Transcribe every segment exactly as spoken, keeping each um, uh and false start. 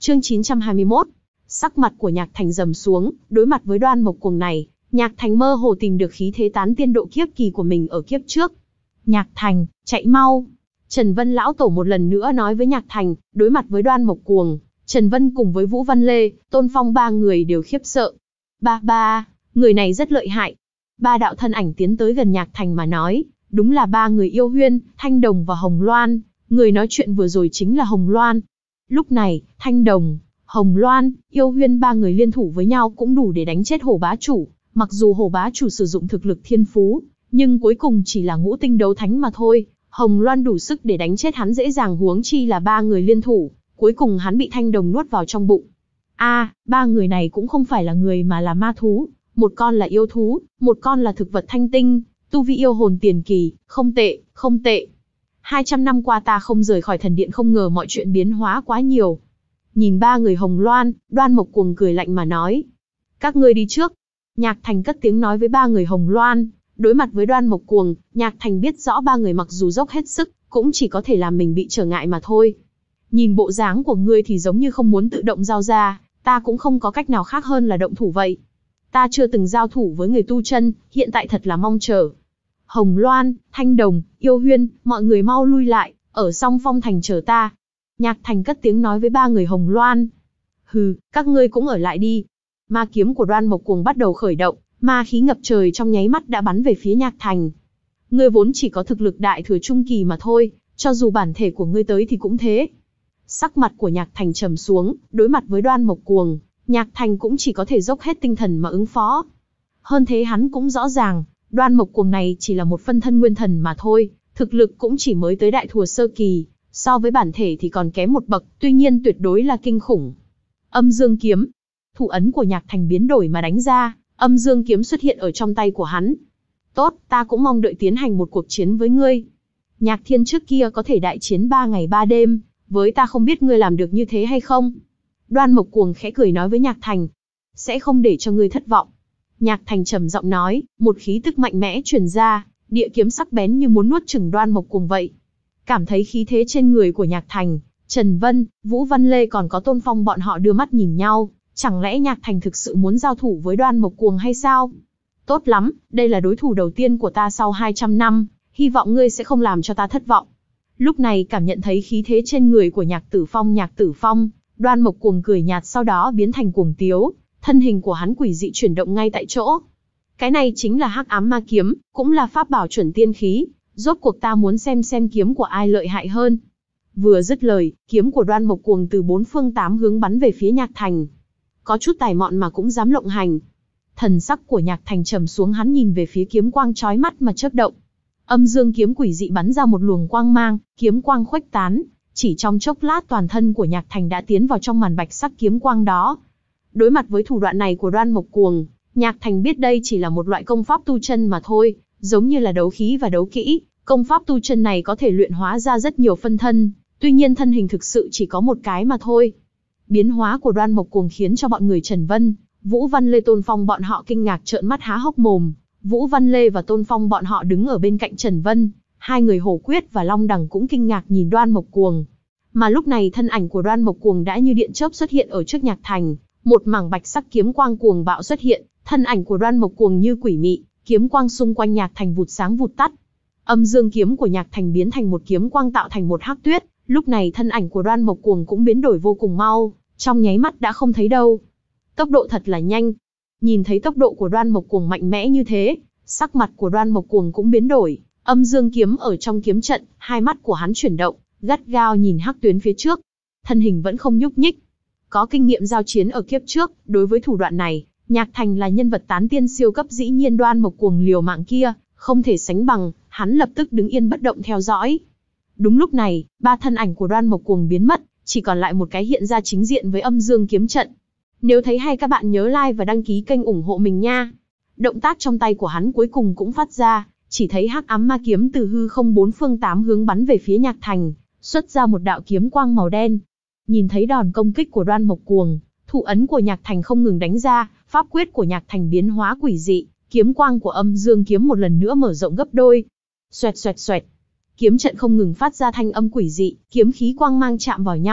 Chương chín trăm hai mươi mốt. Sắc mặt của Nhạc Thành trầm xuống, đối mặt với Đoan Mộc Cuồng này, Nhạc Thành mơ hồ tìm được khí thế tán tiên độ kiếp kỳ của mình ở kiếp trước. Nhạc Thành, chạy mau! Trần Vân lão tổ một lần nữa nói với Nhạc Thành, đối mặt với Đoan Mộc Cuồng, Trần Vân cùng với Vũ Văn Lê, Tôn Phong ba người đều khiếp sợ. Ba ba, người này rất lợi hại. Ba đạo thân ảnh tiến tới gần Nhạc Thành mà nói, đúng là ba người Yêu Huyên, Thanh Đồng và Hồng Loan. Người nói chuyện vừa rồi chính là Hồng Loan. Lúc này, Thanh Đồng, Hồng Loan, Yêu Huyên ba người liên thủ với nhau cũng đủ để đánh chết Hổ bá chủ. Mặc dù Hổ bá chủ sử dụng thực lực thiên phú, nhưng cuối cùng chỉ là ngũ tinh đấu thánh mà thôi. Hồng Loan đủ sức để đánh chết hắn dễ dàng, huống chi là ba người liên thủ. Cuối cùng hắn bị Thanh Đồng nuốt vào trong bụng. A, à, ba người này cũng không phải là người mà là ma thú. Một con là yêu thú, một con là thực vật thanh tinh, tu vi yêu hồn tiền kỳ, không tệ, không tệ. hai trăm năm qua ta không rời khỏi thần điện, không ngờ mọi chuyện biến hóa quá nhiều. Nhìn ba người Hồng Loan, Đoan Mộc Cuồng cười lạnh mà nói. Các ngươi đi trước. Nhạc Thành cất tiếng nói với ba người Hồng Loan. Đối mặt với Đoan Mộc Cuồng, Nhạc Thành biết rõ ba người mặc dù dốc hết sức, cũng chỉ có thể làm mình bị trở ngại mà thôi. Nhìn bộ dáng của ngươi thì giống như không muốn tự động giao ra, ta cũng không có cách nào khác hơn là động thủ vậy. Ta chưa từng giao thủ với người tu chân, hiện tại thật là mong chờ. Hồng Loan, Thanh Đồng, Yêu Huyên, mọi người mau lui lại, ở Song Phong Thành chờ ta. Nhạc Thành cất tiếng nói với ba người Hồng Loan. Hừ, các ngươi cũng ở lại đi. Ma kiếm của Đoan Mộc Cuồng bắt đầu khởi động, ma khí ngập trời trong nháy mắt đã bắn về phía Nhạc Thành. Ngươi vốn chỉ có thực lực đại thừa trung kỳ mà thôi, cho dù bản thể của ngươi tới thì cũng thế. Sắc mặt của Nhạc Thành trầm xuống, đối mặt với Đoan Mộc Cuồng, Nhạc Thành cũng chỉ có thể dốc hết tinh thần mà ứng phó. Hơn thế hắn cũng rõ ràng, Đoan Mộc Cuồng này chỉ là một phân thân nguyên thần mà thôi, thực lực cũng chỉ mới tới đại thừa sơ kỳ, so với bản thể thì còn kém một bậc, tuy nhiên tuyệt đối là kinh khủng. Âm Dương kiếm, thủ ấn của Nhạc Thành biến đổi mà đánh ra, Âm Dương kiếm xuất hiện ở trong tay của hắn. Tốt, ta cũng mong đợi tiến hành một cuộc chiến với ngươi. Nhạc Thiên trước kia có thể đại chiến ba ngày ba đêm, với ta không biết ngươi làm được như thế hay không. Đoan Mộc Cuồng khẽ cười nói với Nhạc Thành. Sẽ không để cho ngươi thất vọng. Nhạc Thành trầm giọng nói, một khí tức mạnh mẽ truyền ra, địa kiếm sắc bén như muốn nuốt chửng Đoan Mộc Cuồng vậy. Cảm thấy khí thế trên người của Nhạc Thành, Trần Vân, Vũ Văn Lê còn có Tôn Phong bọn họ đưa mắt nhìn nhau. Chẳng lẽ Nhạc Thành thực sự muốn giao thủ với Đoan Mộc Cuồng hay sao? Tốt lắm, đây là đối thủ đầu tiên của ta sau hai trăm năm, hy vọng ngươi sẽ không làm cho ta thất vọng. Lúc này cảm nhận thấy khí thế trên người của Nhạc Tử Phong, Nhạc Tử Phong, Đoan Mộc Cuồng cười nhạt sau đó biến thành cuồng tiếu, thân hình của hắn quỷ dị chuyển động ngay tại chỗ. Cái này chính là Hắc Ám Ma kiếm, cũng là pháp bảo chuẩn tiên khí, rốt cuộc ta muốn xem xem kiếm của ai lợi hại hơn. Vừa dứt lời, kiếm của Đoan Mộc Cuồng từ bốn phương tám hướng bắn về phía Nhạc Thành. Có chút tài mọn mà cũng dám lộng hành. Thần sắc của Nhạc Thành trầm xuống, hắn nhìn về phía kiếm quang chói mắt mà chớp động. Âm Dương kiếm quỷ dị bắn ra một luồng quang mang, kiếm quang khuếch tán, chỉ trong chốc lát toàn thân của Nhạc Thành đã tiến vào trong màn bạch sắc kiếm quang đó. Đối mặt với thủ đoạn này của Đoan Mộc Cuồng, Nhạc Thành biết đây chỉ là một loại công pháp tu chân mà thôi, giống như là đấu khí và đấu kỹ, công pháp tu chân này có thể luyện hóa ra rất nhiều phân thân, tuy nhiên thân hình thực sự chỉ có một cái mà thôi. Biến hóa của Đoan Mộc Cuồng khiến cho bọn người Trần Vân, Vũ Văn Lê, Tôn Phong bọn họ kinh ngạc trợn mắt há hốc mồm. Vũ Văn Lê và Tôn Phong bọn họ đứng ở bên cạnh Trần Vân, hai người Hổ Quyết và Long Đằng cũng kinh ngạc nhìn Đoan Mộc Cuồng. Mà lúc này thân ảnh của Đoan Mộc Cuồng đã như điện chớp xuất hiện ở trước Nhạc Thành, một mảng bạch sắc kiếm quang cuồng bạo xuất hiện, thân ảnh của Đoan Mộc Cuồng như quỷ mị, kiếm quang xung quanh Nhạc Thành vụt sáng vụt tắt. Âm Dương kiếm của Nhạc Thành biến thành một kiếm quang tạo thành một hắc tuyết, lúc này thân ảnh của Đoan Mộc Cuồng cũng biến đổi vô cùng mau, trong nháy mắt đã không thấy đâu. Tốc độ thật là nhanh. Nhìn thấy tốc độ của Đoan Mộc Cuồng mạnh mẽ như thế, sắc mặt của Đoan Mộc Cuồng cũng biến đổi. Âm Dương kiếm ở trong kiếm trận, hai mắt của hắn chuyển động, gắt gao nhìn hắc tuyến phía trước. Thân hình vẫn không nhúc nhích. Có kinh nghiệm giao chiến ở kiếp trước, đối với thủ đoạn này, Nhạc Thành là nhân vật tán tiên siêu cấp, dĩ nhiên Đoan Mộc Cuồng liều mạng kia không thể sánh bằng, hắn lập tức đứng yên bất động theo dõi. Đúng lúc này, ba thân ảnh của Đoan Mộc Cuồng biến mất, chỉ còn lại một cái hiện ra chính diện với Âm Dương kiếm trận. Nếu thấy hay các bạn nhớ like và đăng ký kênh ủng hộ mình nha. Động tác trong tay của hắn cuối cùng cũng phát ra, chỉ thấy Hắc Ám Ma kiếm từ hư không bốn phương tám hướng bắn về phía Nhạc Thành, xuất ra một đạo kiếm quang màu đen. Nhìn thấy đòn công kích của Đoan Mộc Cuồng, thủ ấn của Nhạc Thành không ngừng đánh ra, pháp quyết của Nhạc Thành biến hóa quỷ dị, kiếm quang của Âm Dương kiếm một lần nữa mở rộng gấp đôi. Xoẹt xoẹt xoẹt, kiếm trận không ngừng phát ra thanh âm quỷ dị, kiếm khí quang mang chạm vào nhau,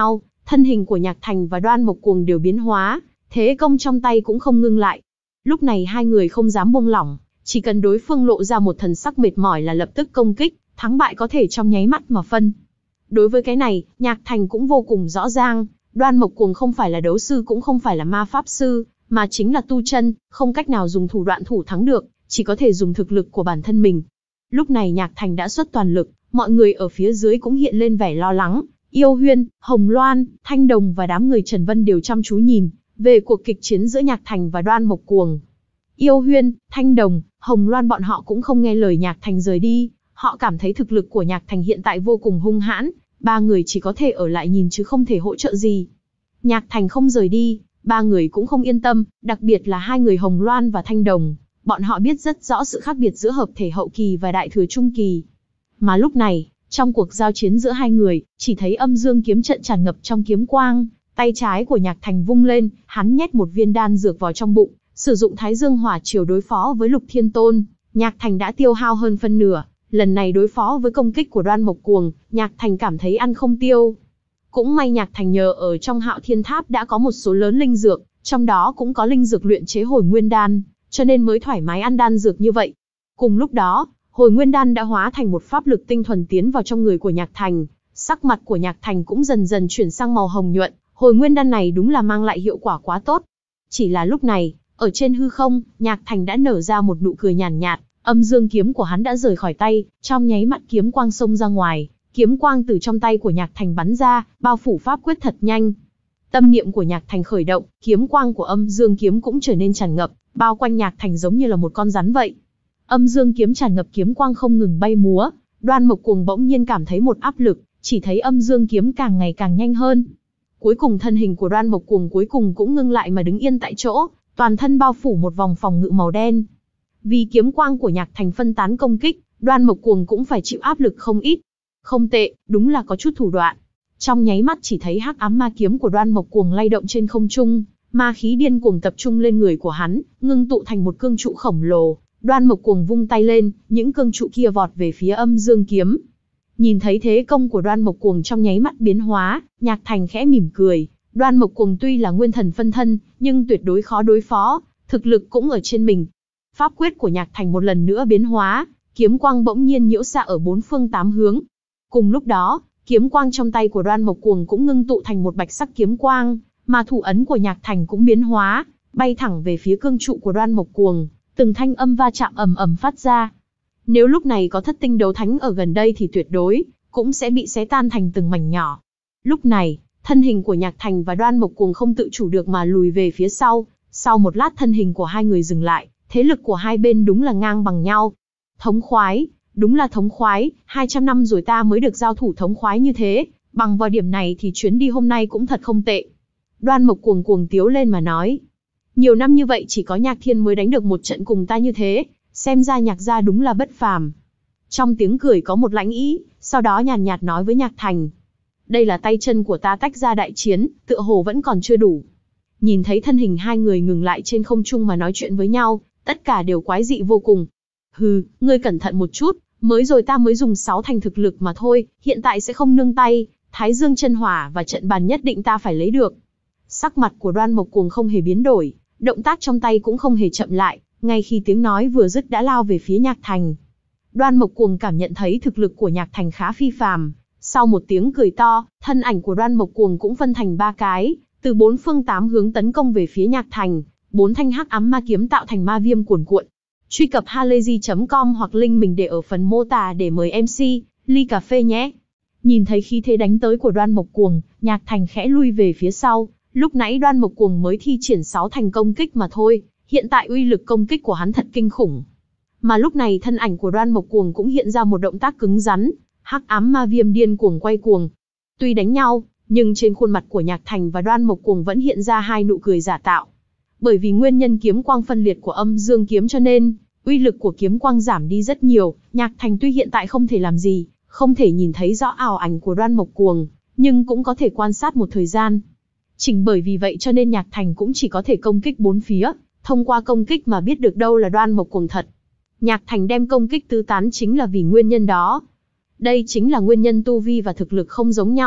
thân hình của Nhạc Thành và Đoan Mộc Cuồng đều biến hóa, thế công trong tay cũng không ngưng lại. Lúc này hai người không dám buông lỏng, chỉ cần đối phương lộ ra một thần sắc mệt mỏi là lập tức công kích, thắng bại có thể trong nháy mắt mà phân. Đối với cái này, Nhạc Thành cũng vô cùng rõ ràng, Đoan Mộc Cuồng không phải là đấu sư cũng không phải là ma pháp sư, mà chính là tu chân, không cách nào dùng thủ đoạn thủ thắng được, chỉ có thể dùng thực lực của bản thân mình. Lúc này Nhạc Thành đã xuất toàn lực, mọi người ở phía dưới cũng hiện lên vẻ lo lắng. Yêu Huyên, Hồng Loan, Thanh Đồng và đám người Trần Vân đều chăm chú nhìn về cuộc kịch chiến giữa Nhạc Thành và Đoan Mộc Cuồng. Yêu Huyên, Thanh Đồng, Hồng Loan bọn họ cũng không nghe lời Nhạc Thành rời đi, họ cảm thấy thực lực của Nhạc Thành hiện tại vô cùng hung hãn, ba người chỉ có thể ở lại nhìn chứ không thể hỗ trợ gì. Nhạc Thành không rời đi, ba người cũng không yên tâm, đặc biệt là hai người Hồng Loan và Thanh Đồng, bọn họ biết rất rõ sự khác biệt giữa hợp thể hậu kỳ và đại thừa trung kỳ. Mà lúc này, trong cuộc giao chiến giữa hai người, chỉ thấy âm dương kiếm trận tràn ngập trong kiếm quang, tay trái của Nhạc Thành vung lên, hắn nhét một viên đan dược vào trong bụng, sử dụng Thái Dương Hỏa Triều đối phó với Lục Thiên Tôn. Nhạc Thành đã tiêu hao hơn phân nửa, lần này đối phó với công kích của Đoan Mộc Cuồng, Nhạc Thành cảm thấy ăn không tiêu. Cũng may Nhạc Thành nhờ ở trong Hạo Thiên Tháp đã có một số lớn linh dược, trong đó cũng có linh dược luyện chế Hồi Nguyên Đan, cho nên mới thoải mái ăn đan dược như vậy. Cùng lúc đó, Hồi Nguyên Đan đã hóa thành một pháp lực tinh thuần tiến vào trong người của Nhạc Thành, sắc mặt của Nhạc Thành cũng dần dần chuyển sang màu hồng nhuận, Hồi Nguyên Đan này đúng là mang lại hiệu quả quá tốt. Chỉ là lúc này, ở trên hư không, Nhạc Thành đã nở ra một nụ cười nhàn nhạt, âm dương kiếm của hắn đã rời khỏi tay, trong nháy mắt kiếm quang xông ra ngoài, kiếm quang từ trong tay của Nhạc Thành bắn ra, bao phủ pháp quyết thật nhanh. Tâm niệm của Nhạc Thành khởi động, kiếm quang của âm dương kiếm cũng trở nên tràn ngập, bao quanh Nhạc Thành giống như là một con rắn vậy. Âm dương kiếm tràn ngập kiếm quang không ngừng bay múa, Đoan Mộc Cuồng bỗng nhiên cảm thấy một áp lực, chỉ thấy âm dương kiếm càng ngày càng nhanh hơn. Cuối cùng thân hình của Đoan Mộc Cuồng cuối cùng cũng ngưng lại mà đứng yên tại chỗ, toàn thân bao phủ một vòng phòng ngự màu đen. Vì kiếm quang của Nhạc Thành phân tán công kích, Đoan Mộc Cuồng cũng phải chịu áp lực không ít. Không tệ, đúng là có chút thủ đoạn. Trong nháy mắt chỉ thấy hắc ám ma kiếm của Đoan Mộc Cuồng lay động trên không trung, ma khí điên cuồng tập trung lên người của hắn, ngưng tụ thành một cương trụ khổng lồ. Đoan Mộc Cuồng vung tay lên, những cương trụ kia vọt về phía âm dương kiếm. Nhìn thấy thế công của Đoan Mộc Cuồng trong nháy mắt biến hóa, Nhạc Thành khẽ mỉm cười. Đoan Mộc Cuồng tuy là nguyên thần phân thân, nhưng tuyệt đối khó đối phó, thực lực cũng ở trên mình. Pháp quyết của Nhạc Thành một lần nữa biến hóa, kiếm quang bỗng nhiên nhiễu xạ ở bốn phương tám hướng. Cùng lúc đó, kiếm quang trong tay của Đoan Mộc Cuồng cũng ngưng tụ thành một bạch sắc kiếm quang, mà thủ ấn của Nhạc Thành cũng biến hóa, bay thẳng về phía cương trụ của Đoan Mộc Cuồng, từng thanh âm va chạm ầm ầm phát ra. Nếu lúc này có thất tinh đấu thánh ở gần đây thì tuyệt đối cũng sẽ bị xé tan thành từng mảnh nhỏ. Lúc này, thân hình của Nhạc Thành và Đoan Mộc Cuồng không tự chủ được mà lùi về phía sau, sau một lát thân hình của hai người dừng lại, thế lực của hai bên đúng là ngang bằng nhau. Thống khoái, đúng là thống khoái, hai trăm năm rồi ta mới được giao thủ thống khoái như thế, bằng vào điểm này thì chuyến đi hôm nay cũng thật không tệ. Đoan Mộc Cuồng cuồng tiếu lên mà nói. Nhiều năm như vậy chỉ có Nhạc Thiên mới đánh được một trận cùng ta như thế, xem ra Nhạc gia đúng là bất phàm. Trong tiếng cười có một lãnh ý, sau đó nhàn nhạt nói với Nhạc Thành. Đây là tay chân của ta tách ra đại chiến, tựa hồ vẫn còn chưa đủ. Nhìn thấy thân hình hai người ngừng lại trên không trung mà nói chuyện với nhau, tất cả đều quái dị vô cùng. Hừ, ngươi cẩn thận một chút, mới rồi ta mới dùng sáu thành thực lực mà thôi, hiện tại sẽ không nương tay, Thái Dương chân hỏa và trận bàn nhất định ta phải lấy được. Sắc mặt của Đoan Mộc Cuồng không hề biến đổi, động tác trong tay cũng không hề chậm lại, ngay khi tiếng nói vừa dứt đã lao về phía Nhạc Thành. Đoan Mộc Cuồng cảm nhận thấy thực lực của Nhạc Thành khá phi phàm, sau một tiếng cười to, thân ảnh của Đoan Mộc Cuồng cũng phân thành ba cái, từ bốn phương tám hướng tấn công về phía Nhạc Thành, bốn thanh hắc ám ma kiếm tạo thành ma viêm cuồn cuộn. Truy cập halayzi chấm com hoặc link mình để ở phần mô tả để mời em xê, ly cà phê nhé. Nhìn thấy khí thế đánh tới của Đoan Mộc Cuồng, Nhạc Thành khẽ lui về phía sau, lúc nãy Đoan Mộc Cuồng mới thi triển sáu thành công kích mà thôi, hiện tại uy lực công kích của hắn thật kinh khủng. Mà lúc này thân ảnh của Đoan Mộc Cuồng cũng hiện ra một động tác cứng rắn, hắc ám ma viêm điên cuồng quay cuồng. Tuy đánh nhau, nhưng trên khuôn mặt của Nhạc Thành và Đoan Mộc Cuồng vẫn hiện ra hai nụ cười giả tạo. Bởi vì nguyên nhân kiếm quang phân liệt của âm dương kiếm cho nên, uy lực của kiếm quang giảm đi rất nhiều, Nhạc Thành tuy hiện tại không thể làm gì, không thể nhìn thấy rõ ảo ảnh của Đoan Mộc Cuồng, nhưng cũng có thể quan sát một thời gian. Chính bởi vì vậy cho nên Nhạc Thành cũng chỉ có thể công kích bốn phía, thông qua công kích mà biết được đâu là Đoan Mộc Cuồng thật. Nhạc Thành đem công kích tứ tán chính là vì nguyên nhân đó. Đây chính là nguyên nhân tu vi và thực lực không giống nhau,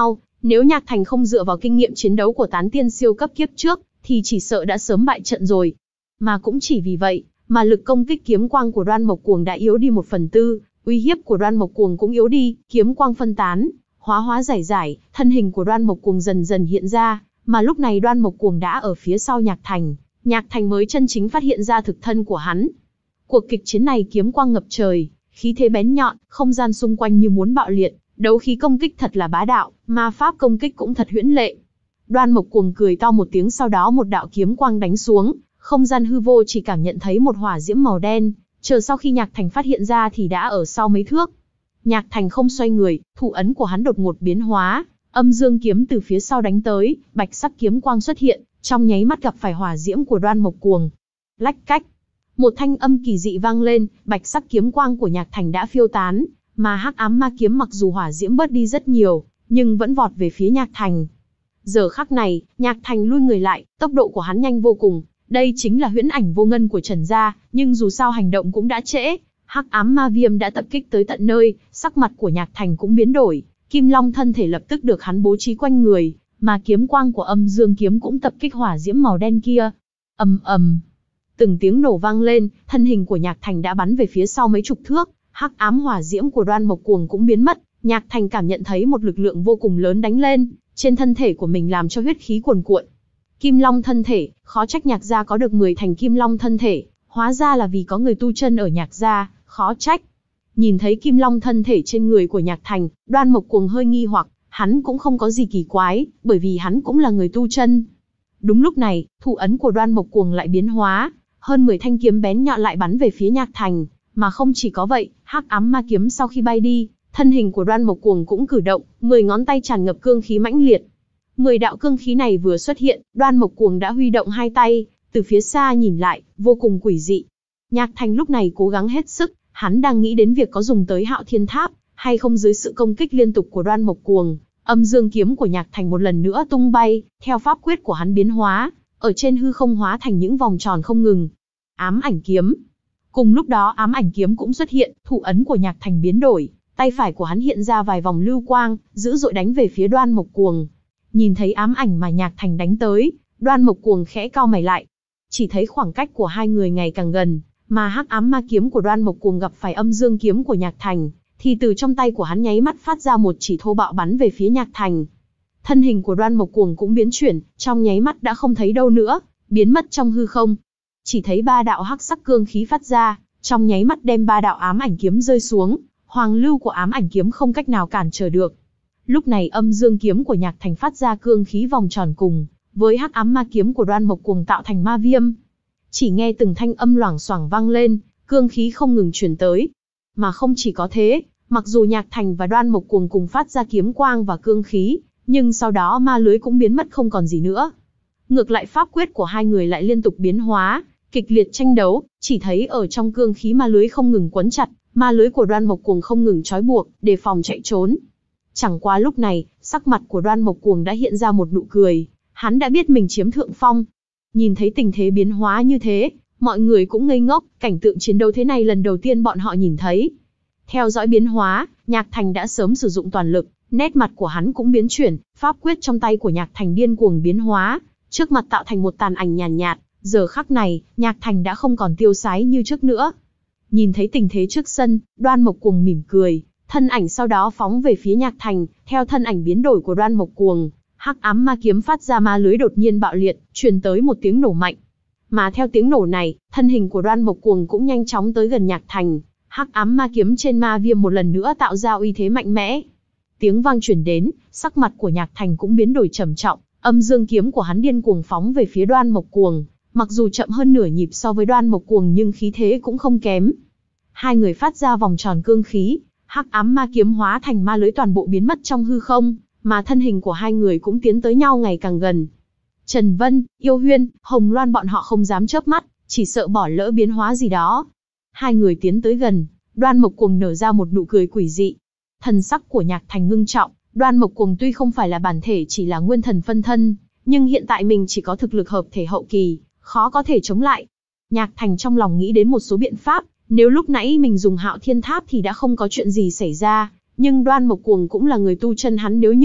Nếu Nhạc Thành không dựa vào kinh nghiệm chiến đấu của tán tiên siêu cấp kiếp trước, thì chỉ sợ đã sớm bại trận rồi. Mà cũng chỉ vì vậy, mà lực công kích kiếm quang của Đoan Mộc Cuồng đã yếu đi một phần tư, uy hiếp của Đoan Mộc Cuồng cũng yếu đi, kiếm quang phân tán, hóa hóa giải giải, thân hình của Đoan Mộc Cuồng dần dần hiện ra, mà lúc này Đoan Mộc Cuồng đã ở phía sau Nhạc Thành, Nhạc Thành mới chân chính phát hiện ra thực thân của hắn. Cuộc kịch chiến này kiếm quang ngập trời, khí thế bén nhọn, không gian xung quanh như muốn bạo liệt, đấu khí công kích thật là bá đạo, ma pháp công kích cũng thật huyễn lệ. Đoan Mộc Cuồng cười to một tiếng, sau đó một đạo kiếm quang đánh xuống, không gian hư vô chỉ cảm nhận thấy một hỏa diễm màu đen, chờ sau khi Nhạc Thành phát hiện ra thì đã ở sau mấy thước. Nhạc Thành không xoay người, thủ ấn của hắn đột ngột biến hóa, âm dương kiếm từ phía sau đánh tới, bạch sắc kiếm quang xuất hiện, trong nháy mắt gặp phải hỏa diễm của Đoan Mộc Cuồng. Lách cách, một thanh âm kỳ dị vang lên, bạch sắc kiếm quang của Nhạc Thành đã phiêu tán, mà hắc ám ma kiếm mặc dù hỏa diễm bớt đi rất nhiều, nhưng vẫn vọt về phía Nhạc Thành. Giờ khắc này, Nhạc Thành lui người lại, tốc độ của hắn nhanh vô cùng, đây chính là huyễn ảnh vô ngân của Trần gia, nhưng dù sao hành động cũng đã trễ, hắc ám ma viêm đã tập kích tới tận nơi, sắc mặt của Nhạc Thành cũng biến đổi, Kim Long thân thể lập tức được hắn bố trí quanh người, mà kiếm quang của âm dương kiếm cũng tập kích hỏa diễm màu đen kia. Ầm ầm, từng tiếng nổ vang lên, thân hình của Nhạc Thành đã bắn về phía sau mấy chục thước, hắc ám hỏa diễm của Đoan Mộc Cuồng cũng biến mất, Nhạc Thành cảm nhận thấy một lực lượng vô cùng lớn đánh lên trên thân thể của mình, làm cho huyết khí cuồn cuộn. Kim Long thân thể, khó trách Nhạc gia có được mười thành Kim Long thân thể, hóa ra là vì có người tu chân ở Nhạc gia, khó trách. Nhìn thấy Kim Long thân thể trên người của Nhạc Thành, Đoan Mộc Cuồng hơi nghi hoặc, hắn cũng không có gì kỳ quái, bởi vì hắn cũng là người tu chân. Đúng lúc này, thủ ấn của Đoan Mộc Cuồng lại biến hóa, hơn mười thanh kiếm bén nhọn lại bắn về phía Nhạc Thành, mà không chỉ có vậy, hắc ám ma kiếm sau khi bay đi, thân hình của Đoan Mộc Cuồng cũng cử động, mười ngón tay tràn ngập cương khí mãnh liệt. Mười đạo cương khí này vừa xuất hiện, Đoan Mộc Cuồng đã huy động hai tay, từ phía xa nhìn lại, vô cùng quỷ dị. Nhạc Thành lúc này cố gắng hết sức, hắn đang nghĩ đến việc có dùng tới Hạo Thiên Tháp, hay không dưới sự công kích liên tục của Đoan Mộc Cuồng. Âm dương kiếm của Nhạc Thành một lần nữa tung bay, theo pháp quyết của hắn biến hóa, ở trên hư không hóa thành những vòng tròn không ngừng. Ám ảnh kiếm. Cùng lúc đó ám ảnh kiếm cũng xuất hiện, thủ ấn của Nhạc Thành biến đổi, tay phải của hắn hiện ra vài vòng lưu quang, dữ dội đánh về phía Đoan Mộc Cuồng. Nhìn thấy ám ảnh mà Nhạc Thành đánh tới, Đoan Mộc Cuồng khẽ cau mày lại. Chỉ thấy khoảng cách của hai người ngày càng gần, mà hắc ám ma kiếm của Đoan Mộc Cuồng gặp phải âm dương kiếm của Nhạc Thành, thì từ trong tay của hắn nháy mắt phát ra một chỉ thô bạo bắn về phía Nhạc Thành. Thân hình của Đoan Mộc Cuồng cũng biến chuyển, trong nháy mắt đã không thấy đâu nữa, biến mất trong hư không. Chỉ thấy ba đạo hắc sắc cương khí phát ra, trong nháy mắt đem ba đạo ám ảnh kiếm rơi xuống, hoàng lưu của ám ảnh kiếm không cách nào cản trở được. Lúc này âm dương kiếm của Nhạc Thành phát ra cương khí vòng tròn cùng với hắc ám ma kiếm của Đoan Mộc Cuồng tạo thành ma viêm. Chỉ nghe từng thanh âm loảng xoảng vang lên, cương khí không ngừng truyền tới. Mà không chỉ có thế, mặc dù Nhạc Thành và Đoan Mộc Cuồng cùng phát ra kiếm quang và cương khí, nhưng sau đó ma lưới cũng biến mất không còn gì nữa. Ngược lại pháp quyết của hai người lại liên tục biến hóa, kịch liệt tranh đấu, chỉ thấy ở trong cương khí ma lưới không ngừng quấn chặt, ma lưới của Đoan Mộc Cuồng không ngừng trói buộc, đề phòng chạy trốn. Chẳng qua lúc này, sắc mặt của Đoan Mộc Cuồng đã hiện ra một nụ cười, hắn đã biết mình chiếm thượng phong. Nhìn thấy tình thế biến hóa như thế, mọi người cũng ngây ngốc, cảnh tượng chiến đấu thế này lần đầu tiên bọn họ nhìn thấy. Theo dõi biến hóa, Nhạc Thành đã sớm sử dụng toàn lực, nét mặt của hắn cũng biến chuyển, pháp quyết trong tay của Nhạc Thành điên cuồng biến hóa, trước mặt tạo thành một tàn ảnh nhàn nhạt, nhạt. Giờ khắc này, Nhạc Thành đã không còn tiêu sái như trước nữa. Nhìn thấy tình thế trước sân, Đoan Mộc Cuồng mỉm cười, thân ảnh sau đó phóng về phía Nhạc Thành, theo thân ảnh biến đổi của Đoan Mộc Cuồng, hắc ám ma kiếm phát ra ma lưới đột nhiên bạo liệt, truyền tới một tiếng nổ mạnh. Mà theo tiếng nổ này, thân hình của Đoan Mộc Cuồng cũng nhanh chóng tới gần Nhạc Thành, hắc ám ma kiếm trên ma viêm một lần nữa tạo ra uy thế mạnh mẽ. Tiếng vang truyền đến, sắc mặt của Nhạc Thành cũng biến đổi trầm trọng, âm dương kiếm của hắn điên cuồng phóng về phía Đoan Mộc Cuồng, mặc dù chậm hơn nửa nhịp so với Đoan Mộc Cuồng nhưng khí thế cũng không kém. Hai người phát ra vòng tròn cương khí, hắc ám ma kiếm hóa thành ma lưới toàn bộ biến mất trong hư không, mà thân hình của hai người cũng tiến tới nhau ngày càng gần. Trần Vân, Yêu Huyên, Hồng Loan bọn họ không dám chớp mắt, chỉ sợ bỏ lỡ biến hóa gì đó. Hai người tiến tới gần, Đoan Mộc Cuồng nở ra một nụ cười quỷ dị. Thần sắc của Nhạc Thành ngưng trọng, Đoan Mộc Cuồng tuy không phải là bản thể chỉ là nguyên thần phân thân, nhưng hiện tại mình chỉ có thực lực hợp thể hậu kỳ, khó có thể chống lại. Nhạc Thành trong lòng nghĩ đến một số biện pháp, nếu lúc nãy mình dùng Hạo Thiên Tháp thì đã không có chuyện gì xảy ra, nhưng Đoan Mộc Cuồng cũng là người tu chân, hắn nếu như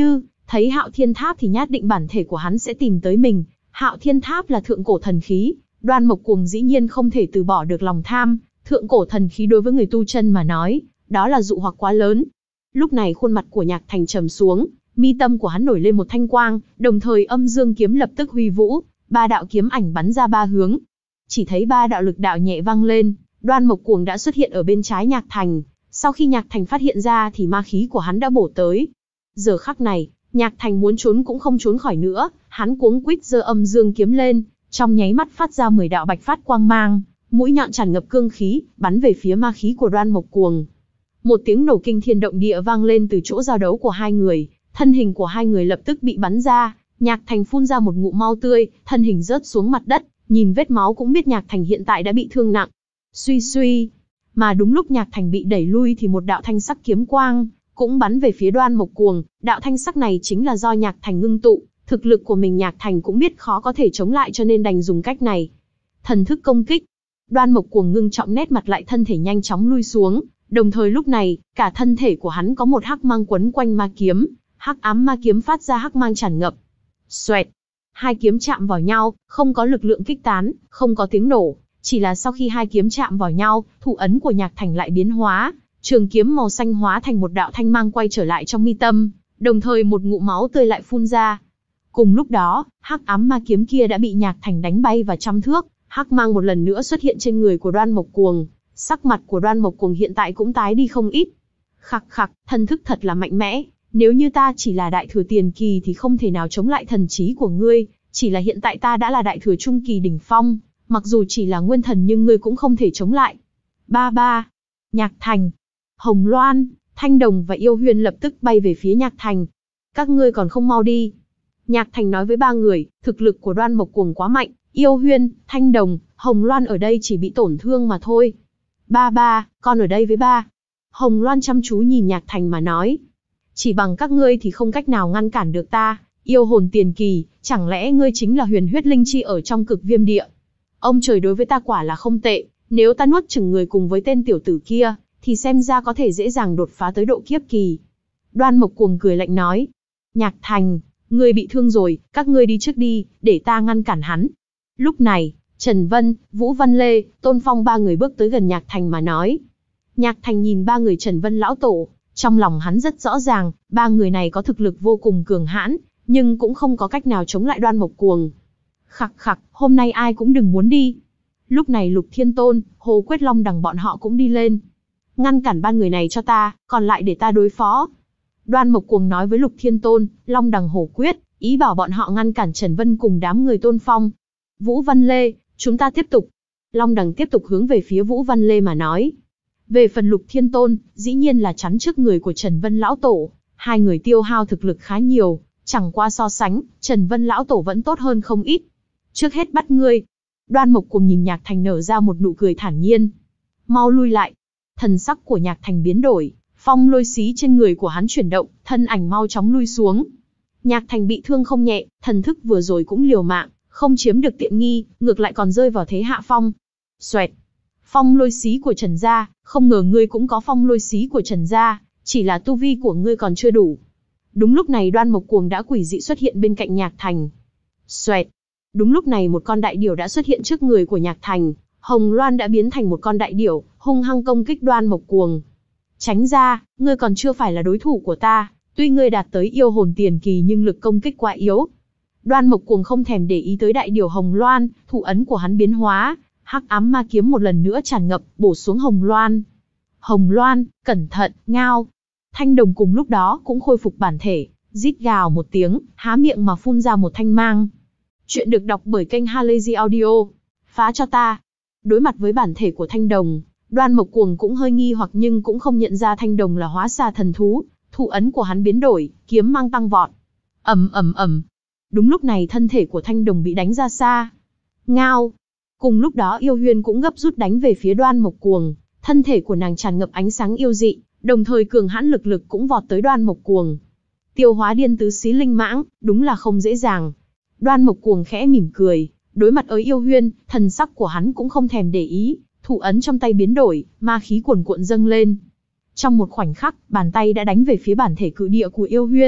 Thấy Hạo Thiên Tháp thì nhát định bản thể của hắn sẽ tìm tới mình. Hạo Thiên Tháp là thượng cổ thần khí, Đoan Mộc Cuồng dĩ nhiên không thể từ bỏ được lòng tham. Thượng cổ thần khí đối với người tu chân mà nói, đó là dụ hoặc quá lớn. Lúc này khuôn mặt của Nhạc Thành trầm xuống, mi tâm của hắn nổi lên một thanh quang, đồng thời âm dương kiếm lập tức huy vũ, ba đạo kiếm ảnh bắn ra ba hướng. Chỉ thấy ba đạo lực đạo nhẹ vang lên, Đoan Mộc Cuồng đã xuất hiện ở bên trái Nhạc Thành. Sau khi Nhạc Thành phát hiện ra thì ma khí của hắn đã bổ tới. Giờ khắc này, Nhạc Thành muốn trốn cũng không trốn khỏi nữa, hắn cuống quýt giơ âm dương kiếm lên, trong nháy mắt phát ra mười đạo bạch phát quang mang, mũi nhọn tràn ngập cương khí, bắn về phía ma khí của Đoan Mộc Cuồng. Một tiếng nổ kinh thiên động địa vang lên từ chỗ giao đấu của hai người, thân hình của hai người lập tức bị bắn ra, Nhạc Thành phun ra một ngụm máu tươi, thân hình rớt xuống mặt đất, nhìn vết máu cũng biết Nhạc Thành hiện tại đã bị thương nặng. Suy suy, mà đúng lúc Nhạc Thành bị đẩy lui thì một đạo thanh sắc kiếm quang cũng bắn về phía Đoan Mộc Cuồng, đạo thanh sắc này chính là do Nhạc Thành ngưng tụ, thực lực của mình Nhạc Thành cũng biết khó có thể chống lại cho nên đành dùng cách này. Thần thức công kích. Đoan Mộc Cuồng ngưng trọng nét mặt lại, thân thể nhanh chóng lui xuống, đồng thời lúc này, cả thân thể của hắn có một hắc mang quấn quanh ma kiếm, hắc ám ma kiếm phát ra hắc mang tràn ngập. Xoẹt, hai kiếm chạm vào nhau, không có lực lượng kích tán, không có tiếng nổ, chỉ là sau khi hai kiếm chạm vào nhau, thủ ấn của Nhạc Thành lại biến hóa, trường kiếm màu xanh hóa thành một đạo thanh mang quay trở lại trong mi tâm, đồng thời một ngụm máu tươi lại phun ra. Cùng lúc đó, hắc ám ma kiếm kia đã bị Nhạc Thành đánh bay vào trăm thước, hắc mang một lần nữa xuất hiện trên người của Đoan Mộc Cuồng, sắc mặt của Đoan Mộc Cuồng hiện tại cũng tái đi không ít. Khặc khặc, thần thức thật là mạnh mẽ, nếu như ta chỉ là đại thừa tiền kỳ thì không thể nào chống lại thần trí của ngươi, chỉ là hiện tại ta đã là đại thừa trung kỳ đỉnh phong, mặc dù chỉ là nguyên thần nhưng ngươi cũng không thể chống lại. Ba ba, Nhạc Thành, Hồng Loan, Thanh Đồng và Yêu Huyên lập tức bay về phía Nhạc Thành. Các ngươi còn không mau đi. Nhạc Thành nói với ba người, thực lực của Đoan Mộc Cuồng quá mạnh, Yêu Huyên, Thanh Đồng, Hồng Loan ở đây chỉ bị tổn thương mà thôi. Ba ba, con ở đây với ba. Hồng Loan chăm chú nhìn Nhạc Thành mà nói. Chỉ bằng các ngươi thì không cách nào ngăn cản được ta, yêu hồn tiền kỳ, chẳng lẽ ngươi chính là huyền huyết linh chi ở trong cực viêm địa? Ông trời đối với ta quả là không tệ, nếu ta nuốt chửng người cùng với tên tiểu tử kia, thì xem ra có thể dễ dàng đột phá tới độ kiếp kỳ. Đoan Mộc Cuồng cười lạnh nói. Nhạc Thành, ngươi bị thương rồi, các ngươi đi trước đi, để ta ngăn cản hắn. Lúc này, Trần Vân, Vũ Văn Lê, Tôn Phong ba người bước tới gần Nhạc Thành mà nói. Nhạc Thành nhìn ba người Trần Vân lão tổ, trong lòng hắn rất rõ ràng, ba người này có thực lực vô cùng cường hãn, nhưng cũng không có cách nào chống lại Đoan Mộc Cuồng. Khặc khặc, hôm nay ai cũng đừng muốn đi. Lúc này Lục Thiên Tôn, Hồ Quyết Long đằng bọn họ cũng đi lên. Ngăn cản ba người này cho ta, còn lại để ta đối phó. Đoan Mộc Cuồng nói với Lục Thiên Tôn, Long đằng Hồ Quyết, ý bảo bọn họ ngăn cản Trần Vân cùng đám người Tôn Phong. Vũ Văn Lê, chúng ta tiếp tục. Long đằng tiếp tục hướng về phía Vũ Văn Lê mà nói. Về phần Lục Thiên Tôn, dĩ nhiên là chắn trước người của Trần Vân lão tổ. Hai người tiêu hao thực lực khá nhiều, chẳng qua so sánh, Trần Vân lão tổ vẫn tốt hơn không ít. Trước hết bắt ngươi. Đoan Mộc Cuồng nhìn Nhạc Thành nở ra một nụ cười thản nhiên. Mau lui lại. Thần sắc của Nhạc Thành biến đổi, phong lôi xí trên người của hắn chuyển động, thân ảnh mau chóng lui xuống. Nhạc Thành bị thương không nhẹ, thần thức vừa rồi cũng liều mạng, không chiếm được tiện nghi, ngược lại còn rơi vào thế hạ phong. Xoẹt. Phong lôi xí của Trần gia, không ngờ ngươi cũng có phong lôi xí của Trần gia, chỉ là tu vi của ngươi còn chưa đủ. Đúng lúc này Đoan Mộc Cuồng đã quỷ dị xuất hiện bên cạnh Nhạc Thành. Xoẹt. Đúng lúc này một con đại điểu đã xuất hiện trước người của Nhạc Thành, Hồng Loan đã biến thành một con đại điểu, hung hăng công kích Đoan Mộc Cuồng. Tránh ra, ngươi còn chưa phải là đối thủ của ta, tuy ngươi đạt tới yêu hồn tiền kỳ nhưng lực công kích quá yếu. Đoan Mộc Cuồng không thèm để ý tới đại điểu Hồng Loan, thủ ấn của hắn biến hóa, hắc ám ma kiếm một lần nữa tràn ngập, bổ xuống Hồng Loan. Hồng Loan, cẩn thận, ngao. Thanh Đồng cùng lúc đó cũng khôi phục bản thể, rít gào một tiếng, há miệng mà phun ra một thanh mang. Chuyện được đọc bởi kênh Halazy Audio. Phá cho ta. Đối mặt với bản thể của Thanh Đồng, Đoan Mộc Cuồng cũng hơi nghi hoặc nhưng cũng không nhận ra Thanh Đồng là hóa xà thần thú, thủ ấn của hắn biến đổi, kiếm mang tăng vọt. Ầm ầm ầm. Đúng lúc này thân thể của Thanh Đồng bị đánh ra xa. Ngao. Cùng lúc đó Yêu Huyên cũng gấp rút đánh về phía Đoan Mộc Cuồng, thân thể của nàng tràn ngập ánh sáng yêu dị, đồng thời cường hãn lực lực cũng vọt tới Đoan Mộc Cuồng. Tiêu hóa điên tứ xí linh mãng, đúng là không dễ dàng. Đoan Mộc Cuồng khẽ mỉm cười, đối mặt với Yêu Huyên, thần sắc của hắn cũng không thèm để ý, thủ ấn trong tay biến đổi, ma khí cuồn cuộn dâng lên. Trong một khoảnh khắc, bàn tay đã đánh về phía bản thể cự địa của Yêu Huyên,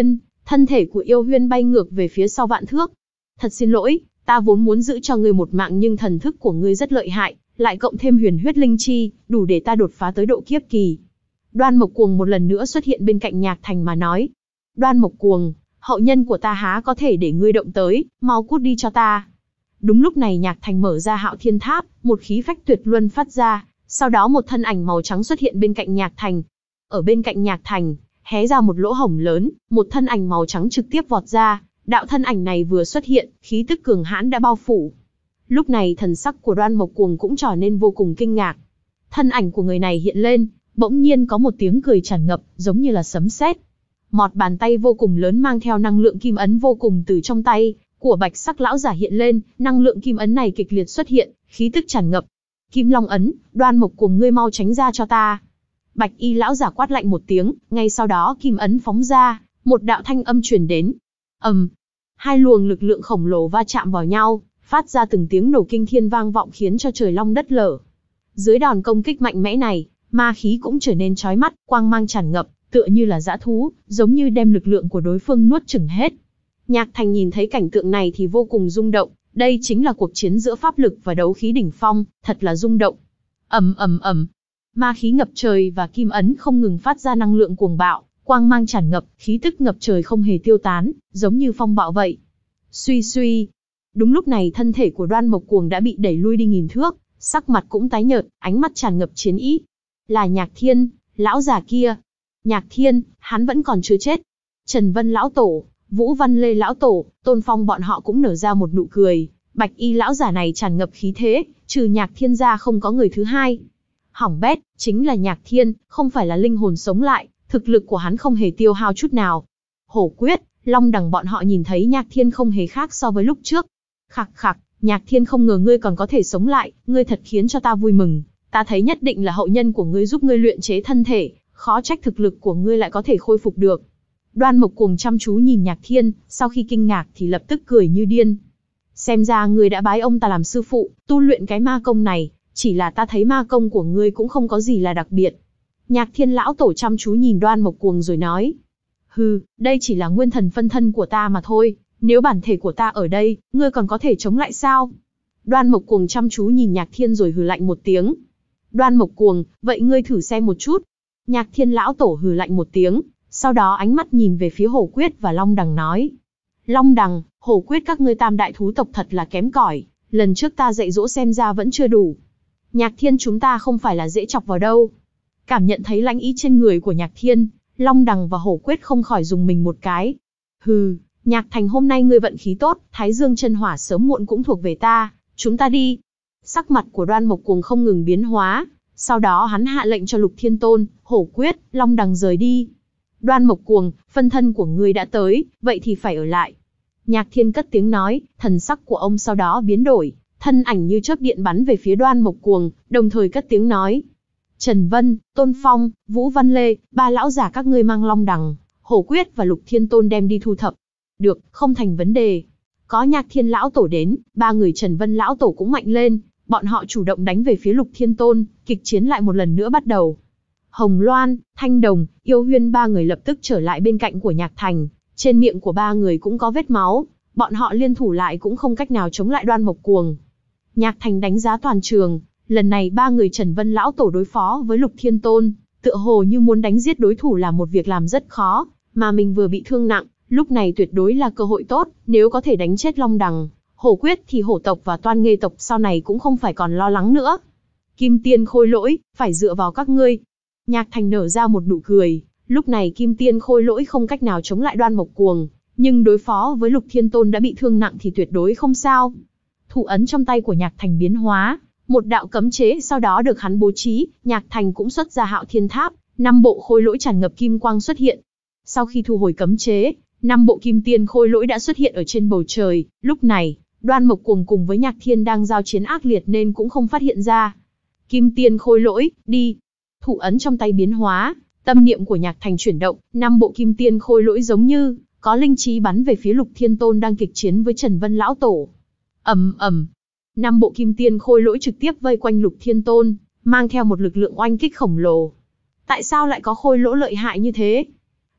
thân thể của Yêu Huyên bay ngược về phía sau vạn thước. Thật xin lỗi, ta vốn muốn giữ cho ngươi một mạng nhưng thần thức của ngươi rất lợi hại, lại cộng thêm huyền huyết linh chi, đủ để ta đột phá tới độ kiếp kỳ. Đoan Mộc Cuồng một lần nữa xuất hiện bên cạnh Nhạc Thành mà nói. Đoan Mộc Cuồng, hậu nhân của ta há có thể để ngươi động tới, mau cút đi cho ta. Đúng lúc này Nhạc Thành mở ra Hạo Thiên Tháp, một khí phách tuyệt luân phát ra, sau đó một thân ảnh màu trắng xuất hiện bên cạnh Nhạc Thành. Ở bên cạnh Nhạc Thành, hé ra một lỗ hổng lớn, một thân ảnh màu trắng trực tiếp vọt ra, đạo thân ảnh này vừa xuất hiện, khí tức cường hãn đã bao phủ. Lúc này thần sắc của Đoan Mộc Cuồng cũng trở nên vô cùng kinh ngạc. Thân ảnh của người này hiện lên, bỗng nhiên có một tiếng cười tràn ngập, giống như là sấm sét. Một bàn tay vô cùng lớn mang theo năng lượng kim ấn vô cùng từ trong tay của bạch sắc lão giả hiện lên, năng lượng kim ấn này kịch liệt xuất hiện, khí tức tràn ngập. Kim Long ấn, Đoan Mộc Cuồng ngươi mau tránh ra cho ta. Bạch y lão giả quát lạnh một tiếng, ngay sau đó kim ấn phóng ra, một đạo thanh âm truyền đến. ầm, um, hai luồng lực lượng khổng lồ va chạm vào nhau, phát ra từng tiếng nổ kinh thiên vang vọng khiến cho trời long đất lở. Dưới đòn công kích mạnh mẽ này, ma khí cũng trở nên chói mắt, quang mang tràn ngập, tựa như là dã thú, giống như đem lực lượng của đối phương nuốt chửng hết. Nhạc Thành nhìn thấy cảnh tượng này thì vô cùng rung động, đây chính là cuộc chiến giữa pháp lực và đấu khí đỉnh phong, thật là rung động. ầm ầm ầm, ma khí ngập trời và kim ấn không ngừng phát ra năng lượng cuồng bạo, quang mang tràn ngập, khí tức ngập trời không hề tiêu tán, giống như phong bạo vậy. Suy suy. Đúng lúc này thân thể của Đoan Mộc Cuồng đã bị đẩy lui đi nghìn thước, sắc mặt cũng tái nhợt, ánh mắt tràn ngập chiến ý. Là Nhạc Thiên, lão già kia. Nhạc Thiên, hắn vẫn còn chưa chết. Trần Vân lão tổ, Vũ Văn Lê lão tổ, Tôn Phong bọn họ cũng nở ra một nụ cười. Bạch y lão giả này tràn ngập khí thế, trừ Nhạc Thiên ra không có người thứ hai. Hỏng bét, chính là Nhạc Thiên, không phải là linh hồn sống lại, thực lực của hắn không hề tiêu hao chút nào. Hổ Quyết, Long Đằng bọn họ nhìn thấy Nhạc Thiên không hề khác so với lúc trước. Khặc khặc, Nhạc Thiên không ngờ ngươi còn có thể sống lại, ngươi thật khiến cho ta vui mừng. Ta thấy nhất định là hậu nhân của ngươi giúp ngươi luyện chế thân thể, khó trách thực lực của ngươi lại có thể khôi phục được. Đoan Mộc Cuồng chăm chú nhìn Nhạc Thiên, sau khi kinh ngạc thì lập tức cười như điên. Xem ra ngươi đã bái ông ta làm sư phụ, tu luyện cái ma công này, chỉ là ta thấy ma công của ngươi cũng không có gì là đặc biệt. Nhạc Thiên lão tổ chăm chú nhìn Đoan Mộc Cuồng rồi nói. Hừ, đây chỉ là nguyên thần phân thân của ta mà thôi, nếu bản thể của ta ở đây, ngươi còn có thể chống lại sao? Đoan Mộc Cuồng chăm chú nhìn Nhạc Thiên rồi hừ lạnh một tiếng. Đoan Mộc Cuồng, vậy ngươi thử xem một chút. Nhạc Thiên lão tổ hừ lạnh một tiếng, sau đó ánh mắt nhìn về phía Hổ Quyết và Long Đằng nói. Long Đằng, Hổ Quyết các ngươi tam đại thú tộc thật là kém cỏi, lần trước ta dạy dỗ xem ra vẫn chưa đủ. Nhạc Thiên chúng ta không phải là dễ chọc vào đâu. Cảm nhận thấy lãnh ý trên người của Nhạc Thiên, Long Đằng và Hổ Quyết không khỏi dùng mình một cái. Hừ, Nhạc Thành hôm nay ngươi vận khí tốt, Thái Dương chân hỏa sớm muộn cũng thuộc về ta, chúng ta đi. Sắc mặt của Đoan Mộc Cuồng không ngừng biến hóa, sau đó hắn hạ lệnh cho Lục Thiên Tôn, Hổ Quyết, Long Đằng rời đi. Đoan Mộc Cuồng, phân thân của ngươi đã tới, vậy thì phải ở lại. Nhạc Thiên cất tiếng nói, thần sắc của ông sau đó biến đổi, thân ảnh như chớp điện bắn về phía Đoan Mộc Cuồng, đồng thời cất tiếng nói. Trần Vân, Tôn Phong, Vũ Văn Lê, ba lão giả các ngươi mang Long Đằng, Hổ Quyết và Lục Thiên Tôn đem đi thu thập. Được, không thành vấn đề. Có Nhạc Thiên lão tổ đến, ba người Trần Vân lão tổ cũng mạnh lên, bọn họ chủ động đánh về phía Lục Thiên Tôn, kịch chiến lại một lần nữa bắt đầu. Hồng Loan, Thanh Đồng, Yêu Huyên ba người lập tức trở lại bên cạnh của Nhạc Thành, trên miệng của ba người cũng có vết máu, bọn họ liên thủ lại cũng không cách nào chống lại Đoan Mộc Cuồng. Nhạc Thành đánh giá toàn trường, lần này ba người Trần Vân lão tổ đối phó với Lục Thiên Tôn, tựa hồ như muốn đánh giết đối thủ là một việc làm rất khó, mà mình vừa bị thương nặng, lúc này tuyệt đối là cơ hội tốt, nếu có thể đánh chết Long Đằng, Hổ Quyết thì hổ tộc và Toan Nghê tộc sau này cũng không phải còn lo lắng nữa. Kim Tiên Khôi Lỗi, phải dựa vào các ngươi. Nhạc Thành nở ra một nụ cười, lúc này Kim Tiên Khôi Lỗi không cách nào chống lại Đoan Mộc Cuồng, nhưng đối phó với Lục Thiên Tôn đã bị thương nặng thì tuyệt đối không sao. Thủ ấn trong tay của Nhạc Thành biến hóa, một đạo cấm chế sau đó được hắn bố trí, Nhạc Thành cũng xuất ra Hạo Thiên Tháp, năm bộ khôi lỗi tràn ngập kim quang xuất hiện. Sau khi thu hồi cấm chế, năm bộ Kim Tiên Khôi Lỗi đã xuất hiện ở trên bầu trời, lúc này, Đoan Mộc Cuồng cùng với Nhạc Thiên đang giao chiến ác liệt nên cũng không phát hiện ra. Kim Tiên Khôi Lỗi, đi. Thủ ấn trong tay biến hóa, tâm niệm của Nhạc Thành chuyển động, năm bộ Kim Tiên Khôi Lỗi giống như có linh trí bắn về phía Lục Thiên Tôn đang kịch chiến với Trần Vân lão tổ. Ầm ầm. Năm bộ Kim Tiên Khôi Lỗi trực tiếp vây quanh Lục Thiên Tôn, mang theo một lực lượng oanh kích khổng lồ. Tại sao lại có khôi lỗi lợi hại như thế?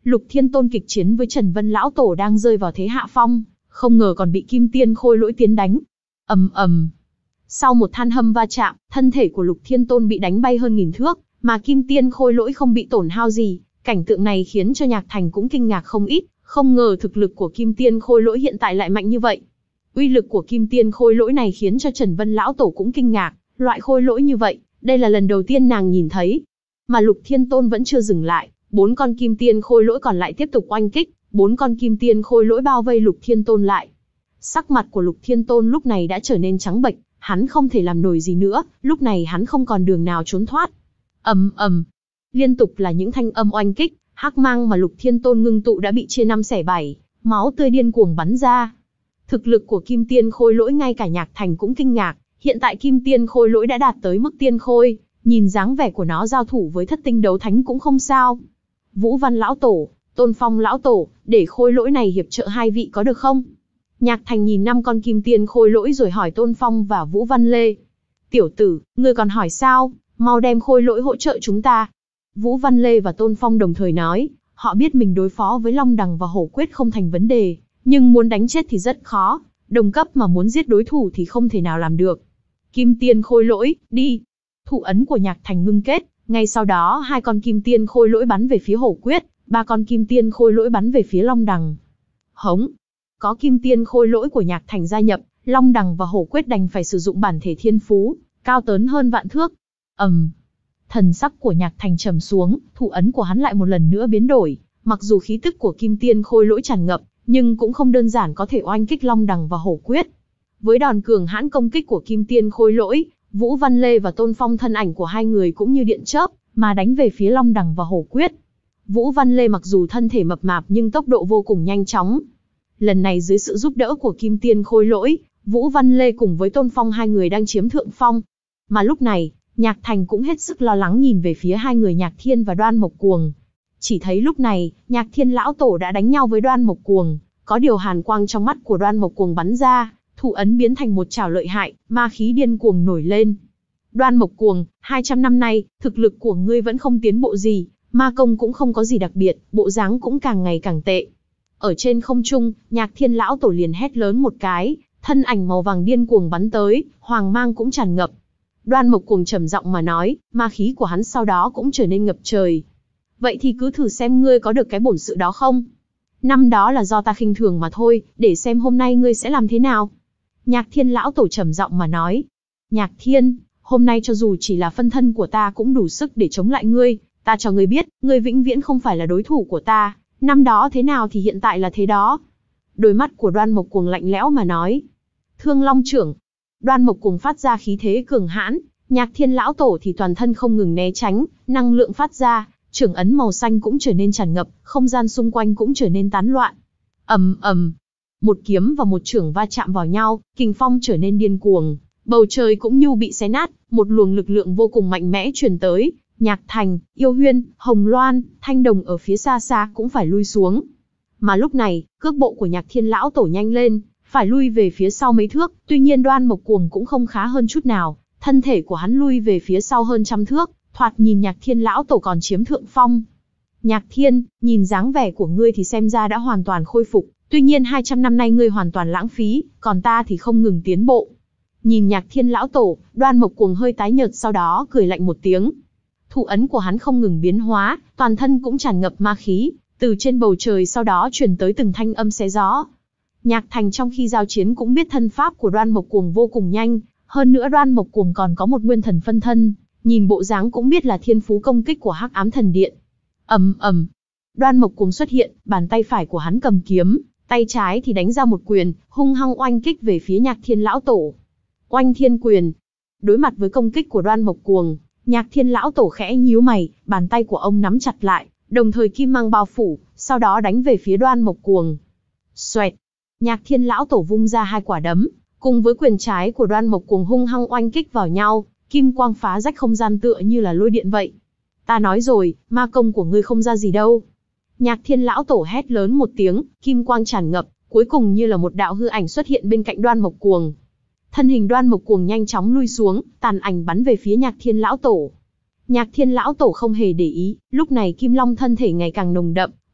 Lục Thiên Tôn kịch chiến với Trần Vân Lão Tổ đang rơi vào thế hạ phong, không ngờ còn bị Kim Tiên Khôi Lỗi tiến đánh. ầm ầm. Sau một than hâm va chạm, thân thể của Lục Thiên Tôn bị đánh bay hơn nghìn thước, mà Kim Tiên Khôi Lỗi không bị tổn hao gì. Cảnh tượng này khiến cho Nhạc Thành cũng kinh ngạc không ít, không ngờ thực lực của Kim Tiên Khôi Lỗi hiện tại lại mạnh như vậy. Uy lực của Kim Tiên Khôi Lỗi này khiến cho Trần Vân Lão Tổ cũng kinh ngạc, loại khôi lỗi như vậy, đây là lần đầu tiên nàng nhìn thấy. Mà Lục Thiên Tôn vẫn chưa dừng lại, bốn con Kim Tiên Khôi Lỗi còn lại tiếp tục oanh kích, bốn con Kim Tiên Khôi Lỗi bao vây Lục Thiên Tôn lại. Sắc mặt của Lục Thiên Tôn lúc này đã trở nên trắng bệch, hắn không thể làm nổi gì nữa, lúc này hắn không còn đường nào trốn thoát. Ầm ầm, liên tục là những thanh âm oanh kích, hắc mang mà Lục Thiên Tôn ngưng tụ đã bị chia năm xẻ bảy, máu tươi điên cuồng bắn ra. Thực lực của Kim Tiên Khôi Lỗi ngay cả Nhạc Thành cũng kinh ngạc, hiện tại Kim Tiên Khôi Lỗi đã đạt tới mức tiên khôi, nhìn dáng vẻ của nó giao thủ với Thất Tinh Đấu Thánh cũng không sao. Vũ Văn Lão Tổ, Tôn Phong Lão Tổ, để khôi lỗi này hiệp trợ hai vị có được không? Nhạc Thành nhìn năm con Kim Tiên Khôi Lỗi rồi hỏi Tôn Phong và Vũ Văn Lê. Tiểu tử, ngươi còn hỏi sao, mau đem khôi lỗi hỗ trợ chúng ta. Vũ Văn Lê và Tôn Phong đồng thời nói, họ biết mình đối phó với Long Đằng và Hổ Quyết không thành vấn đề, nhưng muốn đánh chết thì rất khó, đồng cấp mà muốn giết đối thủ thì không thể nào làm được. Kim Tiên Khôi Lỗi, đi. Thủ ấn của Nhạc Thành ngưng kết, ngay sau đó hai con Kim Tiên Khôi Lỗi bắn về phía Hổ Quyết, ba con Kim Tiên Khôi Lỗi bắn về phía Long Đằng. Hống! Có Kim Tiên Khôi Lỗi của Nhạc Thành gia nhập, Long Đằng và Hổ Quyết đành phải sử dụng bản thể thiên phú, cao tớn hơn vạn thước. ầm, um. Thần sắc của Nhạc Thành trầm xuống, thủ ấn của hắn lại một lần nữa biến đổi, mặc dù khí tức của Kim Tiên Khôi Lỗi tràn ngập, nhưng cũng không đơn giản có thể oanh kích Long Đằng và Hổ Quyết. Với đòn cường hãn công kích của Kim Tiên Khôi Lỗi, Vũ Văn Lê và Tôn Phong thân ảnh của hai người cũng như điện chớp, mà đánh về phía Long Đằng và Hổ Quyết. Vũ Văn Lê mặc dù thân thể mập mạp nhưng tốc độ vô cùng nhanh chóng. Lần này dưới sự giúp đỡ của Kim Tiên Khôi Lỗi, Vũ Văn Lê cùng với Tôn Phong hai người đang chiếm thượng phong. Mà lúc này, Nhạc Thành cũng hết sức lo lắng nhìn về phía hai người Nhạc Thiên và Đoan Mộc Cuồng. Chỉ thấy lúc này, Nhạc Thiên Lão Tổ đã đánh nhau với Đoan Mộc Cuồng, có điều hàn quang trong mắt của Đoan Mộc Cuồng bắn ra, thủ ấn biến thành một chảo lợi hại, ma khí điên cuồng nổi lên. Đoan Mộc Cuồng, hai trăm năm nay, thực lực của ngươi vẫn không tiến bộ gì, ma công cũng không có gì đặc biệt, bộ dáng cũng càng ngày càng tệ. Ở trên không trung, Nhạc Thiên Lão Tổ liền hét lớn một cái, thân ảnh màu vàng điên cuồng bắn tới, hoàng mang cũng tràn ngập. Đoan Mộc Cuồng trầm giọng mà nói, ma khí của hắn sau đó cũng trở nên ngập trời. Vậy thì cứ thử xem ngươi có được cái bổn sự đó không? Năm đó là do ta khinh thường mà thôi, để xem hôm nay ngươi sẽ làm thế nào. Nhạc Thiên Lão Tổ trầm giọng mà nói. Nhạc Thiên, hôm nay cho dù chỉ là phân thân của ta cũng đủ sức để chống lại ngươi, ta cho ngươi biết, ngươi vĩnh viễn không phải là đối thủ của ta, năm đó thế nào thì hiện tại là thế đó. Đôi mắt của Đoan Mộc Cuồng lạnh lẽo mà nói. Thương Long Chưởng. Đoan Mộc Cuồng phát ra khí thế cường hãn, Nhạc Thiên Lão Tổ thì toàn thân không ngừng né tránh, năng lượng phát ra, chưởng ấn màu xanh cũng trở nên tràn ngập, không gian xung quanh cũng trở nên tán loạn. Ầm ầm, một kiếm và một chưởng va chạm vào nhau, kình phong trở nên điên cuồng, bầu trời cũng như bị xé nát, một luồng lực lượng vô cùng mạnh mẽ truyền tới. Nhạc Thành, Yêu Huyên, Hồng Loan, Thanh Đồng ở phía xa xa cũng phải lui xuống. Mà lúc này, cước bộ của Nhạc Thiên Lão Tổ nhanh lên, phải lui về phía sau mấy thước, tuy nhiên Đoan Mộc Cuồng cũng không khá hơn chút nào, thân thể của hắn lui về phía sau hơn trăm thước, thoạt nhìn Nhạc Thiên Lão Tổ còn chiếm thượng phong. Nhạc Thiên, nhìn dáng vẻ của ngươi thì xem ra đã hoàn toàn khôi phục, tuy nhiên hai trăm năm nay ngươi hoàn toàn lãng phí, còn ta thì không ngừng tiến bộ. Nhìn Nhạc Thiên Lão Tổ, Đoan Mộc Cuồng hơi tái nhợt sau đó cười lạnh một tiếng. Thủ ấn của hắn không ngừng biến hóa, toàn thân cũng tràn ngập ma khí, từ trên bầu trời sau đó truyền tới từng thanh âm xé gió. Nhạc Thành trong khi giao chiến cũng biết thân pháp của Đoan Mộc Cuồng vô cùng nhanh, hơn nữa Đoan Mộc Cuồng còn có một nguyên thần phân thân, nhìn bộ dáng cũng biết là thiên phú công kích của Hắc Ám Thần Điện. Ầm ầm, Đoan Mộc Cuồng xuất hiện, bàn tay phải của hắn cầm kiếm, tay trái thì đánh ra một quyền, hung hăng oanh kích về phía Nhạc Thiên Lão Tổ. Oanh Thiên Quyền. Đối mặt với công kích của Đoan Mộc Cuồng, Nhạc Thiên Lão Tổ khẽ nhíu mày, bàn tay của ông nắm chặt lại, đồng thời kim mang bao phủ, sau đó đánh về phía Đoan Mộc Cuồng. Xoẹt. Nhạc Thiên Lão Tổ vung ra hai quả đấm, cùng với quyền trái của Đoan Mộc Cuồng hung hăng oanh kích vào nhau, kim quang phá rách không gian tựa như là lôi điện vậy. Ta nói rồi, ma công của ngươi không ra gì đâu. Nhạc Thiên Lão Tổ hét lớn một tiếng, kim quang tràn ngập, cuối cùng như là một đạo hư ảnh xuất hiện bên cạnh Đoan Mộc Cuồng. Thân hình Đoan Mộc Cuồng nhanh chóng lui xuống, tàn ảnh bắn về phía Nhạc Thiên Lão Tổ. Nhạc Thiên Lão Tổ không hề để ý, lúc này Kim Long thân thể ngày càng nồng đậm,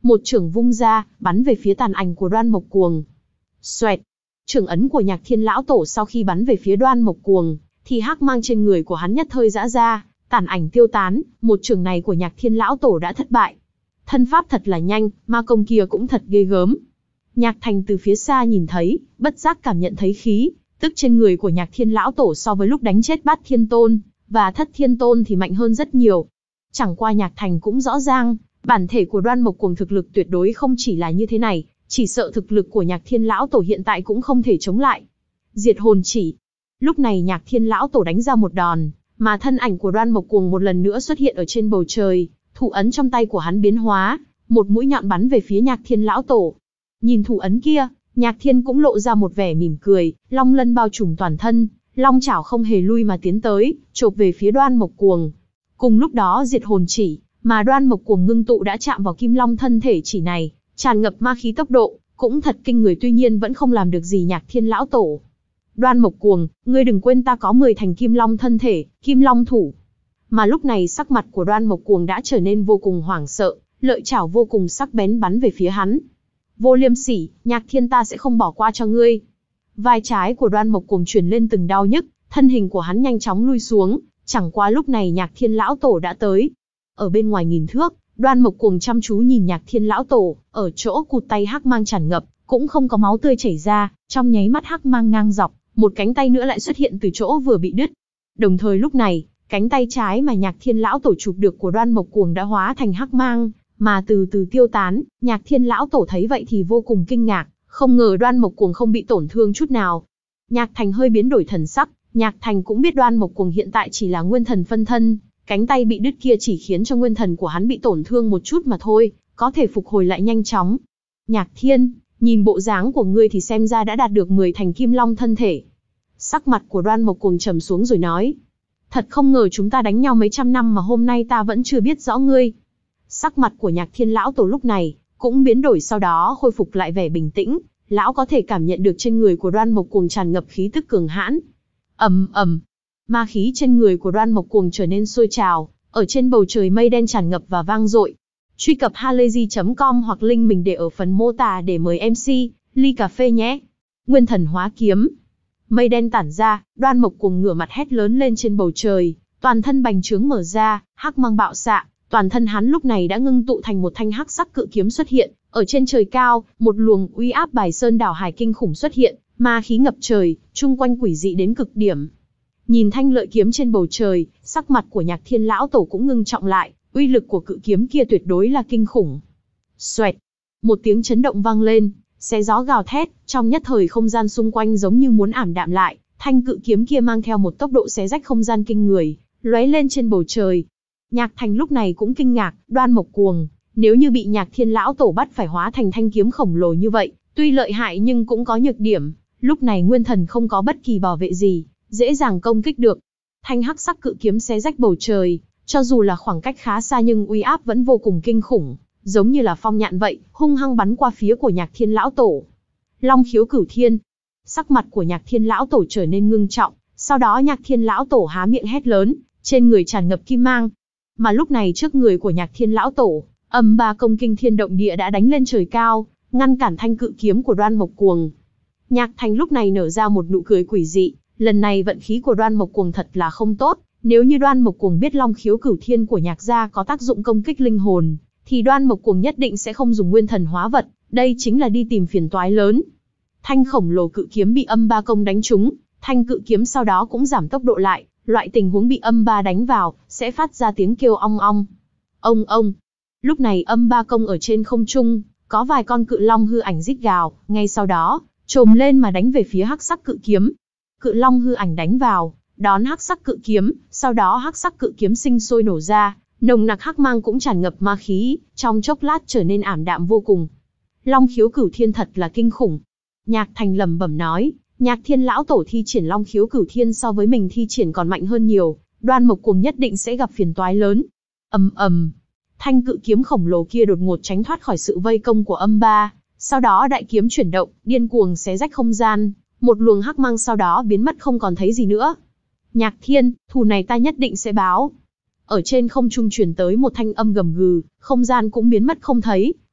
một chưởng vung ra, bắn về phía tàn ảnh của Đoan Mộc Cuồng. Xoẹt! Chưởng ấn của Nhạc Thiên lão tổ sau khi bắn về phía Đoan Mộc Cuồng, thì hắc mang trên người của hắn nhất thời giã ra, tàn ảnh tiêu tán, một chưởng này của Nhạc Thiên lão tổ đã thất bại. Thân pháp thật là nhanh, ma công kia cũng thật ghê gớm. Nhạc Thành từ phía xa nhìn thấy, bất giác cảm nhận thấy khí tức trên người của Nhạc Thiên lão tổ so với lúc đánh chết Bát Thiên Tôn và Thất Thiên Tôn thì mạnh hơn rất nhiều. Chẳng qua Nhạc Thành cũng rõ ràng, bản thể của Đoan Mộc Cuồng thực lực tuyệt đối không chỉ là như thế này, chỉ sợ thực lực của Nhạc Thiên lão tổ hiện tại cũng không thể chống lại. Diệt hồn chỉ. Lúc này Nhạc Thiên lão tổ đánh ra một đòn, mà thân ảnh của Đoan Mộc Cuồng một lần nữa xuất hiện ở trên bầu trời, thủ ấn trong tay của hắn biến hóa, một mũi nhọn bắn về phía Nhạc Thiên lão tổ. Nhìn thủ ấn kia, Nhạc Thiên cũng lộ ra một vẻ mỉm cười, long lân bao trùm toàn thân, long chảo không hề lui mà tiến tới, chộp về phía Đoan Mộc Cuồng. Cùng lúc đó diệt hồn chỉ, mà Đoan Mộc Cuồng ngưng tụ đã chạm vào kim long thân thể chỉ này, tràn ngập ma khí tốc độ, cũng thật kinh người, tuy nhiên vẫn không làm được gì Nhạc Thiên lão tổ. Đoan Mộc Cuồng, ngươi đừng quên ta có mười thành kim long thân thể, kim long thủ. Mà lúc này sắc mặt của Đoan Mộc Cuồng đã trở nên vô cùng hoảng sợ, lợi chảo vô cùng sắc bén bắn về phía hắn. Vô liêm sỉ, Nhạc Thiên ta sẽ không bỏ qua cho ngươi. Vai trái của Đoan Mộc Cuồng truyền lên từng đau nhức, thân hình của hắn nhanh chóng lui xuống, chẳng qua lúc này Nhạc Thiên lão tổ đã tới. Ở bên ngoài nghìn thước, Đoan Mộc Cuồng chăm chú nhìn Nhạc Thiên lão tổ, ở chỗ cụt tay hắc mang tràn ngập, cũng không có máu tươi chảy ra, trong nháy mắt hắc mang ngang dọc, một cánh tay nữa lại xuất hiện từ chỗ vừa bị đứt. Đồng thời lúc này, cánh tay trái mà Nhạc Thiên lão tổ chụp được của Đoan Mộc Cuồng đã hóa thành hắc mang, mà từ từ tiêu tán. Nhạc Thiên lão tổ thấy vậy thì vô cùng kinh ngạc, không ngờ Đoan Mộc Cuồng không bị tổn thương chút nào. Nhạc Thành hơi biến đổi thần sắc, Nhạc Thành cũng biết Đoan Mộc Cuồng hiện tại chỉ là nguyên thần phân thân, cánh tay bị đứt kia chỉ khiến cho nguyên thần của hắn bị tổn thương một chút mà thôi, có thể phục hồi lại nhanh chóng. Nhạc Thiên, nhìn bộ dáng của ngươi thì xem ra đã đạt được mười thành kim long thân thể. Sắc mặt của Đoan Mộc Cuồng trầm xuống rồi nói, thật không ngờ chúng ta đánh nhau mấy trăm năm mà hôm nay ta vẫn chưa biết rõ ngươi. Sắc mặt của Nhạc Thiên lão tổ lúc này cũng biến đổi, sau đó khôi phục lại vẻ bình tĩnh, lão có thể cảm nhận được trên người của Đoan Mộc Cuồng tràn ngập khí tức cường hãn. Ầm ầm, ma khí trên người của Đoan Mộc Cuồng trở nên sôi trào, ở trên bầu trời mây đen tràn ngập và vang dội. Truy cập halayzi chấm com hoặc link mình để ở phần mô tả để mời em xê ly cà phê nhé. Nguyên thần hóa kiếm. Mây đen tản ra, Đoan Mộc Cuồng ngửa mặt hét lớn lên trên bầu trời, toàn thân bành trướng mở ra, hắc mang bạo xạ, toàn thân hắn lúc này đã ngưng tụ thành một thanh hắc sắc cự kiếm xuất hiện, ở trên trời cao, một luồng uy áp bài sơn đảo hải kinh khủng xuất hiện, ma khí ngập trời, chung quanh quỷ dị đến cực điểm. Nhìn thanh lợi kiếm trên bầu trời, sắc mặt của Nhạc Thiên lão tổ cũng ngưng trọng lại, uy lực của cự kiếm kia tuyệt đối là kinh khủng. Xoẹt, một tiếng chấn động vang lên, xé gió gào thét, trong nhất thời không gian xung quanh giống như muốn ảm đạm lại, thanh cự kiếm kia mang theo một tốc độ xé rách không gian kinh người, lóe lên trên bầu trời. Nhạc Thành lúc này cũng kinh ngạc, Đoan Mộc Cuồng, nếu như bị Nhạc Thiên lão tổ bắt phải hóa thành thanh kiếm khổng lồ như vậy, tuy lợi hại nhưng cũng có nhược điểm, lúc này nguyên thần không có bất kỳ bảo vệ gì, dễ dàng công kích được. Thanh hắc sắc cự kiếm xé rách bầu trời, cho dù là khoảng cách khá xa nhưng uy áp vẫn vô cùng kinh khủng, giống như là phong nhạn vậy, hung hăng bắn qua phía của Nhạc Thiên lão tổ. Long khiếu cửu thiên. Sắc mặt của Nhạc Thiên lão tổ trở nên ngưng trọng, sau đó Nhạc Thiên lão tổ há miệng hét lớn, trên người tràn ngập kim mang. Mà lúc này trước người của Nhạc Thiên lão tổ, âm ba công kinh thiên động địa đã đánh lên trời cao, ngăn cản thanh cự kiếm của Đoan Mộc Cuồng. Nhạc Thành lúc này nở ra một nụ cười quỷ dị, lần này vận khí của Đoan Mộc Cuồng thật là không tốt, nếu như Đoan Mộc Cuồng biết Long khiếu cửu thiên của Nhạc gia có tác dụng công kích linh hồn, thì Đoan Mộc Cuồng nhất định sẽ không dùng nguyên thần hóa vật, đây chính là đi tìm phiền toái lớn. Thanh khổng lồ cự kiếm bị âm ba công đánh trúng, thanh cự kiếm sau đó cũng giảm tốc độ lại, loại tình huống bị âm ba đánh vào, sẽ phát ra tiếng kêu ong ong. Ông ông. Lúc này âm ba công ở trên không trung, có vài con cự long hư ảnh rít gào, ngay sau đó, trồm lên mà đánh về phía hắc sắc cự kiếm. Cự long hư ảnh đánh vào, đón hắc sắc cự kiếm, sau đó hắc sắc cự kiếm sinh sôi nổ ra, nồng nặc hắc mang cũng tràn ngập ma khí, trong chốc lát trở nên ảm đạm vô cùng. Long khiếu cửu thiên thật là kinh khủng. Nhạc Thành lẩm bẩm nói, Nhạc Thiên lão tổ thi triển Long khiếu cửu thiên so với mình thi triển còn mạnh hơn nhiều, Đoan Mộc Cuồng nhất định sẽ gặp phiền toái lớn. Ầm ầm, thanh cự kiếm khổng lồ kia đột ngột tránh thoát khỏi sự vây công của âm ba, sau đó đại kiếm chuyển động, điên cuồng xé rách không gian, một luồng hắc mang sau đó biến mất không còn thấy gì nữa. Nhạc Thiên, thù này ta nhất định sẽ báo. Ở trên không trung truyền tới một thanh âm gầm gừ, không gian cũng biến mất không thấy,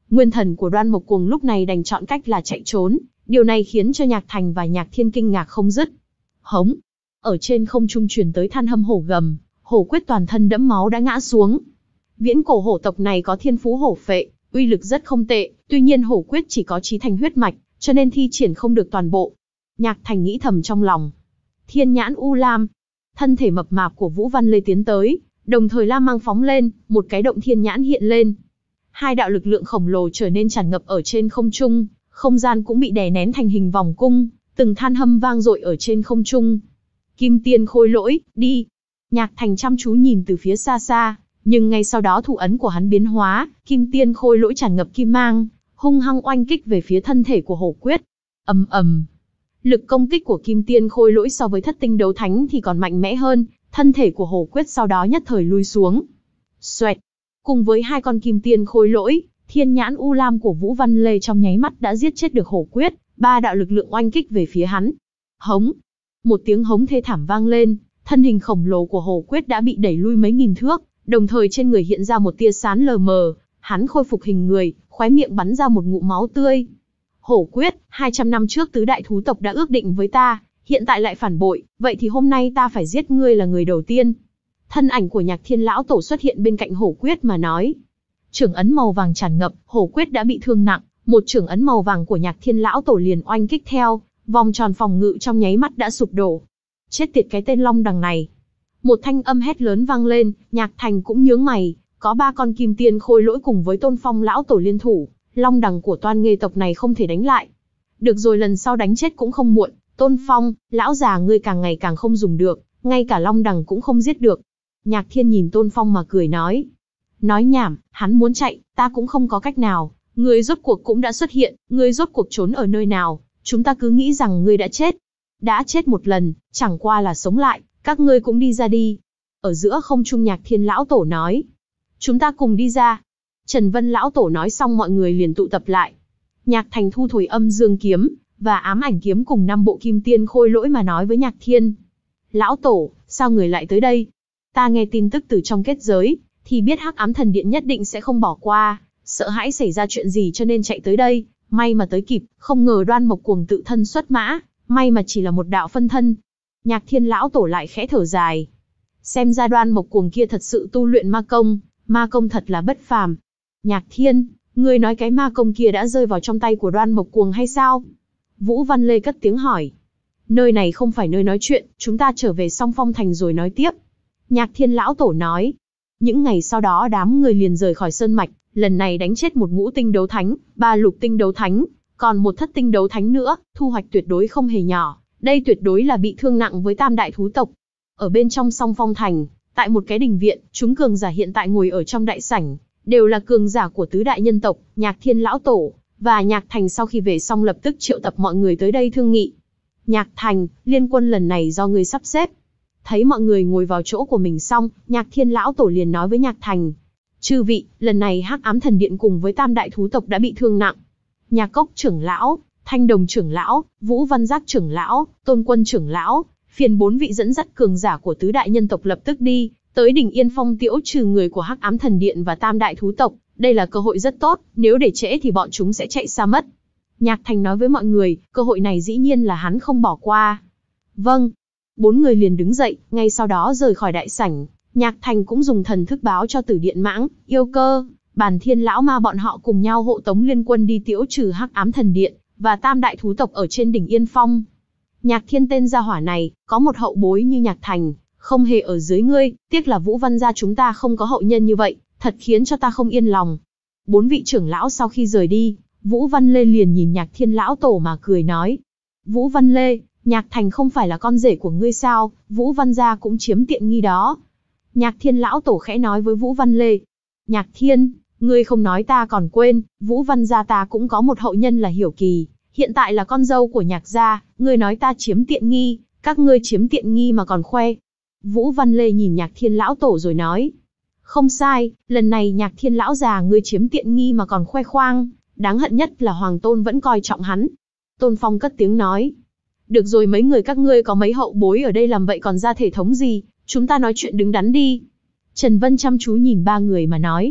Nguyên thần của Đoan Mộc Cuồng lúc này đành chọn cách là chạy trốn, điều này khiến cho Nhạc Thành và Nhạc Thiên kinh ngạc không dứt. Hống! Ở trên không trung truyền tới than hâm hổ gầm, hổ quyết toàn thân đẫm máu đã ngã xuống. Viễn cổ hổ tộc này có thiên phú hổ phệ, uy lực rất không tệ, tuy nhiên hổ quyết chỉ có chí thành huyết mạch, cho nên thi triển không được toàn bộ. Nhạc Thành nghĩ thầm trong lòng. Thiên nhãn U Lam. Thân thể mập mạp của Vũ Văn Lê tiến tới, đồng thời lam mang phóng lên, một cái động thiên nhãn hiện lên. Hai đạo lực lượng khổng lồ trở nên tràn ngập ở trên không trung, không gian cũng bị đè nén thành hình vòng cung, từng than hâm vang dội ở trên không trung. Kim Tiên Khôi Lỗi, đi! Nhạc Thành chăm chú nhìn từ phía xa xa, nhưng ngay sau đó thủ ấn của hắn biến hóa, Kim Tiên Khôi Lỗi tràn ngập kim mang, hung hăng oanh kích về phía thân thể của hổ quyết. Ầm ầm. Lực công kích của Kim Tiên Khôi Lỗi so với Thất Tinh Đấu Thánh thì còn mạnh mẽ hơn, thân thể của hổ quyết sau đó nhất thời lui xuống. Xoẹt. Cùng với hai con Kim Tiên Khôi Lỗi, Thiên nhãn U Lam của Vũ Văn Lê trong nháy mắt đã giết chết được hổ quyết, ba đạo lực lượng oanh kích về phía hắn. Hống. Một tiếng hống thê thảm vang lên, thân hình khổng lồ của hổ quyết đã bị đẩy lui mấy nghìn thước, đồng thời trên người hiện ra một tia sáng lờ mờ, hắn khôi phục hình người, khóe miệng bắn ra một ngụm máu tươi. Hổ quyết, hai trăm năm trước tứ đại thú tộc đã ước định với ta, hiện tại lại phản bội, vậy thì hôm nay ta phải giết ngươi là người đầu tiên. Thân ảnh của Nhạc Thiên lão tổ xuất hiện bên cạnh hổ quyết mà nói. Chưởng ấn màu vàng tràn ngập, hổ quyết đã bị thương nặng, một chưởng ấn màu vàng của Nhạc Thiên lão tổ liền oanh kích theo, vòng tròn phòng ngự trong nháy mắt đã sụp đổ. Chết tiệt cái tên Long Đằng này. Một thanh âm hét lớn vang lên, Nhạc Thành cũng nhướng mày, có ba con Kim Tiên Khôi Lỗi cùng với Tôn Phong lão tổ liên thủ, Long Đằng của Toan Nghê tộc này không thể đánh lại. Được rồi, lần sau đánh chết cũng không muộn, Tôn Phong, lão già ngươi càng ngày càng không dùng được, ngay cả Long Đằng cũng không giết được. Nhạc Thiên nhìn Tôn Phong mà cười nói. Nói nhảm, hắn muốn chạy, ta cũng không có cách nào, ngươi rốt cuộc cũng đã xuất hiện, ngươi rốt cuộc trốn ở nơi nào, chúng ta cứ nghĩ rằng ngươi đã chết. Đã chết một lần, chẳng qua là sống lại, các ngươi cũng đi ra đi. Ở giữa không trung Nhạc Thiên lão tổ nói. Chúng ta cùng đi ra. Trần Vân lão tổ nói xong mọi người liền tụ tập lại. Nhạc Thành thu thổi âm dương kiếm, và ám ảnh kiếm cùng năm bộ Kim Tiên Khôi Lỗi mà nói với Nhạc Thiên. Lão tổ, sao người lại tới đây? Ta nghe tin tức từ trong kết giới, thì biết Hắc Ám Thần Điện nhất định sẽ không bỏ qua, sợ hãi xảy ra chuyện gì cho nên chạy tới đây, may mà tới kịp, không ngờ Đoan Mộc Cuồng tự thân xuất mã, may mà chỉ là một đạo phân thân. Nhạc Thiên lão tổ lại khẽ thở dài. Xem ra Đoan Mộc Cuồng kia thật sự tu luyện ma công, ma công thật là bất phàm. Nhạc Thiên, ngươi nói cái ma công kia đã rơi vào trong tay của Đoan Mộc Cuồng hay sao? Vũ Văn Lê cất tiếng hỏi. Nơi này không phải nơi nói chuyện, chúng ta trở về Song Phong Thành rồi nói tiếp. Nhạc Thiên lão tổ nói. Những ngày sau đó đám người liền rời khỏi Sơn Mạch, lần này đánh chết một ngũ tinh đấu thánh, ba lục tinh đấu thánh, còn một thất tinh đấu thánh nữa, thu hoạch tuyệt đối không hề nhỏ. Đây tuyệt đối là bị thương nặng với tam đại thú tộc. Ở bên trong Song Phong Thành, tại một cái đình viện, chúng cường giả hiện tại ngồi ở trong đại sảnh, đều là cường giả của tứ đại nhân tộc, Nhạc Thiên lão tổ, và Nhạc Thành sau khi về xong lập tức triệu tập mọi người tới đây thương nghị. Nhạc Thành, liên quân lần này do ngươi sắp xếp. Thấy mọi người ngồi vào chỗ của mình xong, Nhạc Thiên lão tổ liền nói với Nhạc Thành. Chư vị, lần này Hắc Ám Thần Điện cùng với tam đại thú tộc đã bị thương nặng. Nhạc Cốc trưởng lão, Thanh Đồng trưởng lão, Vũ Văn Giác trưởng lão, Tôn Quân trưởng lão, phiền bốn vị dẫn dắt cường giả của tứ đại nhân tộc lập tức đi tới đỉnh Yên Phong tiễu trừ người của Hắc Ám Thần Điện và tam đại thú tộc. Đây là cơ hội rất tốt, nếu để trễ thì bọn chúng sẽ chạy xa mất. Nhạc Thành nói với mọi người, cơ hội này dĩ nhiên là hắn không bỏ qua. Vâng. Bốn người liền đứng dậy, ngay sau đó rời khỏi đại sảnh. Nhạc Thành cũng dùng thần thức báo cho Tử Điện Mãng, Yêu Cơ, Bàn Thiên lão ma bọn họ cùng nhau hộ tống liên quân đi tiễu trừ Hắc Ám Thần Điện và tam đại thú tộc ở trên đỉnh Yên Phong. Nhạc Thiên tên gia hỏa này, có một hậu bối như Nhạc Thành, không hề ở dưới ngươi, tiếc là Vũ Văn gia chúng ta không có hậu nhân như vậy, thật khiến cho ta không yên lòng. Bốn vị trưởng lão sau khi rời đi, Vũ Văn Lê liền nhìn Nhạc Thiên lão tổ mà cười nói. Vũ Văn Lê, Nhạc Thành không phải là con rể của ngươi sao, Vũ Văn gia cũng chiếm tiện nghi đó. Nhạc Thiên lão tổ khẽ nói với Vũ Văn Lê. Nhạc Thiên, ngươi không nói ta còn quên, Vũ Văn gia ta cũng có một hậu nhân là Hiểu Kỳ, hiện tại là con dâu của Nhạc gia, ngươi nói ta chiếm tiện nghi, các ngươi chiếm tiện nghi mà còn khoe. Vũ Văn Lê nhìn Nhạc Thiên lão tổ rồi nói. Không sai, lần này Nhạc Thiên lão già ngươi chiếm tiện nghi mà còn khoe khoang, đáng hận nhất là Hoàng Tôn vẫn coi trọng hắn. Tôn Phong cất tiếng nói. Được rồi, mấy người các ngươi có mấy hậu bối ở đây làm vậy còn ra thể thống gì, chúng ta nói chuyện đứng đắn đi. Trần Vân chăm chú nhìn ba người mà nói.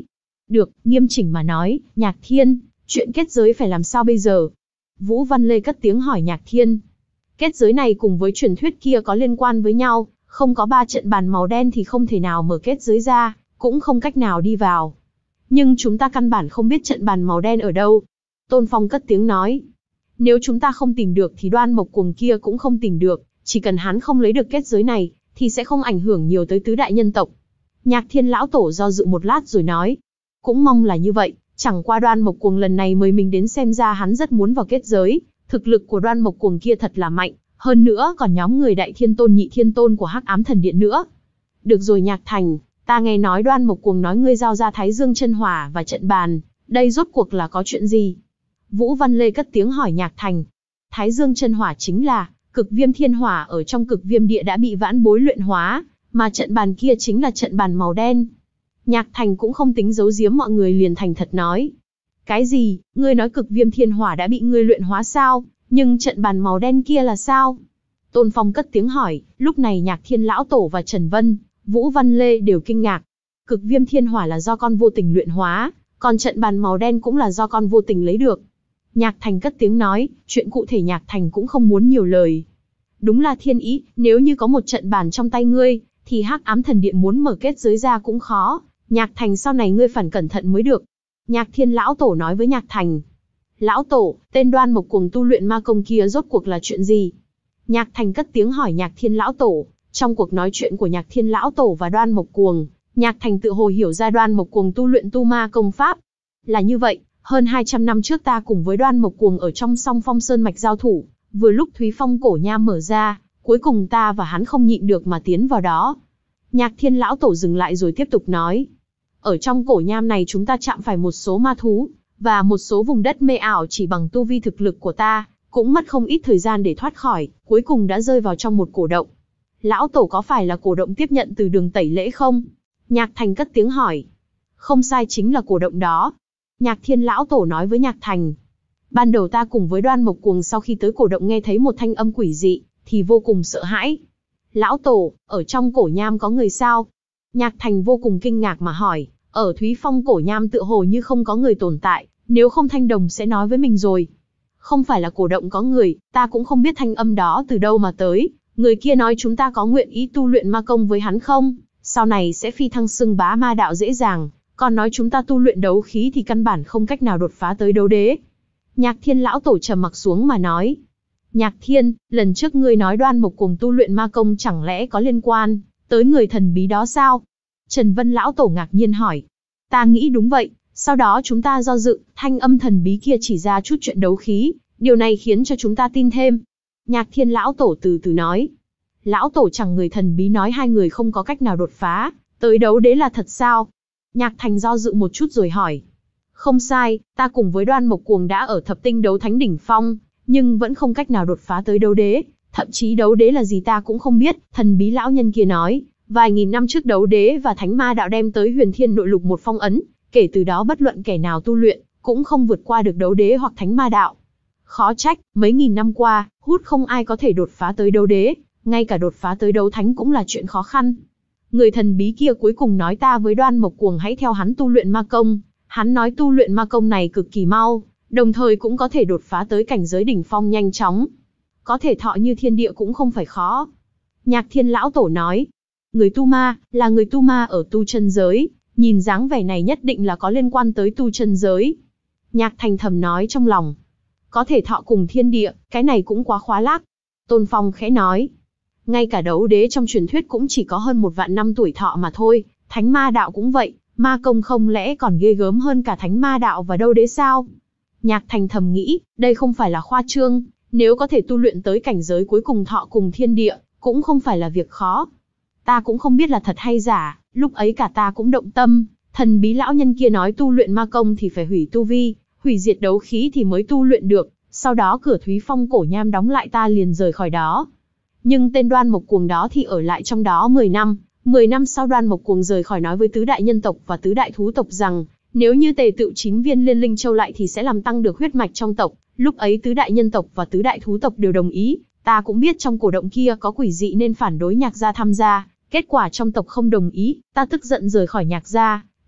Được, nghiêm chỉnh mà nói, Nhạc Thiên, chuyện kết giới phải làm sao bây giờ? Vũ Văn Lê cất tiếng hỏi Nhạc Thiên. Kết giới này cùng với truyền thuyết kia có liên quan với nhau, không có ba trận bàn màu đen thì không thể nào mở kết giới ra, cũng không cách nào đi vào. Nhưng chúng ta căn bản không biết trận bàn màu đen ở đâu. Tôn Phong cất tiếng nói. Nếu chúng ta không tìm được thì Đoan Mộc Cuồng kia cũng không tìm được, chỉ cần hắn không lấy được kết giới này, thì sẽ không ảnh hưởng nhiều tới tứ đại nhân tộc. Nhạc Thiên lão tổ do dự một lát rồi nói. Cũng mong là như vậy, chẳng qua Đoan Mộc Cuồng lần này mời mình đến xem ra hắn rất muốn vào kết giới, thực lực của Đoan Mộc Cuồng kia thật là mạnh, hơn nữa còn nhóm người Đại Thiên Tôn Nhị Thiên Tôn của Hắc Ám Thần Điện nữa. Được rồi Nhạc Thành, ta nghe nói Đoan Mộc Cuồng nói ngươi giao ra Thái Dương chân hỏa và trận bàn, đây rốt cuộc là có chuyện gì? Vũ Văn Lê cất tiếng hỏi Nhạc Thành. Thái Dương chân hỏa chính là Cực Viêm Thiên Hỏa ở trong Cực Viêm Địa đã bị vãn bối luyện hóa, mà trận bàn kia chính là trận bàn màu đen. Nhạc Thành cũng không tính giấu giếm mọi người, liền thành thật nói. Cái gì, ngươi nói Cực Viêm Thiên Hỏa đã bị ngươi luyện hóa sao, nhưng trận bàn màu đen kia là sao? Tôn Phong cất tiếng hỏi. Lúc này Nhạc Thiên lão tổ và Trần Vân, Vũ Văn Lê đều kinh ngạc. Cực Viêm Thiên Hỏa là do con vô tình luyện hóa, còn trận bàn màu đen cũng là do con vô tình lấy được. Nhạc Thành cất tiếng nói, chuyện cụ thể Nhạc Thành cũng không muốn nhiều lời. Đúng là thiên ý, nếu như có một trận bàn trong tay ngươi, thì Hắc Ám Thần Điện muốn mở kết giới ra cũng khó. Nhạc Thành sau này ngươi phải cẩn thận mới được. Nhạc Thiên lão tổ nói với Nhạc Thành. Lão tổ, tên Đoan Mộc Cuồng tu luyện ma công kia rốt cuộc là chuyện gì? Nhạc Thành cất tiếng hỏi Nhạc Thiên lão tổ. Trong cuộc nói chuyện của Nhạc Thiên lão tổ và Đoan Mộc Cuồng, Nhạc Thành tự hồ hiểu ra Đoan Mộc Cuồng tu luyện tu ma công pháp. Là như vậy, hơn hai trăm năm trước ta cùng với Đoan Mộc Cuồng ở trong Song Phong Sơn mạch giao thủ, vừa lúc Thúy Phong cổ nham mở ra, cuối cùng ta và hắn không nhịn được mà tiến vào đó. Nhạc Thiên lão tổ dừng lại rồi tiếp tục nói. Ở trong cổ nham này chúng ta chạm phải một số ma thú, và một số vùng đất mê ảo, chỉ bằng tu vi thực lực của ta, cũng mất không ít thời gian để thoát khỏi, cuối cùng đã rơi vào trong một cổ động. Lão tổ có phải là cổ động tiếp nhận từ Đường Tẩy Lễ không? Nhạc Thành cất tiếng hỏi. Không sai, chính là cổ động đó. Nhạc Thiên lão tổ nói với Nhạc Thành. Ban đầu ta cùng với Đoan Mộc Cuồng sau khi tới cổ động nghe thấy một thanh âm quỷ dị, thì vô cùng sợ hãi. Lão tổ, ở trong cổ nham có người sao? Nhạc Thành vô cùng kinh ngạc mà hỏi. Ở Thúy Phong cổ nham tựa hồ như không có người tồn tại, nếu không Thanh Đồng sẽ nói với mình rồi. Không phải là cổ động có người, ta cũng không biết thanh âm đó từ đâu mà tới. Người kia nói chúng ta có nguyện ý tu luyện ma công với hắn không, sau này sẽ phi thăng xưng bá ma đạo dễ dàng, còn nói chúng ta tu luyện đấu khí thì căn bản không cách nào đột phá tới đấu đế. Nhạc Thiên lão tổ trầm mặc xuống mà nói. Nhạc Thiên, lần trước ngươi nói Đoan Mộc Cuồng tu luyện ma công chẳng lẽ có liên quan tới người thần bí đó sao? Trần Vân lão tổ ngạc nhiên hỏi. Ta nghĩ đúng vậy, sau đó chúng ta do dự, thanh âm thần bí kia chỉ ra chút chuyện đấu khí, điều này khiến cho chúng ta tin thêm. Nhạc Thiên lão tổ từ từ nói. Lão tổ chẳng người thần bí nói hai người không có cách nào đột phá tới đấu đế là thật sao? Nhạc Thành do dự một chút rồi hỏi. Không sai, ta cùng với Đoan Mộc Cuồng đã ở thập tinh đấu thánh đỉnh phong, nhưng vẫn không cách nào đột phá tới đấu đế, thậm chí đấu đế là gì ta cũng không biết. Thần bí lão nhân kia nói, vài nghìn năm trước đấu đế và thánh ma đạo đem tới Huyền Thiên nội lục một phong ấn, kể từ đó bất luận kẻ nào tu luyện, cũng không vượt qua được đấu đế hoặc thánh ma đạo. Khó trách, mấy nghìn năm qua, hút không ai có thể đột phá tới đấu đế, ngay cả đột phá tới đấu thánh cũng là chuyện khó khăn. Người thần bí kia cuối cùng nói ta với Đoan Mộc Cuồng hãy theo hắn tu luyện ma công, hắn nói tu luyện ma công này cực kỳ mau, đồng thời cũng có thể đột phá tới cảnh giới đỉnh phong nhanh chóng. Có thể thọ như thiên địa cũng không phải khó. Nhạc Thiên lão tổ nói, người tu ma, là người tu ma ở tu chân giới, nhìn dáng vẻ này nhất định là có liên quan tới tu chân giới. Nhạc Thành thầm nói trong lòng, có thể thọ cùng thiên địa, cái này cũng quá khóa lác. Tôn Phong khẽ nói, ngay cả đấu đế trong truyền thuyết cũng chỉ có hơn một vạn năm tuổi thọ mà thôi, thánh ma đạo cũng vậy, ma công không lẽ còn ghê gớm hơn cả thánh ma đạo và đấu đế sao? Nhạc Thành thầm nghĩ, đây không phải là khoa trương, nếu có thể tu luyện tới cảnh giới cuối cùng thọ cùng thiên địa, cũng không phải là việc khó. Ta cũng không biết là thật hay giả, lúc ấy cả ta cũng động tâm, thần bí lão nhân kia nói tu luyện ma công thì phải hủy tu vi, hủy diệt đấu khí thì mới tu luyện được, sau đó cửa Thúy Phong cổ nham đóng lại ta liền rời khỏi đó. Nhưng tên Đoan Mộc Cuồng đó thì ở lại trong đó mười năm, mười năm sau Đoan Mộc Cuồng rời khỏi nói với tứ đại nhân tộc và tứ đại thú tộc rằng, nếu như tề tựu chín viên liên linh châu lại thì sẽ làm tăng được huyết mạch trong tộc, lúc ấy tứ đại nhân tộc và tứ đại thú tộc đều đồng ý, ta cũng biết trong cổ động kia có quỷ dị nên phản đối Nhạc gia tham gia, kết quả trong tộc không đồng ý, ta tức giận rời khỏi Nhạc gia,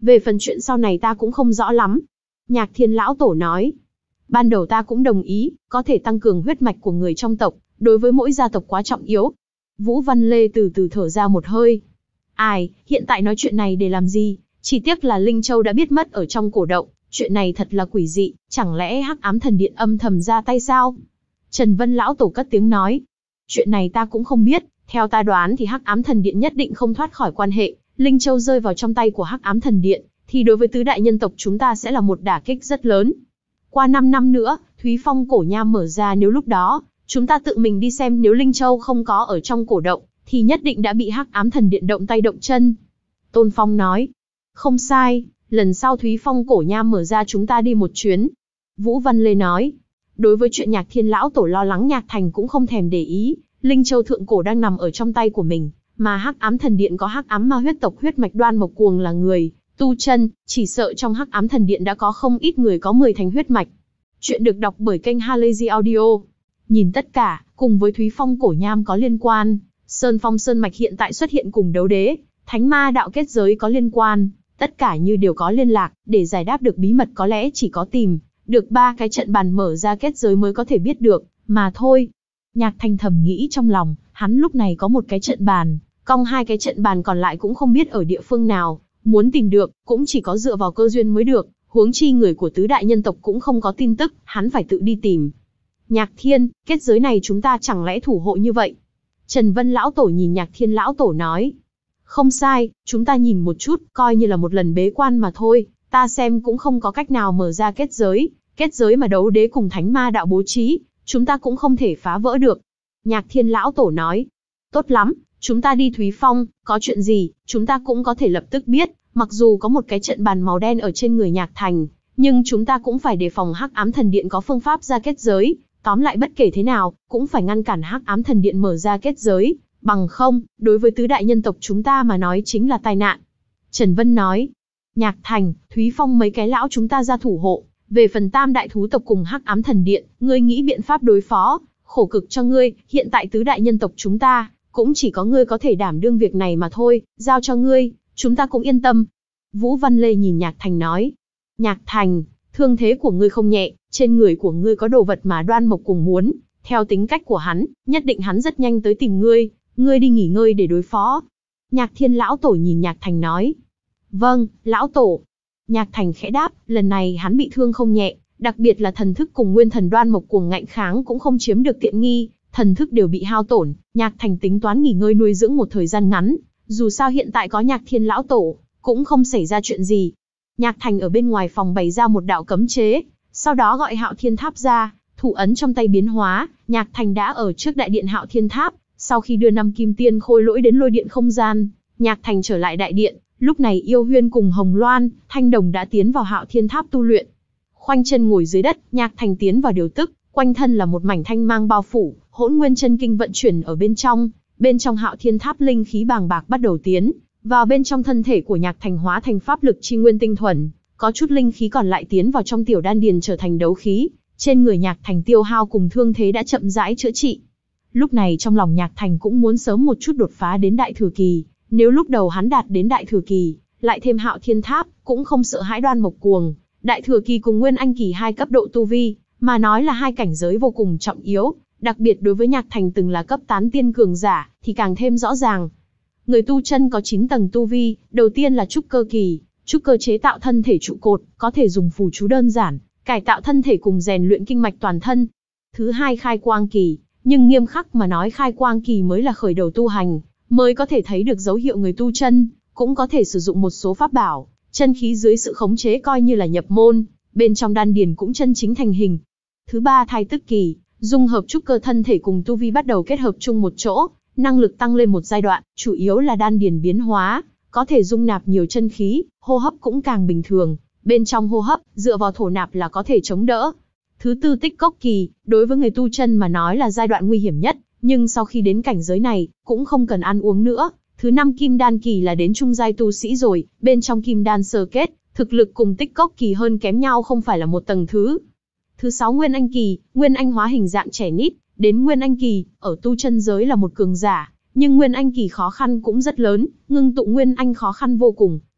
Về phần chuyện sau này ta cũng không rõ lắm. Nhạc Thiên lão tổ nói. Ban đầu ta cũng đồng ý, có thể tăng cường huyết mạch của người trong tộc, đối với mỗi gia tộc quá trọng yếu. Vũ Văn Lê từ từ thở ra một hơi. Ai, hiện tại nói chuyện này để làm gì? Chỉ tiếc là Linh Châu đã biết mất ở trong cổ động, chuyện này thật là quỷ dị, chẳng lẽ Hắc Ám Thần Điện âm thầm ra tay sao? Trần Vân lão tổ cất tiếng nói. Chuyện này ta cũng không biết, theo ta đoán thì Hắc Ám Thần Điện nhất định không thoát khỏi quan hệ, Linh Châu rơi vào trong tay của Hắc Ám Thần Điện, thì đối với tứ đại nhân tộc chúng ta sẽ là một đả kích rất lớn. Qua năm năm nữa, Thúy Phong cổ nham mở ra, nếu lúc đó, chúng ta tự mình đi xem, nếu Linh Châu không có ở trong cổ động, thì nhất định đã bị Hắc Ám Thần Điện động tay động chân. Tôn Phong nói. Không sai, lần sau Thúy Phong cổ nham mở ra chúng ta đi một chuyến. Vũ Văn Lê nói. Đối với chuyện Nhạc Thiên lão tổ lo lắng, Nhạc Thành cũng không thèm để ý, Linh Châu thượng cổ đang nằm ở trong tay của mình, mà Hắc Ám Thần Điện có Hắc Ám Ma huyết tộc huyết mạch Đoan Mộc Cuồng là người tu chân, chỉ sợ trong Hắc Ám Thần Điện đã có không ít người có mười thành huyết mạch. Chuyện được đọc bởi kênh Halazy Audio. Nhìn tất cả, cùng với Thúy Phong cổ nham có liên quan, Sơn Phong Sơn Mạch hiện tại xuất hiện cùng đấu đế, Thánh Ma đạo kết giới có liên quan, tất cả như đều có liên lạc, để giải đáp được bí mật có lẽ chỉ có tìm được ba cái trận bàn mở ra kết giới mới có thể biết được, mà thôi. Nhạc Thành thầm nghĩ trong lòng, hắn lúc này có một cái trận bàn, cong hai cái trận bàn còn lại cũng không biết ở địa phương nào, muốn tìm được, cũng chỉ có dựa vào cơ duyên mới được, huống chi người của tứ đại nhân tộc cũng không có tin tức, hắn phải tự đi tìm. Nhạc Thiên, kết giới này chúng ta chẳng lẽ thủ hộ như vậy? Trần Vân lão tổ nhìn Nhạc Thiên lão tổ nói. Không sai, chúng ta nhìn một chút, coi như là một lần bế quan mà thôi, ta xem cũng không có cách nào mở ra kết giới, kết giới mà đấu đế cùng Thánh Ma đạo bố trí, chúng ta cũng không thể phá vỡ được. Nhạc Thiên lão tổ nói. Tốt lắm, chúng ta đi Thúy Phong, có chuyện gì, chúng ta cũng có thể lập tức biết, mặc dù có một cái trận bàn màu đen ở trên người Nhạc Thành, nhưng chúng ta cũng phải đề phòng Hắc Ám Thần Điện có phương pháp ra kết giới, tóm lại bất kể thế nào, cũng phải ngăn cản Hắc Ám Thần Điện mở ra kết giới, bằng không, đối với tứ đại nhân tộc chúng ta mà nói chính là tai nạn. Trần Vân nói. Nhạc Thành, Thúy Phong mấy cái lão chúng ta ra thủ hộ, về phần tam đại thú tộc cùng Hắc Ám Thần Điện, ngươi nghĩ biện pháp đối phó, khổ cực cho ngươi, hiện tại tứ đại nhân tộc chúng ta, cũng chỉ có ngươi có thể đảm đương việc này mà thôi, giao cho ngươi, chúng ta cũng yên tâm. Vũ Văn Lê nhìn Nhạc Thành nói. Nhạc Thành, thương thế của ngươi không nhẹ, trên người của ngươi có đồ vật mà Đoan Mộc Cuồng muốn, theo tính cách của hắn, nhất định hắn rất nhanh tới tìm ngươi, ngươi đi nghỉ ngơi để đối phó. Nhạc Thiên lão tổ nhìn Nhạc Thành nói. Vâng, lão tổ. Nhạc Thành khẽ đáp, lần này hắn bị thương không nhẹ, đặc biệt là thần thức cùng nguyên thần Đoan Mộc Cuồng ngạnh kháng cũng không chiếm được tiện nghi, thần thức đều bị hao tổn, Nhạc Thành tính toán nghỉ ngơi nuôi dưỡng một thời gian ngắn, dù sao hiện tại có Nhạc Thiên lão tổ, cũng không xảy ra chuyện gì. Nhạc Thành ở bên ngoài phòng bày ra một đạo cấm chế, sau đó gọi Hạo Thiên Tháp ra, thủ ấn trong tay biến hóa, Nhạc Thành đã ở trước đại điện Hạo Thiên Tháp, sau khi đưa năm kim tiên khôi lỗi đến lôi điện không gian, Nhạc Thành trở lại đại điện, lúc này Yêu Huyên cùng Hồng Loan, Thanh Đồng đã tiến vào Hạo Thiên Tháp tu luyện. Khoanh chân ngồi dưới đất, Nhạc Thành tiến vào điều tức, quanh thân là một mảnh thanh mang bao phủ, Hỗn Nguyên Chân Kinh vận chuyển ở bên trong, bên trong Hạo Thiên Tháp linh khí bàng bạc bắt đầu tiến vào bên trong thân thể của Nhạc Thành, hóa thành pháp lực chi nguyên tinh thuần, có chút linh khí còn lại tiến vào trong tiểu đan điền trở thành đấu khí, trên người Nhạc Thành tiêu hao cùng thương thế đã chậm rãi chữa trị. Lúc này trong lòng Nhạc Thành cũng muốn sớm một chút đột phá đến đại thừa kỳ, nếu lúc đầu hắn đạt đến đại thừa kỳ, lại thêm Hạo Thiên Tháp, cũng không sợ hãi Đoan Mộc Cuồng. Đại thừa kỳ cùng Nguyên Anh kỳ hai cấp độ tu vi, mà nói là hai cảnh giới vô cùng trọng yếu, đặc biệt đối với Nhạc Thành từng là cấp tán tiên cường giả, thì càng thêm rõ ràng. Người tu chân có chín tầng tu vi, đầu tiên là trúc cơ kỳ, trúc cơ chế tạo thân thể trụ cột, có thể dùng phù chú đơn giản, cải tạo thân thể cùng rèn luyện kinh mạch toàn thân. Thứ hai khai quang kỳ, nhưng nghiêm khắc mà nói khai quang kỳ mới là khởi đầu tu hành, mới có thể thấy được dấu hiệu người tu chân, cũng có thể sử dụng một số pháp bảo, chân khí dưới sự khống chế coi như là nhập môn, bên trong đan điền cũng chân chính thành hình. Thứ ba thai tức kỳ, dung hợp trúc cơ thân thể cùng tu vi bắt đầu kết hợp chung một chỗ, năng lực tăng lên một giai đoạn, chủ yếu là đan điền biến hóa, có thể dung nạp nhiều chân khí, hô hấp cũng càng bình thường, bên trong hô hấp, dựa vào thổ nạp là có thể chống đỡ. Thứ tư tích cốc kỳ, đối với người tu chân mà nói là giai đoạn nguy hiểm nhất, nhưng sau khi đến cảnh giới này, cũng không cần ăn uống nữa. Thứ năm kim đan kỳ là đến trung giai tu sĩ rồi, bên trong kim đan sơ kết, thực lực cùng tích cốc kỳ hơn kém nhau không phải là một tầng thứ. Thứ sáu nguyên anh kỳ, nguyên anh hóa hình dạng trẻ nít, đến nguyên anh kỳ, ở tu chân giới là một cường giả, nhưng nguyên anh kỳ khó khăn cũng rất lớn, ngưng tụ nguyên anh khó khăn vô cùng,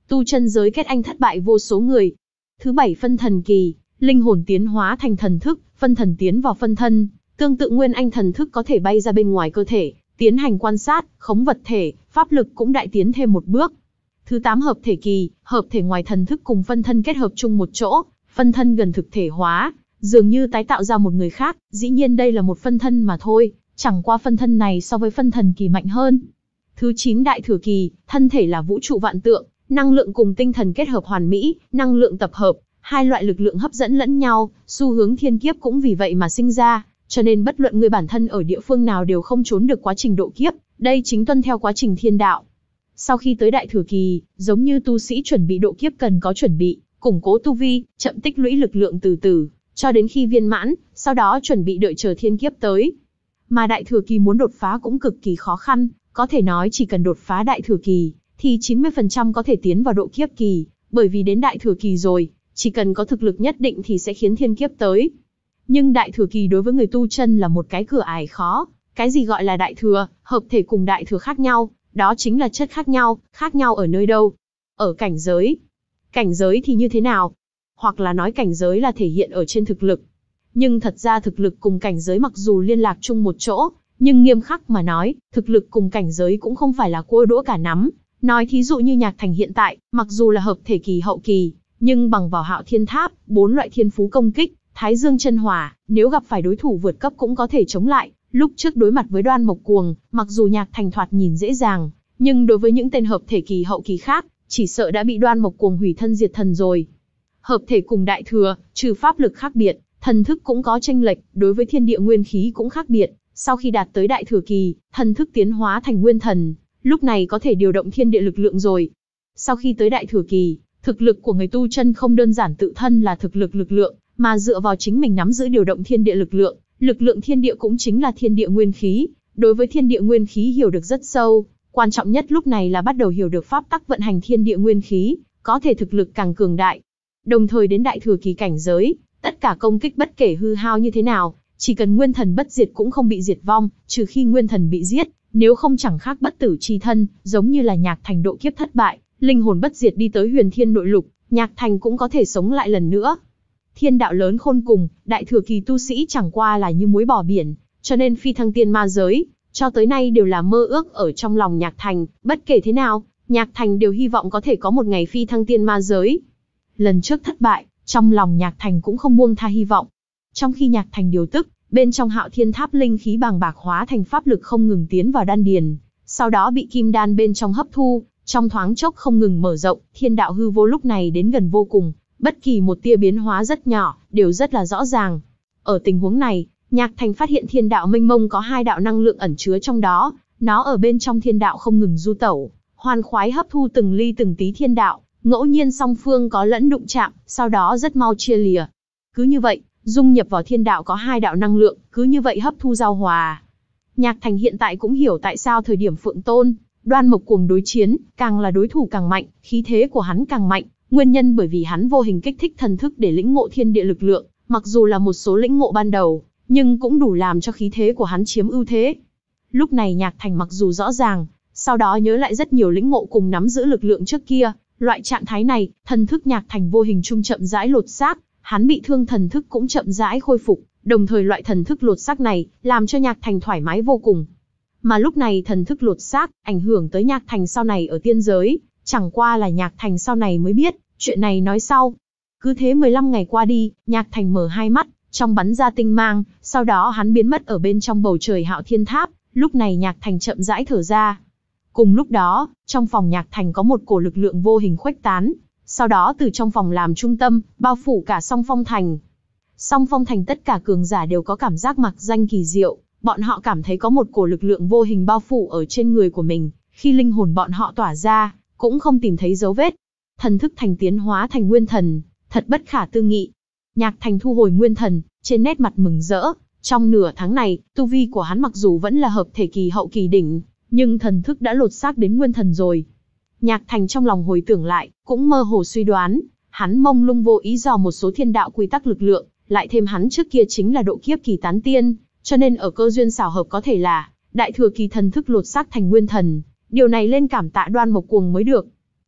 tu chân giới kết anh thất bại vô số người. Thứ bảy, phân thần kỳ, linh hồn tiến hóa thành thần thức, phân thần tiến vào phân thân, tương tự nguyên anh thần thức có thể bay ra bên ngoài cơ thể, tiến hành quan sát, khống vật thể, pháp lực cũng đại tiến thêm một bước. Thứ tám, hợp thể kỳ, hợp thể ngoài thần thức cùng phân thân kết hợp chung một chỗ, phân thân gần thực thể hóa, dường như tái tạo ra một người khác, dĩ nhiên đây là một phân thân mà thôi, chẳng qua phân thân này so với phân thần kỳ mạnh hơn. Thứ chín, đại thừa kỳ, thân thể là vũ trụ vạn tượng, năng lượng cùng tinh thần kết hợp hoàn mỹ, năng lượng tập hợp, hai loại lực lượng hấp dẫn lẫn nhau, xu hướng thiên kiếp cũng vì vậy mà sinh ra, cho nên bất luận người bản thân ở địa phương nào đều không trốn được quá trình độ kiếp, đây chính tuân theo quá trình thiên đạo. Sau khi tới đại thừa kỳ, giống như tu sĩ chuẩn bị độ kiếp cần có chuẩn bị, củng cố tu vi, chậm tích lũy lực lượng từ từ, cho đến khi viên mãn, sau đó chuẩn bị đợi chờ thiên kiếp tới. Mà đại thừa kỳ muốn đột phá cũng cực kỳ khó khăn, có thể nói chỉ cần đột phá đại thừa kỳ, thì chín mươi phần trăm có thể tiến vào độ kiếp kỳ, bởi vì đến đại thừa kỳ rồi, chỉ cần có thực lực nhất định thì sẽ khiến thiên kiếp tới. Nhưng đại thừa kỳ đối với người tu chân là một cái cửa ải khó, cái gì gọi là đại thừa, hợp thể cùng đại thừa khác nhau, đó chính là chất khác nhau, khác nhau ở nơi đâu? Ở cảnh giới. Cảnh giới thì như thế nào? Hoặc là nói cảnh giới là thể hiện ở trên thực lực. Nhưng thật ra thực lực cùng cảnh giới mặc dù liên lạc chung một chỗ, nhưng nghiêm khắc mà nói, thực lực cùng cảnh giới cũng không phải là cua đũa cả nắm. Nói thí dụ như Nhạc Thành hiện tại, mặc dù là hợp thể kỳ hậu kỳ, nhưng bằng vào Hạo Thiên Tháp, bốn loại thiên phú công kích, Thái Dương chân hỏa, nếu gặp phải đối thủ vượt cấp cũng có thể chống lại. Lúc trước đối mặt với Đoan Mộc Cuồng, mặc dù Nhạc Thành thoạt nhìn dễ dàng, nhưng đối với những tên hợp thể kỳ hậu kỳ khác, chỉ sợ đã bị Đoan Mộc Cuồng hủy thân diệt thần rồi. Hợp thể cùng đại thừa, trừ pháp lực khác biệt, thần thức cũng có chênh lệch, đối với thiên địa nguyên khí cũng khác biệt. Sau khi đạt tới đại thừa kỳ, thần thức tiến hóa thành nguyên thần, lúc này có thể điều động thiên địa lực lượng rồi. Sau khi tới đại thừa kỳ, thực lực của người tu chân không đơn giản tự thân là thực lực lực lượng, mà dựa vào chính mình nắm giữ điều động thiên địa lực lượng. Lực lượng thiên địa cũng chính là thiên địa nguyên khí, đối với thiên địa nguyên khí hiểu được rất sâu, quan trọng nhất lúc này là bắt đầu hiểu được pháp tắc vận hành thiên địa nguyên khí, có thể thực lực càng cường đại. Đồng thời đến đại thừa kỳ cảnh giới, tất cả công kích bất kể hư hao như thế nào, chỉ cần nguyên thần bất diệt cũng không bị diệt vong, trừ khi nguyên thần bị giết, nếu không chẳng khác bất tử chi thân, giống như là Nhạc Thành độ kiếp thất bại, linh hồn bất diệt đi tới huyền thiên nội lục, Nhạc Thành cũng có thể sống lại lần nữa. Thiên đạo lớn khôn cùng, đại thừa kỳ tu sĩ chẳng qua là như muối bỏ biển, cho nên phi thăng tiên ma giới, cho tới nay đều là mơ ước ở trong lòng Nhạc Thành, bất kể thế nào, Nhạc Thành đều hy vọng có thể có một ngày phi thăng tiên ma giới. Lần trước thất bại, trong lòng Nhạc Thành cũng không buông tha hy vọng. Trong khi Nhạc Thành điều tức, bên trong Hạo Thiên Tháp linh khí bàng bạc hóa thành pháp lực không ngừng tiến vào đan điền, sau đó bị kim đan bên trong hấp thu, trong thoáng chốc không ngừng mở rộng, thiên đạo hư vô lúc này đến gần vô cùng, bất kỳ một tia biến hóa rất nhỏ, đều rất là rõ ràng. Ở tình huống này, Nhạc Thành phát hiện thiên đạo mênh mông có hai đạo năng lượng ẩn chứa trong đó, nó ở bên trong thiên đạo không ngừng du tẩu, hoan khoái hấp thu từng ly từng tí thiên đạo, ngẫu nhiên song phương có lẫn đụng chạm, sau đó rất mau chia lìa. Cứ như vậy, dung nhập vào thiên đạo có hai đạo năng lượng, cứ như vậy hấp thu giao hòa. Nhạc Thành hiện tại cũng hiểu tại sao thời điểm Phượng Tôn, Đoan Mộc Cuồng đối chiến, càng là đối thủ càng mạnh, khí thế của hắn càng mạnh, nguyên nhân bởi vì hắn vô hình kích thích thần thức để lĩnh ngộ thiên địa lực lượng, mặc dù là một số lĩnh ngộ ban đầu, nhưng cũng đủ làm cho khí thế của hắn chiếm ưu thế. Lúc này Nhạc Thành mặc dù rõ ràng, sau đó nhớ lại rất nhiều lĩnh ngộ cùng nắm giữ lực lượng trước kia, loại trạng thái này, thần thức Nhạc Thành vô hình trung chậm rãi lột xác, hắn bị thương thần thức cũng chậm rãi khôi phục, đồng thời loại thần thức lột xác này, làm cho Nhạc Thành thoải mái vô cùng. Mà lúc này thần thức lột xác, ảnh hưởng tới Nhạc Thành sau này ở tiên giới, chẳng qua là Nhạc Thành sau này mới biết, chuyện này nói sau. Cứ thế mười lăm ngày qua đi, Nhạc Thành mở hai mắt, trong bắn ra tinh mang, sau đó hắn biến mất ở bên trong bầu trời Hạo Thiên Tháp, lúc này Nhạc Thành chậm rãi thở ra. Cùng lúc đó, trong phòng Nhạc Thành có một cổ lực lượng vô hình khuếch tán, sau đó từ trong phòng làm trung tâm, bao phủ cả Song Phong Thành. Song Phong Thành tất cả cường giả đều có cảm giác mặc danh kỳ diệu, bọn họ cảm thấy có một cổ lực lượng vô hình bao phủ ở trên người của mình, khi linh hồn bọn họ tỏa ra, cũng không tìm thấy dấu vết. Thần thức thành tiến hóa thành nguyên thần, thật bất khả tư nghị. Nhạc Thành thu hồi nguyên thần, trên nét mặt mừng rỡ, trong nửa tháng này, tu vi của hắn mặc dù vẫn là hợp thể kỳ hậu kỳ đỉnh, nhưng thần thức đã lột xác đến nguyên thần rồi. Nhạc Thành trong lòng hồi tưởng lại, cũng mơ hồ suy đoán, hắn mông lung vô ý dò một số thiên đạo quy tắc lực lượng, lại thêm hắn trước kia chính là độ kiếp kỳ tán tiên, cho nên ở cơ duyên xảo hợp có thể là đại thừa kỳ thần thức lột xác thành nguyên thần, điều này lên cảm tạ Đoan Mộc Cuồng mới được.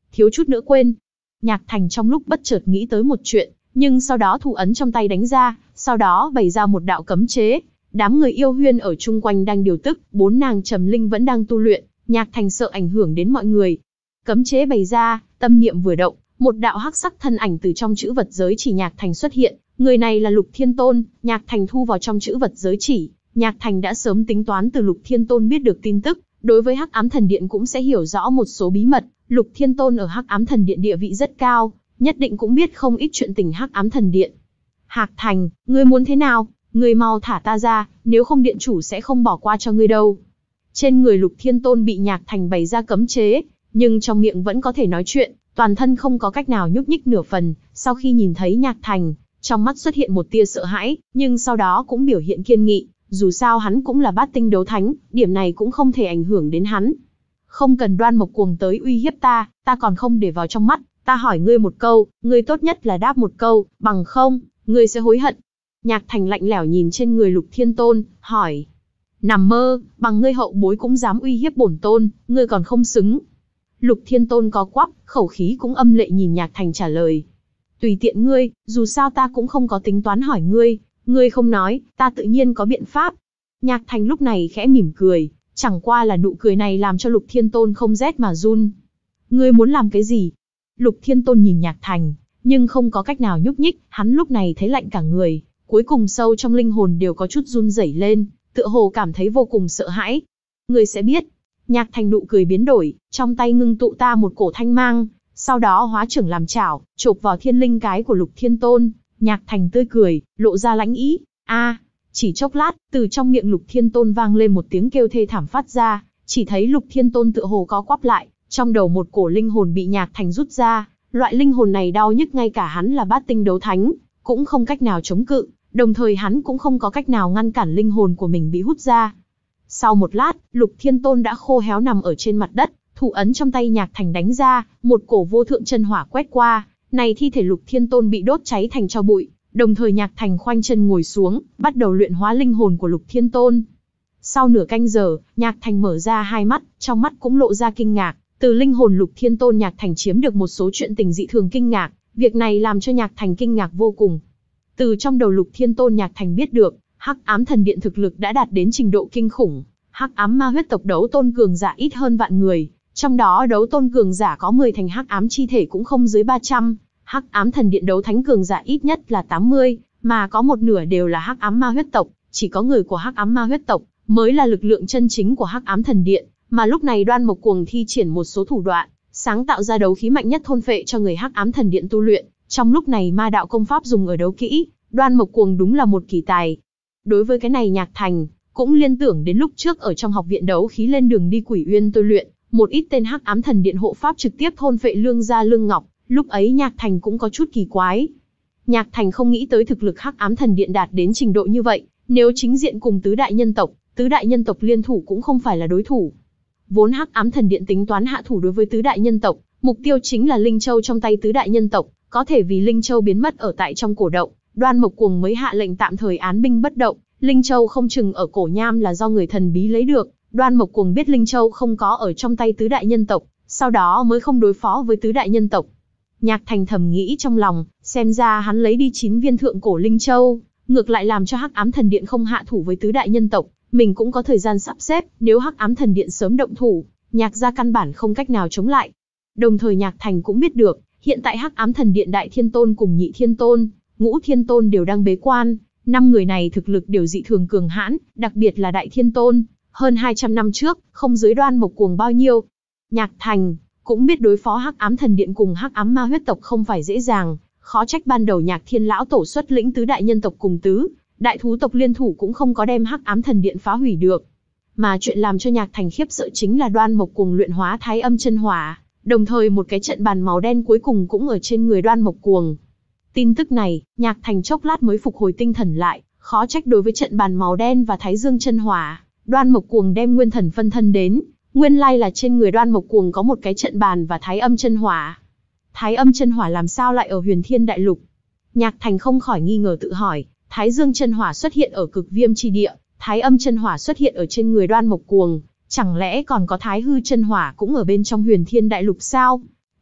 thiếu chút nữa quên. Nhạc Thành trong lúc bất chợt nghĩ tới một chuyện, nhưng sau đó thủ ấn trong tay đánh ra, sau đó bày ra một đạo cấm chế. Đám người yêu huyên ở chung quanh đang điều tức, bốn nàng trầm linh vẫn đang tu luyện, Nhạc Thành sợ ảnh hưởng đến mọi người. Cấm chế bày ra, tâm niệm vừa động, một đạo hắc sắc thân ảnh từ trong chữ vật giới chỉ Nhạc Thành xuất hiện, người này là Lục Thiên Tôn. Nhạc Thành thu vào trong chữ vật giới chỉ. Nhạc Thành đã sớm tính toán từ Lục Thiên Tôn biết được tin tức, đối với Hắc Ám Thần Điện cũng sẽ hiểu rõ một số bí mật. Lục Thiên Tôn ở Hắc Ám Thần Điện địa vị rất cao, nhất định cũng biết không ít chuyện tình Hắc Ám Thần Điện. Hạc Thành, ngươi muốn thế nào? Ngươi mau thả ta ra, nếu không điện chủ sẽ không bỏ qua cho ngươi đâu. Trên người Lục Thiên Tôn bị Nhạc Thành bày ra cấm chế, nhưng trong miệng vẫn có thể nói chuyện, toàn thân không có cách nào nhúc nhích nửa phần. Sau khi nhìn thấy Nhạc Thành, trong mắt xuất hiện một tia sợ hãi, nhưng sau đó cũng biểu hiện kiên nghị, dù sao hắn cũng là bát tinh đấu thánh, điểm này cũng không thể ảnh hưởng đến hắn. Không cần Đoan Mộc Cuồng tới uy hiếp ta, ta còn không để vào trong mắt, ta hỏi ngươi một câu, ngươi tốt nhất là đáp một câu, bằng không, ngươi sẽ hối hận. Nhạc Thành lạnh lẽo nhìn trên người Lục Thiên Tôn, hỏi. Nằm mơ, bằng ngươi hậu bối cũng dám uy hiếp bổn tôn, ngươi còn không xứng. Lục Thiên Tôn có quắp, khẩu khí cũng âm lệ nhìn Nhạc Thành trả lời. Tùy tiện ngươi, dù sao ta cũng không có tính toán hỏi ngươi, ngươi không nói, ta tự nhiên có biện pháp. Nhạc Thành lúc này khẽ mỉm cười, chẳng qua là nụ cười này làm cho Lục Thiên Tôn không rét mà run. Ngươi muốn làm cái gì? Lục Thiên Tôn nhìn Nhạc Thành, nhưng không có cách nào nhúc nhích, hắn lúc này thấy lạnh cả người, cuối cùng sâu trong linh hồn đều có chút run rẩy lên, tựa hồ cảm thấy vô cùng sợ hãi. Ngươi sẽ biết. Nhạc Thành nụ cười biến đổi, trong tay ngưng tụ ta một cổ thanh mang, sau đó hóa trưởng làm chảo, chộp vào thiên linh cái của Lục Thiên Tôn. Nhạc Thành tươi cười, lộ ra lãnh ý. A, chỉ chốc lát, từ trong miệng Lục Thiên Tôn vang lên một tiếng kêu thê thảm phát ra, chỉ thấy Lục Thiên Tôn tựa hồ có quắp lại, trong đầu một cổ linh hồn bị Nhạc Thành rút ra, loại linh hồn này đau nhức ngay cả hắn là bát tinh đấu thánh, cũng không cách nào chống cự, đồng thời hắn cũng không có cách nào ngăn cản linh hồn của mình bị hút ra. Sau một lát, Lục Thiên Tôn đã khô héo nằm ở trên mặt đất, thủ ấn trong tay Nhạc Thành đánh ra, một cổ vô thượng chân hỏa quét qua, này thi thể Lục Thiên Tôn bị đốt cháy thành tro bụi, đồng thời Nhạc Thành khoanh chân ngồi xuống, bắt đầu luyện hóa linh hồn của Lục Thiên Tôn. Sau nửa canh giờ, Nhạc Thành mở ra hai mắt, trong mắt cũng lộ ra kinh ngạc, từ linh hồn Lục Thiên Tôn Nhạc Thành chiếm được một số chuyện tình dị thường kinh ngạc, việc này làm cho Nhạc Thành kinh ngạc vô cùng. Từ trong đầu Lục Thiên Tôn Nhạc Thành biết được, Hắc Ám Thần Điện thực lực đã đạt đến trình độ kinh khủng, Hắc Ám Ma Huyết tộc đấu tôn cường giả ít hơn vạn người, trong đó đấu tôn cường giả có mười thành hắc ám chi thể cũng không dưới ba trăm, Hắc Ám Thần Điện đấu thánh cường giả ít nhất là tám mươi, mà có một nửa đều là Hắc Ám Ma Huyết tộc, chỉ có người của Hắc Ám Ma Huyết tộc mới là lực lượng chân chính của Hắc Ám Thần Điện, mà lúc này Đoan Mộc Cuồng thi triển một số thủ đoạn, sáng tạo ra đấu khí mạnh nhất thôn phệ cho người Hắc Ám Thần Điện tu luyện, trong lúc này ma đạo công pháp dùng ở đấu kỹ, Đoan Mộc Cuồng đúng là một kỳ tài. Đối với cái này Nhạc Thành cũng liên tưởng đến lúc trước ở trong học viện đấu khí lên đường đi Quỷ Uyên tu luyện, một ít tên Hắc Ám Thần Điện hộ pháp trực tiếp thôn phệ Lương gia Lương Ngọc, lúc ấy Nhạc Thành cũng có chút kỳ quái. Nhạc Thành không nghĩ tới thực lực Hắc Ám Thần Điện đạt đến trình độ như vậy, nếu chính diện cùng tứ đại nhân tộc, tứ đại nhân tộc liên thủ cũng không phải là đối thủ. Vốn Hắc Ám Thần Điện tính toán hạ thủ đối với tứ đại nhân tộc, mục tiêu chính là Linh Châu trong tay tứ đại nhân tộc, có thể vì Linh Châu biến mất ở tại trong cổ động, Đoan Mộc Cuồng mới hạ lệnh tạm thời án binh bất động, Linh Châu không chừng ở cổ nham là do người thần bí lấy được, Đoan Mộc Cuồng biết Linh Châu không có ở trong tay tứ đại nhân tộc, sau đó mới không đối phó với tứ đại nhân tộc. Nhạc Thành thầm nghĩ trong lòng, xem ra hắn lấy đi chín viên thượng cổ Linh Châu, ngược lại làm cho Hắc Ám Thần Điện không hạ thủ với tứ đại nhân tộc, mình cũng có thời gian sắp xếp, nếu Hắc Ám Thần Điện sớm động thủ, Nhạc gia căn bản không cách nào chống lại. Đồng thời Nhạc Thành cũng biết được, hiện tại Hắc Ám Thần Điện Đại Thiên Tôn cùng Nhị Thiên Tôn, Ngũ Thiên Tôn đều đang bế quan, năm người này thực lực đều dị thường cường hãn, đặc biệt là Đại Thiên Tôn, hơn hai trăm năm trước, không dưới Đoan Mộc Cuồng bao nhiêu. Nhạc Thành cũng biết đối phó Hắc Ám Thần Điện cùng Hắc Ám Ma Huyết tộc không phải dễ dàng, khó trách ban đầu Nhạc Thiên lão tổ xuất lĩnh tứ đại nhân tộc cùng tứ đại thú tộc liên thủ cũng không có đem Hắc Ám Thần Điện phá hủy được. Mà chuyện làm cho Nhạc Thành khiếp sợ chính là Đoan Mộc Cuồng luyện hóa Thái Âm chân hỏa, đồng thời một cái trận bàn màu đen cuối cùng cũng ở trên người Đoan Mộc Cuồng. Tin tức này, Nhạc Thành chốc lát mới phục hồi tinh thần lại, khó trách đối với trận bàn màu đen và Thái Dương chân hỏa, Đoan Mộc Cuồng đem nguyên thần phân thân đến, nguyên lai là trên người Đoan Mộc Cuồng có một cái trận bàn và Thái Âm chân hỏa. Thái Âm chân hỏa làm sao lại ở Huyền Thiên Đại Lục? Nhạc Thành không khỏi nghi ngờ tự hỏi, Thái Dương chân hỏa xuất hiện ở Cực Viêm chi địa, Thái Âm chân hỏa xuất hiện ở trên người Đoan Mộc Cuồng, chẳng lẽ còn có Thái Hư chân hỏa cũng ở bên trong Huyền Thiên Đại Lục sao?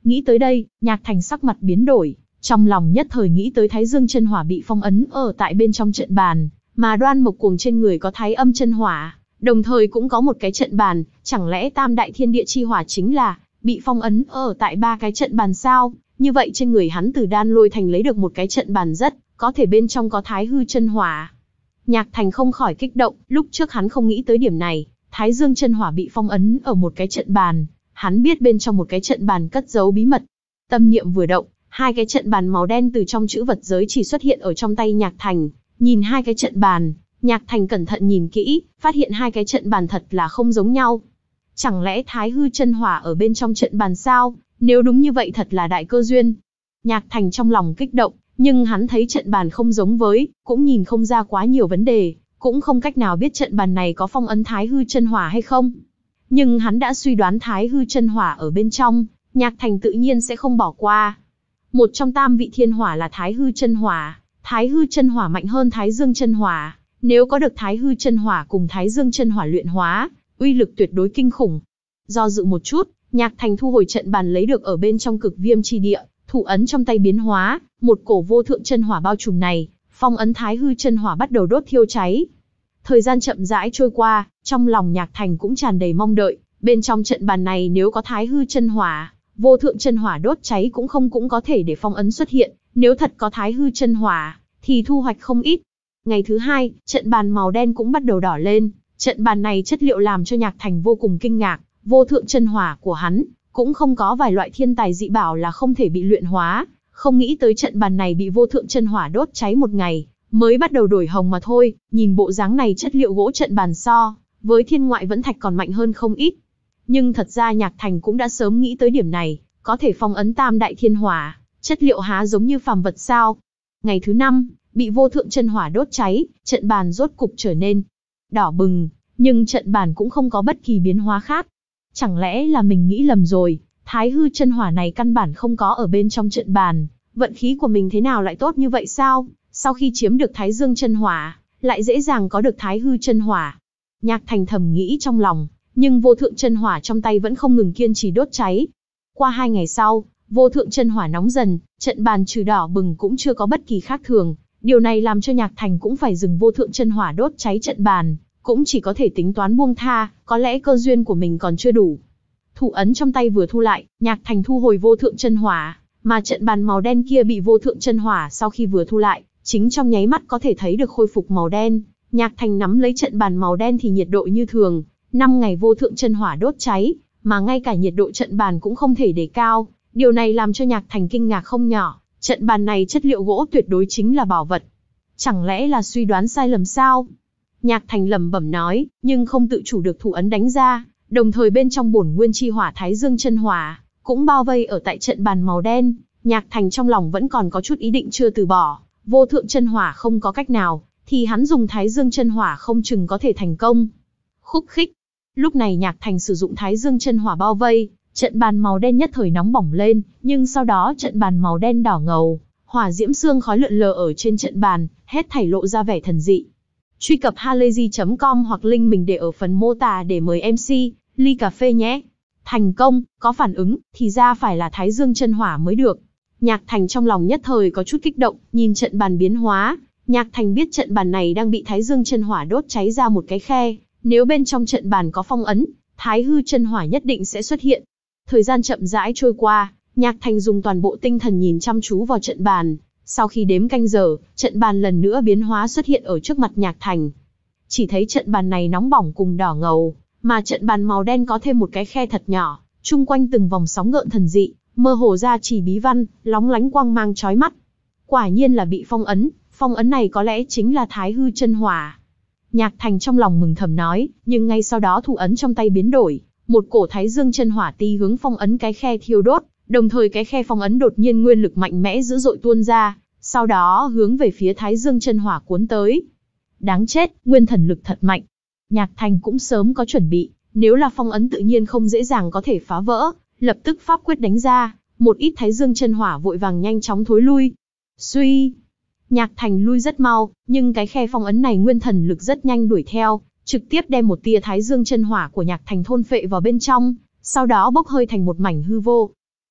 Nghĩ tới đây, Nhạc Thành sắc mặt biến đổi, trong lòng nhất thời nghĩ tới Thái Dương chân hỏa bị phong ấn ở tại bên trong trận bàn, mà Đoan Mộc Cuồng trên người có Thái Âm chân hỏa, đồng thời cũng có một cái trận bàn, chẳng lẽ Tam Đại Thiên Địa chi hỏa chính là bị phong ấn ở tại ba cái trận bàn sao? Như vậy trên người hắn từ Đan Lôi Thành lấy được một cái trận bàn rất có thể bên trong có Thái Hư chân hỏa. Nhạc Thành không khỏi kích động, lúc trước hắn không nghĩ tới điểm này, Thái Dương chân hỏa bị phong ấn ở một cái trận bàn, hắn biết bên trong một cái trận bàn cất giấu bí mật. Tâm niệm vừa động, hai cái trận bàn màu đen từ trong chữ vật giới chỉ xuất hiện ở trong tay Nhạc Thành, nhìn hai cái trận bàn, Nhạc Thành cẩn thận nhìn kỹ, phát hiện hai cái trận bàn thật là không giống nhau. Chẳng lẽ Thái Hư chân hỏa ở bên trong trận bàn sao? Nếu đúng như vậy thật là đại cơ duyên. Nhạc Thành trong lòng kích động, nhưng hắn thấy trận bàn không giống với, cũng nhìn không ra quá nhiều vấn đề, cũng không cách nào biết trận bàn này có phong ấn Thái Hư chân hỏa hay không. Nhưng hắn đã suy đoán Thái Hư chân hỏa ở bên trong, Nhạc Thành tự nhiên sẽ không bỏ qua. Một trong tam vị thiên hỏa là Thái Hư chân hỏa, Thái Hư chân hỏa mạnh hơn Thái Dương chân hỏa, nếu có được Thái Hư chân hỏa cùng Thái Dương chân hỏa luyện hóa, uy lực tuyệt đối kinh khủng. Do dự một chút, Nhạc Thành thu hồi trận bàn lấy được ở bên trong Cực Viêm chi địa, thủ ấn trong tay biến hóa, một cổ vô thượng chân hỏa bao trùm này, phong ấn Thái Hư chân hỏa bắt đầu đốt thiêu cháy. Thời gian chậm rãi trôi qua, trong lòng Nhạc Thành cũng tràn đầy mong đợi, bên trong trận bàn này nếu có Thái Hư chân hỏa, vô thượng chân hỏa đốt cháy cũng không cũng có thể để phong ấn xuất hiện, nếu thật có Thái Hư chân hỏa, thì thu hoạch không ít. Ngày thứ hai, trận bàn màu đen cũng bắt đầu đỏ lên, trận bàn này chất liệu làm cho Nhạc Thành vô cùng kinh ngạc, vô thượng chân hỏa của hắn cũng không có vài loại thiên tài dị bảo là không thể bị luyện hóa, không nghĩ tới trận bàn này bị vô thượng chân hỏa đốt cháy một ngày, mới bắt đầu đổi hồng mà thôi, nhìn bộ dáng này chất liệu gỗ trận bàn so với thiên ngoại vẫn thạch còn mạnh hơn không ít. Nhưng thật ra Nhạc Thành cũng đã sớm nghĩ tới điểm này, có thể phong ấn tam đại thiên hỏa, chất liệu há giống như phàm vật sao? Ngày thứ năm, bị vô thượng chân hỏa đốt cháy, trận bàn rốt cục trở nên đỏ bừng, nhưng trận bàn cũng không có bất kỳ biến hóa khác. Chẳng lẽ là mình nghĩ lầm rồi, Thái Hư chân hỏa này căn bản không có ở bên trong trận bàn, vận khí của mình thế nào lại tốt như vậy sao? Sau khi chiếm được Thái Dương chân hỏa, lại dễ dàng có được Thái Hư chân hỏa. Nhạc Thành thầm nghĩ trong lòng, nhưng vô thượng chân hỏa trong tay vẫn không ngừng kiên trì đốt cháy. Qua hai ngày sau, vô thượng chân hỏa nóng dần, trận bàn trừ đỏ bừng cũng chưa có bất kỳ khác thường. Điều này làm cho Nhạc Thành cũng phải dừng vô thượng chân hỏa đốt cháy trận bàn, cũng chỉ có thể tính toán buông tha, có lẽ cơ duyên của mình còn chưa đủ. Thủ ấn trong tay vừa thu lại, Nhạc Thành thu hồi vô thượng chân hỏa, mà trận bàn màu đen kia bị vô thượng chân hỏa sau khi vừa thu lại, chính trong nháy mắt có thể thấy được khôi phục màu đen. Nhạc Thành nắm lấy trận bàn màu đen thì nhiệt độ như thường, năm ngày vô thượng chân hỏa đốt cháy, mà ngay cả nhiệt độ trận bàn cũng không thể đề cao, điều này làm cho Nhạc Thành kinh ngạc không nhỏ, trận bàn này chất liệu gỗ tuyệt đối chính là bảo vật. Chẳng lẽ là suy đoán sai lầm sao? Nhạc Thành lẩm bẩm nói, nhưng không tự chủ được thủ ấn đánh ra, đồng thời bên trong bổn nguyên chi hỏa Thái Dương chân hỏa cũng bao vây ở tại trận bàn màu đen. Nhạc Thành trong lòng vẫn còn có chút ý định chưa từ bỏ, vô thượng chân hỏa không có cách nào, thì hắn dùng Thái Dương chân hỏa không chừng có thể thành công. Khúc khích. Lúc này Nhạc Thành sử dụng Thái Dương chân hỏa bao vây, trận bàn màu đen nhất thời nóng bỏng lên, nhưng sau đó trận bàn màu đen đỏ ngầu, hỏa diễm sương khói lượn lờ ở trên trận bàn, hết thảy lộ ra vẻ thần dị. Truy cập halayzi chấm com hoặc link mình để ở phần mô tả để mời em xê ly cà phê nhé. Thành công, có phản ứng, thì ra phải là Thái Dương chân hỏa mới được. Nhạc Thành trong lòng nhất thời có chút kích động, nhìn trận bàn biến hóa, Nhạc Thành biết trận bàn này đang bị Thái Dương chân hỏa đốt cháy ra một cái khe, nếu bên trong trận bàn có phong ấn, Thái Hư chân hỏa nhất định sẽ xuất hiện. Thời gian chậm rãi trôi qua, Nhạc Thành dùng toàn bộ tinh thần nhìn chăm chú vào trận bàn, sau khi đếm canh giờ, trận bàn lần nữa biến hóa xuất hiện ở trước mặt Nhạc Thành. Chỉ thấy trận bàn này nóng bỏng cùng đỏ ngầu, mà trận bàn màu đen có thêm một cái khe thật nhỏ, chung quanh từng vòng sóng gợn thần dị, mơ hồ ra chỉ bí văn, lóng lánh quang mang chói mắt. Quả nhiên là bị phong ấn, phong ấn này có lẽ chính là Thái Hư chân hỏa. Nhạc Thành trong lòng mừng thầm nói, nhưng ngay sau đó thủ ấn trong tay biến đổi, một cổ Thái Dương chân hỏa ti hướng phong ấn cái khe thiêu đốt, đồng thời cái khe phong ấn đột nhiên nguyên lực mạnh mẽ dữ dội tuôn ra, sau đó hướng về phía Thái Dương chân hỏa cuốn tới. Đáng chết, nguyên thần lực thật mạnh. Nhạc Thành cũng sớm có chuẩn bị, nếu là phong ấn tự nhiên không dễ dàng có thể phá vỡ, lập tức pháp quyết đánh ra, một ít Thái Dương chân hỏa vội vàng nhanh chóng thối lui. Suy, Nhạc Thành lui rất mau, nhưng cái khe phong ấn này nguyên thần lực rất nhanh đuổi theo, trực tiếp đem một tia Thái Dương chân hỏa của Nhạc Thành thôn phệ vào bên trong, sau đó bốc hơi thành một mảnh hư vô.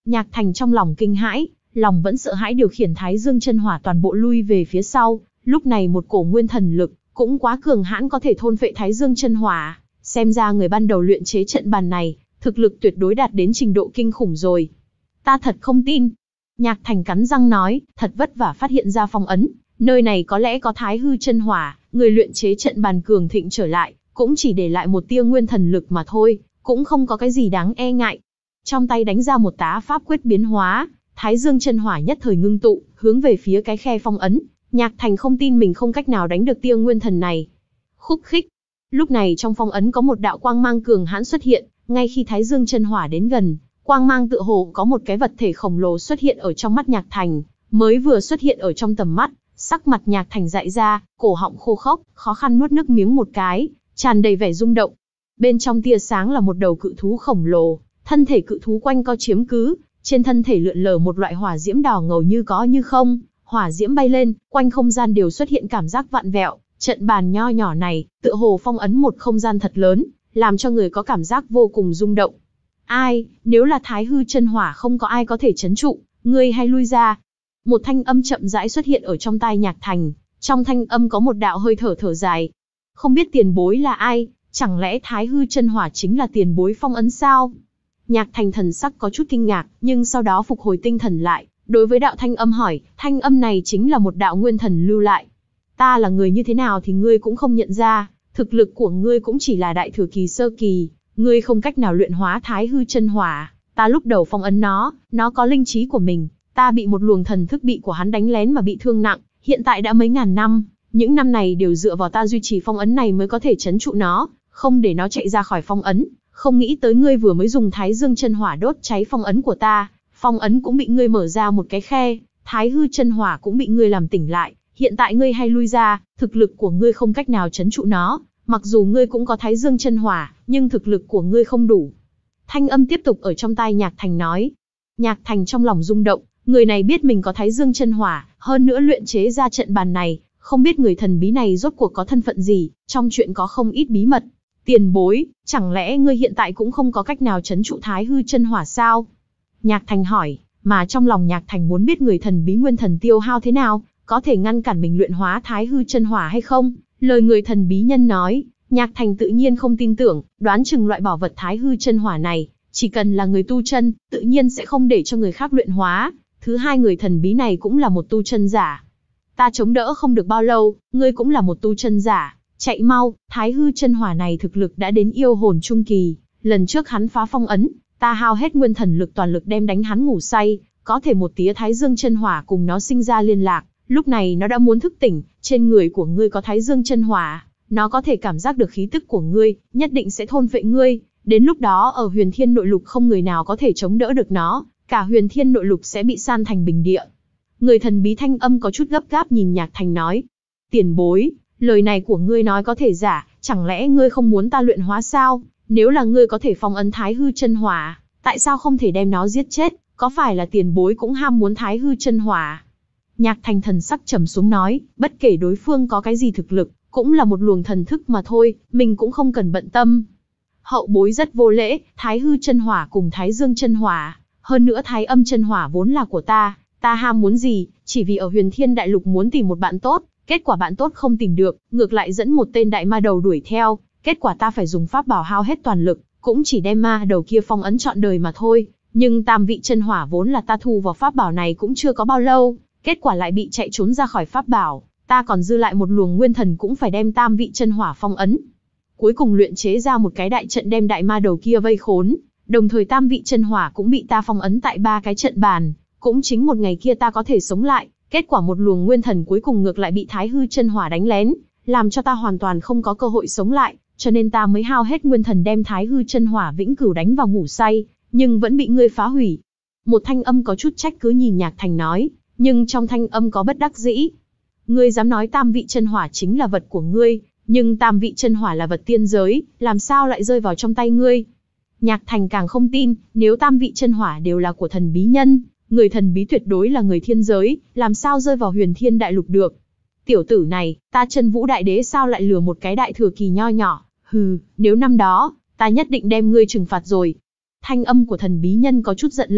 Nhạc Thành trong lòng kinh hãi, lòng vẫn sợ hãi điều khiển Thái Dương chân hỏa toàn bộ lui về phía sau, lúc này một cổ nguyên thần lực, cũng quá cường hãn có thể thôn phệ Thái Dương chân hỏa, xem ra người ban đầu luyện chế trận bàn này, thực lực tuyệt đối đạt đến trình độ kinh khủng rồi. Ta thật không tin. Nhạc Thành cắn răng nói, thật vất vả phát hiện ra phong ấn, nơi này có lẽ có Thái Hư chân hỏa, người luyện chế trận bàn cường thịnh trở lại, cũng chỉ để lại một tia nguyên thần lực mà thôi, cũng không có cái gì đáng e ngại. Trong tay đánh ra một tá pháp quyết biến hóa, Thái Dương chân hỏa nhất thời ngưng tụ, hướng về phía cái khe phong ấn. Nhạc Thành không tin mình không cách nào đánh được tia nguyên thần này. Khúc khích. Lúc này trong phong ấn có một đạo quang mang cường hãn xuất hiện, ngay khi Thái Dương chân hỏa đến gần, quang mang tựa hồ có một cái vật thể khổng lồ xuất hiện ở trong mắt Nhạc Thành, mới vừa xuất hiện ở trong tầm mắt, sắc mặt Nhạc Thành dại ra, cổ họng khô khốc, khó khăn nuốt nước miếng một cái, tràn đầy vẻ rung động. Bên trong tia sáng là một đầu cự thú khổng lồ, thân thể cự thú quanh co chiếm cứ, trên thân thể lượn lờ một loại hỏa diễm đỏ ngầu như có như không, hỏa diễm bay lên, quanh không gian đều xuất hiện cảm giác vặn vẹo, trận bàn nho nhỏ này, tựa hồ phong ấn một không gian thật lớn, làm cho người có cảm giác vô cùng rung động. Ai, nếu là Thái Hư chân hỏa không có ai có thể trấn trụ, ngươi hay lui ra. Một thanh âm chậm rãi xuất hiện ở trong tai Nhạc Thành, trong thanh âm có một đạo hơi thở thở dài. Không biết tiền bối là ai, chẳng lẽ Thái Hư chân hỏa chính là tiền bối phong ấn sao? Nhạc Thành thần sắc có chút kinh ngạc, nhưng sau đó phục hồi tinh thần lại, đối với đạo thanh âm hỏi, thanh âm này chính là một đạo nguyên thần lưu lại. Ta là người như thế nào thì ngươi cũng không nhận ra, thực lực của ngươi cũng chỉ là đại thừa kỳ sơ kỳ, ngươi không cách nào luyện hóa Thái Hư chân hỏa. Ta lúc đầu phong ấn nó, nó có linh trí của mình, ta bị một luồng thần thức bị của hắn đánh lén mà bị thương nặng, hiện tại đã mấy ngàn năm, những năm này đều dựa vào ta duy trì phong ấn này mới có thể trấn trụ nó, không để nó chạy ra khỏi phong ấn. Không nghĩ tới ngươi vừa mới dùng Thái Dương chân hỏa đốt cháy phong ấn của ta, phong ấn cũng bị ngươi mở ra một cái khe, Thái Hư chân hỏa cũng bị ngươi làm tỉnh lại, hiện tại ngươi hay lui ra, thực lực của ngươi không cách nào trấn trụ nó, mặc dù ngươi cũng có Thái Dương chân hỏa, nhưng thực lực của ngươi không đủ. Thanh âm tiếp tục ở trong tai Nhạc Thành nói. Nhạc Thành trong lòng rung động, người này biết mình có Thái Dương chân hỏa, hơn nữa luyện chế ra trận bàn này, không biết người thần bí này rốt cuộc có thân phận gì, trong chuyện có không ít bí mật. Tiền bối, chẳng lẽ ngươi hiện tại cũng không có cách nào trấn trụ Thái Hư chân hỏa sao? Nhạc Thành hỏi, mà trong lòng Nhạc Thành muốn biết người thần bí nguyên thần tiêu hao thế nào, có thể ngăn cản mình luyện hóa Thái Hư chân hỏa hay không? Lời người thần bí nhân nói, Nhạc Thành tự nhiên không tin tưởng, đoán chừng loại bảo vật Thái Hư chân hỏa này, chỉ cần là người tu chân, tự nhiên sẽ không để cho người khác luyện hóa. Thứ hai, người thần bí này cũng là một tu chân giả. Ta chống đỡ không được bao lâu, ngươi cũng là một tu chân giả. Chạy mau, Thái Hư chân hỏa này thực lực đã đến yêu hồn trung kỳ, lần trước hắn phá phong ấn, ta hao hết nguyên thần lực toàn lực đem đánh hắn ngủ say, có thể một tía Thái Dương chân hỏa cùng nó sinh ra liên lạc, lúc này nó đã muốn thức tỉnh, trên người của ngươi có Thái Dương chân hỏa, nó có thể cảm giác được khí tức của ngươi, nhất định sẽ thôn phệ ngươi, đến lúc đó ở Huyền Thiên Nội Lục không người nào có thể chống đỡ được nó, cả Huyền Thiên Nội Lục sẽ bị san thành bình địa. Người thần bí thanh âm có chút gấp gáp nhìn Nhạc Thành nói, tiền bối, lời này của ngươi nói có thể giả, chẳng lẽ ngươi không muốn ta luyện hóa sao? Nếu là ngươi có thể phong ấn Thái Hư chân hỏa, tại sao không thể đem nó giết chết? Có phải là tiền bối cũng ham muốn Thái Hư chân hỏa? Nhạc Thành thần sắc trầm xuống nói, bất kể đối phương có cái gì thực lực, cũng là một luồng thần thức mà thôi, mình cũng không cần bận tâm. Hậu bối rất vô lễ, Thái Hư chân hỏa cùng Thái Dương chân hỏa, hơn nữa Thái Âm chân hỏa vốn là của ta, ta ham muốn gì, chỉ vì ở Huyền Thiên Đại Lục muốn tìm một bạn tốt, kết quả bạn tốt không tìm được, ngược lại dẫn một tên đại ma đầu đuổi theo, kết quả ta phải dùng pháp bảo hao hết toàn lực, cũng chỉ đem ma đầu kia phong ấn trọn đời mà thôi, nhưng tam vị chân hỏa vốn là ta thu vào pháp bảo này cũng chưa có bao lâu, kết quả lại bị chạy trốn ra khỏi pháp bảo, ta còn dư lại một luồng nguyên thần cũng phải đem tam vị chân hỏa phong ấn. Cuối cùng luyện chế ra một cái đại trận đem đại ma đầu kia vây khốn, đồng thời tam vị chân hỏa cũng bị ta phong ấn tại ba cái trận bàn, cũng chính một ngày kia ta có thể sống lại, kết quả một luồng nguyên thần cuối cùng ngược lại bị Thái Hư chân hỏa đánh lén, làm cho ta hoàn toàn không có cơ hội sống lại, cho nên ta mới hao hết nguyên thần đem Thái Hư chân hỏa vĩnh cửu đánh vào ngủ say, nhưng vẫn bị ngươi phá hủy. Một thanh âm có chút trách cứ nhìn Nhạc Thành nói, nhưng trong thanh âm có bất đắc dĩ. Ngươi dám nói tam vị chân hỏa chính là vật của ngươi, nhưng tam vị chân hỏa là vật tiên giới, làm sao lại rơi vào trong tay ngươi? Nhạc Thành càng không tin, nếu tam vị chân hỏa đều là của thần bí nhân, người thần bí tuyệt đối là người thiên giới, làm sao rơi vào Huyền Thiên Đại Lục được? Tiểu tử này, ta Chân Vũ Đại Đế sao lại lừa một cái đại thừa kỳ nho nhỏ? Hừ, nếu năm đó, ta nhất định đem ngươi trừng phạt rồi. Thanh âm của thần bí nhân có chút giận lên,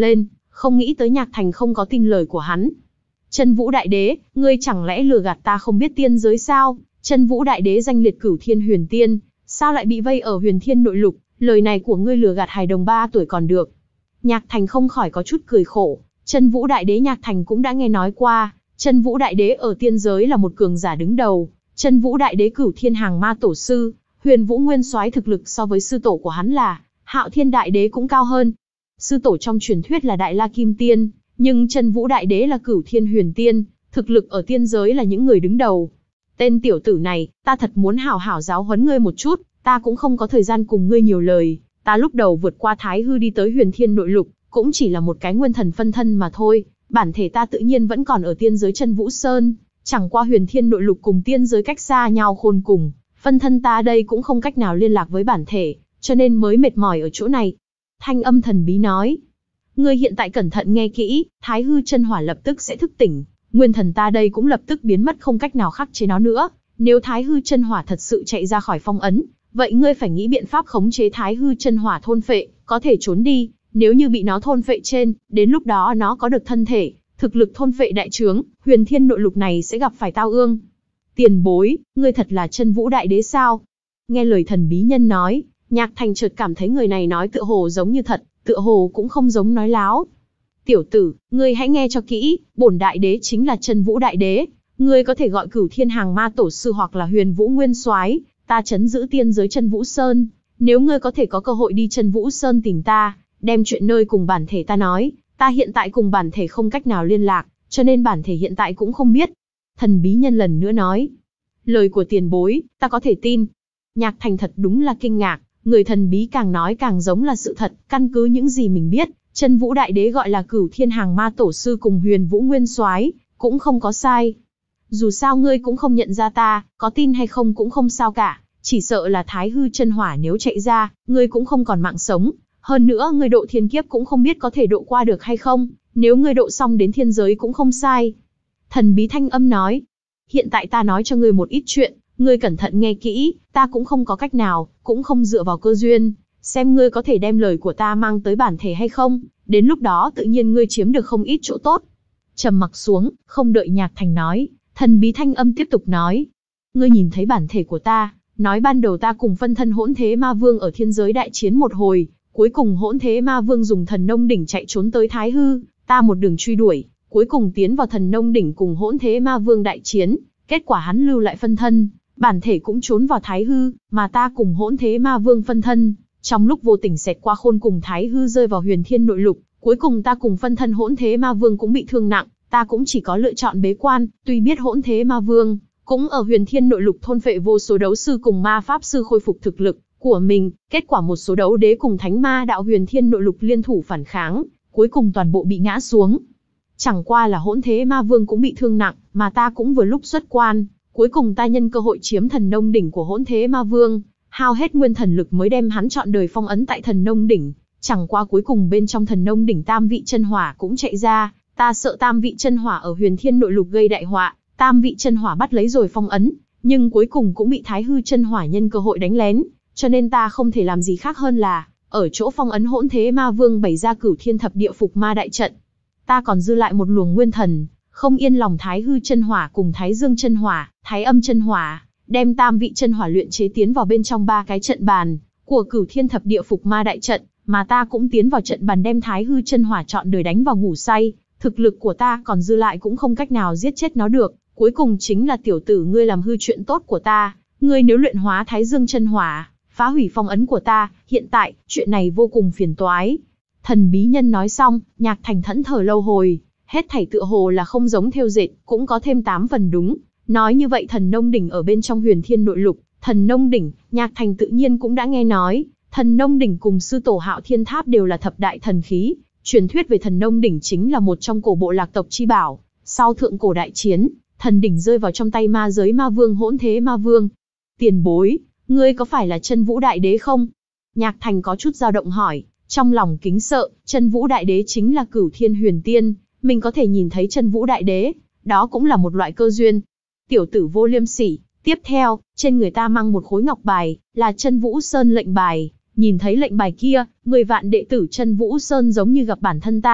Không nghĩ tới Nhạc Thành không có tin lời của hắn. Chân Vũ Đại Đế, ngươi chẳng lẽ lừa gạt ta không biết tiên giới sao? Chân Vũ Đại Đế danh liệt cửu thiên huyền tiên, sao lại bị vây ở huyền thiên nội lục? Lời này của ngươi lừa gạt hài đồng ba tuổi còn được. Nhạc Thành không khỏi có chút cười khổ. Chân Vũ Đại Đế Nhạc Thành cũng đã nghe nói qua, Chân Vũ Đại Đế ở tiên giới là một cường giả đứng đầu. Chân Vũ Đại Đế cửu thiên hàng ma tổ sư, Huyền Vũ Nguyên Soái thực lực so với sư tổ của hắn là Hạo Thiên Đại Đế cũng cao hơn. Sư tổ trong truyền thuyết là Đại La Kim Tiên, nhưng Chân Vũ Đại Đế là cửu thiên huyền tiên, thực lực ở tiên giới là những người đứng đầu. Tên tiểu tử này, ta thật muốn hảo hảo giáo huấn ngươi một chút, ta cũng không có thời gian cùng ngươi nhiều lời. Ta lúc đầu vượt qua Thái Hư đi tới huyền thiên nội lục, cũng chỉ là một cái nguyên thần phân thân mà thôi. Bản thể ta tự nhiên vẫn còn ở tiên giới Chân Vũ Sơn, chẳng qua huyền thiên nội lục cùng tiên giới cách xa nhau khôn cùng. Phân thân ta đây cũng không cách nào liên lạc với bản thể, cho nên mới mệt mỏi ở chỗ này. Thanh âm thần bí nói. Ngươi hiện tại cẩn thận nghe kỹ, Thái Hư chân hỏa lập tức sẽ thức tỉnh. Nguyên thần ta đây cũng lập tức biến mất không cách nào khắc chế nó nữa. Nếu Thái Hư chân hỏa thật sự chạy ra khỏi phong ấn, vậy ngươi phải nghĩ biện pháp khống chế Thái Hư chân hỏa thôn phệ, có thể trốn đi. Nếu như bị nó thôn phệ trên, đến lúc đó nó có được thân thể, thực lực thôn phệ đại trướng, huyền thiên nội lục này sẽ gặp phải tao ương. Tiền bối, ngươi thật là Chân Vũ Đại Đế sao? Nghe lời thần bí nhân nói, Nhạc Thành chợt cảm thấy người này nói tựa hồ giống như thật, tựa hồ cũng không giống nói láo. Tiểu tử, ngươi hãy nghe cho kỹ, bổn đại đế chính là Chân Vũ Đại Đế, ngươi có thể gọi cửu thiên hàng ma tổ sư hoặc là Huyền Vũ Nguyên Soái, ta trấn giữ tiên giới Chân Vũ Sơn. Nếu ngươi có thể có cơ hội đi Chân Vũ Sơn tìm ta, đem chuyện nơi cùng bản thể ta nói, ta hiện tại cùng bản thể không cách nào liên lạc, cho nên bản thể hiện tại cũng không biết. Thần bí nhân lần nữa nói, lời của tiền bối, ta có thể tin. Nhạc Thành thật đúng là kinh ngạc, người thần bí càng nói càng giống là sự thật, căn cứ những gì mình biết, Chân Vũ Đại Đế gọi là cửu thiên hàng ma tổ sư cùng Huyền Vũ Nguyên Soái, cũng không có sai. Dù sao ngươi cũng không nhận ra ta, có tin hay không cũng không sao cả, chỉ sợ là Thái Hư chân hỏa nếu chạy ra, ngươi cũng không còn mạng sống. Hơn nữa ngươi độ thiên kiếp cũng không biết có thể độ qua được hay không, nếu ngươi độ xong đến thiên giới cũng không sai. Thần bí thanh âm nói, hiện tại ta nói cho ngươi một ít chuyện, ngươi cẩn thận nghe kỹ, ta cũng không có cách nào, cũng không dựa vào cơ duyên, xem ngươi có thể đem lời của ta mang tới bản thể hay không, đến lúc đó tự nhiên ngươi chiếm được không ít chỗ tốt. Trầm mặc xuống, không đợi Nhạc Thành nói, thần bí thanh âm tiếp tục nói, ngươi nhìn thấy bản thể của ta, nói ban đầu ta cùng phân thân Hỗn Thế Ma Vương ở thiên giới đại chiến một hồi, cuối cùng Hỗn Thế Ma Vương dùng thần nông đỉnh chạy trốn tới Thái Hư, ta một đường truy đuổi, cuối cùng tiến vào thần nông đỉnh cùng Hỗn Thế Ma Vương đại chiến, kết quả hắn lưu lại phân thân, bản thể cũng trốn vào Thái Hư, mà ta cùng Hỗn Thế Ma Vương phân thân, trong lúc vô tình xẹt qua khôn cùng Thái Hư rơi vào huyền thiên nội lục, cuối cùng ta cùng phân thân Hỗn Thế Ma Vương cũng bị thương nặng, ta cũng chỉ có lựa chọn bế quan, tuy biết Hỗn Thế Ma Vương cũng ở huyền thiên nội lục thôn phệ vô số đấu sư cùng ma pháp sư khôi phục thực lực của mình, kết quả một số đấu đế cùng thánh ma đạo huyền thiên nội lục liên thủ phản kháng, cuối cùng toàn bộ bị ngã xuống. Chẳng qua là Hỗn Thế Ma Vương cũng bị thương nặng, mà ta cũng vừa lúc xuất quan, cuối cùng ta nhân cơ hội chiếm thần nông đỉnh của Hỗn Thế Ma Vương, hao hết nguyên thần lực mới đem hắn trọn đời phong ấn tại thần nông đỉnh. Chẳng qua cuối cùng bên trong thần nông đỉnh tam vị chân hỏa cũng chạy ra, ta sợ tam vị chân hỏa ở huyền thiên nội lục gây đại họa, tam vị chân hỏa bắt lấy rồi phong ấn, nhưng cuối cùng cũng bị Thái Hư chân hỏa nhân cơ hội đánh lén, cho nên ta không thể làm gì khác hơn là ở chỗ phong ấn Hỗn Thế Ma Vương bày ra cửu thiên thập địa phục ma đại trận. Ta còn dư lại một luồng nguyên thần, không yên lòng Thái Hư chân hỏa cùng Thái Dương chân hỏa, Thái Âm chân hỏa, đem tam vị chân hỏa luyện chế tiến vào bên trong ba cái trận bàn của cửu thiên thập địa phục ma đại trận, mà ta cũng tiến vào trận bàn đem Thái Hư chân hỏa trọn đời đánh vào ngủ say, thực lực của ta còn dư lại cũng không cách nào giết chết nó được, cuối cùng chính là tiểu tử ngươi làm hư chuyện tốt của ta, ngươi nếu luyện hóa Thái Dương chân hỏa, phá hủy phong ấn của ta, hiện tại, chuyện này vô cùng phiền toái. Thần bí nhân nói xong, Nhạc Thành thẫn thờ lâu hồi, hết thảy tựa hồ là không giống thêu dệt, cũng có thêm tám phần đúng. Nói như vậy thần nông đỉnh ở bên trong huyền thiên nội lục, thần nông đỉnh, Nhạc Thành tự nhiên cũng đã nghe nói, thần nông đỉnh cùng sư tổ Hạo Thiên Tháp đều là thập đại thần khí, truyền thuyết về thần nông đỉnh chính là một trong cổ bộ lạc tộc chi bảo, sau thượng cổ đại chiến, thần đỉnh rơi vào trong tay ma giới ma vương Hỗn Thế Ma Vương. Tiền bối, ngươi có phải là Chân Vũ Đại Đế không? Nhạc Thành có chút dao động hỏi, trong lòng kính sợ, Chân Vũ Đại Đế chính là cửu thiên huyền tiên, mình có thể nhìn thấy Chân Vũ Đại Đế, đó cũng là một loại cơ duyên. Tiểu tử vô liêm sỉ. Tiếp theo, trên người ta mang một khối ngọc bài, là Chân Vũ Sơn lệnh bài. Nhìn thấy lệnh bài kia, mười vạn đệ tử Chân Vũ Sơn giống như gặp bản thân ta,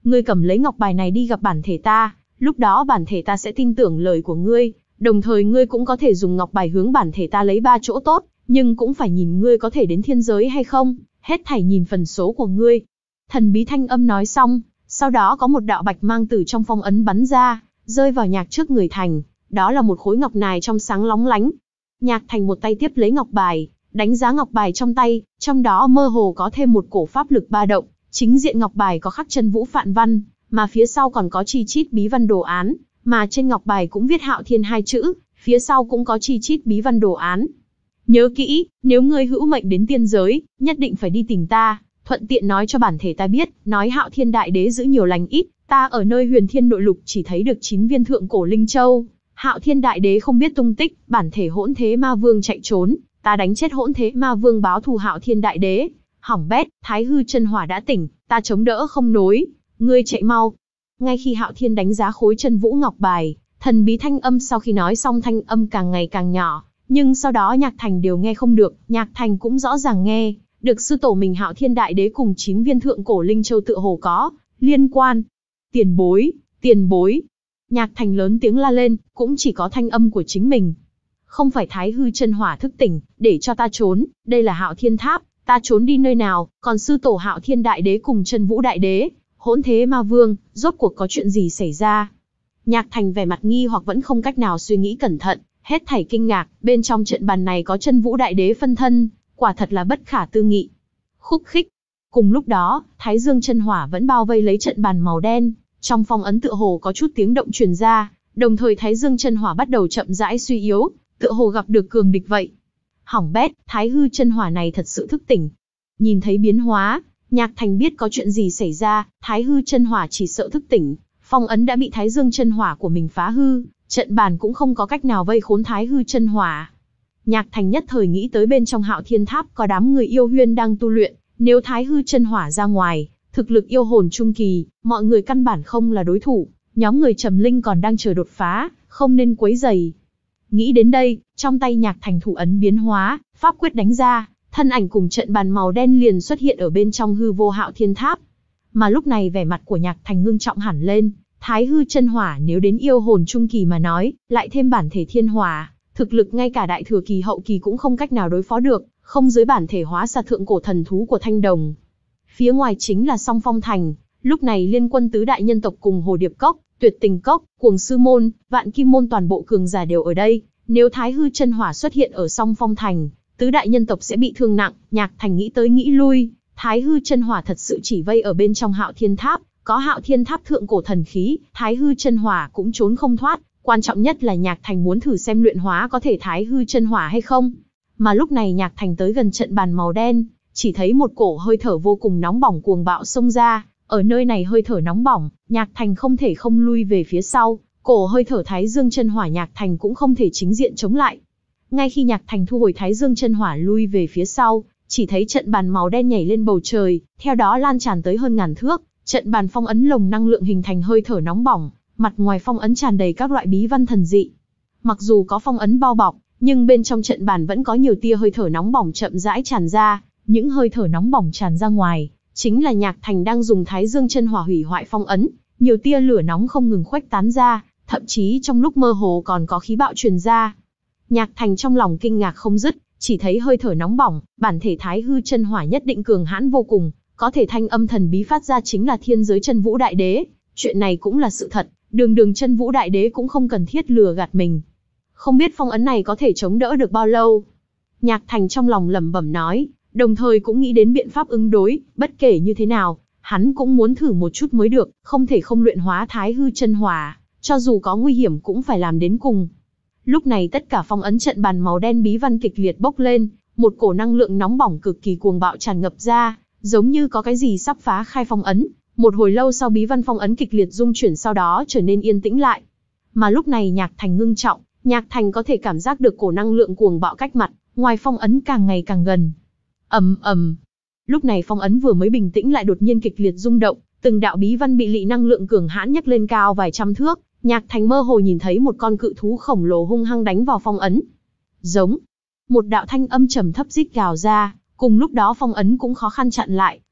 Ngươi cầm lấy ngọc bài này đi gặp bản thể ta, lúc đó bản thể ta sẽ tin tưởng lời của ngươi, đồng thời ngươi cũng có thể dùng ngọc bài hướng bản thể ta lấy ba chỗ tốt, nhưng cũng phải nhìn ngươi có thể đến thiên giới hay không, hết thảy nhìn phần số của ngươi. Thần bí thanh âm nói xong, sau đó có một đạo bạch mang từ trong phong ấn bắn ra, rơi vào Nhạc trước người Thành, đó là một khối ngọc nài trong sáng lóng lánh. Nhạc Thành một tay tiếp lấy ngọc bài, đánh giá ngọc bài trong tay, trong đó mơ hồ có thêm một cổ pháp lực ba động, chính diện ngọc bài có khắc chân vũ phạn văn, mà phía sau còn có chi chít bí văn đồ án, mà trên ngọc bài cũng viết Hạo Thiên hai chữ, phía sau cũng có chi chít bí văn đồ án. Nhớ kỹ, nếu ngươi hữu mệnh đến tiên giới, nhất định phải đi tìm ta, thuận tiện nói cho bản thể ta biết, nói Hạo Thiên đại đế giữ nhiều lành ít, ta ở nơi Huyền Thiên nội lục chỉ thấy được chín viên thượng cổ linh châu, Hạo Thiên đại đế không biết tung tích, bản thể Hỗn Thế Ma Vương chạy trốn, ta đánh chết Hỗn Thế Ma Vương báo thù Hạo Thiên đại đế. Hỏng bét, Thái Hư chân hỏa đã tỉnh, ta chống đỡ không nổi, ngươi chạy mau. Ngay khi Hạo Thiên đánh giá khối chân vũ ngọc bài, thần bí thanh âm sau khi nói xong thanh âm càng ngày càng nhỏ, nhưng sau đó Nhạc Thành đều nghe không được, Nhạc Thành cũng rõ ràng nghe được sư tổ mình Hạo Thiên đại đế cùng chín viên thượng cổ linh châu tựa hồ có liên quan. Tiền bối, tiền bối. Nhạc Thành lớn tiếng la lên, cũng chỉ có thanh âm của chính mình. Không phải Thái Hư chân hỏa thức tỉnh, để cho ta trốn, đây là Hạo Thiên tháp, ta trốn đi nơi nào, còn sư tổ Hạo Thiên đại đế cùng chân vũ đại đế, Hỗn Thế Ma Vương, rốt cuộc có chuyện gì xảy ra? Nhạc Thành vẻ mặt nghi hoặc vẫn không cách nào suy nghĩ cẩn thận, hết thảy kinh ngạc, bên trong trận bàn này có chân vũ đại đế phân thân, quả thật là bất khả tư nghị. Khúc khích. Cùng lúc đó, Thái Dương chân hỏa vẫn bao vây lấy trận bàn màu đen, trong phong ấn tựa hồ có chút tiếng động truyền ra, đồng thời Thái Dương chân hỏa bắt đầu chậm rãi suy yếu, tựa hồ gặp được cường địch vậy. Hỏng bét, Thái Hư chân hỏa này thật sự thức tỉnh. Nhìn thấy biến hóa, Nhạc Thành biết có chuyện gì xảy ra, Thái Hư chân hỏa chỉ sợ thức tỉnh, phong ấn đã bị Thái Dương chân hỏa của mình phá hư, trận bàn cũng không có cách nào vây khốn Thái Hư chân hỏa. Nhạc Thành nhất thời nghĩ tới bên trong Hạo Thiên tháp có đám người yêu huyên đang tu luyện, nếu Thái Hư chân hỏa ra ngoài, thực lực yêu hồn trung kỳ, mọi người căn bản không là đối thủ, nhóm người Trầm Linh còn đang chờ đột phá, không nên quấy rầy. Nghĩ đến đây, trong tay Nhạc Thành thủ ấn biến hóa, pháp quyết đánh ra, thân ảnh cùng trận bàn màu đen liền xuất hiện ở bên trong hư vô Hạo Thiên tháp. Mà lúc này vẻ mặt của Nhạc Thành ngưng trọng hẳn lên, Thái Hư chân hỏa nếu đến yêu hồn trung kỳ mà nói, lại thêm bản thể thiên hỏa, thực lực ngay cả đại thừa kỳ hậu kỳ cũng không cách nào đối phó được, không dưới bản thể hóa ra thượng cổ thần thú của Thanh Đồng. Phía ngoài chính là Song Phong Thành, lúc này liên quân tứ đại nhân tộc cùng Hồ Điệp Cốc, Tuyệt Tình Cốc, Cuồng Sư Môn, Vạn Kim Môn toàn bộ cường giả đều ở đây, nếu Thái Hư chân hỏa xuất hiện ở Song Phong Thành, tứ đại nhân tộc sẽ bị thương nặng. Nhạc Thành nghĩ tới nghĩ lui, Thái Hư chân hỏa thật sự chỉ vây ở bên trong Hạo Thiên tháp, có Hạo Thiên tháp thượng cổ thần khí, Thái Hư chân hỏa cũng trốn không thoát, quan trọng nhất là Nhạc Thành muốn thử xem luyện hóa có thể Thái Hư chân hỏa hay không. Mà lúc này Nhạc Thành tới gần trận bàn màu đen, chỉ thấy một cổ hơi thở vô cùng nóng bỏng cuồng bạo xông ra, ở nơi này hơi thở nóng bỏng, Nhạc Thành không thể không lui về phía sau, cổ hơi thở Thái Dương chân hỏa Nhạc Thành cũng không thể chính diện chống lại. Ngay khi Nhạc Thành thu hồi Thái Dương chân hỏa lui về phía sau, chỉ thấy trận bàn màu đen nhảy lên bầu trời, theo đó lan tràn tới hơn ngàn thước, trận bàn phong ấn lồng năng lượng hình thành hơi thở nóng bỏng, mặt ngoài phong ấn tràn đầy các loại bí văn thần dị. Mặc dù có phong ấn bao bọc, nhưng bên trong trận bàn vẫn có nhiều tia hơi thở nóng bỏng chậm rãi tràn ra, những hơi thở nóng bỏng tràn ra ngoài, chính là Nhạc Thành đang dùng Thái Dương chân hỏa hủy hoại phong ấn, nhiều tia lửa nóng không ngừng khuếch tán ra, thậm chí trong lúc mơ hồ còn có khí bạo truyền ra. Nhạc Thành trong lòng kinh ngạc không dứt, chỉ thấy hơi thở nóng bỏng, bản thể Thái Hư chân hỏa nhất định cường hãn vô cùng, có thể thanh âm thần bí phát ra chính là thiên giới chân vũ đại đế, chuyện này cũng là sự thật, đường đường chân vũ đại đế cũng không cần thiết lừa gạt mình. Không biết phong ấn này có thể chống đỡ được bao lâu? Nhạc Thành trong lòng lẩm bẩm nói, đồng thời cũng nghĩ đến biện pháp ứng đối, bất kể như thế nào, hắn cũng muốn thử một chút mới được, không thể không luyện hóa Thái Hư chân hỏa, cho dù có nguy hiểm cũng phải làm đến cùng. Lúc này tất cả phong ấn trận bàn màu đen bí văn kịch liệt bốc lên, một cổ năng lượng nóng bỏng cực kỳ cuồng bạo tràn ngập ra, giống như có cái gì sắp phá khai phong ấn. Một hồi lâu sau bí văn phong ấn kịch liệt rung chuyển sau đó trở nên yên tĩnh lại. Mà lúc này Nhạc Thành ngưng trọng, Nhạc Thành có thể cảm giác được cổ năng lượng cuồng bạo cách mặt, ngoài phong ấn càng ngày càng gần. Ầm ầm. Lúc này phong ấn vừa mới bình tĩnh lại đột nhiên kịch liệt rung động, từng đạo bí văn bị lị năng lượng cường hãn nhấc lên cao vài trăm thước, Nhạc Thành mơ hồ nhìn thấy một con cự thú khổng lồ hung hăng đánh vào phong ấn. Giống. Một đạo thanh âm trầm thấp rít gào ra, cùng lúc đó phong ấn cũng khó khăn chặn lại,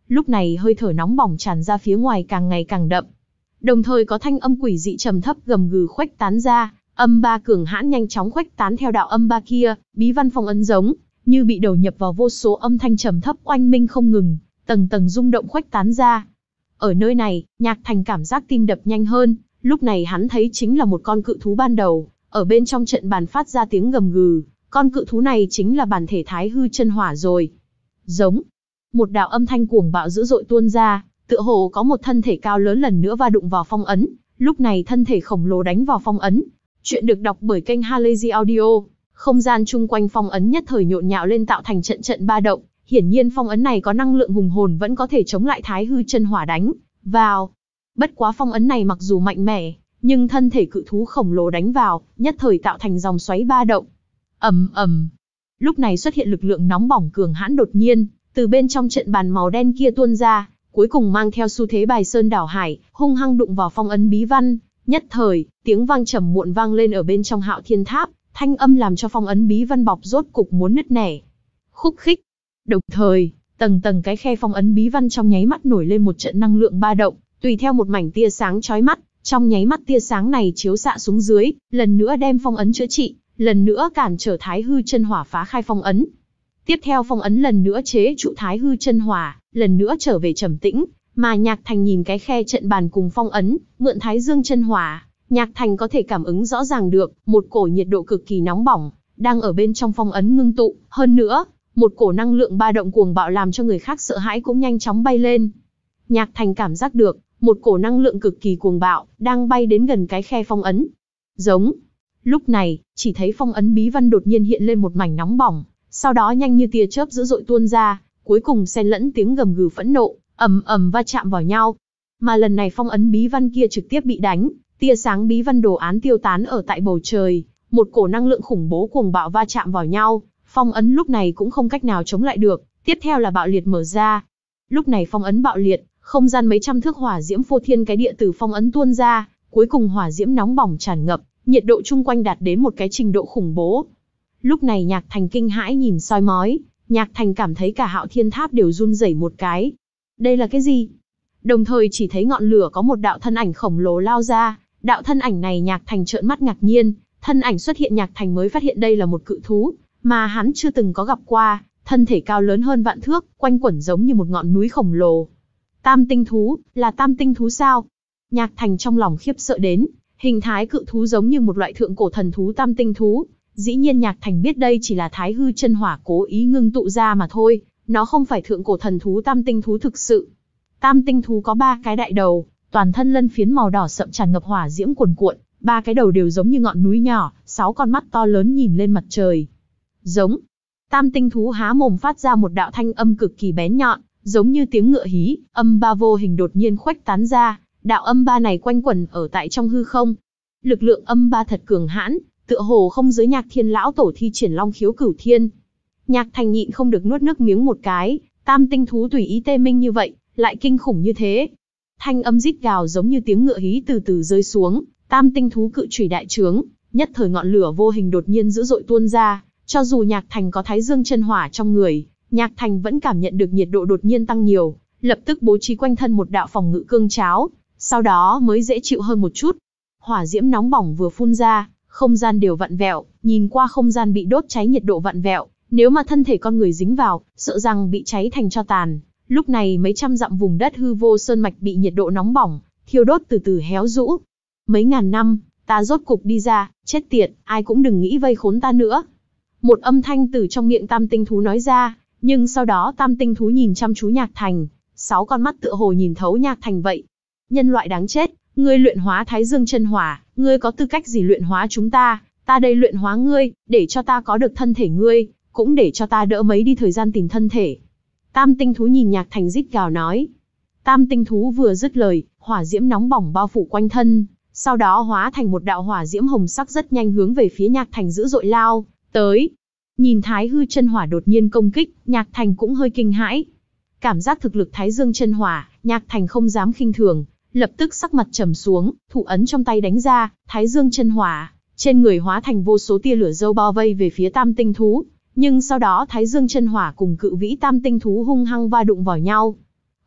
lúc này hơi thở nóng bỏng tràn ra phía ngoài càng ngày càng đậm. Đồng thời có thanh âm quỷ dị trầm thấp gầm gừ khuếch tán ra, âm ba cường hãn nhanh chóng khuếch tán theo đạo âm ba kia, bí văn phong ấn giống như bị đầu nhập vào vô số âm thanh trầm thấp oanh minh không ngừng, tầng tầng rung động khuếch tán ra. Ở nơi này, Nhạc Thành cảm giác tim đập nhanh hơn, lúc này hắn thấy chính là một con cự thú ban đầu, ở bên trong trận bàn phát ra tiếng gầm gừ, con cự thú này chính là bản thể Thái Hư Chân Hỏa rồi. Giống, một đạo âm thanh cuồng bạo dữ dội tuôn ra, tựa hồ có một thân thể cao lớn lần nữa va đụng vào phong ấn, lúc này thân thể khổng lồ đánh vào phong ấn. Chuyện được đọc bởi kênh Halazy Audio, không gian chung quanh phong ấn nhất thời nhộn nhạo lên tạo thành trận trận ba động, hiển nhiên phong ấn này có năng lượng hùng hồn vẫn có thể chống lại Thái Hư Chân Hỏa đánh vào. Bất quá phong ấn này mặc dù mạnh mẽ, nhưng thân thể cự thú khổng lồ đánh vào, nhất thời tạo thành dòng xoáy ba động. Ầm ầm. Lúc này xuất hiện lực lượng nóng bỏng cường hãn đột nhiên, từ bên trong trận bàn màu đen kia tuôn ra, cuối cùng mang theo xu thế bài sơn đảo hải, hung hăng đụng vào phong ấn bí văn. Nhất thời, tiếng vang trầm muộn vang lên ở bên trong Hạo Thiên Tháp, thanh âm làm cho phong ấn bí văn bọc rốt cục muốn nứt nẻ. Khúc khích. Đồng thời, tầng tầng cái khe phong ấn bí văn trong nháy mắt nổi lên một trận năng lượng ba động, tùy theo một mảnh tia sáng chói mắt, trong nháy mắt tia sáng này chiếu xạ xuống dưới, lần nữa đem phong ấn chữa trị, lần nữa cản trở Thái Hư Chân Hỏa phá khai phong ấn. Tiếp theo phong ấn lần nữa chế trụ Thái Hư Chân Hỏa, lần nữa trở về trầm tĩnh, mà Nhạc Thành nhìn cái khe trận bàn cùng phong ấn, mượn Thái Dương Chân Hỏa, Nhạc Thành có thể cảm ứng rõ ràng được, một cổ nhiệt độ cực kỳ nóng bỏng, đang ở bên trong phong ấn ngưng tụ, hơn nữa, một cổ năng lượng ba động cuồng bạo làm cho người khác sợ hãi cũng nhanh chóng bay lên. Nhạc Thành cảm giác được, một cổ năng lượng cực kỳ cuồng bạo, đang bay đến gần cái khe phong ấn. Giống. Lúc này, chỉ thấy phong ấn bí văn đột nhiên hiện lên một mảnh nóng bỏng, sau đó nhanh như tia chớp dữ dội tuôn ra, cuối cùng xen lẫn tiếng gầm gừ phẫn nộ, ầm ầm va chạm vào nhau. Mà lần này phong ấn bí văn kia trực tiếp bị đánh, tia sáng bí văn đồ án tiêu tán ở tại bầu trời, một cổ năng lượng khủng bố cuồng bạo va chạm vào nhau, phong ấn lúc này cũng không cách nào chống lại được, tiếp theo là bạo liệt mở ra. Lúc này phong ấn bạo liệt, không gian mấy trăm thước hỏa diễm phô thiên cái địa từ phong ấn tuôn ra, cuối cùng hỏa diễm nóng bỏng tràn ngập, nhiệt độ chung quanh đạt đến một cái trình độ khủng bố. Lúc này Nhạc Thành kinh hãi nhìn soi mói, Nhạc Thành cảm thấy cả Hạo Thiên Tháp đều run rẩy một cái. Đây là cái gì? Đồng thời chỉ thấy ngọn lửa có một đạo thân ảnh khổng lồ lao ra, đạo thân ảnh này Nhạc Thành trợn mắt ngạc nhiên, thân ảnh xuất hiện Nhạc Thành mới phát hiện đây là một cự thú, mà hắn chưa từng có gặp qua, thân thể cao lớn hơn vạn thước, quanh quẩn giống như một ngọn núi khổng lồ. Tam tinh thú, là tam tinh thú sao? Nhạc Thành trong lòng khiếp sợ đến, hình thái cự thú giống như một loại thượng cổ thần thú tam tinh thú. Dĩ nhiên Nhạc Thành biết đây chỉ là Thái Hư Chân Hỏa cố ý ngưng tụ ra mà thôi, nó không phải thượng cổ thần thú tam tinh thú thực sự. Tam tinh thú có ba cái đại đầu, toàn thân lân phiến màu đỏ sậm tràn ngập hỏa diễm cuồn cuộn, ba cái đầu đều giống như ngọn núi nhỏ, sáu con mắt to lớn nhìn lên mặt trời. Giống. Tam tinh thú há mồm phát ra một đạo thanh âm cực kỳ bén nhọn, giống như tiếng ngựa hí, âm ba vô hình đột nhiên khuếch tán ra, đạo âm ba này quanh quẩn ở tại trong hư không. Lực lượng âm ba thật cường hãn, tựa hồ không giới Nhạc Thiên lão tổ thi triển Long Khiếu Cửu Thiên. Nhạc Thành nhịn không được nuốt nước miếng một cái, tam tinh thú tùy ý tê minh như vậy, lại kinh khủng như thế. Thanh âm rít gào giống như tiếng ngựa hí từ từ rơi xuống, tam tinh thú cự chùy đại trướng, nhất thời ngọn lửa vô hình đột nhiên dữ dội tuôn ra, cho dù Nhạc Thành có Thái Dương Chân Hỏa trong người, Nhạc Thành vẫn cảm nhận được nhiệt độ đột nhiên tăng nhiều, lập tức bố trí quanh thân một đạo phòng ngự cương cháo, sau đó mới dễ chịu hơn một chút. Hỏa diễm nóng bỏng vừa phun ra, không gian đều vặn vẹo, nhìn qua không gian bị đốt cháy nhiệt độ vặn vẹo, nếu mà thân thể con người dính vào, sợ rằng bị cháy thành tro tàn. Lúc này mấy trăm dặm vùng đất hư vô sơn mạch bị nhiệt độ nóng bỏng, thiêu đốt từ từ héo rũ. Mấy ngàn năm, ta rốt cục đi ra, chết tiệt, ai cũng đừng nghĩ vây khốn ta nữa. Một âm thanh từ trong miệng tam tinh thú nói ra, nhưng sau đó tam tinh thú nhìn chăm chú Nhạc Thành, sáu con mắt tựa hồ nhìn thấu Nhạc Thành vậy. Nhân loại đáng chết, ngươi luyện hóa Thái Dương Chân Hỏa, ngươi có tư cách gì luyện hóa chúng ta, ta đây luyện hóa ngươi, để cho ta có được thân thể ngươi, cũng để cho ta đỡ mấy đi thời gian tìm thân thể. Tam tinh thú nhìn Nhạc Thành rít gào nói. Tam tinh thú vừa dứt lời, hỏa diễm nóng bỏng bao phủ quanh thân, sau đó hóa thành một đạo hỏa diễm hồng sắc rất nhanh hướng về phía Nhạc Thành dữ dội lao tới. Nhìn Thái Hư Chân Hỏa đột nhiên công kích, Nhạc Thành cũng hơi kinh hãi. Cảm giác thực lực Thái Dương Chân Hỏa, Nhạc Thành không dám khinh thường, lập tức sắc mặt trầm xuống, thủ ấn trong tay đánh ra, Thái Dương Chân Hỏa, trên người hóa thành vô số tia lửa dâu bao vây về phía tam tinh thú, nhưng sau đó Thái Dương Chân Hỏa cùng cự vĩ tam tinh thú hung hăng va đụng vào nhau.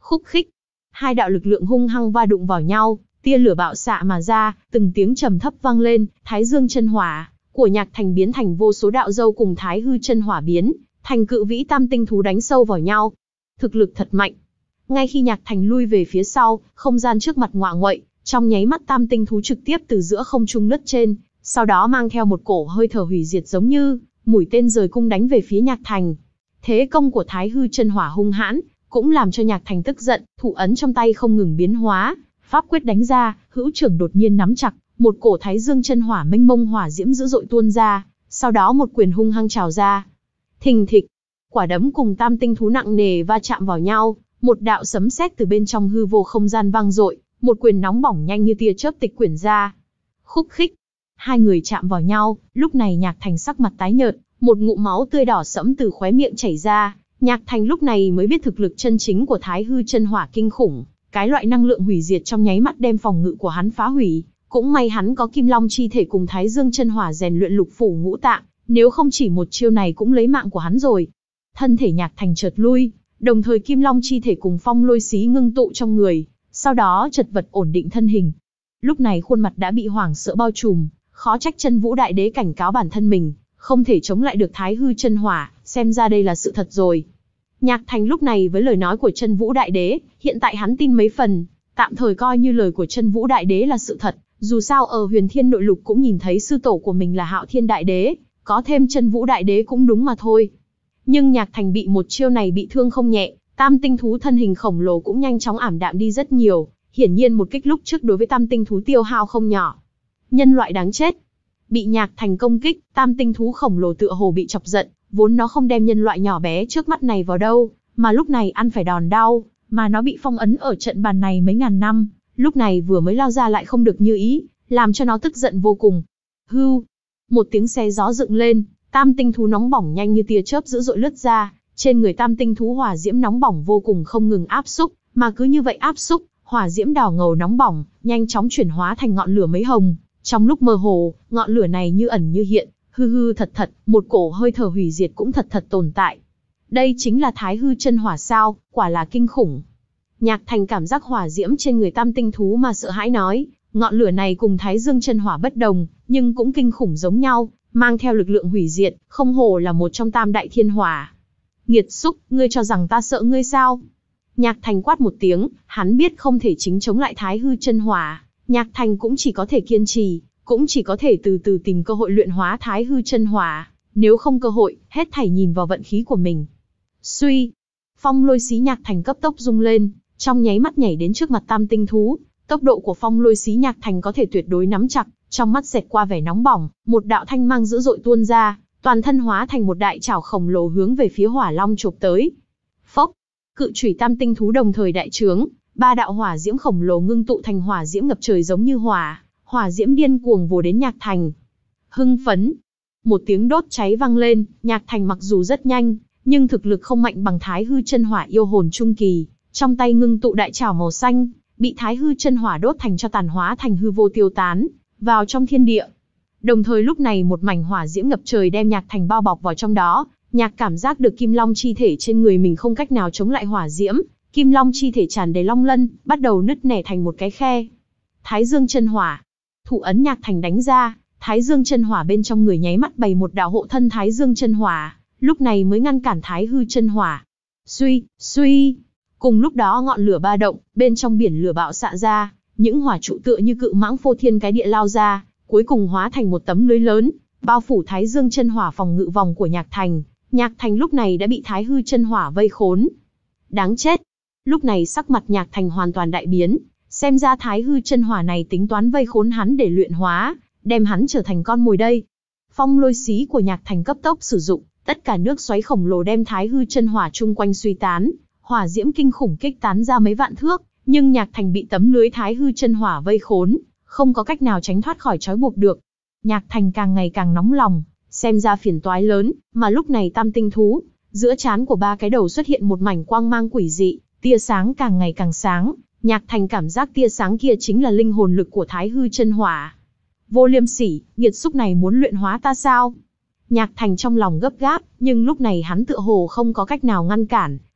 Khúc khích, hai đạo lực lượng hung hăng va đụng vào nhau, tia lửa bạo xạ mà ra, từng tiếng trầm thấp vang lên, Thái Dương chân hỏa của Nhạc Thành biến thành vô số đạo dâu cùng Thái Hư chân hỏa biến thành cự vĩ tam tinh thú đánh sâu vào nhau. Thực lực thật mạnh. Ngay khi Nhạc Thành lui về phía sau, không gian trước mặt ngoạ nguậy, trong nháy mắt tam tinh thú trực tiếp từ giữa không trung lướt trên, sau đó mang theo một cổ hơi thở hủy diệt giống như mũi tên rời cung đánh về phía Nhạc Thành. Thế công của Thái Hư chân hỏa hung hãn, cũng làm cho Nhạc Thành tức giận, thủ ấn trong tay không ngừng biến hóa, pháp quyết đánh ra, hữu trưởng đột nhiên nắm chặt, một cổ Thái Dương chân hỏa mênh mông hỏa diễm dữ dội tuôn ra, sau đó một quyền hung hăng trào ra. Thình thịch, quả đấm cùng tam tinh thú nặng nề va chạm vào nhau, một đạo sấm sét từ bên trong hư vô không gian vang dội, một quyền nóng bỏng nhanh như tia chớp tịch quyển ra. Khúc khích, hai người chạm vào nhau, lúc này Nhạc Thành sắc mặt tái nhợt, một ngụm máu tươi đỏ sẫm từ khóe miệng chảy ra. Nhạc Thành lúc này mới biết thực lực chân chính của Thái Hư chân hỏa kinh khủng, cái loại năng lượng hủy diệt trong nháy mắt đem phòng ngự của hắn phá hủy. Cũng may hắn có Kim Long chi thể cùng Thái Dương chân hỏa rèn luyện lục phủ ngũ tạng, nếu không chỉ một chiêu này cũng lấy mạng của hắn rồi. Thân thể Nhạc Thành chợt lui, đồng thời Kim Long chi thể cùng phong lôi xí ngưng tụ trong người, sau đó chật vật ổn định thân hình. Lúc này khuôn mặt đã bị hoảng sợ bao trùm, khó trách Chân Vũ Đại Đế cảnh cáo bản thân mình, không thể chống lại được Thái Hư chân hỏa, xem ra đây là sự thật rồi. Nhạc Thành lúc này với lời nói của Chân Vũ Đại Đế, hiện tại hắn tin mấy phần, tạm thời coi như lời của Chân Vũ Đại Đế là sự thật, dù sao ở Huyền Thiên Nội Lục cũng nhìn thấy sư tổ của mình là Hạo Thiên Đại Đế, có thêm Chân Vũ Đại Đế cũng đúng mà thôi. Nhưng Nhạc Thành bị một chiêu này bị thương không nhẹ, tam tinh thú thân hình khổng lồ cũng nhanh chóng ảm đạm đi rất nhiều, hiển nhiên một kích lúc trước đối với tam tinh thú tiêu hao không nhỏ. Nhân loại đáng chết. Bị Nhạc Thành công kích, tam tinh thú khổng lồ tựa hồ bị chọc giận, vốn nó không đem nhân loại nhỏ bé trước mắt này vào đâu, mà lúc này ăn phải đòn đau, mà nó bị phong ấn ở trận bàn này mấy ngàn năm, lúc này vừa mới lao ra lại không được như ý, làm cho nó tức giận vô cùng. Hưu, một tiếng xe gió dựng lên, tam tinh thú nóng bỏng nhanh như tia chớp dữ dội lướt ra, trên người tam tinh thú hỏa diễm nóng bỏng vô cùng không ngừng áp xúc, mà cứ như vậy áp xúc, hỏa diễm đỏ ngầu nóng bỏng, nhanh chóng chuyển hóa thành ngọn lửa mấy hồng. Trong lúc mơ hồ, ngọn lửa này như ẩn như hiện, hư hư thật thật, một cổ hơi thở hủy diệt cũng thật thật tồn tại. Đây chính là Thái Hư chân hỏa sao, quả là kinh khủng. Nhạc Thành cảm giác hỏa diễm trên người tam tinh thú mà sợ hãi nói, ngọn lửa này cùng Thái Dương chân hỏa bất đồng, nhưng cũng kinh khủng giống nhau, mang theo lực lượng hủy diệt, không hổ là một trong tam đại thiên hỏa. Nghiệt xúc, ngươi cho rằng ta sợ ngươi sao? Nhạc Thành quát một tiếng, hắn biết không thể chính chống lại Thái Hư chân hỏa, Nhạc Thành cũng chỉ có thể kiên trì, cũng chỉ có thể từ từ tìm cơ hội luyện hóa Thái Hư chân hỏa, nếu không cơ hội, hết thảy nhìn vào vận khí của mình. Suy, phong lôi xí Nhạc Thành cấp tốc rung lên, trong nháy mắt nhảy đến trước mặt tam tinh thú, tốc độ của phong lôi xí Nhạc Thành có thể tuyệt đối nắm chặt, trong mắt xẹt qua vẻ nóng bỏng, một đạo thanh mang dữ dội tuôn ra, toàn thân hóa thành một đại chảo khổng lồ hướng về phía hỏa long chộp tới. Phốc, cự chủy tam tinh thú đồng thời đại trướng, ba đạo hỏa diễm khổng lồ ngưng tụ thành hỏa diễm ngập trời giống như hỏa, hỏa diễm điên cuồng vồ đến Nhạc Thành. Hưng phấn, một tiếng đốt cháy vang lên, Nhạc Thành mặc dù rất nhanh, nhưng thực lực không mạnh bằng Thái Hư chân hỏa yêu hồn trung kỳ, trong tay ngưng tụ đại chảo màu xanh, bị Thái Hư chân hỏa đốt thành cho tàn hóa thành hư vô tiêu tán vào trong thiên địa. Đồng thời lúc này một mảnh hỏa diễm ngập trời đem Nhạc Thành bao bọc vào trong đó, Nhạc cảm giác được Kim Long chi thể trên người mình không cách nào chống lại hỏa diễm, Kim Long chi thể tràn đầy long lân, bắt đầu nứt nẻ thành một cái khe. Thái Dương chân hỏa, thủ ấn Nhạc Thành đánh ra, Thái Dương chân hỏa bên trong người nháy mắt bày một đạo hộ thân Thái Dương chân hỏa, lúc này mới ngăn cản Thái Hư chân hỏa. Suy, suy, cùng lúc đó ngọn lửa ba động, bên trong biển lửa bạo xạ ra, những hỏa trụ tựa như cự mãng phô thiên cái địa lao ra, cuối cùng hóa thành một tấm lưới lớn, bao phủ Thái Dương chân hỏa phòng ngự vòng của Nhạc Thành. Nhạc Thành lúc này đã bị Thái Hư chân hỏa vây khốn. Đáng chết! Lúc này sắc mặt Nhạc Thành hoàn toàn đại biến, xem ra Thái Hư chân hỏa này tính toán vây khốn hắn để luyện hóa, đem hắn trở thành con mồi đây. Phong lôi xí của Nhạc Thành cấp tốc sử dụng, tất cả nước xoáy khổng lồ đem Thái Hư chân hỏa chung quanh suy tán, hỏa diễm kinh khủng kích tán ra mấy vạn thước, nhưng Nhạc Thành bị tấm lưới Thái Hư chân hỏa vây khốn, không có cách nào tránh thoát khỏi trói buộc được. Nhạc Thành càng ngày càng nóng lòng, xem ra phiền toái lớn, mà lúc này tam tinh thú, giữa trán của ba cái đầu xuất hiện một mảnh quang mang quỷ dị, tia sáng càng ngày càng sáng, Nhạc Thành cảm giác tia sáng kia chính là linh hồn lực của Thái Hư chân hỏa. Vô liêm sỉ, nghiệt xúc này muốn luyện hóa ta sao? Nhạc Thành trong lòng gấp gáp, nhưng lúc này hắn tựa hồ không có cách nào ngăn cản,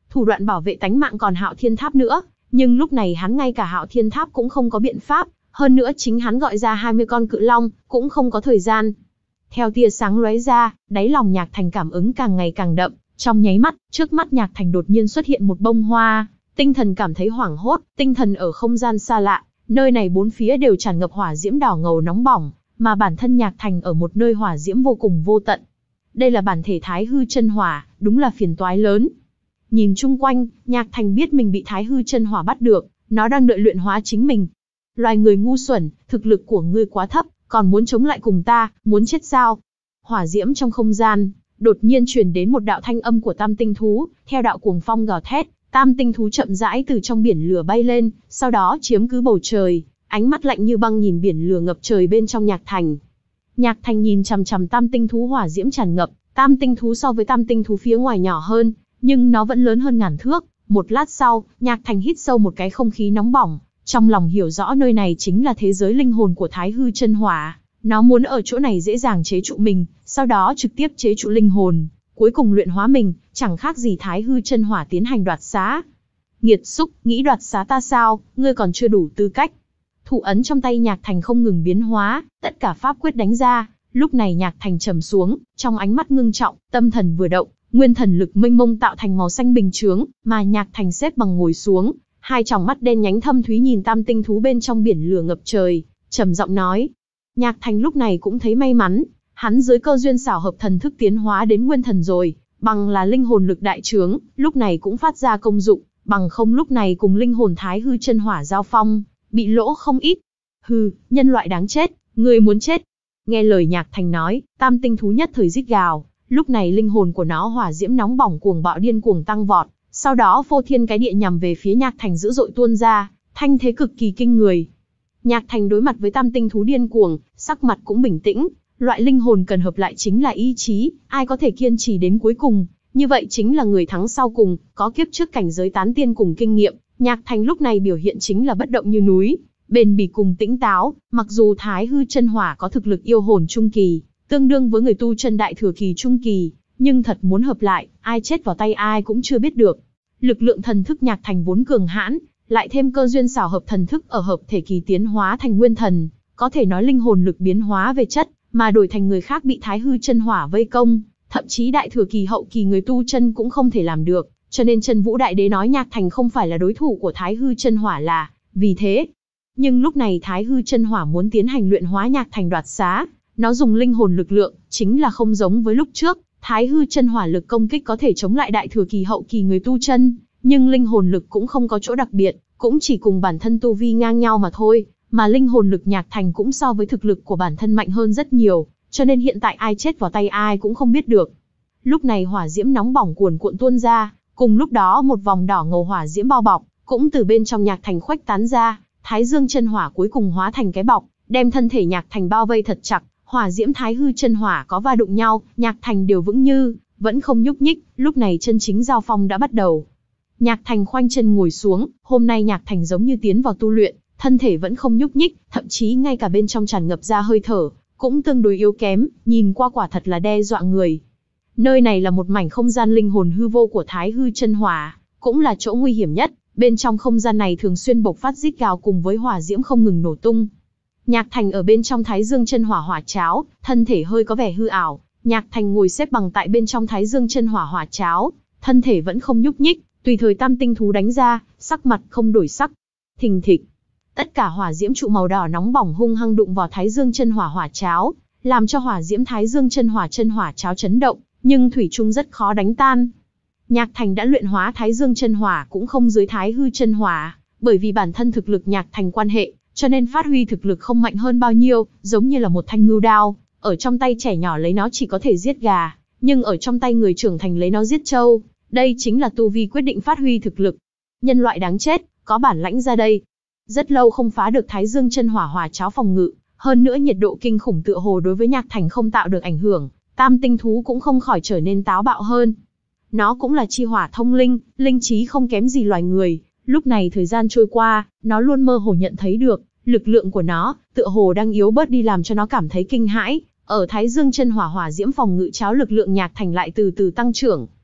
thủ đoạn bảo vệ tánh mạng còn Hạo Thiên Tháp nữa, nhưng lúc này hắn ngay cả Hạo Thiên Tháp cũng không có biện pháp, hơn nữa chính hắn gọi ra hai mươi con cự long, cũng không có thời gian. Theo tia sáng lóe ra, đáy lòng Nhạc Thành cảm ứng càng ngày càng đậm, trong nháy mắt, trước mắt Nhạc Thành đột nhiên xuất hiện một bông hoa, tinh thần cảm thấy hoảng hốt, tinh thần ở không gian xa lạ, nơi này bốn phía đều tràn ngập hỏa diễm đỏ ngầu nóng bỏng, mà bản thân Nhạc Thành ở một nơi hỏa diễm vô cùng vô tận. Đây là bản thể Thái Hư Chân Hỏa, đúng là phiền toái lớn. Nhìn chung quanh, Nhạc Thành biết mình bị Thái Hư Chân Hỏa bắt được, nó đang đợi luyện hóa chính mình. Loài người ngu xuẩn, thực lực của ngươi quá thấp, còn muốn chống lại cùng ta, muốn chết sao? Hỏa diễm trong không gian, đột nhiên truyền đến một đạo thanh âm của Tam Tinh Thú, theo đạo cuồng phong gào thét, Tam Tinh Thú chậm rãi từ trong biển lửa bay lên, sau đó chiếm cứ bầu trời, ánh mắt lạnh như băng nhìn biển lửa ngập trời bên trong Nhạc Thành. Nhạc Thành nhìn chằm chằm Tam Tinh Thú hỏa diễm tràn ngập, Tam Tinh Thú so với Tam Tinh Thú phía ngoài nhỏ hơn, nhưng nó vẫn lớn hơn ngàn thước. Một lát sau, Nhạc Thành hít sâu một cái không khí nóng bỏng, trong lòng hiểu rõ nơi này chính là thế giới linh hồn của Thái Hư Chân Hỏa. Nó muốn ở chỗ này dễ dàng chế trụ mình, sau đó trực tiếp chế trụ linh hồn, cuối cùng luyện hóa mình, chẳng khác gì Thái Hư Chân Hỏa tiến hành đoạt xá. Nghiệt xúc, nghĩ đoạt xá ta sao, ngươi còn chưa đủ tư cách. Thủ ấn trong tay Nhạc Thành không ngừng biến hóa, tất cả pháp quyết đánh ra, lúc này Nhạc Thành trầm xuống, trong ánh mắt ngưng trọng, tâm thần vừa động, nguyên thần lực mênh mông tạo thành màu xanh bình chướng, mà Nhạc Thành xếp bằng ngồi xuống, hai tròng mắt đen nhánh thâm thúy nhìn Tam Tinh Thú bên trong biển lửa ngập trời, trầm giọng nói. Nhạc Thành lúc này cũng thấy may mắn, hắn dưới cơ duyên xảo hợp thần thức tiến hóa đến nguyên thần rồi, bằng là linh hồn lực đại trướng, lúc này cũng phát ra công dụng, bằng không lúc này cùng linh hồn Thái Hư Chân Hỏa giao phong, bị lỗ không ít. Hừ, nhân loại đáng chết, ngươi muốn chết. Nghe lời Nhạc Thành nói, Tam Tinh Thú nhất thời rít gào, lúc này linh hồn của nó hỏa diễm nóng bỏng cuồng bạo điên cuồng tăng vọt, sau đó phô thiên cái địa nhằm về phía Nhạc Thành dữ dội tuôn ra, thanh thế cực kỳ kinh người. Nhạc Thành đối mặt với Tam Tinh Thú điên cuồng, sắc mặt cũng bình tĩnh, loại linh hồn cần hợp lại chính là ý chí, ai có thể kiên trì đến cuối cùng, như vậy chính là người thắng sau cùng, có kiếp trước cảnh giới tán tiên cùng kinh nghiệm. Nhạc Thành lúc này biểu hiện chính là bất động như núi, bền bỉ cùng tĩnh táo, mặc dù Thái Hư Chân Hỏa có thực lực yêu hồn trung kỳ, tương đương với người tu chân đại thừa kỳ trung kỳ, nhưng thật muốn hợp lại, ai chết vào tay ai cũng chưa biết được. Lực lượng thần thức Nhạc Thành vốn cường hãn, lại thêm cơ duyên xảo hợp thần thức ở hợp thể kỳ tiến hóa thành nguyên thần, có thể nói linh hồn lực biến hóa về chất, mà đổi thành người khác bị Thái Hư Chân Hỏa vây công, thậm chí đại thừa kỳ hậu kỳ người tu chân cũng không thể làm được, cho nên Chân Vũ Đại Đế nói Nhạc Thành không phải là đối thủ của Thái Hư Chân Hỏa là vì thế. Nhưng lúc này Thái Hư Chân Hỏa muốn tiến hành luyện hóa Nhạc Thành đoạt xá, nó dùng linh hồn lực lượng, chính là không giống với lúc trước, Thái Hư Chân Hỏa lực công kích có thể chống lại đại thừa kỳ hậu kỳ người tu chân, nhưng linh hồn lực cũng không có chỗ đặc biệt, cũng chỉ cùng bản thân tu vi ngang nhau mà thôi, mà linh hồn lực Nhạc Thành cũng so với thực lực của bản thân mạnh hơn rất nhiều, cho nên hiện tại ai chết vào tay ai cũng không biết được. Lúc này hỏa diễm nóng bỏng cuồn cuộn tuôn ra, cùng lúc đó một vòng đỏ ngầu hỏa diễm bao bọc, cũng từ bên trong Nhạc Thành khuếch tán ra, Thái Dương Chân Hỏa cuối cùng hóa thành cái bọc, đem thân thể Nhạc Thành bao vây thật chặt, hỏa diễm Thái Hư Chân Hỏa có va đụng nhau, Nhạc Thành đều vững như, vẫn không nhúc nhích, lúc này chân chính giao phong đã bắt đầu. Nhạc Thành khoanh chân ngồi xuống, hôm nay Nhạc Thành giống như tiến vào tu luyện, thân thể vẫn không nhúc nhích, thậm chí ngay cả bên trong tràn ngập ra hơi thở, cũng tương đối yếu kém, nhìn qua quả thật là đe dọa người. Nơi này là một mảnh không gian linh hồn hư vô của Thái Hư Chân Hỏa, cũng là chỗ nguy hiểm nhất, bên trong không gian này thường xuyên bộc phát rít gào cùng với hỏa diễm không ngừng nổ tung. Nhạc Thành ở bên trong Thái Dương Chân Hỏa hỏa cháo, thân thể hơi có vẻ hư ảo, Nhạc Thành ngồi xếp bằng tại bên trong Thái Dương Chân Hỏa hỏa cháo, thân thể vẫn không nhúc nhích, tùy thời Tam Tinh Thú đánh ra, sắc mặt không đổi sắc. Thình thịch, tất cả hỏa diễm trụ màu đỏ nóng bỏng hung hăng đụng vào Thái Dương Chân Hỏa hỏa cháo, làm cho hỏa diễm Thái Dương Chân Hỏa chân hỏa cháo chấn động, nhưng thủy chung rất khó đánh tan. Nhạc Thành đã luyện hóa Thái Dương Chân Hỏa cũng không dưới Thái Hư Chân Hỏa, bởi vì bản thân thực lực Nhạc Thành quan hệ, cho nên phát huy thực lực không mạnh hơn bao nhiêu, giống như là một thanh ngưu đao, ở trong tay trẻ nhỏ lấy nó chỉ có thể giết gà, nhưng ở trong tay người trưởng thành lấy nó giết trâu. Đây chính là tu vi quyết định phát huy thực lực. Nhân loại đáng chết, có bản lãnh ra đây. Rất lâu không phá được Thái Dương Chân Hỏa hỏa cháo phòng ngự, hơn nữa nhiệt độ kinh khủng tựa hồ đối với Nhạc Thành không tạo được ảnh hưởng, Tam Tinh Thú cũng không khỏi trở nên táo bạo hơn. Nó cũng là chi hỏa thông linh, linh trí không kém gì loài người, lúc này thời gian trôi qua, nó luôn mơ hồ nhận thấy được, lực lượng của nó, tựa hồ đang yếu bớt đi làm cho nó cảm thấy kinh hãi, ở Thái Dương Chân Hỏa hỏa diễm phòng ngự cháo lực lượng Nhạc Thành lại từ từ tăng trưởng.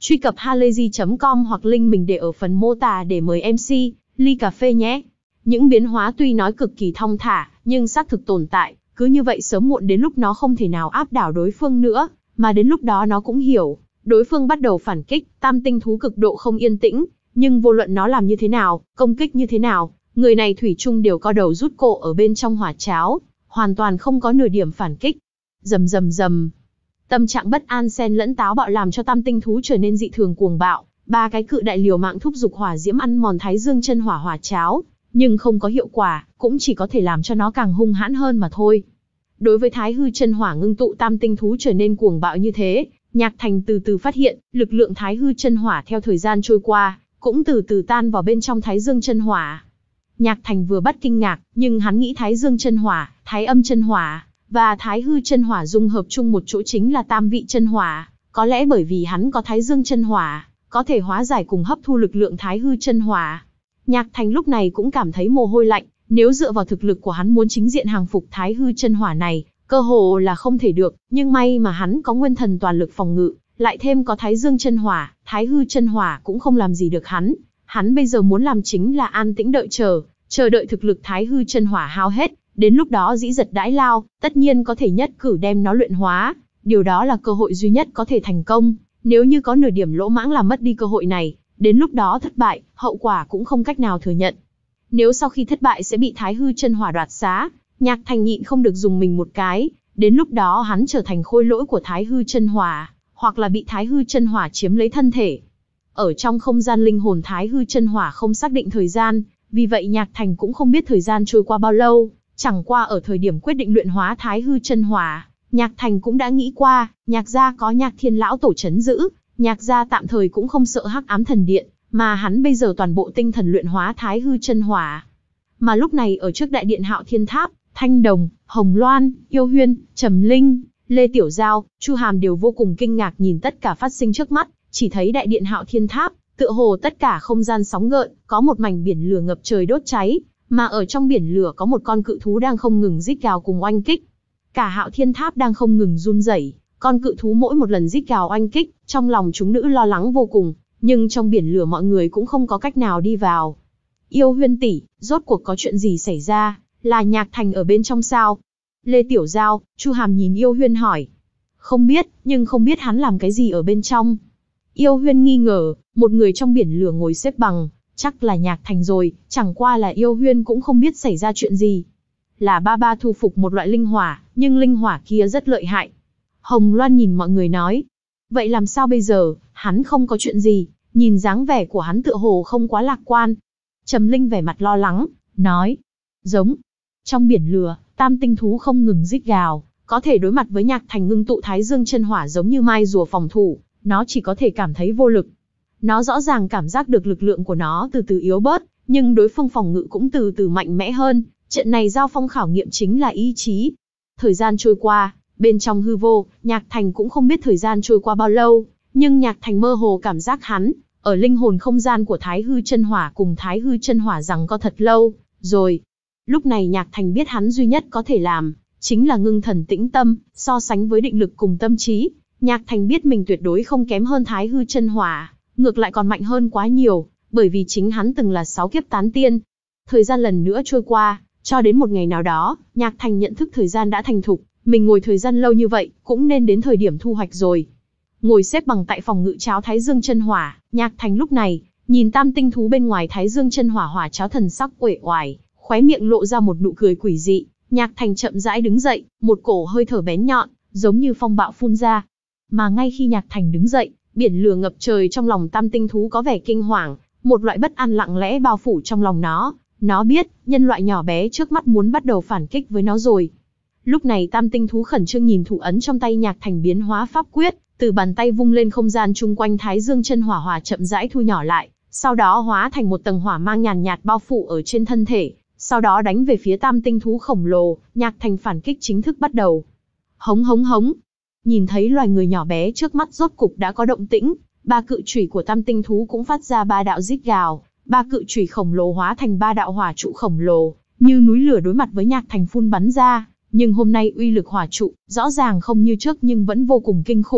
Truy cập halayzi chấm com hoặc link mình để ở phần mô tả để mời em xê, ly cà phê nhé. Những biến hóa tuy nói cực kỳ thong thả, nhưng xác thực tồn tại, cứ như vậy sớm muộn đến lúc nó không thể nào áp đảo đối phương nữa, mà đến lúc đó nó cũng hiểu, đối phương bắt đầu phản kích, tam tinh thú cực độ không yên tĩnh, nhưng vô luận nó làm như thế nào, công kích như thế nào, người này thủy chung đều co đầu rút cổ ở bên trong hỏa cháo, hoàn toàn không có nửa điểm phản kích. Rầm rầm rầm. Tâm trạng bất an xen lẫn táo bạo làm cho tam tinh thú trở nên dị thường cuồng bạo, ba cái cự đại liều mạng thúc giục hỏa diễm ăn mòn Thái Dương chân hỏa hỏa cháo, nhưng không có hiệu quả, cũng chỉ có thể làm cho nó càng hung hãn hơn mà thôi. Đối với Thái Hư chân hỏa ngưng tụ tam tinh thú trở nên cuồng bạo như thế, Nhạc Thành từ từ phát hiện, lực lượng Thái Hư chân hỏa theo thời gian trôi qua, cũng từ từ tan vào bên trong Thái Dương chân hỏa. Nhạc Thành vừa bắt kinh ngạc, nhưng hắn nghĩ Thái Dương chân hỏa, Thái Âm chân hỏa và Thái Hư chân hỏa dung hợp chung một chỗ chính là tam vị chân hỏa, có lẽ bởi vì hắn có Thái Dương chân hỏa, có thể hóa giải cùng hấp thu lực lượng Thái Hư chân hỏa. Nhạc Thành lúc này cũng cảm thấy mồ hôi lạnh, nếu dựa vào thực lực của hắn muốn chính diện hàng phục Thái Hư chân hỏa này, cơ hồ là không thể được, nhưng may mà hắn có nguyên thần toàn lực phòng ngự, lại thêm có Thái Dương chân hỏa, Thái Hư chân hỏa cũng không làm gì được hắn. Hắn bây giờ muốn làm chính là an tĩnh đợi chờ, chờ đợi thực lực Thái Hư chân hỏa hao hết, đến lúc đó dĩ giật đãi lao, tất nhiên có thể nhất cử đem nó luyện hóa, điều đó là cơ hội duy nhất có thể thành công, nếu như có nửa điểm lỗ mãng làm mất đi cơ hội này, đến lúc đó thất bại, hậu quả cũng không cách nào thừa nhận. Nếu sau khi thất bại sẽ bị Thái Hư chân hỏa đoạt xá, Nhạc Thành nhịn không được dùng mình một cái, đến lúc đó hắn trở thành khôi lỗi của Thái Hư chân hỏa, hoặc là bị Thái Hư chân hỏa chiếm lấy thân thể. Ở trong không gian linh hồn Thái Hư chân hỏa không xác định thời gian, vì vậy Nhạc Thành cũng không biết thời gian trôi qua bao lâu, chẳng qua ở thời điểm quyết định luyện hóa Thái Hư chân hỏa, Nhạc Thành cũng đã nghĩ qua, Nhạc gia có Nhạc Thiên lão tổ trấn giữ, Nhạc gia tạm thời cũng không sợ Hắc Ám thần điện, mà hắn bây giờ toàn bộ tinh thần luyện hóa Thái Hư chân hỏa. Mà lúc này ở trước đại điện Hạo Thiên Tháp, Thanh Đồng, Hồng Loan, Yêu Huyên, Trầm Linh, Lê Tiểu Giao, Chu Hàm đều vô cùng kinh ngạc nhìn tất cả phát sinh trước mắt, chỉ thấy đại điện Hạo Thiên Tháp, tựa hồ tất cả không gian sóng gợn, có một mảnh biển lửa ngập trời đốt cháy, mà ở trong biển lửa có một con cự thú đang không ngừng rít gào cùng oanh kích. Cả Hạo Thiên Tháp đang không ngừng run rẩy, con cự thú mỗi một lần rít gào oanh kích, trong lòng chúng nữ lo lắng vô cùng, nhưng trong biển lửa mọi người cũng không có cách nào đi vào. Yêu Huyên tỷ, rốt cuộc có chuyện gì xảy ra, là Nhạc Thành ở bên trong sao? Lê Tiểu Giao, Chu Hàm nhìn Yêu Huyên hỏi. Không biết, nhưng không biết hắn làm cái gì ở bên trong. Yêu Huyên nghi ngờ, một người trong biển lửa ngồi xếp bằng, chắc là Nhạc Thành rồi, chẳng qua là Yêu Huyên cũng không biết xảy ra chuyện gì. Là ba ba thu phục một loại linh hỏa, nhưng linh hỏa kia rất lợi hại. Hồng Loan nhìn mọi người nói. Vậy làm sao bây giờ, hắn không có chuyện gì, nhìn dáng vẻ của hắn tựa hồ không quá lạc quan. Trầm Linh vẻ mặt lo lắng, nói. Giống. Trong biển lửa, tam tinh thú không ngừng rít gào, có thể đối mặt với Nhạc Thành ngưng tụ Thái Dương chân hỏa giống như mai rùa phòng thủ, nó chỉ có thể cảm thấy vô lực. Nó rõ ràng cảm giác được lực lượng của nó từ từ yếu bớt, nhưng đối phương phòng ngự cũng từ từ mạnh mẽ hơn, trận này giao phong khảo nghiệm chính là ý chí. Thời gian trôi qua, bên trong hư vô, Nhạc Thành cũng không biết thời gian trôi qua bao lâu, nhưng Nhạc Thành mơ hồ cảm giác hắn, ở linh hồn không gian của Thái Hư chân hỏa cùng Thái Hư chân hỏa rằng có thật lâu, rồi. Lúc này Nhạc Thành biết hắn duy nhất có thể làm, chính là ngưng thần tĩnh tâm, so sánh với định lực cùng tâm trí. Nhạc Thành biết mình tuyệt đối không kém hơn Thái Hư chân hỏa, ngược lại còn mạnh hơn quá nhiều, bởi vì chính hắn từng là sáu kiếp tán tiên. Thời gian lần nữa trôi qua, cho đến một ngày nào đó, Nhạc Thành nhận thức thời gian đã thành thục, mình ngồi thời gian lâu như vậy, cũng nên đến thời điểm thu hoạch rồi. Ngồi xếp bằng tại phòng ngự cháo Thái Dương chân hỏa, Nhạc Thành lúc này, nhìn tam tinh thú bên ngoài Thái Dương chân hỏa hỏa cháo thần sắc uể oải, khóe miệng lộ ra một nụ cười quỷ dị. Nhạc Thành chậm rãi đứng dậy, một cổ hơi thở bén nhọn, giống như phong bạo phun ra. Mà ngay khi Nhạc Thành đứng dậy, biển lửa ngập trời trong lòng tam tinh thú có vẻ kinh hoàng, một loại bất an lặng lẽ bao phủ trong lòng nó. Nó biết, nhân loại nhỏ bé trước mắt muốn bắt đầu phản kích với nó rồi. Lúc này tam tinh thú khẩn trương nhìn thủ ấn trong tay Nhạc Thành biến hóa pháp quyết, từ bàn tay vung lên không gian chung quanh Thái Dương chân hỏa hỏa chậm rãi thu nhỏ lại, sau đó hóa thành một tầng hỏa mang nhàn nhạt bao phủ ở trên thân thể, sau đó đánh về phía tam tinh thú khổng lồ. Nhạc Thành phản kích chính thức bắt đầu. Hống hống hống. Nhìn thấy loài người nhỏ bé trước mắt rốt cục đã có động tĩnh, ba cự chùy của tam tinh thú cũng phát ra ba đạo rít gào, ba cự chùy khổng lồ hóa thành ba đạo hỏa trụ khổng lồ, như núi lửa đối mặt với Nhạc Thành phun bắn ra. Nhưng hôm nay uy lực hỏa trụ, rõ ràng không như trước nhưng vẫn vô cùng kinh khủng.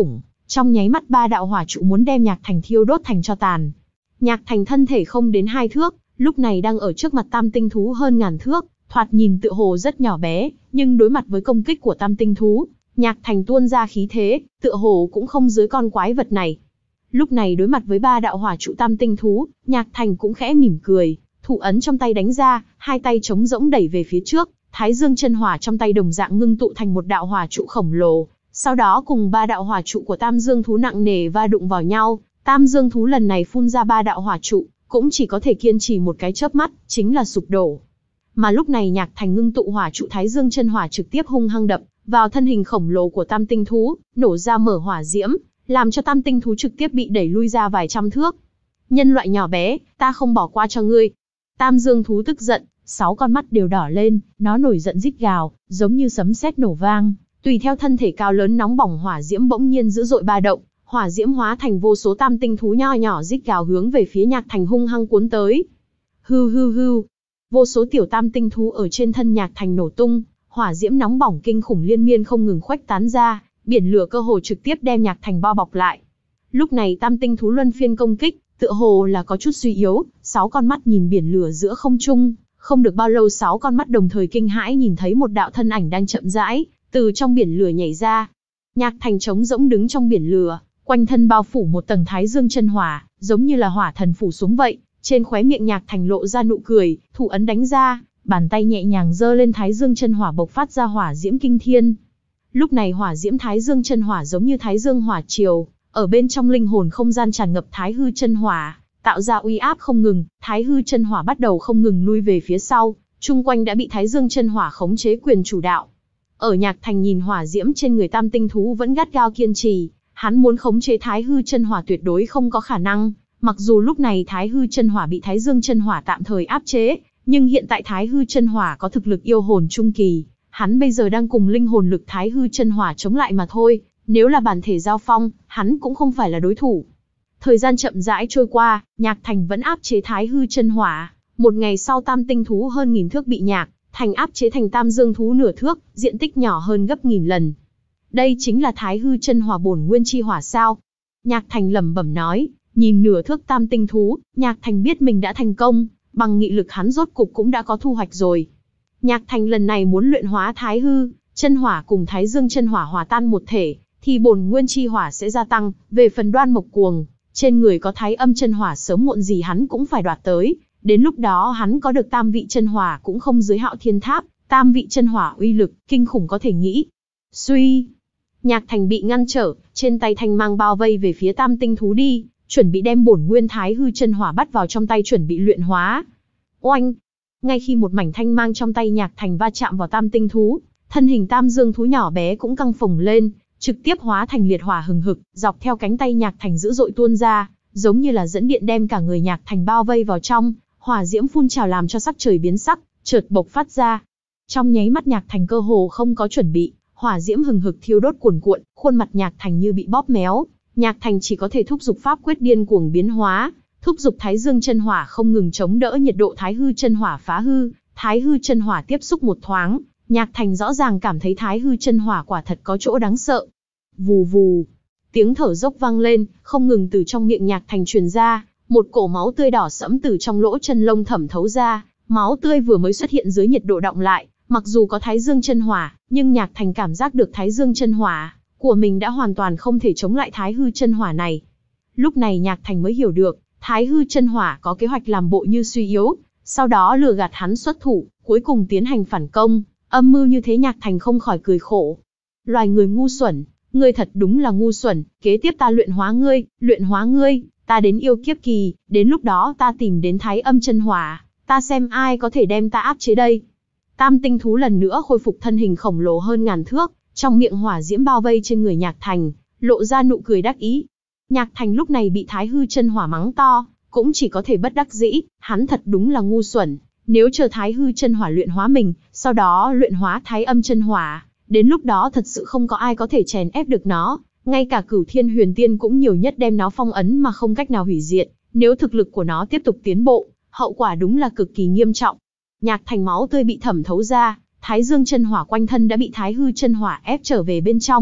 Trong nháy mắt ba đạo hỏa trụ muốn đem Nhạc Thành thiêu đốt thành tro tàn. Nhạc Thành thân thể không đến hai thước, lúc này đang ở trước mặt tam tinh thú hơn ngàn thước, thoạt nhìn tựa hồ rất nhỏ bé, nhưng đối mặt với công kích của tam tinh thú, Nhạc Thành tuôn ra khí thế, tựa hồ cũng không dưới con quái vật này. Lúc này đối mặt với ba đạo hỏa trụ tam tinh thú, Nhạc Thành cũng khẽ mỉm cười, thủ ấn trong tay đánh ra, hai tay trống rỗng đẩy về phía trước, Thái Dương chân hỏa trong tay đồng dạng ngưng tụ thành một đạo hỏa trụ khổng lồ, sau đó cùng ba đạo hỏa trụ của Tam Dương thú nặng nề va đụng vào nhau, Tam Dương thú lần này phun ra ba đạo hỏa trụ, cũng chỉ có thể kiên trì một cái chớp mắt, chính là sụp đổ. Mà lúc này Nhạc Thành ngưng tụ hỏa trụ Thái Dương chân hỏa trực tiếp hung hăng đập vào thân hình khổng lồ của tam tinh thú, nổ ra mở hỏa diễm, làm cho tam tinh thú trực tiếp bị đẩy lui ra vài trăm thước. Nhân loại nhỏ bé, ta không bỏ qua cho ngươi. Tam Dương thú tức giận, sáu con mắt đều đỏ lên, nó nổi giận rít gào, giống như sấm sét nổ vang. Tùy theo thân thể cao lớn nóng bỏng hỏa diễm bỗng nhiên dữ dội ba động, hỏa diễm hóa thành vô số tam tinh thú nho nhỏ rít gào hướng về phía Nhạc Thành hung hăng cuốn tới. Hư hư hư, vô số tiểu tam tinh thú ở trên thân Nhạc Thành nổ tung, hỏa diễm nóng bỏng kinh khủng liên miên không ngừng khuếch tán ra, biển lửa cơ hồ trực tiếp đem Nhạc Thành bao bọc lại. Lúc này tam tinh thú luân phiên công kích, tựa hồ là có chút suy yếu, sáu con mắt nhìn biển lửa giữa không trung, không được bao lâu sáu con mắt đồng thời kinh hãi nhìn thấy một đạo thân ảnh đang chậm rãi từ trong biển lửa nhảy ra. Nhạc Thành trống rỗng đứng trong biển lửa, quanh thân bao phủ một tầng Thái Dương chân hỏa, giống như là hỏa thần phủ xuống vậy. Trên khóe miệng Nhạc Thành lộ ra nụ cười, thủ ấn đánh ra, bàn tay nhẹ nhàng giơ lên Thái Dương chân hỏa bộc phát ra hỏa diễm kinh thiên. Lúc này hỏa diễm Thái Dương chân hỏa giống như Thái Dương hỏa triều, ở bên trong linh hồn không gian tràn ngập Thái Hư chân hỏa, tạo ra uy áp không ngừng. Thái Hư chân hỏa bắt đầu không ngừng lui về phía sau, chung quanh đã bị Thái Dương chân hỏa khống chế quyền chủ đạo. Ở Nhạc Thành nhìn hỏa diễm trên người tam tinh thú vẫn gắt gao kiên trì, hắn muốn khống chế Thái Hư chân hỏa tuyệt đối không có khả năng. Mặc dù lúc này Thái Hư chân hỏa bị Thái Dương chân hỏa tạm thời áp chế, nhưng hiện tại Thái Hư chân hỏa có thực lực yêu hồn trung kỳ, hắn bây giờ đang cùng linh hồn lực Thái Hư chân hỏa chống lại mà thôi, nếu là bản thể giao phong, hắn cũng không phải là đối thủ. Thời gian chậm rãi trôi qua, Nhạc Thành vẫn áp chế Thái Hư chân hỏa, một ngày sau tam tinh thú hơn nghìn thước bị Nhạc Thành áp chế thành tam dương thú nửa thước, diện tích nhỏ hơn gấp nghìn lần. Đây chính là Thái Hư chân hỏa bổn nguyên chi hỏa sao? Nhạc Thành lẩm bẩm nói, nhìn nửa thước tam tinh thú, Nhạc Thành biết mình đã thành công, bằng nghị lực hắn rốt cục cũng đã có thu hoạch rồi. Nhạc Thành lần này muốn luyện hóa Thái Hư chân hỏa cùng Thái Dương chân hỏa hòa tan một thể, thì bổn nguyên chi hỏa sẽ gia tăng. Về phần Đoan Mộc Cuồng, trên người có Thái Âm chân hỏa sớm muộn gì hắn cũng phải đoạt tới. Đến lúc đó hắn có được tam vị chân hỏa cũng không dưới Hạo Thiên Tháp, tam vị chân hỏa uy lực kinh khủng có thể nghĩ. Suy, Nhạc Thành bị ngăn trở, trên tay thanh mang bao vây về phía tam tinh thú đi, chuẩn bị đem bổn nguyên Thái Hư chân hỏa bắt vào trong tay chuẩn bị luyện hóa. Oanh! Ngay khi một mảnh thanh mang trong tay Nhạc Thành va chạm vào tam tinh thú, thân hình tam dương thú nhỏ bé cũng căng phồng lên, trực tiếp hóa thành liệt hỏa hừng hực, dọc theo cánh tay Nhạc Thành dữ dội tuôn ra, giống như là dẫn điện đem cả người Nhạc Thành bao vây vào trong. Hỏa diễm phun trào làm cho sắc trời biến sắc, chợt bộc phát ra. Trong nháy mắt Nhạc Thành cơ hồ không có chuẩn bị, hỏa diễm hừng hực thiêu đốt cuồn cuộn, khuôn mặt Nhạc Thành như bị bóp méo. Nhạc Thành chỉ có thể thúc giục pháp quyết điên cuồng biến hóa, thúc giục Thái Dương chân hỏa không ngừng chống đỡ nhiệt độ Thái Hư chân hỏa phá hư. Thái Hư chân hỏa tiếp xúc một thoáng, Nhạc Thành rõ ràng cảm thấy Thái Hư chân hỏa quả thật có chỗ đáng sợ. Vù vù, tiếng thở dốc vang lên, không ngừng từ trong miệng Nhạc Thành truyền ra. Một cổ máu tươi đỏ sẫm từ trong lỗ chân lông thẩm thấu ra, máu tươi vừa mới xuất hiện dưới nhiệt độ đọng lại, mặc dù có Thái Dương chân hỏa, nhưng Nhạc Thành cảm giác được Thái Dương chân hỏa của mình đã hoàn toàn không thể chống lại Thái Hư chân hỏa này. Lúc này Nhạc Thành mới hiểu được, Thái Hư chân hỏa có kế hoạch làm bộ như suy yếu, sau đó lừa gạt hắn xuất thủ, cuối cùng tiến hành phản công, âm mưu như thế. Nhạc Thành không khỏi cười khổ. Loài người ngu xuẩn, ngươi thật đúng là ngu xuẩn, kế tiếp ta luyện hóa ngươi, luyện hóa ngươi. Ta đến yêu kiếp kỳ, đến lúc đó ta tìm đến Thái Âm chân hỏa, ta xem ai có thể đem ta áp chế đây. Tam tinh thú lần nữa khôi phục thân hình khổng lồ hơn ngàn thước, trong miệng hỏa diễm bao vây trên người Nhạc Thành, lộ ra nụ cười đắc ý. Nhạc Thành lúc này bị Thái Hư chân hỏa mắng to, cũng chỉ có thể bất đắc dĩ, hắn thật đúng là ngu xuẩn, nếu chờ Thái Hư chân hỏa luyện hóa mình, sau đó luyện hóa Thái Âm chân hỏa, đến lúc đó thật sự không có ai có thể chèn ép được nó. Ngay cả Cửu Thiên Huyền Tiên cũng nhiều nhất đem nó phong ấn mà không cách nào hủy diệt, nếu thực lực của nó tiếp tục tiến bộ, hậu quả đúng là cực kỳ nghiêm trọng. Nhạc Thành máu tươi bị thẩm thấu ra, Thái Dương chân hỏa quanh thân đã bị Thái Hư chân hỏa ép trở về bên trong,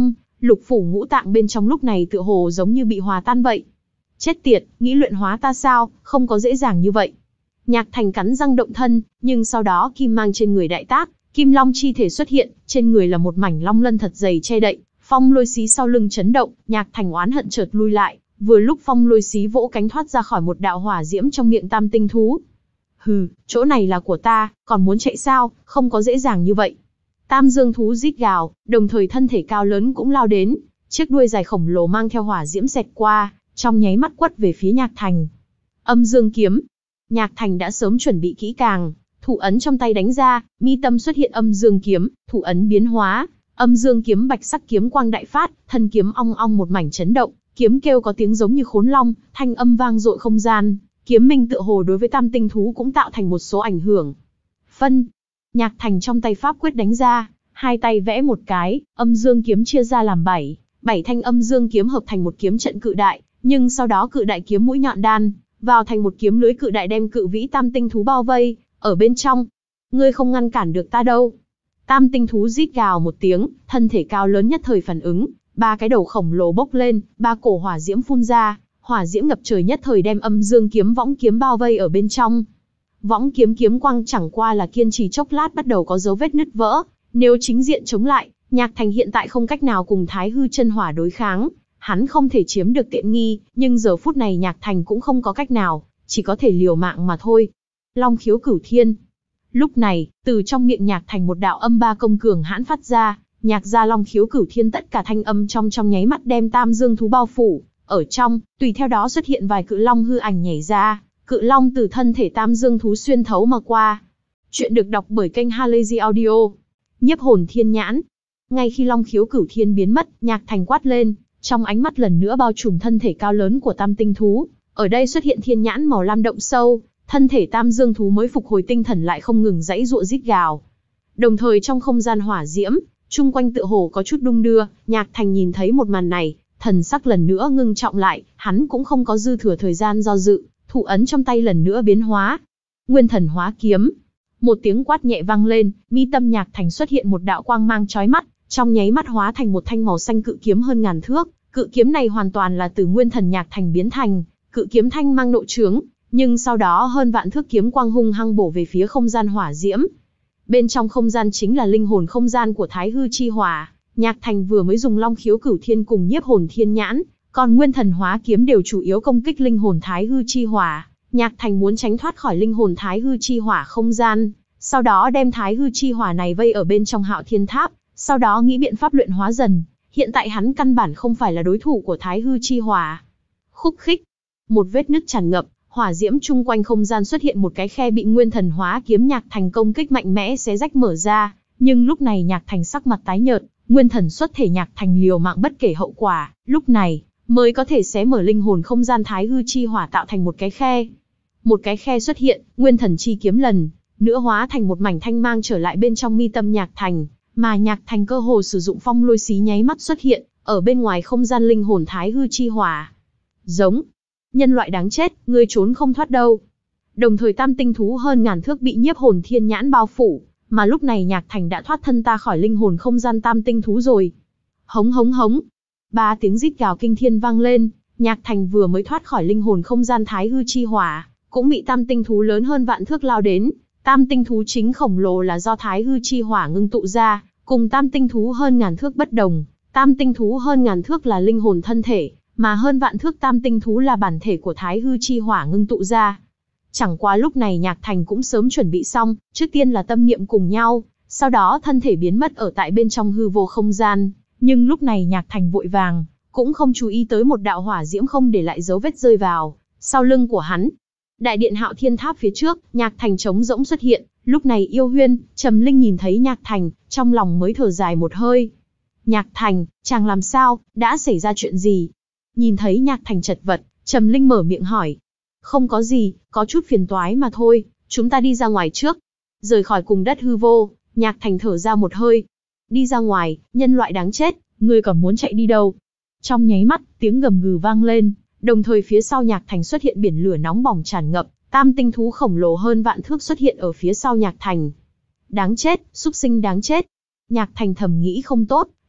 Lục phủ ngũ tạng bên trong lúc này tựa hồ giống như bị hòa tan vậy. Chết tiệt, nghĩ luyện hóa ta sao, không có dễ dàng như vậy. Nhạc Thành cắn răng động thân, nhưng sau đó kim mang trên người đại tác, kim long chi thể xuất hiện, trên người là một mảnh long lân thật dày che đậy, phong lôi xí sau lưng chấn động, Nhạc Thành oán hận chợt lui lại, vừa lúc phong lôi xí vỗ cánh thoát ra khỏi một đạo hỏa diễm trong miệng tam tinh thú. Hừ, chỗ này là của ta, còn muốn chạy sao, không có dễ dàng như vậy. Tam dương thú rít gào, đồng thời thân thể cao lớn cũng lao đến, chiếc đuôi dài khổng lồ mang theo hỏa diễm xẹt qua, trong nháy mắt quất về phía Nhạc Thành. Âm dương kiếm. Nhạc Thành đã sớm chuẩn bị kỹ càng, thủ ấn trong tay đánh ra, mi tâm xuất hiện âm dương kiếm, thủ ấn biến hóa, âm dương kiếm bạch sắc kiếm quang đại phát, thân kiếm ong ong một mảnh chấn động, kiếm kêu có tiếng giống như khốn long, thanh âm vang dội không gian, kiếm minh tựa hồ đối với tam tinh thú cũng tạo thành một số ảnh hưởng. Phân. Nhạc Thành trong tay pháp quyết đánh ra, hai tay vẽ một cái, âm dương kiếm chia ra làm bảy, bảy thanh âm dương kiếm hợp thành một kiếm trận cự đại, nhưng sau đó cự đại kiếm mũi nhọn đan vào thành một kiếm lưới cự đại đem cự vĩ tam tinh thú bao vây ở bên trong. Ngươi không ngăn cản được ta đâu. Tam tinh thú rít gào một tiếng, thân thể cao lớn nhất thời phản ứng, ba cái đầu khổng lồ bốc lên, ba cổ hỏa diễm phun ra, hỏa diễm ngập trời nhất thời đem âm dương kiếm võng kiếm bao vây ở bên trong. Võng kiếm kiếm quang chẳng qua là kiên trì chốc lát bắt đầu có dấu vết nứt vỡ, nếu chính diện chống lại, Nhạc Thành hiện tại không cách nào cùng Thái Hư chân hỏa đối kháng, hắn không thể chiếm được tiện nghi, nhưng giờ phút này Nhạc Thành cũng không có cách nào, chỉ có thể liều mạng mà thôi. Long khiếu cửu thiên. Lúc này, từ trong miệng Nhạc Thành một đạo âm ba công cường hãn phát ra, nhạc ra long khiếu cửu thiên tất cả thanh âm trong trong nháy mắt đem tam dương thú bao phủ, ở trong, tùy theo đó xuất hiện vài cự long hư ảnh nhảy ra, cự long từ thân thể tam dương thú xuyên thấu mà qua. Chuyện được đọc bởi kênh Halazy Audio. Nhiếp hồn thiên nhãn. Ngay khi long khiếu cửu thiên biến mất, Nhạc Thành quát lên, trong ánh mắt lần nữa bao trùm thân thể cao lớn của tam tinh thú, ở đây xuất hiện thiên nhãn màu lam động sâu, thân thể tam dương thú mới phục hồi tinh thần lại không ngừng giãy giụa rít gào. Đồng thời trong không gian hỏa diễm, chung quanh tựa hồ có chút đung đưa, Nhạc Thành nhìn thấy một màn này, thần sắc lần nữa ngưng trọng lại, hắn cũng không có dư thừa thời gian do dự, thủ ấn trong tay lần nữa biến hóa. Nguyên thần hóa kiếm. Một tiếng quát nhẹ vang lên, mi tâm Nhạc Thành xuất hiện một đạo quang mang chói mắt, trong nháy mắt hóa thành một thanh màu xanh cự kiếm hơn ngàn thước, cự kiếm này hoàn toàn là từ nguyên thần Nhạc Thành biến thành, cự kiếm thanh mang nội trướng, nhưng sau đó hơn vạn thước kiếm quang hung hăng bổ về phía không gian hỏa diễm. Bên trong không gian chính là linh hồn không gian của Thái Hư chi hỏa, Nhạc Thành vừa mới dùng long khiếu cửu thiên cùng nhiếp hồn thiên nhãn, còn nguyên thần hóa kiếm đều chủ yếu công kích linh hồn Thái Hư chi hỏa. Nhạc Thành muốn tránh thoát khỏi linh hồn Thái Hư chi hỏa không gian, sau đó đem Thái Hư chi hỏa này vây ở bên trong Hạo Thiên Tháp, sau đó nghĩ biện pháp luyện hóa dần. Hiện tại hắn căn bản không phải là đối thủ của Thái Hư chi hỏa. Khúc khích, một vết nứt tràn ngập, hỏa diễm chung quanh không gian xuất hiện một cái khe bị nguyên thần hóa kiếm Nhạc Thành công kích mạnh mẽ xé rách mở ra, nhưng lúc này Nhạc Thành sắc mặt tái nhợt, nguyên thần xuất thể Nhạc Thành liều mạng bất kể hậu quả, lúc này mới có thể xé mở linh hồn không gian Thái Hư chi hỏa tạo thành một cái khe. Một cái khe xuất hiện, nguyên thần chi kiếm lần nữa hóa thành một mảnh thanh mang trở lại bên trong mi tâm Nhạc Thành, mà Nhạc Thành cơ hồ sử dụng phong lôi xí nháy mắt xuất hiện ở bên ngoài không gian linh hồn Thái Hư chi hỏa. Giống, nhân loại đáng chết, ngươi trốn không thoát đâu. Đồng thời tam tinh thú hơn ngàn thước bị nhiếp hồn thiên nhãn bao phủ, mà lúc này Nhạc Thành đã thoát thân ta khỏi linh hồn không gian tam tinh thú rồi. Hống hống hống, ba tiếng rít gào kinh thiên vang lên, Nhạc Thành vừa mới thoát khỏi linh hồn không gian Thái Hư chi hỏa, cũng bị tam tinh thú lớn hơn vạn thước lao đến. Tam tinh thú chính khổng lồ là do Thái Hư chi hỏa ngưng tụ ra, cùng tam tinh thú hơn ngàn thước bất đồng. Tam tinh thú hơn ngàn thước là linh hồn thân thể, mà hơn vạn thước tam tinh thú là bản thể của Thái Hư chi hỏa ngưng tụ ra. Chẳng qua lúc này Nhạc Thành cũng sớm chuẩn bị xong, trước tiên là tâm niệm cùng nhau, sau đó thân thể biến mất ở tại bên trong hư vô không gian, nhưng lúc này Nhạc Thành vội vàng, cũng không chú ý tới một đạo hỏa diễm không để lại dấu vết rơi vào sau lưng của hắn. Đại điện Hạo Thiên Tháp phía trước, Nhạc Thành trống rỗng xuất hiện, lúc này Yêu Huyên, Trầm Linh nhìn thấy Nhạc Thành, trong lòng mới thở dài một hơi. Nhạc Thành, chàng làm sao, đã xảy ra chuyện gì? Nhìn thấy Nhạc Thành chật vật, Trầm Linh mở miệng hỏi. Không có gì, có chút phiền toái mà thôi, chúng ta đi ra ngoài trước. Rời khỏi cùng đất hư vô, Nhạc Thành thở ra một hơi. Đi ra ngoài, nhân loại đáng chết, ngươi còn muốn chạy đi đâu? Trong nháy mắt, tiếng gầm gừ vang lên, đồng thời phía sau Nhạc Thành xuất hiện biển lửa nóng bỏng tràn ngập, tam tinh thú khổng lồ hơn vạn thước xuất hiện ở phía sau Nhạc Thành. Đáng chết, súc sinh đáng chết. Nhạc Thành thầm nghĩ không tốt,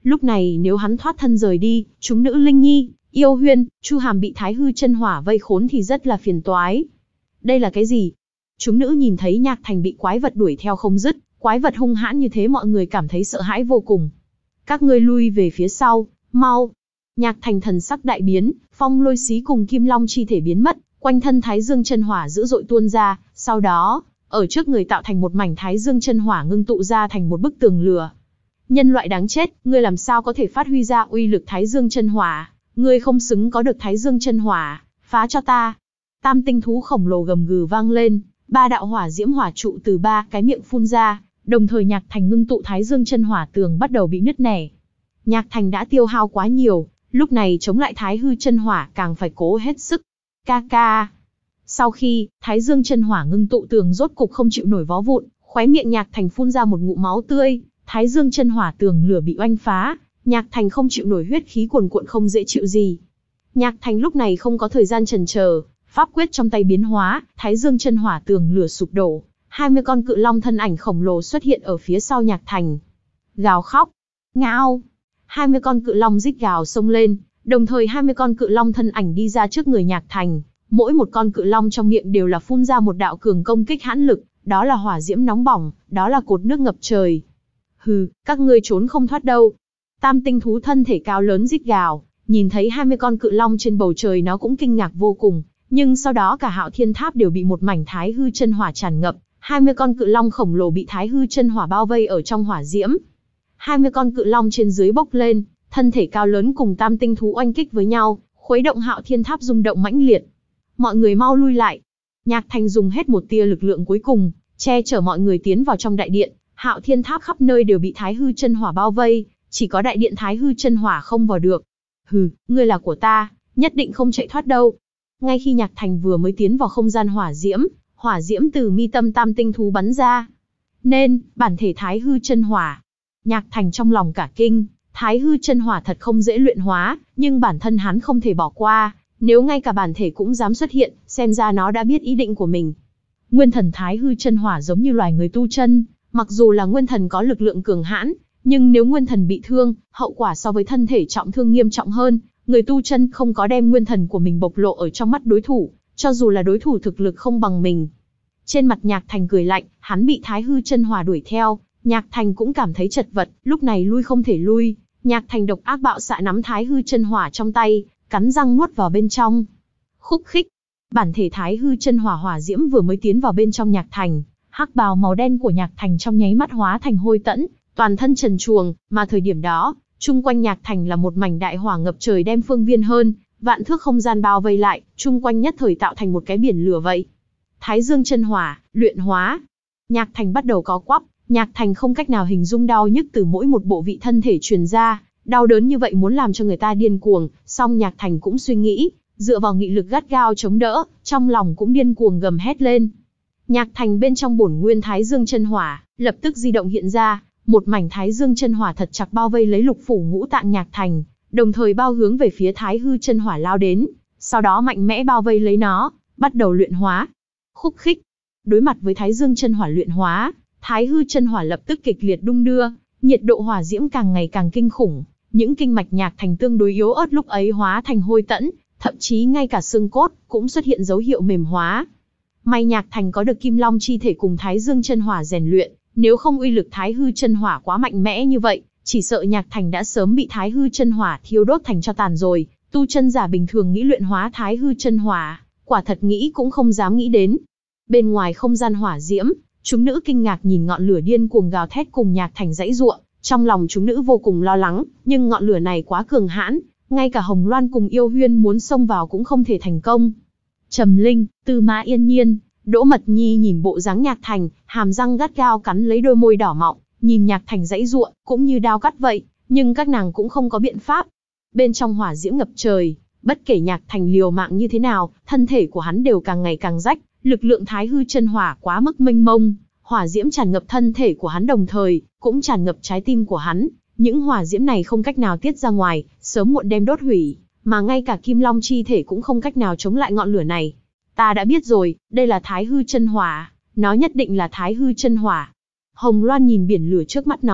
Lúc này nếu hắn thoát thân rời đi, chúng nữ Linh Nhi, Yêu Huyên, Chu Hàm bị Thái Hư chân hỏa vây khốn thì rất là phiền toái. Đây là cái gì? Chúng nữ nhìn thấy Nhạc Thành bị quái vật đuổi theo không dứt, quái vật hung hãn như thế mọi người cảm thấy sợ hãi vô cùng. Các ngươi lui về phía sau, mau. Nhạc Thành thần sắc đại biến, phong lôi xí cùng kim long chi thể biến mất, quanh thân Thái Dương chân hỏa dữ dội tuôn ra, sau đó, ở trước người tạo thành một mảnh Thái Dương chân hỏa ngưng tụ ra thành một bức tường lửa. Nhân loại đáng chết, ngươi làm sao có thể phát huy ra uy lực Thái Dương chân hỏa? Ngươi không xứng có được Thái Dương chân hỏa, phá cho ta. Tam tinh thú khổng lồ gầm gừ vang lên, ba đạo hỏa diễm hỏa trụ từ ba cái miệng phun ra, đồng thời Nhạc Thành ngưng tụ Thái Dương chân hỏa tường bắt đầu bị nứt nẻ. Nhạc Thành đã tiêu hao quá nhiều, lúc này chống lại Thái Hư chân hỏa càng phải cố hết sức. Ca ca. Sau khi Thái Dương chân hỏa ngưng tụ tường rốt cục không chịu nổi vó vụn, khóe miệng Nhạc Thành phun ra một ngụm máu tươi, Thái Dương chân hỏa tường lửa bị oanh phá, Nhạc Thành không chịu nổi huyết khí cuồn cuộn không dễ chịu gì. Nhạc Thành lúc này không có thời gian chần chờ, pháp quyết trong tay biến hóa, Thái Dương chân hỏa tường lửa sụp đổ, hai mươi con cự long thân ảnh khổng lồ xuất hiện ở phía sau Nhạc Thành. Gào khóc, ngao, hai mươi con cự long rít gào xông lên, đồng thời hai mươi con cự long thân ảnh đi ra trước người Nhạc Thành, mỗi một con cự long trong miệng đều là phun ra một đạo cường công kích hãn lực, đó là hỏa diễm nóng bỏng, đó là cột nước ngập trời. Hừ, các ngươi trốn không thoát đâu. Tam tinh thú thân thể cao lớn rít gào, nhìn thấy hai mươi con cự long trên bầu trời nó cũng kinh ngạc vô cùng, nhưng sau đó cả Hạo Thiên Tháp đều bị một mảnh Thái Hư chân hỏa tràn ngập, hai mươi con cự long khổng lồ bị Thái Hư chân hỏa bao vây ở trong hỏa diễm. hai mươi con cự long trên dưới bốc lên, thân thể cao lớn cùng tam tinh thú oanh kích với nhau, khuấy động Hạo Thiên Tháp rung động mãnh liệt. Mọi người mau lui lại. Nhạc Thành dùng hết một tia lực lượng cuối cùng, che chở mọi người tiến vào trong đại điện. Hạo Thiên Tháp khắp nơi đều bị Thái Hư chân hỏa bao vây, chỉ có đại điện Thái Hư chân hỏa không vào được. Hừ, ngươi là của ta, nhất định không chạy thoát đâu. Ngay khi Nhạc Thành vừa mới tiến vào không gian hỏa diễm, hỏa diễm từ mi tâm tam tinh thú bắn ra. Nên, bản thể Thái Hư chân hỏa. Nhạc Thành trong lòng cả kinh, Thái Hư chân hỏa thật không dễ luyện hóa, nhưng bản thân hắn không thể bỏ qua, nếu ngay cả bản thể cũng dám xuất hiện, xem ra nó đã biết ý định của mình. Nguyên thần Thái Hư chân hỏa giống như loài người tu chân, mặc dù là nguyên thần có lực lượng cường hãn, nhưng nếu nguyên thần bị thương, hậu quả so với thân thể trọng thương nghiêm trọng hơn. Người tu chân không có đem nguyên thần của mình bộc lộ ở trong mắt đối thủ, cho dù là đối thủ thực lực không bằng mình. Trên mặt Nhạc Thành cười lạnh, hắn bị Thái Hư chân hỏa đuổi theo, Nhạc Thành cũng cảm thấy chật vật, lúc này lui không thể lui. Nhạc Thành độc ác bạo xạ nắm Thái Hư chân hỏa trong tay, cắn răng nuốt vào bên trong. Khúc khích, bản thể Thái Hư chân hỏa hỏa diễm vừa mới tiến vào bên trong Nhạc Thành, hắc bào màu đen của Nhạc Thành trong nháy mắt hóa thành hôi tẫn, toàn thân trần truồng, mà thời điểm đó, chung quanh Nhạc Thành là một mảnh đại hỏa ngập trời đem phương viên hơn, vạn thước không gian bao vây lại, chung quanh nhất thời tạo thành một cái biển lửa vậy. Thái Dương chân hỏa, luyện hóa. Nhạc Thành bắt đầu có quắp, Nhạc Thành không cách nào hình dung đau nhức từ mỗi một bộ vị thân thể truyền ra, đau đớn như vậy muốn làm cho người ta điên cuồng, song Nhạc Thành cũng suy nghĩ, dựa vào nghị lực gắt gao chống đỡ, trong lòng cũng điên cuồng gầm hét lên. Nhạc Thành bên trong bổn nguyên Thái Dương chân hỏa, lập tức di động hiện ra, một mảnh Thái Dương chân hỏa thật chặt bao vây lấy lục phủ ngũ tạng Nhạc Thành, đồng thời bao hướng về phía Thái Hư chân hỏa lao đến, sau đó mạnh mẽ bao vây lấy nó, bắt đầu luyện hóa. Khúc khích, đối mặt với Thái Dương chân hỏa luyện hóa, Thái Hư chân hỏa lập tức kịch liệt đung đưa, nhiệt độ hỏa diễm càng ngày càng kinh khủng, những kinh mạch Nhạc Thành tương đối yếu ớt lúc ấy hóa thành hôi tẫn, thậm chí ngay cả xương cốt cũng xuất hiện dấu hiệu mềm hóa. May Nhạc Thành có được Kim Long chi thể cùng Thái Dương chân hỏa rèn luyện, nếu không uy lực Thái Hư chân hỏa quá mạnh mẽ như vậy, chỉ sợ Nhạc Thành đã sớm bị Thái Hư chân hỏa thiêu đốt thành tro tàn rồi. Tu chân giả bình thường nghĩ luyện hóa Thái Hư chân hỏa, quả thật nghĩ cũng không dám nghĩ đến. Bên ngoài không gian hỏa diễm, chúng nữ kinh ngạc nhìn ngọn lửa điên cuồng gào thét cùng Nhạc Thành giãy giụa, trong lòng chúng nữ vô cùng lo lắng, nhưng ngọn lửa này quá cường hãn, ngay cả Hồng Loan cùng Yêu Huyên muốn xông vào cũng không thể thành công. Trầm Linh, Tư Mã Yên Nhiên, Đỗ Mật Nhi nhìn bộ dáng Nhạc Thành, hàm răng gắt gao cắn lấy đôi môi đỏ mọng, nhìn Nhạc Thành giãy giụa, cũng như đao cắt vậy, nhưng các nàng cũng không có biện pháp. Bên trong hỏa diễm ngập trời, bất kể Nhạc Thành liều mạng như thế nào, thân thể của hắn đều càng ngày càng rách, lực lượng Thái Hư chân hỏa quá mức mênh mông, hỏa diễm tràn ngập thân thể của hắn đồng thời, cũng tràn ngập trái tim của hắn, những hỏa diễm này không cách nào tiết ra ngoài, sớm muộn đem đốt hủy, mà ngay cả Kim Long chi thể cũng không cách nào chống lại ngọn lửa này. Ta đã biết rồi, đây là Thái Hư chân hỏa, nó nhất định là Thái Hư chân hỏa. Hồng Loan nhìn biển lửa trước mắt nói,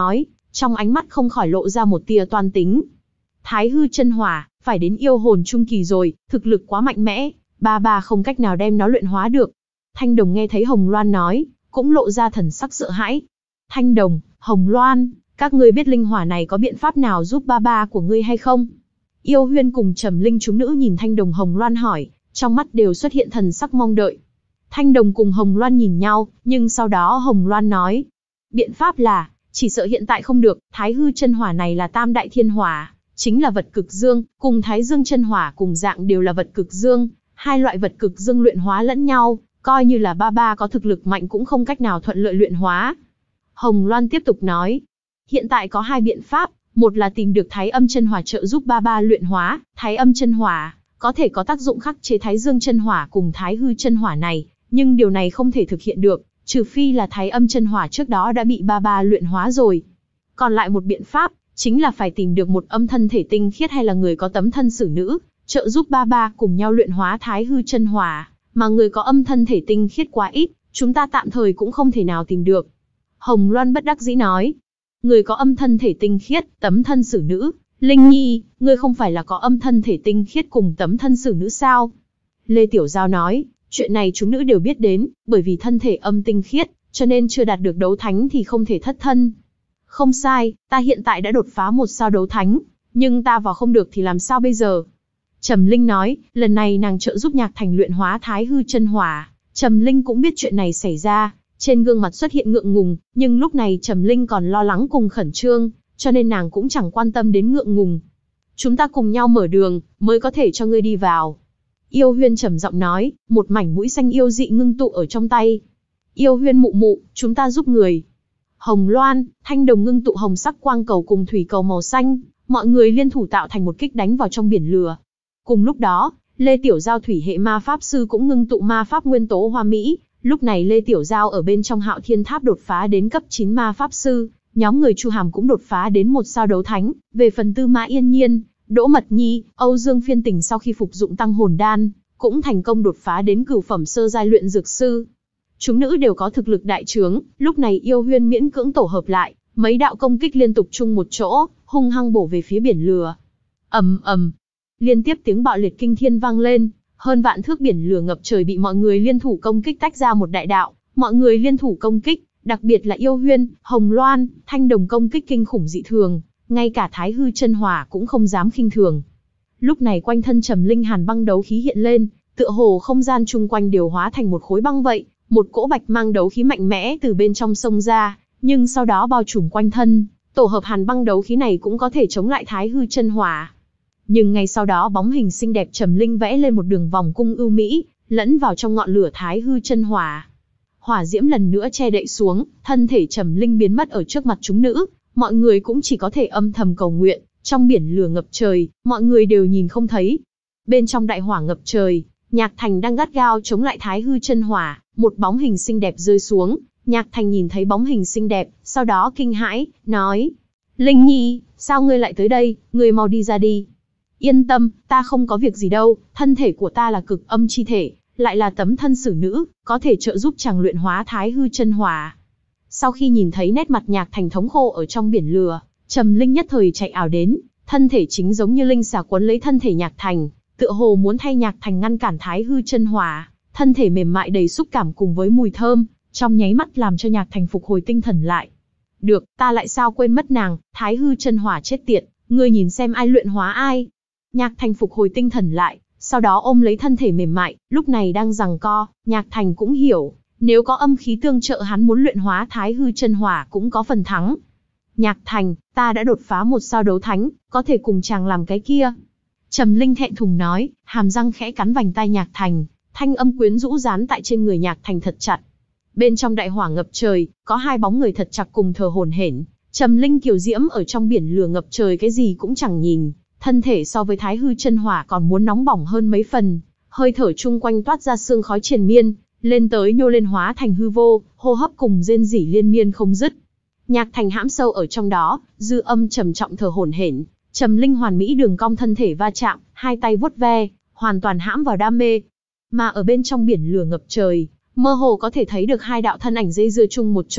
trong ánh mắt không khỏi lộ ra một tia toan tính. Thái hư chân hỏa, phải đến yêu hồn trung kỳ rồi, thực lực quá mạnh mẽ, ba ba không cách nào đem nó luyện hóa được. Thanh Đồng nghe thấy Hồng Loan nói, cũng lộ ra thần sắc sợ hãi. Thanh Đồng, Hồng Loan, các ngươi biết linh hỏa này có biện pháp nào giúp ba ba của ngươi hay không? Yêu Huyên cùng Trầm Linh chúng nữ nhìn Thanh Đồng Hồng Loan hỏi, trong mắt đều xuất hiện thần sắc mong đợi. Thanh Đồng cùng Hồng Loan nhìn nhau, nhưng sau đó Hồng Loan nói, biện pháp là, chỉ sợ hiện tại không được, Thái hư chân hỏa này là tam đại thiên hỏa, chính là vật cực dương, cùng Thái dương chân hỏa cùng dạng đều là vật cực dương, hai loại vật cực dương luyện hóa lẫn nhau, coi như là ba ba có thực lực mạnh cũng không cách nào thuận lợi luyện hóa. Hồng Loan tiếp tục nói, hiện tại có hai biện pháp, một là tìm được Thái âm chân hỏa trợ giúp ba ba luyện hóa, Thái âm chân hỏa có thể có tác dụng khắc chế Thái dương chân hỏa cùng Thái hư chân hỏa này, nhưng điều này không thể thực hiện được, trừ phi là Thái âm chân hỏa trước đó đã bị ba ba luyện hóa rồi. Còn lại một biện pháp, chính là phải tìm được một âm thân thể tinh khiết hay là người có tấm thân xử nữ, trợ giúp ba ba cùng nhau luyện hóa Thái hư chân hỏa, mà người có âm thân thể tinh khiết quá ít, chúng ta tạm thời cũng không thể nào tìm được. Hồng Loan bất đắc dĩ nói, người có âm thân thể tinh khiết, tấm thân xử nữ, Linh Nhi, ngươi không phải là có âm thân thể tinh khiết cùng tấm thân xử nữ sao? Lê Tiểu Giao nói, chuyện này chúng nữ đều biết đến, bởi vì thân thể âm tinh khiết, cho nên chưa đạt được đấu thánh thì không thể thất thân. Không sai, ta hiện tại đã đột phá một sao đấu thánh, nhưng ta vào không được thì làm sao bây giờ? Trầm Linh nói, lần này nàng trợ giúp Nhạc Thành luyện hóa Thái hư chân hỏa. Trầm Linh cũng biết chuyện này xảy ra, trên gương mặt xuất hiện ngượng ngùng, nhưng lúc này Trầm Linh còn lo lắng cùng khẩn trương, cho nên nàng cũng chẳng quan tâm đến ngượng ngùng. Chúng ta cùng nhau mở đường, mới có thể cho ngươi đi vào. Yêu Huyên trầm giọng nói, một mảnh mũi xanh yêu dị ngưng tụ ở trong tay. Yêu Huyên mụ mụ, chúng ta giúp người. Hồng Loan, Thanh Đồng ngưng tụ hồng sắc quang cầu cùng thủy cầu màu xanh, mọi người liên thủ tạo thành một kích đánh vào trong biển lửa. Cùng lúc đó, Lê Tiểu Giao thủy hệ ma pháp sư cũng ngưng tụ ma pháp nguyên tố hoa mỹ. Lúc này Lê Tiểu Giao ở bên trong Hạo Thiên Tháp đột phá đến cấp chín ma pháp sư, nhóm người Chu Hàm cũng đột phá đến một sao đấu thánh. Về phần Tư Mã Yên Nhiên, Đỗ Mật Nhi, Âu Dương Phiên Tình sau khi phục dụng tăng hồn đan, cũng thành công đột phá đến cửu phẩm sơ giai luyện dược sư. Chúng nữ đều có thực lực đại trướng, lúc này Yêu Huyên miễn cưỡng tổ hợp lại, mấy đạo công kích liên tục chung một chỗ, hung hăng bổ về phía biển lửa. Ầm ầm, liên tiếp tiếng bạo liệt kinh thiên vang lên, hơn vạn thước biển lửa ngập trời bị mọi người liên thủ công kích tách ra một đại đạo, mọi người liên thủ công kích, đặc biệt là Yêu Huyên, Hồng Loan, Thanh Đồng công kích kinh khủng dị thường, ngay cả Thái hư chân hỏa cũng không dám khinh thường. Lúc này quanh thân Trầm Linh hàn băng đấu khí hiện lên, tựa hồ không gian chung quanh đều hóa thành một khối băng vậy, một cỗ bạch mang đấu khí mạnh mẽ từ bên trong xông ra, nhưng sau đó bao trùm quanh thân, tổ hợp hàn băng đấu khí này cũng có thể chống lại Thái hư chân hỏa. Nhưng ngay sau đó bóng hình xinh đẹp Trầm Linh vẽ lên một đường vòng cung ưu mỹ, lẫn vào trong ngọn lửa Thái hư chân hỏa. Hỏa diễm lần nữa che đậy xuống, thân thể Trầm Linh biến mất ở trước mặt chúng nữ, mọi người cũng chỉ có thể âm thầm cầu nguyện, trong biển lửa ngập trời, mọi người đều nhìn không thấy. Bên trong đại hỏa ngập trời, Nhạc Thành đang gắt gao chống lại Thái hư chân hỏa, một bóng hình xinh đẹp rơi xuống, Nhạc Thành nhìn thấy bóng hình xinh đẹp, sau đó kinh hãi, nói: Linh Nhi, sao ngươi lại tới đây, ngươi mau đi ra đi. Yên tâm, ta không có việc gì đâu, thân thể của ta là cực âm chi thể, lại là tấm thân xử nữ, có thể trợ giúp chàng luyện hóa Thái hư chân hỏa. Sau khi nhìn thấy nét mặt Nhạc Thành thống khổ ở trong biển lửa, Trầm Linh nhất thời chạy ảo đến, thân thể chính giống như linh xà quấn lấy thân thể Nhạc Thành, tựa hồ muốn thay Nhạc Thành ngăn cản Thái hư chân hỏa, thân thể mềm mại đầy xúc cảm cùng với mùi thơm, trong nháy mắt làm cho Nhạc Thành phục hồi tinh thần lại. Được, ta lại sao quên mất nàng, Thái hư chân hỏa chết tiệt, ngươi nhìn xem ai luyện hóa ai. Nhạc Thành phục hồi tinh thần lại, sau đó ôm lấy thân thể mềm mại, lúc này đang giằng co, Nhạc Thành cũng hiểu, nếu có âm khí tương trợ hắn muốn luyện hóa Thái hư chân hỏa cũng có phần thắng. Nhạc Thành, ta đã đột phá một sao đấu thánh, có thể cùng chàng làm cái kia. Trầm Linh thẹn thùng nói, hàm răng khẽ cắn vành tai Nhạc Thành, thanh âm quyến rũ dán tại trên người Nhạc Thành thật chặt. Bên trong đại hỏa ngập trời, có hai bóng người thật chặt cùng thờ hổn hển. Trầm Linh kiều diễm ở trong biển lửa ngập trời cái gì cũng chẳng nhìn, thân thể so với Thái hư chân hỏa còn muốn nóng bỏng hơn mấy phần, hơi thở chung quanh toát ra sương khói triền miên, lên tới nhô lên hóa thành hư vô, hô hấp cùng rên rỉ liên miên không dứt. Nhạc Thành hãm sâu ở trong đó, dư âm trầm trọng thờ hổn hển, Trầm Linh hoàn mỹ đường cong thân thể va chạm, hai tay vuốt ve, hoàn toàn hãm vào đam mê. Mà ở bên trong biển lửa ngập trời, mơ hồ có thể thấy được hai đạo thân ảnh dây dưa chung một chỗ,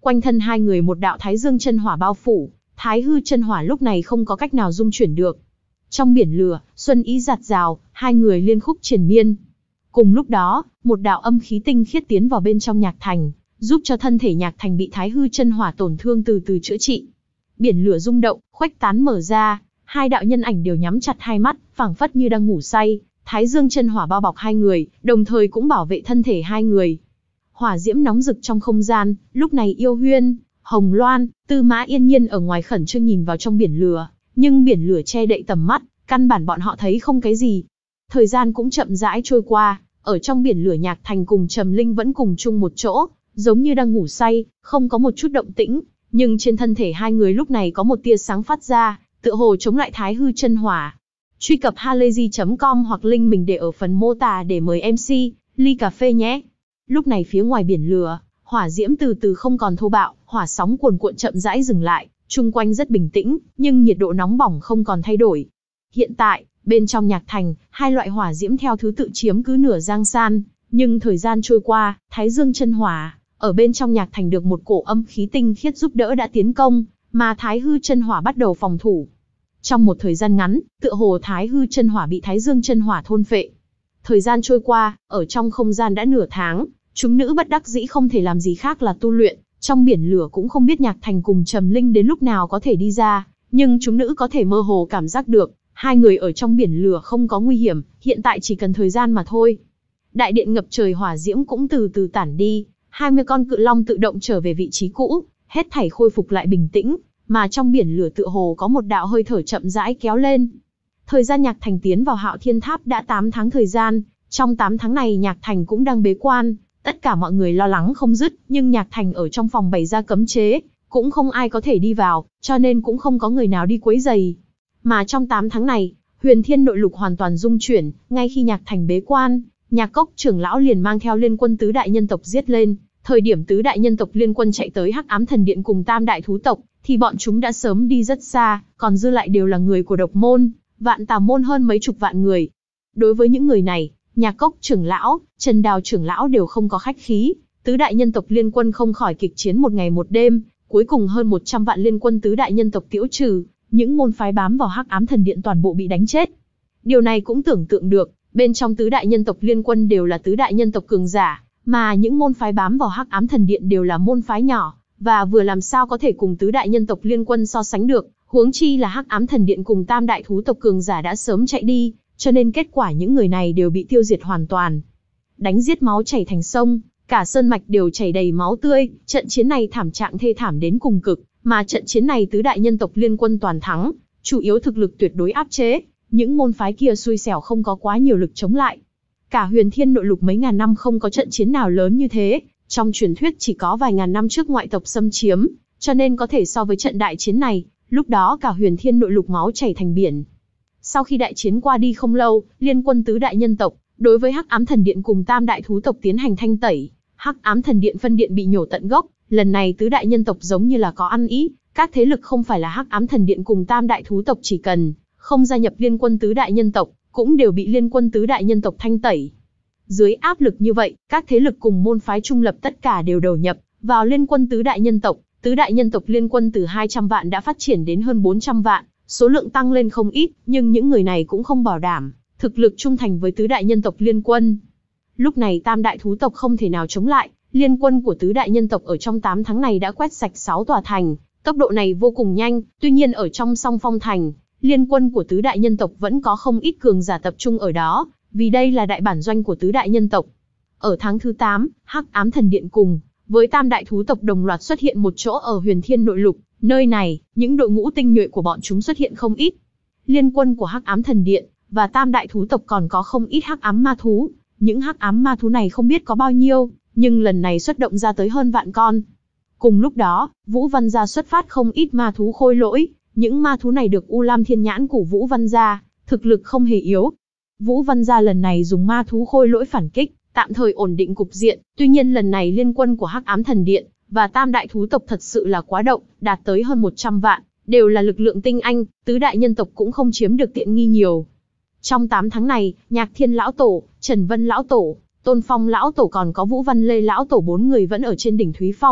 Quanh thân hai người một đạo Thái Dương chân hỏa bao phủ, Thái hư chân hỏa lúc này không có cách nào dung chuyển được. Trong biển lửa, xuân ý giạt rào, hai người liên khúc triền miên. Cùng lúc đó, một đạo âm khí tinh khiết tiến vào bên trong Nhạc Thành, giúp cho thân thể Nhạc Thành bị Thái hư chân hỏa tổn thương từ từ chữa trị. Biển lửa rung động, khuếch tán mở ra, hai đạo nhân ảnh đều nhắm chặt hai mắt, phảng phất như đang ngủ say. Thái Dương chân hỏa bao bọc hai người, đồng thời cũng bảo vệ thân thể hai người. Hỏa diễm nóng rực trong không gian, lúc này Yêu Huyên, Hồng Loan, Tư Mã Yên Nhiên ở ngoài khẩn trương nhìn vào trong biển lửa, nhưng biển lửa che đậy tầm mắt, căn bản bọn họ thấy không cái gì. Thời gian cũng chậm rãi trôi qua, ở trong biển lửa Nhạc Thành cùng Trầm Linh vẫn cùng chung một chỗ, giống như đang ngủ say, không có một chút động tĩnh, nhưng trên thân thể hai người lúc này có một tia sáng phát ra, tựa hồ chống lại Thái hư chân hỏa. Truy cập halayzi chấm com hoặc link mình để ở phần mô tả để mời em xê, ly cà phê nhé. Lúc này phía ngoài biển lửa, hỏa diễm từ từ không còn thô bạo, hỏa sóng cuồn cuộn chậm rãi dừng lại, chung quanh rất bình tĩnh, nhưng nhiệt độ nóng bỏng không còn thay đổi. Hiện tại, bên trong Nhạc Thành, hai loại hỏa diễm theo thứ tự chiếm cứ nửa giang san, nhưng thời gian trôi qua, Thái Dương chân hỏa ở bên trong Nhạc Thành được một cổ âm khí tinh khiết giúp đỡ đã tiến công, mà Thái hư chân hỏa bắt đầu phòng thủ. Trong một thời gian ngắn, tựa hồ Thái hư chân hỏa bị Thái Dương chân hỏa thôn phệ. Thời gian trôi qua, ở trong không gian đã nửa tháng, chúng nữ bất đắc dĩ không thể làm gì khác là tu luyện, trong biển lửa cũng không biết Nhạc Thành cùng Trầm Linh đến lúc nào có thể đi ra, nhưng chúng nữ có thể mơ hồ cảm giác được, hai người ở trong biển lửa không có nguy hiểm, hiện tại chỉ cần thời gian mà thôi. Đại điện ngập trời hỏa diễm cũng từ từ tản đi, hai mươi con cự long tự động trở về vị trí cũ, hết thảy khôi phục lại bình tĩnh, mà trong biển lửa tựa hồ có một đạo hơi thở chậm rãi kéo lên. Thời gian Nhạc Thành tiến vào Hạo Thiên Tháp đã tám tháng thời gian, trong tám tháng này Nhạc Thành cũng đang bế quan, tất cả mọi người lo lắng không dứt, nhưng Nhạc Thành ở trong phòng bày ra cấm chế, cũng không ai có thể đi vào, cho nên cũng không có người nào đi quấy rầy. Mà trong tám tháng này, Huyền Thiên nội lục hoàn toàn dung chuyển, ngay khi Nhạc Thành bế quan, Nhạc Cốc trưởng lão liền mang theo liên quân tứ đại nhân tộc giết lên. Thời điểm tứ đại nhân tộc liên quân chạy tới Hắc Ám Thần Điện cùng Tam đại thú tộc, thì bọn chúng đã sớm đi rất xa, còn dư lại đều là người của Độc môn, Vạn Tà môn hơn mấy chục vạn người. Đối với những người này, Nhạc Cốc trưởng lão, Trần Đào trưởng lão đều không có khách khí, tứ đại nhân tộc liên quân không khỏi kịch chiến một ngày một đêm, cuối cùng hơn một trăm vạn liên quân tứ đại nhân tộc tiêu trừ, những môn phái bám vào Hắc Ám Thần Điện toàn bộ bị đánh chết. Điều này cũng tưởng tượng được, bên trong tứ đại nhân tộc liên quân đều là tứ đại nhân tộc cường giả, mà những môn phái bám vào Hắc Ám Thần Điện đều là môn phái nhỏ, và vừa làm sao có thể cùng tứ đại nhân tộc liên quân so sánh được, huống chi là Hắc Ám Thần Điện cùng Tam đại thú tộc cường giả đã sớm chạy đi, cho nên kết quả những người này đều bị tiêu diệt hoàn toàn. Đánh giết máu chảy thành sông, cả sơn mạch đều chảy đầy máu tươi, trận chiến này thảm trạng thê thảm đến cùng cực, mà trận chiến này tứ đại nhân tộc liên quân toàn thắng, chủ yếu thực lực tuyệt đối áp chế, những môn phái kia xui xẻo không có quá nhiều lực chống lại. Cả Huyền Thiên nội lục mấy ngàn năm không có trận chiến nào lớn như thế, trong truyền thuyết chỉ có vài ngàn năm trước ngoại tộc xâm chiếm, cho nên có thể so với trận đại chiến này, lúc đó cả Huyền Thiên nội lục máu chảy thành biển. Sau khi đại chiến qua đi không lâu, liên quân tứ đại nhân tộc, đối với Hắc Ám Thần Điện cùng Tam đại thú tộc tiến hành thanh tẩy, Hắc Ám Thần Điện phân điện bị nhổ tận gốc, lần này tứ đại nhân tộc giống như là có ăn ý, các thế lực không phải là Hắc Ám Thần Điện cùng Tam đại thú tộc chỉ cần không gia nhập liên quân tứ đại nhân tộc, cũng đều bị liên quân tứ đại nhân tộc thanh tẩy. Dưới áp lực như vậy, các thế lực cùng môn phái trung lập tất cả đều đầu nhập vào liên quân tứ đại nhân tộc, tứ đại nhân tộc liên quân từ hai trăm vạn đã phát triển đến hơn bốn trăm vạn, số lượng tăng lên không ít, nhưng những người này cũng không bảo đảm thực lực trung thành với tứ đại nhân tộc liên quân. Lúc này Tam đại thú tộc không thể nào chống lại, liên quân của tứ đại nhân tộc ở trong tám tháng này đã quét sạch sáu tòa thành, tốc độ này vô cùng nhanh, tuy nhiên ở trong Song Phong thành, liên quân của tứ đại nhân tộc vẫn có không ít cường giả tập trung ở đó, vì đây là đại bản doanh của tứ đại nhân tộc. Ở tháng thứ tám, Hắc Ám Thần Điện cùng với Tam đại thú tộc đồng loạt xuất hiện một chỗ ở Huyền Thiên nội lục, nơi này, những đội ngũ tinh nhuệ của bọn chúng xuất hiện không ít. Liên quân của Hắc Ám Thần Điện và Tam đại thú tộc còn có không ít hắc ám ma thú, những hắc ám ma thú này không biết có bao nhiêu, nhưng lần này xuất động ra tới hơn vạn con. Cùng lúc đó, Vũ Văn gia xuất phát không ít ma thú khôi lỗi, những ma thú này được U Lam Thiên Nhãn của Vũ Văn gia, thực lực không hề yếu. Vũ Văn gia lần này dùng ma thú khôi lỗi phản kích, tạm thời ổn định cục diện, tuy nhiên lần này liên quân của Hắc Ám Thần Điện và Tam đại thú tộc thật sự là quá động, đạt tới hơn một trăm vạn, đều là lực lượng tinh anh, tứ đại nhân tộc cũng không chiếm được tiện nghi nhiều. Trong tám tháng này, Nhạc Thiên lão tổ, Trần Vân lão tổ, Tôn Phong lão tổ còn có Vũ Văn Lê lão tổ bốn người vẫn ở trên đỉnh Thúy Phong,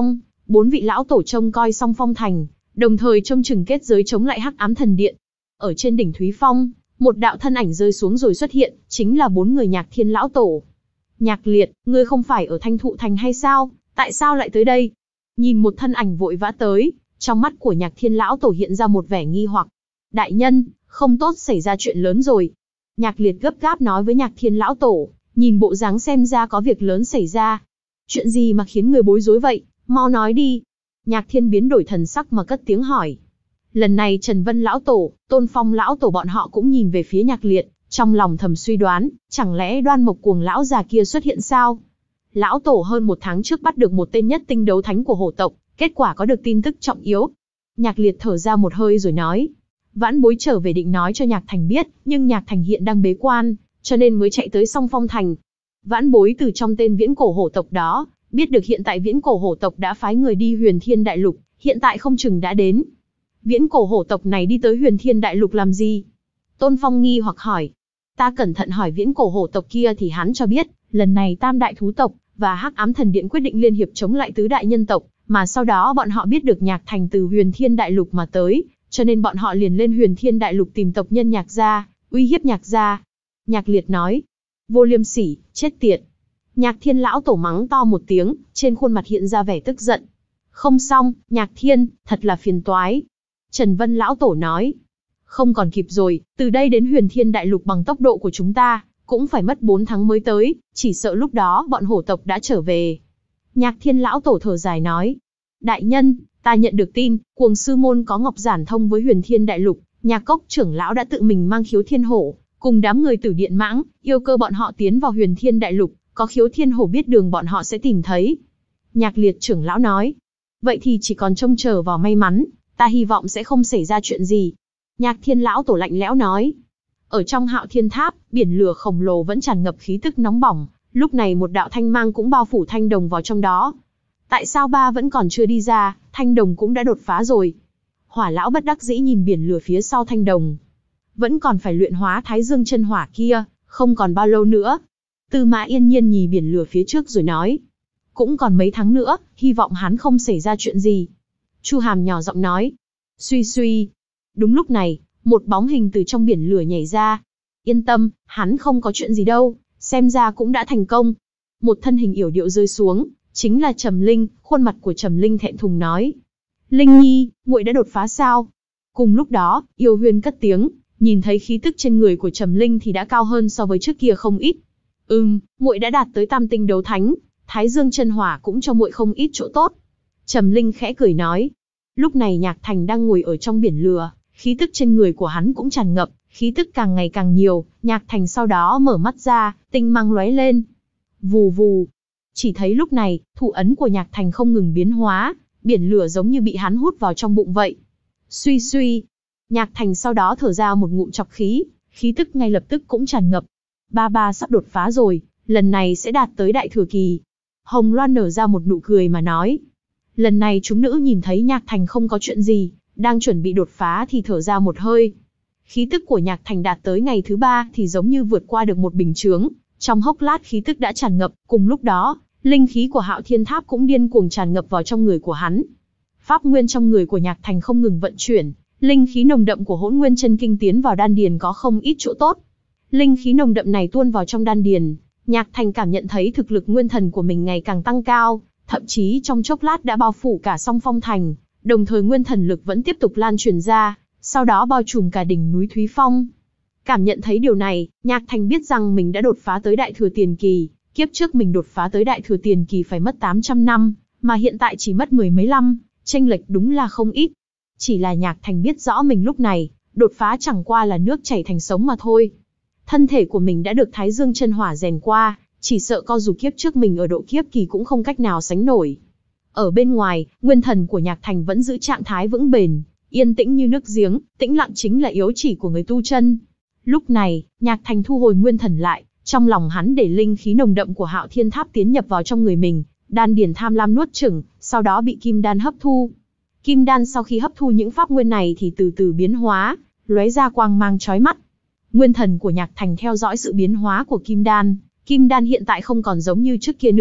Bốn vị lão tổ trông coi Song Phong Thành, đồng thời trông chừng kết giới chống lại Hắc Ám Thần Điện. Ở trên đỉnh Thúy Phong, một đạo thân ảnh rơi xuống rồi xuất hiện, chính là bốn người Nhạc Thiên lão tổ. Nhạc Liệt, ngươi không phải ở Thanh Thụ Thành hay sao? Tại sao lại tới đây? Nhìn một thân ảnh vội vã tới, trong mắt của Nhạc Thiên lão tổ hiện ra một vẻ nghi hoặc. Đại nhân, không tốt, xảy ra chuyện lớn rồi. Nhạc Liệt gấp gáp nói với Nhạc Thiên lão tổ, nhìn bộ dáng xem ra có việc lớn xảy ra. Chuyện gì mà khiến người bối rối vậy? Mau nói đi. Nhạc Thiên biến đổi thần sắc mà cất tiếng hỏi. Lần này Trần Vân lão tổ, Tôn Phong lão tổ bọn họ cũng nhìn về phía Nhạc Liệt, trong lòng thầm suy đoán, chẳng lẽ Đoan Mộc Cuồng lão già kia xuất hiện sao? Lão tổ hơn một tháng trước bắt được một tên nhất tinh đấu thánh của hổ tộc, kết quả có được tin tức trọng yếu. Nhạc Liệt thở ra một hơi rồi nói. Vãn bối trở về định nói cho Nhạc Thành biết, nhưng Nhạc Thành hiện đang bế quan, cho nên mới chạy tới Song Phong Thành. Vãn bối từ trong tên viễn cổ hổ tộc đó, biết được hiện tại viễn cổ hổ tộc đã phái người đi Huyền Thiên Đại Lục, hiện tại không chừng đã đến. Viễn cổ hổ tộc này đi tới Huyền Thiên Đại Lục làm gì? Tôn Phong nghi hoặc hỏi. Ta cẩn thận hỏi viễn cổ hổ tộc kia thì hắn cho biết, lần này Tam Đại Thú tộc và Hắc Ám Thần Điện quyết định liên hiệp chống lại Tứ Đại Nhân tộc, mà sau đó bọn họ biết được Nhạc Thành từ Huyền Thiên Đại Lục mà tới, cho nên bọn họ liền lên Huyền Thiên Đại Lục tìm tộc nhân Nhạc gia, uy hiếp Nhạc gia. Nhạc Liệt nói. Vô liêm sỉ, chết tiệt. Nhạc Thiên lão tổ mắng to một tiếng, trên khuôn mặt hiện ra vẻ tức giận. Không xong, Nhạc Thiên, thật là phiền toái. Trần Vân lão tổ nói. Không còn kịp rồi, từ đây đến Huyền Thiên Đại Lục bằng tốc độ của chúng ta, cũng phải mất bốn tháng mới tới, chỉ sợ lúc đó bọn hổ tộc đã trở về. Nhạc Thiên lão tổ thở dài nói. Đại nhân, ta nhận được tin, Cuồng sư môn có ngọc giản thông với Huyền Thiên Đại Lục, Nhạc Cốc trưởng lão đã tự mình mang Khiếu Thiên Hổ, cùng đám người Tử Điện Mãng, yêu cơ bọn họ tiến vào Huyền Thiên Đại Lục, có Khiếu Thiên Hổ biết đường bọn họ sẽ tìm thấy. Nhạc Liệt trưởng lão nói. Vậy thì chỉ còn trông chờ vào may mắn, ta hy vọng sẽ không xảy ra chuyện gì. Nhạc Thiên lão tổ lạnh lẽo nói. Ở trong Hạo Thiên Tháp, biển lửa khổng lồ vẫn tràn ngập khí tức nóng bỏng, lúc này một đạo thanh mang cũng bao phủ Thanh Đồng vào trong đó. Tại sao ba vẫn còn chưa đi ra, Thanh Đồng cũng đã đột phá rồi. Hỏa lão bất đắc dĩ nhìn biển lửa phía sau Thanh Đồng. Vẫn còn phải luyện hóa Thái Dương chân hỏa kia, không còn bao lâu nữa. Tư Mã Yên Nhiên nhìn biển lửa phía trước rồi nói. Cũng còn mấy tháng nữa, hy vọng hắn không xảy ra chuyện gì. Chu Hàm nhỏ giọng nói. Suy suy. Đúng lúc này, một bóng hình từ trong biển lửa nhảy ra. Yên tâm, hắn không có chuyện gì đâu, xem ra cũng đã thành công. Một thân hình yểu điệu rơi xuống, chính là Trầm Linh, khuôn mặt của Trầm Linh thẹn thùng nói. Linh Nhi, muội đã đột phá sao? Cùng lúc đó, Yêu Huyên cất tiếng, nhìn thấy khí tức trên người của Trầm Linh thì đã cao hơn so với trước kia không ít. Ừm, muội đã đạt tới tam tinh đấu thánh, Thái Dương chân hỏa cũng cho muội không ít chỗ tốt. Trầm Linh khẽ cười nói. Lúc này Nhạc Thành đang ngồi ở trong biển lửa, khí tức trên người của hắn cũng tràn ngập, khí tức càng ngày càng nhiều. Nhạc Thành sau đó mở mắt ra, tinh mang lóe lên. Vù vù. Chỉ thấy lúc này, thủ ấn của Nhạc Thành không ngừng biến hóa, biển lửa giống như bị hắn hút vào trong bụng vậy. Suy suy. Nhạc Thành sau đó thở ra một ngụm trọc khí, khí tức ngay lập tức cũng tràn ngập. Ba ba sắp đột phá rồi, lần này sẽ đạt tới đại thừa kỳ. Hồng Loan nở ra một nụ cười mà nói. Lần này chúng nữ nhìn thấy Nhạc Thành không có chuyện gì, đang chuẩn bị đột phá thì thở ra một hơi. Khí tức của Nhạc Thành đạt tới ngày thứ ba thì giống như vượt qua được một bình chướng, trong hốc lát khí tức đã tràn ngập, cùng lúc đó, linh khí của Hạo Thiên Tháp cũng điên cuồng tràn ngập vào trong người của hắn. Pháp nguyên trong người của Nhạc Thành không ngừng vận chuyển, linh khí nồng đậm của Hỗn Nguyên Chân Kinh tiến vào đan điền có không ít chỗ tốt. Linh khí nồng đậm này tuôn vào trong đan điền, Nhạc Thành cảm nhận thấy thực lực nguyên thần của mình ngày càng tăng cao, thậm chí trong chốc lát đã bao phủ cả Song Phong Thành, đồng thời nguyên thần lực vẫn tiếp tục lan truyền ra, sau đó bao trùm cả đỉnh núi Thúy Phong. Cảm nhận thấy điều này, Nhạc Thành biết rằng mình đã đột phá tới đại thừa tiền kỳ, kiếp trước mình đột phá tới đại thừa tiền kỳ phải mất tám trăm năm, mà hiện tại chỉ mất mười mấy năm, chênh lệch đúng là không ít. Chỉ là Nhạc Thành biết rõ mình lúc này, đột phá chẳng qua là nước chảy thành sông mà thôi. Thân thể của mình đã được Thái Dương chân hỏa rèn qua, chỉ sợ co dù kiếp trước mình ở độ kiếp kỳ cũng không cách nào sánh nổi. Ở bên ngoài, nguyên thần của Nhạc Thành vẫn giữ trạng thái vững bền, yên tĩnh như nước giếng, tĩnh lặng chính là yếu chỉ của người tu chân. Lúc này, Nhạc Thành thu hồi nguyên thần lại, trong lòng hắn để linh khí nồng đậm của Hạo Thiên Tháp tiến nhập vào trong người mình, đan điền tham lam nuốt chửng, sau đó bị kim đan hấp thu. Kim đan sau khi hấp thu những pháp nguyên này thì từ từ biến hóa, lóe ra quang mang chói mắt. Nguyên thần của Nhạc Thành theo dõi sự biến hóa của kim đan, kim đan hiện tại không còn giống như trước kia nữa,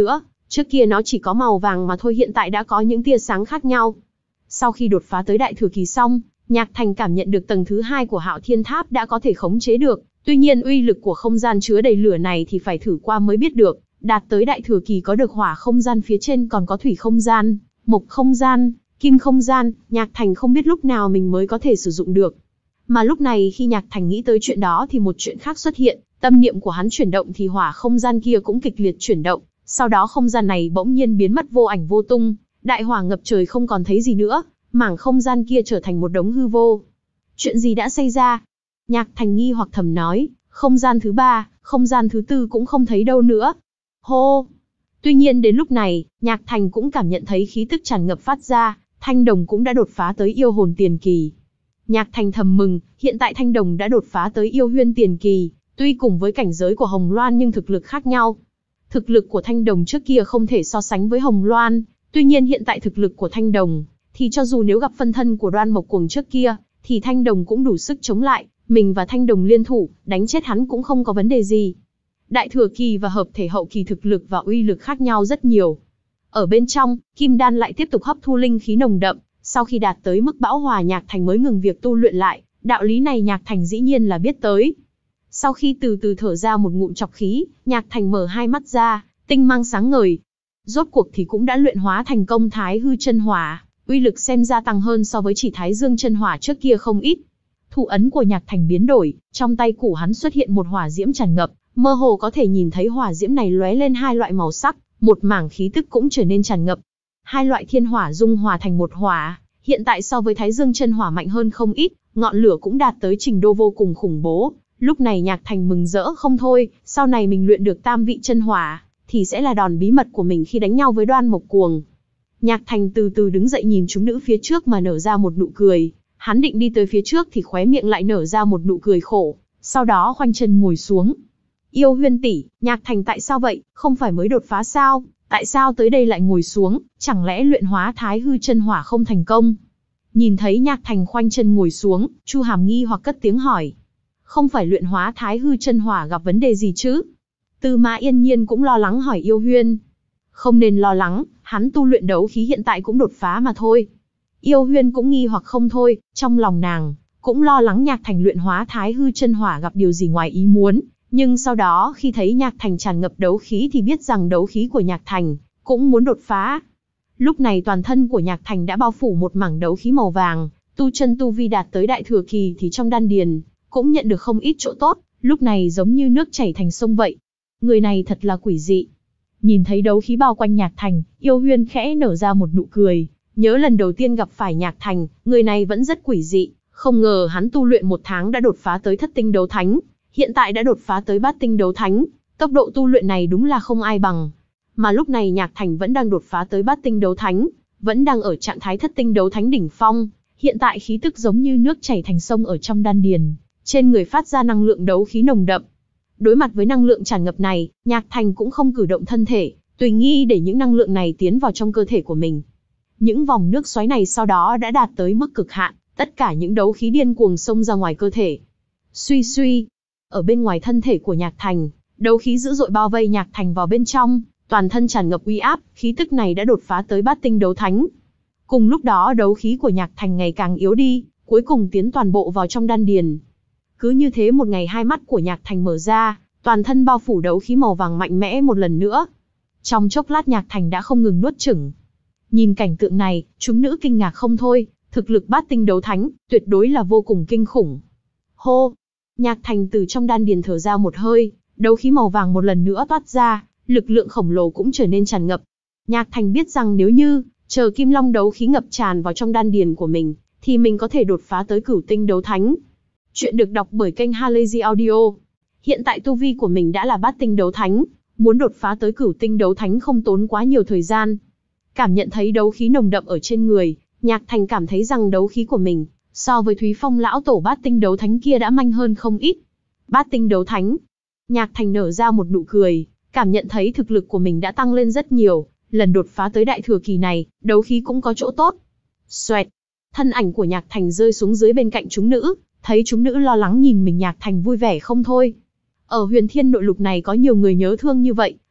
Trước kia nó chỉ có màu vàng mà thôi, hiện tại đã có những tia sáng khác nhau. Sau khi đột phá tới đại thừa kỳ xong, Nhạc Thành cảm nhận được tầng thứ hai của Hạo Thiên Tháp đã có thể khống chế được. Tuy nhiên uy lực của không gian chứa đầy lửa này thì phải thử qua mới biết được. Đạt tới đại thừa kỳ có được hỏa không gian, phía trên còn có thủy không gian, mộc không gian, kim không gian. Nhạc Thành không biết lúc nào mình mới có thể sử dụng được. Mà lúc này khi Nhạc Thành nghĩ tới chuyện đó thì một chuyện khác xuất hiện. Tâm niệm của hắn chuyển động thì hỏa không gian kia cũng kịch liệt chuyển động. Sau đó không gian này bỗng nhiên biến mất vô ảnh vô tung. Đại hỏa ngập trời không còn thấy gì nữa. Mảng không gian kia trở thành một đống hư vô. Chuyện gì đã xảy ra? Nhạc Thành nghi hoặc thầm nói. Không gian thứ ba, không gian thứ tư cũng không thấy đâu nữa. Hô! Tuy nhiên đến lúc này, Nhạc Thành cũng cảm nhận thấy khí tức tràn ngập phát ra. Thanh Đồng cũng đã đột phá tới yêu hồn tiền kỳ. Nhạc Thành thầm mừng, hiện tại Thanh Đồng đã đột phá tới yêu huyên tiền kỳ. Tuy cùng với cảnh giới của Hồng Loan nhưng thực lực khác nhau. Thực lực của Thanh Đồng trước kia không thể so sánh với Hồng Loan. Tuy nhiên hiện tại thực lực của Thanh Đồng, thì cho dù nếu gặp phân thân của Đoan Mộc Cuồng trước kia, thì Thanh Đồng cũng đủ sức chống lại. Mình và Thanh Đồng liên thủ, đánh chết hắn cũng không có vấn đề gì. Đại thừa kỳ và hợp thể hậu kỳ thực lực và uy lực khác nhau rất nhiều. Ở bên trong, Kim Đan lại tiếp tục hấp thu linh khí nồng đậm. Sau khi đạt tới mức bão hòa, Nhạc Thành mới ngừng việc tu luyện lại. Đạo lý này Nhạc Thành dĩ nhiên là biết tới. Sau khi từ từ thở ra một ngụm trọc khí, Nhạc Thành mở hai mắt ra, tinh mang sáng ngời. Rốt cuộc thì cũng đã luyện hóa thành công Thái Hư Chân Hỏa, uy lực xem ra tăng hơn so với chỉ Thái Dương Chân Hỏa trước kia không ít. Thủ ấn của Nhạc Thành biến đổi, trong tay của hắn xuất hiện một hỏa diễm tràn ngập, mơ hồ có thể nhìn thấy hỏa diễm này lóe lên hai loại màu sắc, một mảng khí tức cũng trở nên tràn ngập. Hai loại thiên hỏa dung hòa thành một hỏa, hiện tại so với Thái Dương Chân Hỏa mạnh hơn không ít, ngọn lửa cũng đạt tới trình độ vô cùng khủng bố. Lúc này Nhạc Thành mừng rỡ không thôi, sau này mình luyện được tam vị chân hỏa, thì sẽ là đòn bí mật của mình khi đánh nhau với Đoan Mộc Cuồng. Nhạc Thành từ từ đứng dậy nhìn chúng nữ phía trước mà nở ra một nụ cười. Hắn định đi tới phía trước thì khóe miệng lại nở ra một nụ cười khổ, sau đó khoanh chân ngồi xuống. Yêu Huyên tỷ, Nhạc Thành tại sao vậy, không phải mới đột phá sao, tại sao tới đây lại ngồi xuống, chẳng lẽ luyện hóa Thái Hư Chân Hỏa không thành công? Nhìn thấy Nhạc Thành khoanh chân ngồi xuống, Chu Hàm nghi hoặc cất tiếng hỏi. Không phải luyện hóa Thái Hư Chân Hỏa gặp vấn đề gì chứ? Tư Mã Yên Nhiên cũng lo lắng hỏi Yêu Huyên. Không nên lo lắng, hắn tu luyện đấu khí hiện tại cũng đột phá mà thôi. Yêu Huyên cũng nghi hoặc không thôi, trong lòng nàng cũng lo lắng Nhạc Thành luyện hóa Thái Hư Chân Hỏa gặp điều gì ngoài ý muốn, nhưng sau đó khi thấy Nhạc Thành tràn ngập đấu khí thì biết rằng đấu khí của Nhạc Thành cũng muốn đột phá. Lúc này toàn thân của Nhạc Thành đã bao phủ một mảng đấu khí màu vàng, tu chân tu vi đạt tới đại thừa kỳ thì trong đan điền cũng nhận được không ít chỗ tốt, lúc này giống như nước chảy thành sông vậy. Người này thật là quỷ dị. Nhìn thấy đấu khí bao quanh Nhạc Thành, Yêu Huyên khẽ nở ra một nụ cười, nhớ lần đầu tiên gặp phải Nhạc Thành, người này vẫn rất quỷ dị, không ngờ hắn tu luyện một tháng đã đột phá tới thất tinh đấu thánh, hiện tại đã đột phá tới bát tinh đấu thánh, tốc độ tu luyện này đúng là không ai bằng. Mà lúc này Nhạc Thành vẫn đang đột phá tới bát tinh đấu thánh, vẫn đang ở trạng thái thất tinh đấu thánh đỉnh phong, hiện tại khí tức giống như nước chảy thành sông ở trong đan điền, trên người phát ra năng lượng đấu khí nồng đậm. Đối mặt với năng lượng tràn ngập này, Nhạc Thành cũng không cử động thân thể, tùy nghi để những năng lượng này tiến vào trong cơ thể của mình. Những vòng nước xoáy này sau đó đã đạt tới mức cực hạn, tất cả những đấu khí điên cuồng xông ra ngoài cơ thể. Suy suy, ở bên ngoài thân thể của Nhạc Thành, đấu khí dữ dội bao vây Nhạc Thành vào bên trong, toàn thân tràn ngập uy áp, khí tức này đã đột phá tới bát tinh đấu thánh. Cùng lúc đó đấu khí của Nhạc Thành ngày càng yếu đi, cuối cùng tiến toàn bộ vào trong đan điền. Cứ như thế một ngày hai mắt của Nhạc Thành mở ra, toàn thân bao phủ đấu khí màu vàng mạnh mẽ một lần nữa. Trong chốc lát Nhạc Thành đã không ngừng nuốt chửng. Nhìn cảnh tượng này, chúng nữ kinh ngạc không thôi, thực lực bát tinh đấu thánh, tuyệt đối là vô cùng kinh khủng. Hô! Nhạc Thành từ trong đan điền thở ra một hơi, đấu khí màu vàng một lần nữa toát ra, lực lượng khổng lồ cũng trở nên tràn ngập. Nhạc Thành biết rằng nếu như chờ Kim Long đấu khí ngập tràn vào trong đan điền của mình, thì mình có thể đột phá tới cửu tinh đấu thánh. Chuyện được đọc bởi kênh Halazy Audio. Hiện tại tu vi của mình đã là bát tinh đấu thánh, muốn đột phá tới cửu tinh đấu thánh không tốn quá nhiều thời gian. Cảm nhận thấy đấu khí nồng đậm ở trên người, Nhạc Thành cảm thấy rằng đấu khí của mình, so với Thúy Phong lão tổ bát tinh đấu thánh kia đã manh hơn không ít. Bát tinh đấu thánh. Nhạc Thành nở ra một nụ cười, cảm nhận thấy thực lực của mình đã tăng lên rất nhiều, lần đột phá tới đại thừa kỳ này, đấu khí cũng có chỗ tốt. Xoẹt. Thân ảnh của Nhạc Thành rơi xuống dưới bên cạnh chúng nữ, thấy chúng nữ lo lắng nhìn mình, Nhạc Thành vui vẻ không thôi. Ở Huyền Thiên Nội Lục này có nhiều người nhớ thương như vậy,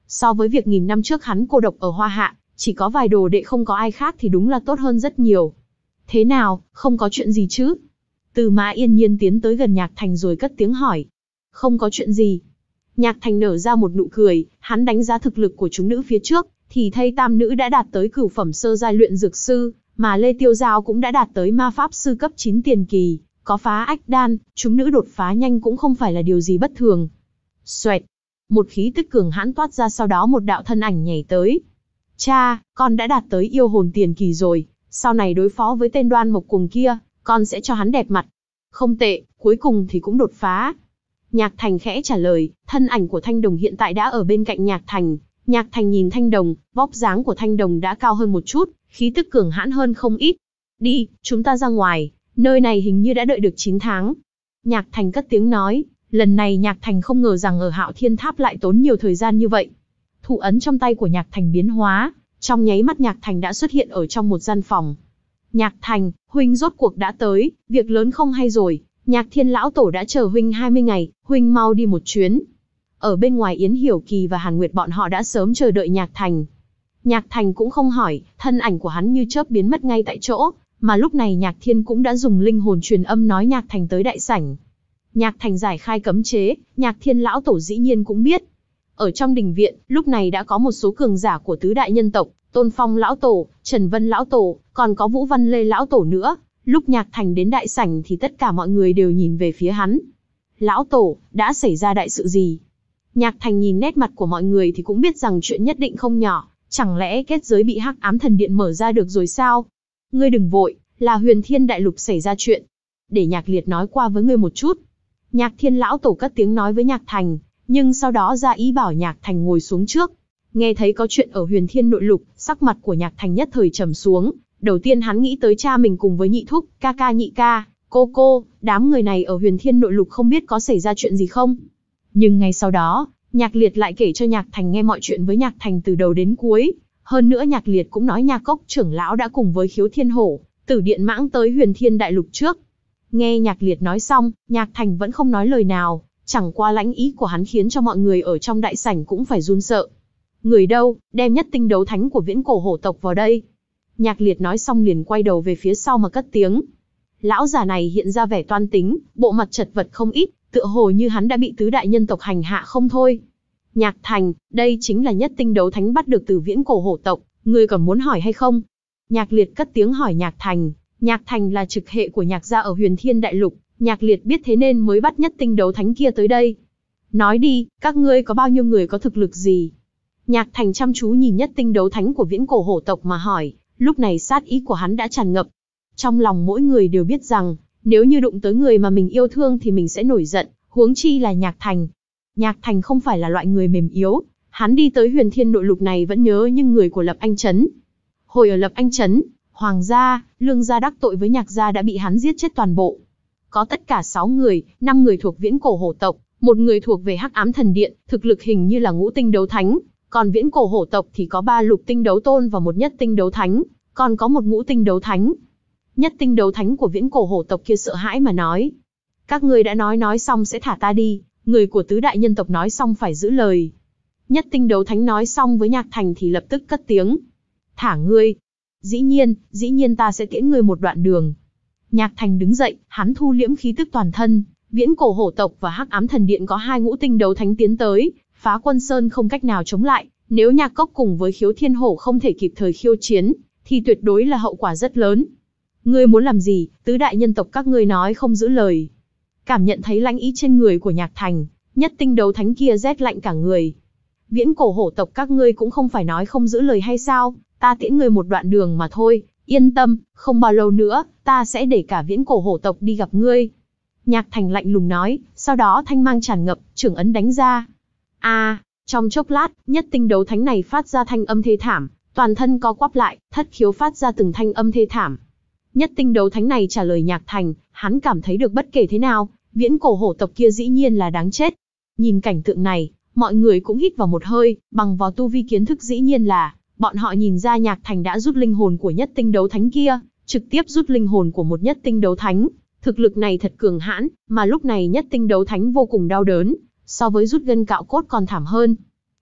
So với việc nghìn năm trước hắn cô độc ở Hoa Hạ, chỉ có vài đồ đệ không có ai khác thì đúng là tốt hơn rất nhiều. Thế nào, không có chuyện gì chứ? Tư Mã Yên Nhiên tiến tới gần Nhạc Thành rồi cất tiếng hỏi. Không có chuyện gì. Nhạc Thành nở ra một nụ cười, hắn đánh giá thực lực của chúng nữ phía trước, thì thấy tam nữ đã đạt tới cửu phẩm sơ giai luyện dược sư, mà Lê Tiêu Giao cũng đã đạt tới ma pháp sư cấp chín tiền kỳ, có phá ách đan, chúng nữ đột phá nhanh cũng không phải là điều gì bất thường. Xoẹt, một khí tức cường hãn toát ra, sau đó một đạo thân ảnh nhảy tới. Cha, con đã đạt tới yêu hồn tiền kỳ rồi, sau này đối phó với tên Đoan Mộc Cuồng kia, con sẽ cho hắn đẹp mặt. Không tệ, cuối cùng thì cũng đột phá. Nhạc Thành khẽ trả lời, thân ảnh của Thanh Đồng hiện tại đã ở bên cạnh Nhạc Thành. Nhạc Thành nhìn Thanh Đồng, vóc dáng của Thanh Đồng đã cao hơn một chút, khí tức cường hãn hơn không ít. Đi, chúng ta ra ngoài, nơi này hình như đã đợi được chín tháng. Nhạc Thành cất tiếng nói, lần này Nhạc Thành không ngờ rằng ở Hạo Thiên Tháp lại tốn nhiều thời gian như vậy. Thủ ấn trong tay của Nhạc Thành biến hóa, trong nháy mắt Nhạc Thành đã xuất hiện ở trong một gian phòng. Nhạc Thành, huynh rốt cuộc đã tới, việc lớn không hay rồi, Nhạc Thiên lão tổ đã chờ huynh hai mươi ngày, huynh mau đi một chuyến. Ở bên ngoài Yến Hiểu Kỳ và Hàn Nguyệt bọn họ đã sớm chờ đợi Nhạc Thành. Nhạc Thành cũng không hỏi, thân ảnh của hắn như chớp biến mất ngay tại chỗ, mà lúc này Nhạc Thiên cũng đã dùng linh hồn truyền âm nói Nhạc Thành tới đại sảnh. Nhạc Thành giải khai cấm chế, Nhạc Thiên lão tổ dĩ nhiên cũng biết. Ở trong đình viện, lúc này đã có một số cường giả của tứ đại nhân tộc, Tôn Phong lão tổ, Trần Vân lão tổ, còn có Vũ Văn Lê lão tổ nữa. Lúc Nhạc Thành đến đại sảnh thì tất cả mọi người đều nhìn về phía hắn. Lão tổ, đã xảy ra đại sự gì? Nhạc Thành nhìn nét mặt của mọi người thì cũng biết rằng chuyện nhất định không nhỏ, chẳng lẽ kết giới bị Hắc Ám Thần Điện mở ra được rồi sao? Ngươi đừng vội, là Huyền Thiên Đại Lục xảy ra chuyện. Để Nhạc Liệt nói qua với ngươi một chút. Nhạc Thiên lão tổ cất tiếng nói với Nhạc Thành, nhưng sau đó ra ý bảo Nhạc Thành ngồi xuống trước. Nghe thấy có chuyện ở Huyền Thiên Nội Lục, sắc mặt của Nhạc Thành nhất thời trầm xuống. Đầu tiên hắn nghĩ tới cha mình cùng với nhị thúc, ca ca nhị ca, cô cô, đám người này ở Huyền Thiên Nội Lục không biết có xảy ra chuyện gì không. Nhưng ngay sau đó, Nhạc Liệt lại kể cho Nhạc Thành nghe mọi chuyện với Nhạc Thành từ đầu đến cuối. Hơn nữa Nhạc Liệt cũng nói Nhạc Cốc trưởng lão đã cùng với Khiếu Thiên Hổ, Tử Điện Mãng tới Huyền Thiên Đại Lục trước. Nghe Nhạc Liệt nói xong, Nhạc Thành vẫn không nói lời nào, chẳng qua lãnh ý của hắn khiến cho mọi người ở trong đại sảnh cũng phải run sợ. Người đâu, đem nhất tinh đấu thánh của Viễn Cổ Hổ tộc vào đây. Nhạc Liệt nói xong liền quay đầu về phía sau mà cất tiếng. Lão già này hiện ra vẻ toan tính, bộ mặt chật vật không ít, tựa hồ như hắn đã bị tứ đại nhân tộc hành hạ không thôi. Nhạc Thành, đây chính là nhất tinh đấu thánh bắt được từ Viễn Cổ Hổ tộc, ngươi còn muốn hỏi hay không? Nhạc Liệt cất tiếng hỏi Nhạc Thành. Nhạc Thành là trực hệ của Nhạc gia ở Huyền Thiên Đại Lục, Nhạc Liệt biết thế nên mới bắt nhất tinh đấu thánh kia tới đây. Nói đi, các ngươi có bao nhiêu người có thực lực gì? Nhạc Thành chăm chú nhìn nhất tinh đấu thánh của Viễn Cổ Hổ tộc mà hỏi, lúc này sát ý của hắn đã tràn ngập. Trong lòng mỗi người đều biết rằng, nếu như đụng tới người mà mình yêu thương thì mình sẽ nổi giận, huống chi là Nhạc Thành. Nhạc Thành không phải là loại người mềm yếu, hắn đi tới Huyền Thiên Nội Lục này vẫn nhớ những người của Lập Anh Trấn. Hồi ở Lập Anh Trấn, Hoàng gia, Lương gia đắc tội với Nhạc gia đã bị hắn giết chết toàn bộ. Có tất cả sáu người, năm người thuộc Viễn Cổ Hổ tộc, một người thuộc về Hắc Ám Thần Điện, thực lực hình như là ngũ tinh đấu thánh, còn Viễn Cổ Hổ tộc thì có ba lục tinh đấu tôn và một nhất tinh đấu thánh, còn có một ngũ tinh đấu thánh. Nhất tinh đấu thánh của Viễn Cổ Hổ tộc kia sợ hãi mà nói: "Các ngươi đã nói nói xong sẽ thả ta đi, người của tứ đại nhân tộc nói xong phải giữ lời." Nhất tinh đấu thánh nói xong với Nhạc Thành thì lập tức cất tiếng: "Thả ngươi? Dĩ nhiên, dĩ nhiên ta sẽ tiễn ngươi một đoạn đường." Nhạc Thành đứng dậy, hắn thu liễm khí tức toàn thân. Viễn Cổ Hổ tộc và Hắc Ám Thần Điện có hai ngũ tinh đấu thánh tiến tới, Phá Quân Sơn không cách nào chống lại. Nếu Nhạc Cốc cùng với Khiếu Thiên Hổ không thể kịp thời khiêu chiến, thì tuyệt đối là hậu quả rất lớn. Ngươi muốn làm gì? Tứ đại nhân tộc các ngươi nói không giữ lời. Cảm nhận thấy lãnh ý trên người của Nhạc Thành, nhất tinh đấu thánh kia rét lạnh cả người. Viễn Cổ Hổ tộc các ngươi cũng không phải nói không giữ lời hay sao? Ta tiễn ngươi một đoạn đường mà thôi, yên tâm, không bao lâu nữa, ta sẽ để cả Viễn Cổ Hổ tộc đi gặp ngươi. Nhạc Thành lạnh lùng nói, sau đó thanh mang tràn ngập, trưởng ấn đánh ra. A, à, trong chốc lát, nhất tinh đấu thánh này phát ra thanh âm thê thảm, toàn thân co quắp lại, thất khiếu phát ra từng thanh âm thê thảm. Nhất tinh đấu thánh này trả lời Nhạc Thành, hắn cảm thấy được bất kể thế nào, Viễn Cổ Hổ tộc kia dĩ nhiên là đáng chết. Nhìn cảnh tượng này, mọi người cũng hít vào một hơi, bằng vào tu vi kiến thức dĩ nhiên là, bọn họ nhìn ra Nhạc Thành đã rút linh hồn của nhất tinh đấu thánh kia, trực tiếp rút linh hồn của một nhất tinh đấu thánh. Thực lực này thật cường hãn, mà lúc này nhất tinh đấu thánh vô cùng đau đớn, so với rút gân cạo cốt còn thảm hơn.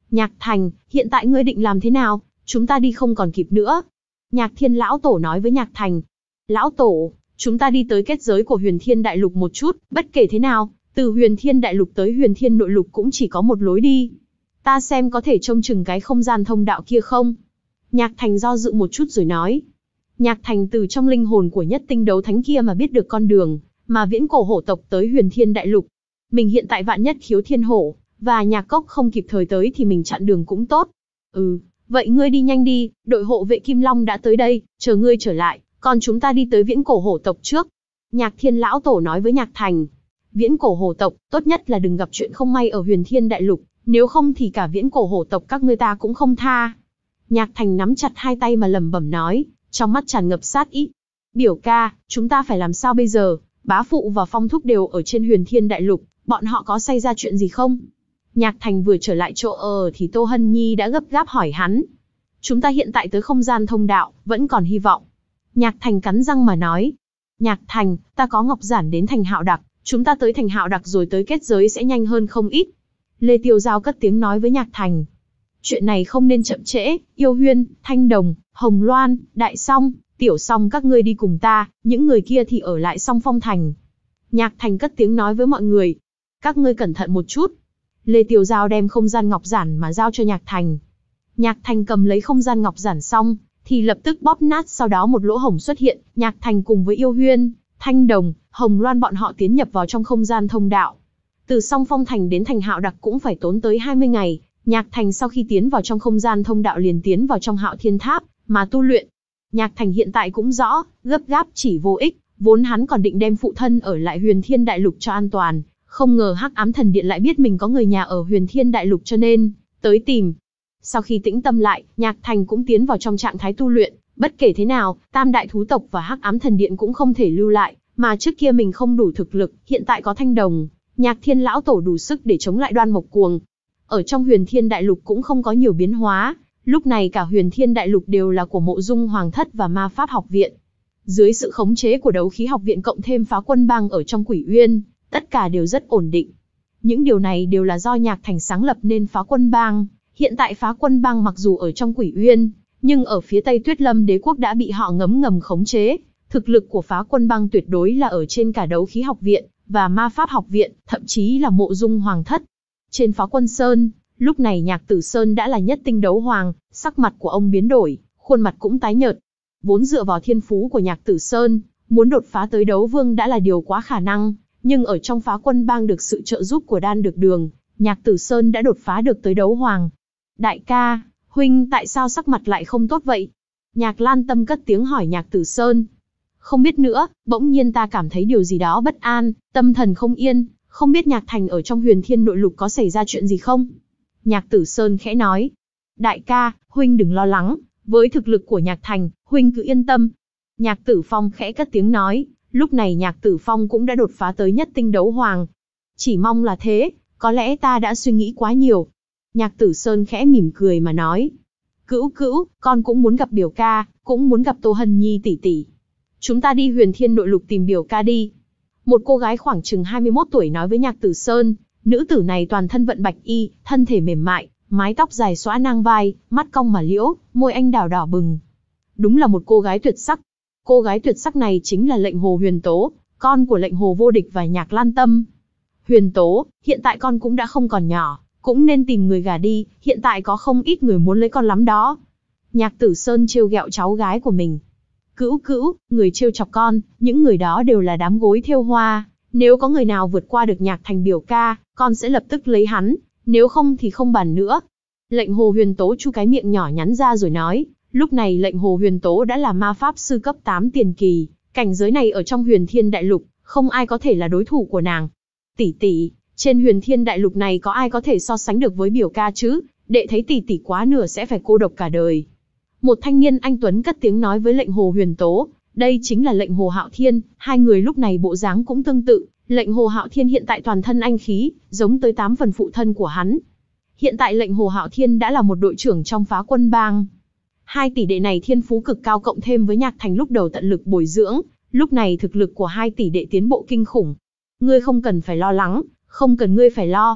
Nhạc Thành, hiện tại ngươi định làm thế nào? Chúng ta đi không còn kịp nữa. Nhạc Thiên lão tổ nói với Nhạc Thành. Lão tổ, chúng ta đi tới kết giới của Huyền Thiên Đại Lục một chút, bất kể thế nào, từ Huyền Thiên Đại Lục tới Huyền Thiên Nội Lục cũng chỉ có một lối đi. Ta xem có thể trông chừng cái không gian thông đạo kia không? Nhạc Thành do dự một chút rồi nói. Nhạc Thành từ trong linh hồn của nhất tinh đấu thánh kia mà biết được con đường, mà viễn cổ hổ tộc tới Huyền Thiên Đại Lục. Mình hiện tại vạn nhất khiếu thiên hổ, và nhạc cốc không kịp thời tới thì mình chặn đường cũng tốt. Ừ, vậy ngươi đi nhanh đi, đội hộ vệ Kim Long đã tới đây, chờ ngươi trở lại, còn chúng ta đi tới viễn cổ hổ tộc trước. Nhạc Thiên lão tổ nói với Nhạc Thành. Viễn cổ hổ tộc, tốt nhất là đừng gặp chuyện không may ở Huyền Thiên Đại Lục, nếu không thì cả viễn cổ hổ tộc các ngươi ta cũng không tha. Nhạc Thành nắm chặt hai tay mà lẩm bẩm nói, trong mắt tràn ngập sát ý. Biểu ca, chúng ta phải làm sao bây giờ? Bá phụ và Phong thúc đều ở trên Huyền Thiên Đại Lục, bọn họ có xảy ra chuyện gì không? Nhạc Thành vừa trở lại chỗ ở thì Tô Hân Nhi đã gấp gáp hỏi hắn. Chúng ta hiện tại tới không gian thông đạo, vẫn còn hy vọng. Nhạc Thành cắn răng mà nói. Nhạc Thành, ta có ngọc giản đến thành Hạo Đặc, chúng ta tới thành Hạo Đặc rồi tới kết giới sẽ nhanh hơn không ít. Lê Tiêu Giao cất tiếng nói với Nhạc Thành. Chuyện này không nên chậm trễ, Yêu Huyên, Thanh Đồng, Hồng Loan, Đại Song, Tiểu Song các ngươi đi cùng ta, những người kia thì ở lại Song Phong Thành. Nhạc Thành cất tiếng nói với mọi người. Các ngươi cẩn thận một chút. Lê Tiêu Giao đem không gian ngọc giản mà giao cho Nhạc Thành. Nhạc Thành cầm lấy không gian ngọc giản xong, thì lập tức bóp nát, sau đó một lỗ hổng xuất hiện, Nhạc Thành cùng với Yêu Huyên, Thanh Đồng, Hồng Loan bọn họ tiến nhập vào trong không gian thông đạo. Từ Song Phong Thành đến thành Hạo Đặc cũng phải tốn tới hai mươi ngày, Nhạc Thành sau khi tiến vào trong không gian thông đạo liền tiến vào trong Hạo Thiên Tháp, mà tu luyện. Nhạc Thành hiện tại cũng rõ, gấp gáp chỉ vô ích, vốn hắn còn định đem phụ thân ở lại Huyền Thiên Đại Lục cho an toàn, không ngờ Hắc Ám Thần Điện lại biết mình có người nhà ở Huyền Thiên Đại Lục cho nên tới tìm. Sau khi tĩnh tâm lại, Nhạc Thành cũng tiến vào trong trạng thái tu luyện, bất kể thế nào, Tam Đại Thú Tộc và Hắc Ám Thần Điện cũng không thể lưu lại, mà trước kia mình không đủ thực lực, hiện tại có Thanh Đồng, Nhạc Thiên lão tổ đủ sức để chống lại Đoan Mộc Cuồng. Ở trong Huyền Thiên Đại Lục cũng không có nhiều biến hóa, lúc này cả Huyền Thiên Đại Lục đều là của Mộ Dung Hoàng Thất và Ma Pháp Học Viện. Dưới sự khống chế của Đấu Khí Học Viện cộng thêm Phá Quân Bang ở trong Quỷ Uyên, tất cả đều rất ổn định. Những điều này đều là do Nhạc Thành sáng lập nên Phá Quân Bang. Hiện tại Phá Quân Bang mặc dù ở trong Quỷ Uyên, nhưng ở phía Tây Tuyết Lâm Đế quốc đã bị họ ngấm ngầm khống chế. Thực lực của Phá Quân Bang tuyệt đối là ở trên cả Đấu Khí Học Viện và Ma Pháp Học Viện, thậm chí là Mộ Dung Hoàng Thất. Trên Phá Quân Sơn, lúc này Nhạc Tử Sơn đã là nhất tinh đấu hoàng, sắc mặt của ông biến đổi, khuôn mặt cũng tái nhợt. Vốn dựa vào thiên phú của Nhạc Tử Sơn, muốn đột phá tới đấu vương đã là điều quá khả năng, nhưng ở trong Phá Quân Bang được sự trợ giúp của Đan Được Đường, Nhạc Tử Sơn đã đột phá được tới đấu hoàng. Đại ca, huynh tại sao sắc mặt lại không tốt vậy? Nhạc Lan Tâm cất tiếng hỏi Nhạc Tử Sơn. Không biết nữa, bỗng nhiên ta cảm thấy điều gì đó bất an, tâm thần không yên, không biết Nhạc Thành ở trong Huyền Thiên Nội Lục có xảy ra chuyện gì không? Nhạc Tử Sơn khẽ nói. Đại ca, huynh đừng lo lắng, với thực lực của Nhạc Thành, huynh cứ yên tâm. Nhạc Tử Phong khẽ cất tiếng nói, lúc này Nhạc Tử Phong cũng đã đột phá tới nhất tinh đấu hoàng. Chỉ mong là thế, có lẽ ta đã suy nghĩ quá nhiều. Nhạc Tử Sơn khẽ mỉm cười mà nói. Cữu cữu, con cũng muốn gặp biểu ca, cũng muốn gặp Tô Hân Nhi tỷ tỷ. Chúng ta đi Huyền Thiên Nội Lục tìm biểu ca đi. Một cô gái khoảng chừng hai mươi mốt tuổi nói với Nhạc Tử Sơn, nữ tử này toàn thân vận bạch y, thân thể mềm mại, mái tóc dài xõa ngang vai, mắt cong mà liễu, môi anh đào đỏ bừng. Đúng là một cô gái tuyệt sắc. Cô gái tuyệt sắc này chính là Lệnh Hồ Huyền Tố, con của Lệnh Hồ Vô Địch và Nhạc Lan Tâm. Huyền Tố, hiện tại con cũng đã không còn nhỏ, cũng nên tìm người gả đi, hiện tại có không ít người muốn lấy con lắm đó. Nhạc Tử Sơn trêu ghẹo cháu gái của mình. Cữu cữu, người trêu chọc con, những người đó đều là đám gối thêu hoa. Nếu có người nào vượt qua được Nhạc Thành biểu ca, con sẽ lập tức lấy hắn, nếu không thì không bàn nữa. Lệnh Hồ Huyền Tố chu cái miệng nhỏ nhắn ra rồi nói, lúc này Lệnh Hồ Huyền Tố đã là ma pháp sư cấp tám tiền kỳ, cảnh giới này ở trong Huyền Thiên Đại Lục, không ai có thể là đối thủ của nàng. Tỷ tỷ, trên Huyền Thiên Đại Lục này có ai có thể so sánh được với biểu ca chứ, đệ thấy tỷ tỷ quá nửa sẽ phải cô độc cả đời. Một thanh niên anh tuấn cất tiếng nói với Lệnh Hồ Huyền Tố, đây chính là Lệnh Hồ Hạo Thiên, hai người lúc này bộ dáng cũng tương tự. Lệnh Hồ Hạo Thiên hiện tại toàn thân anh khí, giống tới tám phần phụ thân của hắn. Hiện tại Lệnh Hồ Hạo Thiên đã là một đội trưởng trong Phá Quân Bang. Hai tỷ đệ này thiên phú cực cao cộng thêm với Nhạc Thành lúc đầu tận lực bồi dưỡng, lúc này thực lực của hai tỷ đệ tiến bộ kinh khủng. Ngươi không cần phải lo lắng, không cần ngươi phải lo.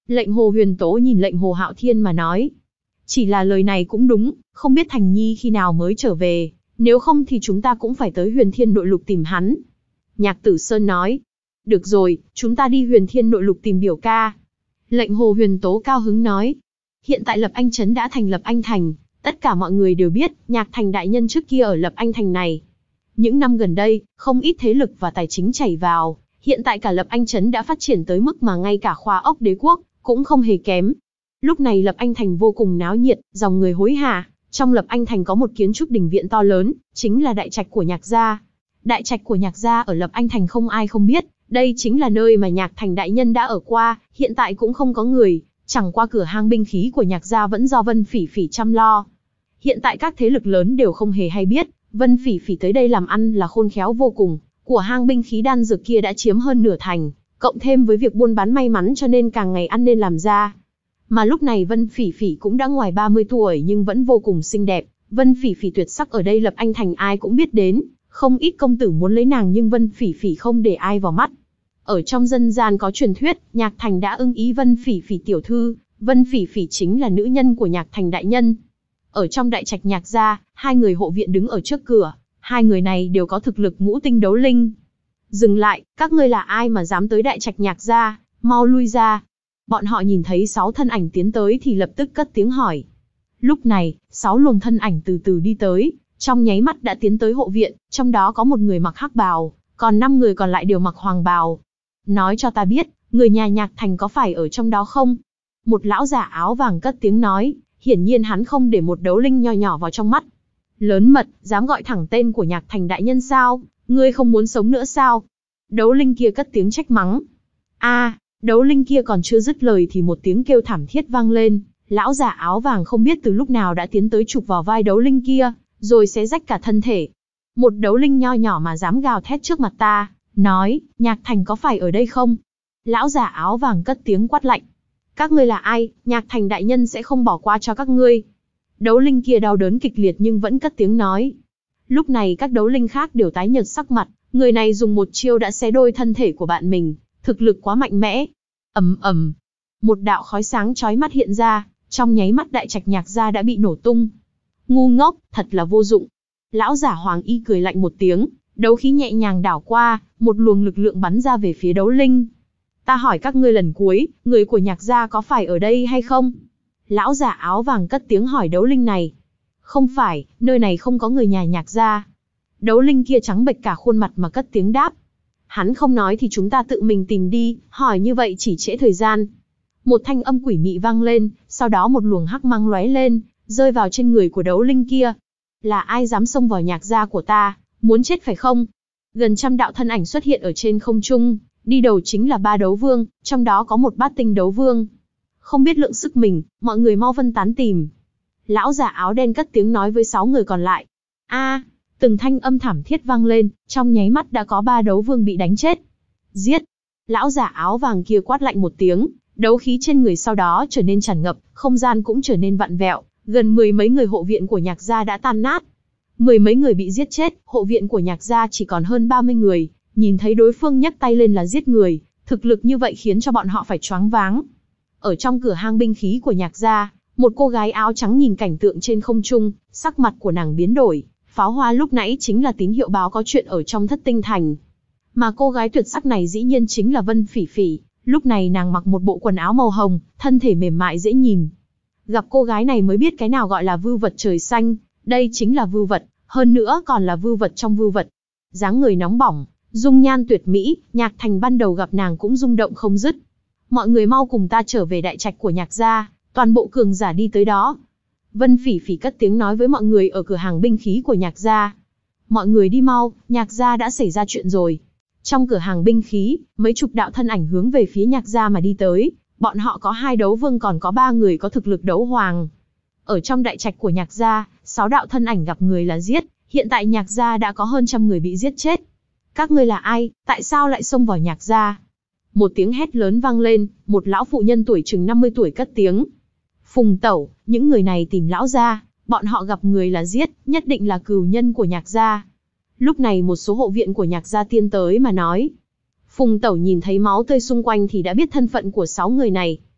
Lệnh Hồ Huyền Tố nhìn lệnh Hồ Hạo Thiên mà nói. Chỉ là lời này cũng đúng, không biết Thành Nhi khi nào mới trở về, nếu không thì chúng ta cũng phải tới Huyền Thiên Nội Lục tìm hắn. Nhạc Tử Sơn nói. Được rồi, chúng ta đi Huyền Thiên Nội Lục tìm biểu ca. Lệnh Hồ Huyền Tố cao hứng nói. Hiện tại Lập Anh Trấn đã thành Lập Anh Thành, tất cả mọi người đều biết, Nhạc Thành đại nhân trước kia ở Lập Anh Thành này. Những năm gần đây, không ít thế lực và tài chính chảy vào, hiện tại cả Lập Anh Trấn đã phát triển tới mức mà ngay cả Khoa Ốc Đế Quốc cũng không hề kém. Lúc này Lập Anh Thành vô cùng náo nhiệt, dòng người hối hả. Trong Lập Anh Thành có một kiến trúc đình viện to lớn, chính là đại trạch của Nhạc gia. Đại trạch của Nhạc gia ở Lập Anh Thành không ai không biết, đây chính là nơi mà Nhạc Thành đại nhân đã ở qua, hiện tại cũng không có người, chẳng qua cửa hang binh khí của Nhạc gia vẫn do Vân Phỉ Phỉ chăm lo. Hiện tại các thế lực lớn đều không hề hay biết, Vân Phỉ Phỉ tới đây làm ăn là khôn khéo vô cùng, của hang binh khí đan dược kia đã chiếm hơn nửa thành, cộng thêm với việc buôn bán may mắn cho nên càng ngày ăn nên làm ra. Mà lúc này Vân Phỉ Phỉ cũng đã ngoài ba mươi tuổi nhưng vẫn vô cùng xinh đẹp, Vân Phỉ Phỉ tuyệt sắc ở đây Lập Anh Thành ai cũng biết đến, không ít công tử muốn lấy nàng nhưng Vân Phỉ Phỉ không để ai vào mắt. Ở trong dân gian có truyền thuyết, Nhạc Thành đã ưng ý Vân Phỉ Phỉ tiểu thư, Vân Phỉ Phỉ chính là nữ nhân của Nhạc Thành đại nhân. Ở trong đại trạch Nhạc gia, hai người hộ viện đứng ở trước cửa, hai người này đều có thực lực ngũ tinh đấu linh. Dừng lại, các ngươi là ai mà dám tới đại trạch Nhạc gia, mau lui ra. Bọn họ nhìn thấy sáu thân ảnh tiến tới thì lập tức cất tiếng hỏi. Lúc này, sáu luồng thân ảnh từ từ đi tới, trong nháy mắt đã tiến tới hộ viện, trong đó có một người mặc hắc bào, còn năm người còn lại đều mặc hoàng bào. Nói cho ta biết, người nhà Nhạc Thành có phải ở trong đó không? Một lão giả áo vàng cất tiếng nói, hiển nhiên hắn không để một đấu linh nho nhỏ vào trong mắt. Lớn mật, dám gọi thẳng tên của Nhạc Thành đại nhân sao? Ngươi không muốn sống nữa sao? Đấu linh kia cất tiếng trách mắng. A, đấu linh kia còn chưa dứt lời thì một tiếng kêu thảm thiết vang lên, lão giả áo vàng không biết từ lúc nào đã tiến tới chụp vào vai đấu linh kia, rồi xé rách cả thân thể. Một đấu linh nho nhỏ mà dám gào thét trước mặt ta, nói, Nhạc Thành có phải ở đây không? Lão giả áo vàng cất tiếng quát lạnh. Các ngươi là ai, Nhạc Thành đại nhân sẽ không bỏ qua cho các ngươi. Đấu linh kia đau đớn kịch liệt nhưng vẫn cất tiếng nói. Lúc này các đấu linh khác đều tái nhợt sắc mặt, người này dùng một chiêu đã xé đôi thân thể của bạn mình, thực lực quá mạnh mẽ. Ầm ầm, một đạo khói sáng chói mắt hiện ra, trong nháy mắt đại trạch Nhạc gia đã bị nổ tung. Ngu ngốc, thật là vô dụng. Lão giả Hoàng Y cười lạnh một tiếng, đấu khí nhẹ nhàng đảo qua, một luồng lực lượng bắn ra về phía đấu linh. Ta hỏi các ngươi lần cuối, người của Nhạc gia có phải ở đây hay không? Lão giả áo vàng cất tiếng hỏi đấu linh này. Không phải, nơi này không có người nhà Nhạc gia. Đấu linh kia trắng bệch cả khuôn mặt mà cất tiếng đáp. Hắn không nói thì chúng ta tự mình tìm đi, hỏi như vậy chỉ trễ thời gian. Một thanh âm quỷ mị vang lên, sau đó một luồng hắc mang lóe lên, rơi vào trên người của đấu linh kia. Là ai dám xông vào Nhạc gia của ta, muốn chết phải không? Gần trăm đạo thân ảnh xuất hiện ở trên không trung, đi đầu chính là ba đấu vương, trong đó có một bát tinh đấu vương. Không biết lượng sức mình, mọi người mau phân tán tìm. Lão giả áo đen cất tiếng nói với sáu người còn lại. A, từng thanh âm thảm thiết vang lên, trong nháy mắt đã có ba đấu vương bị đánh chết. Giết! Lão giả áo vàng kia quát lạnh một tiếng, đấu khí trên người sau đó trở nên tràn ngập, không gian cũng trở nên vặn vẹo, gần mười mấy người hộ viện của Nhạc gia đã tan nát. Mười mấy người bị giết chết, hộ viện của Nhạc gia chỉ còn hơn ba mươi người, nhìn thấy đối phương nhấc tay lên là giết người, thực lực như vậy khiến cho bọn họ phải choáng váng. Ở trong cửa hang binh khí của Nhạc gia, một cô gái áo trắng nhìn cảnh tượng trên không trung, sắc mặt của nàng biến đổi, pháo hoa lúc nãy chính là tín hiệu báo có chuyện ở trong Thất Tinh Thành. Mà cô gái tuyệt sắc này dĩ nhiên chính là Vân Phỉ Phỉ, lúc này nàng mặc một bộ quần áo màu hồng, thân thể mềm mại dễ nhìn. Gặp cô gái này mới biết cái nào gọi là vưu vật trời xanh, đây chính là vưu vật, hơn nữa còn là vưu vật trong vưu vật. Dáng người nóng bỏng, dung nhan tuyệt mỹ, Nhạc Thành ban đầu gặp nàng cũng rung động không dứt. Mọi người mau cùng ta trở về đại trạch của Nhạc gia, toàn bộ cường giả đi tới đó. Vân Phỉ Phỉ cất tiếng nói với mọi người ở cửa hàng binh khí của Nhạc gia. Mọi người đi mau, Nhạc gia đã xảy ra chuyện rồi. Trong cửa hàng binh khí, mấy chục đạo thân ảnh hướng về phía Nhạc gia mà đi tới, bọn họ có hai đấu vương còn có ba người có thực lực đấu hoàng. Ở trong đại trạch của Nhạc gia, sáu đạo thân ảnh gặp người là giết, hiện tại Nhạc gia đã có hơn trăm người bị giết chết. Các ngươi là ai, tại sao lại xông vào Nhạc gia? Một tiếng hét lớn vang lên, một lão phụ nhân tuổi chừng năm mươi tuổi cất tiếng. Phùng tẩu, những người này tìm lão gia, bọn họ gặp người là giết, nhất định là cừu nhân của Nhạc gia. Lúc này một số hộ viện của Nhạc gia tiến tới mà nói. Phùng tẩu nhìn thấy máu tươi xung quanh thì đã biết thân phận của sáu người này.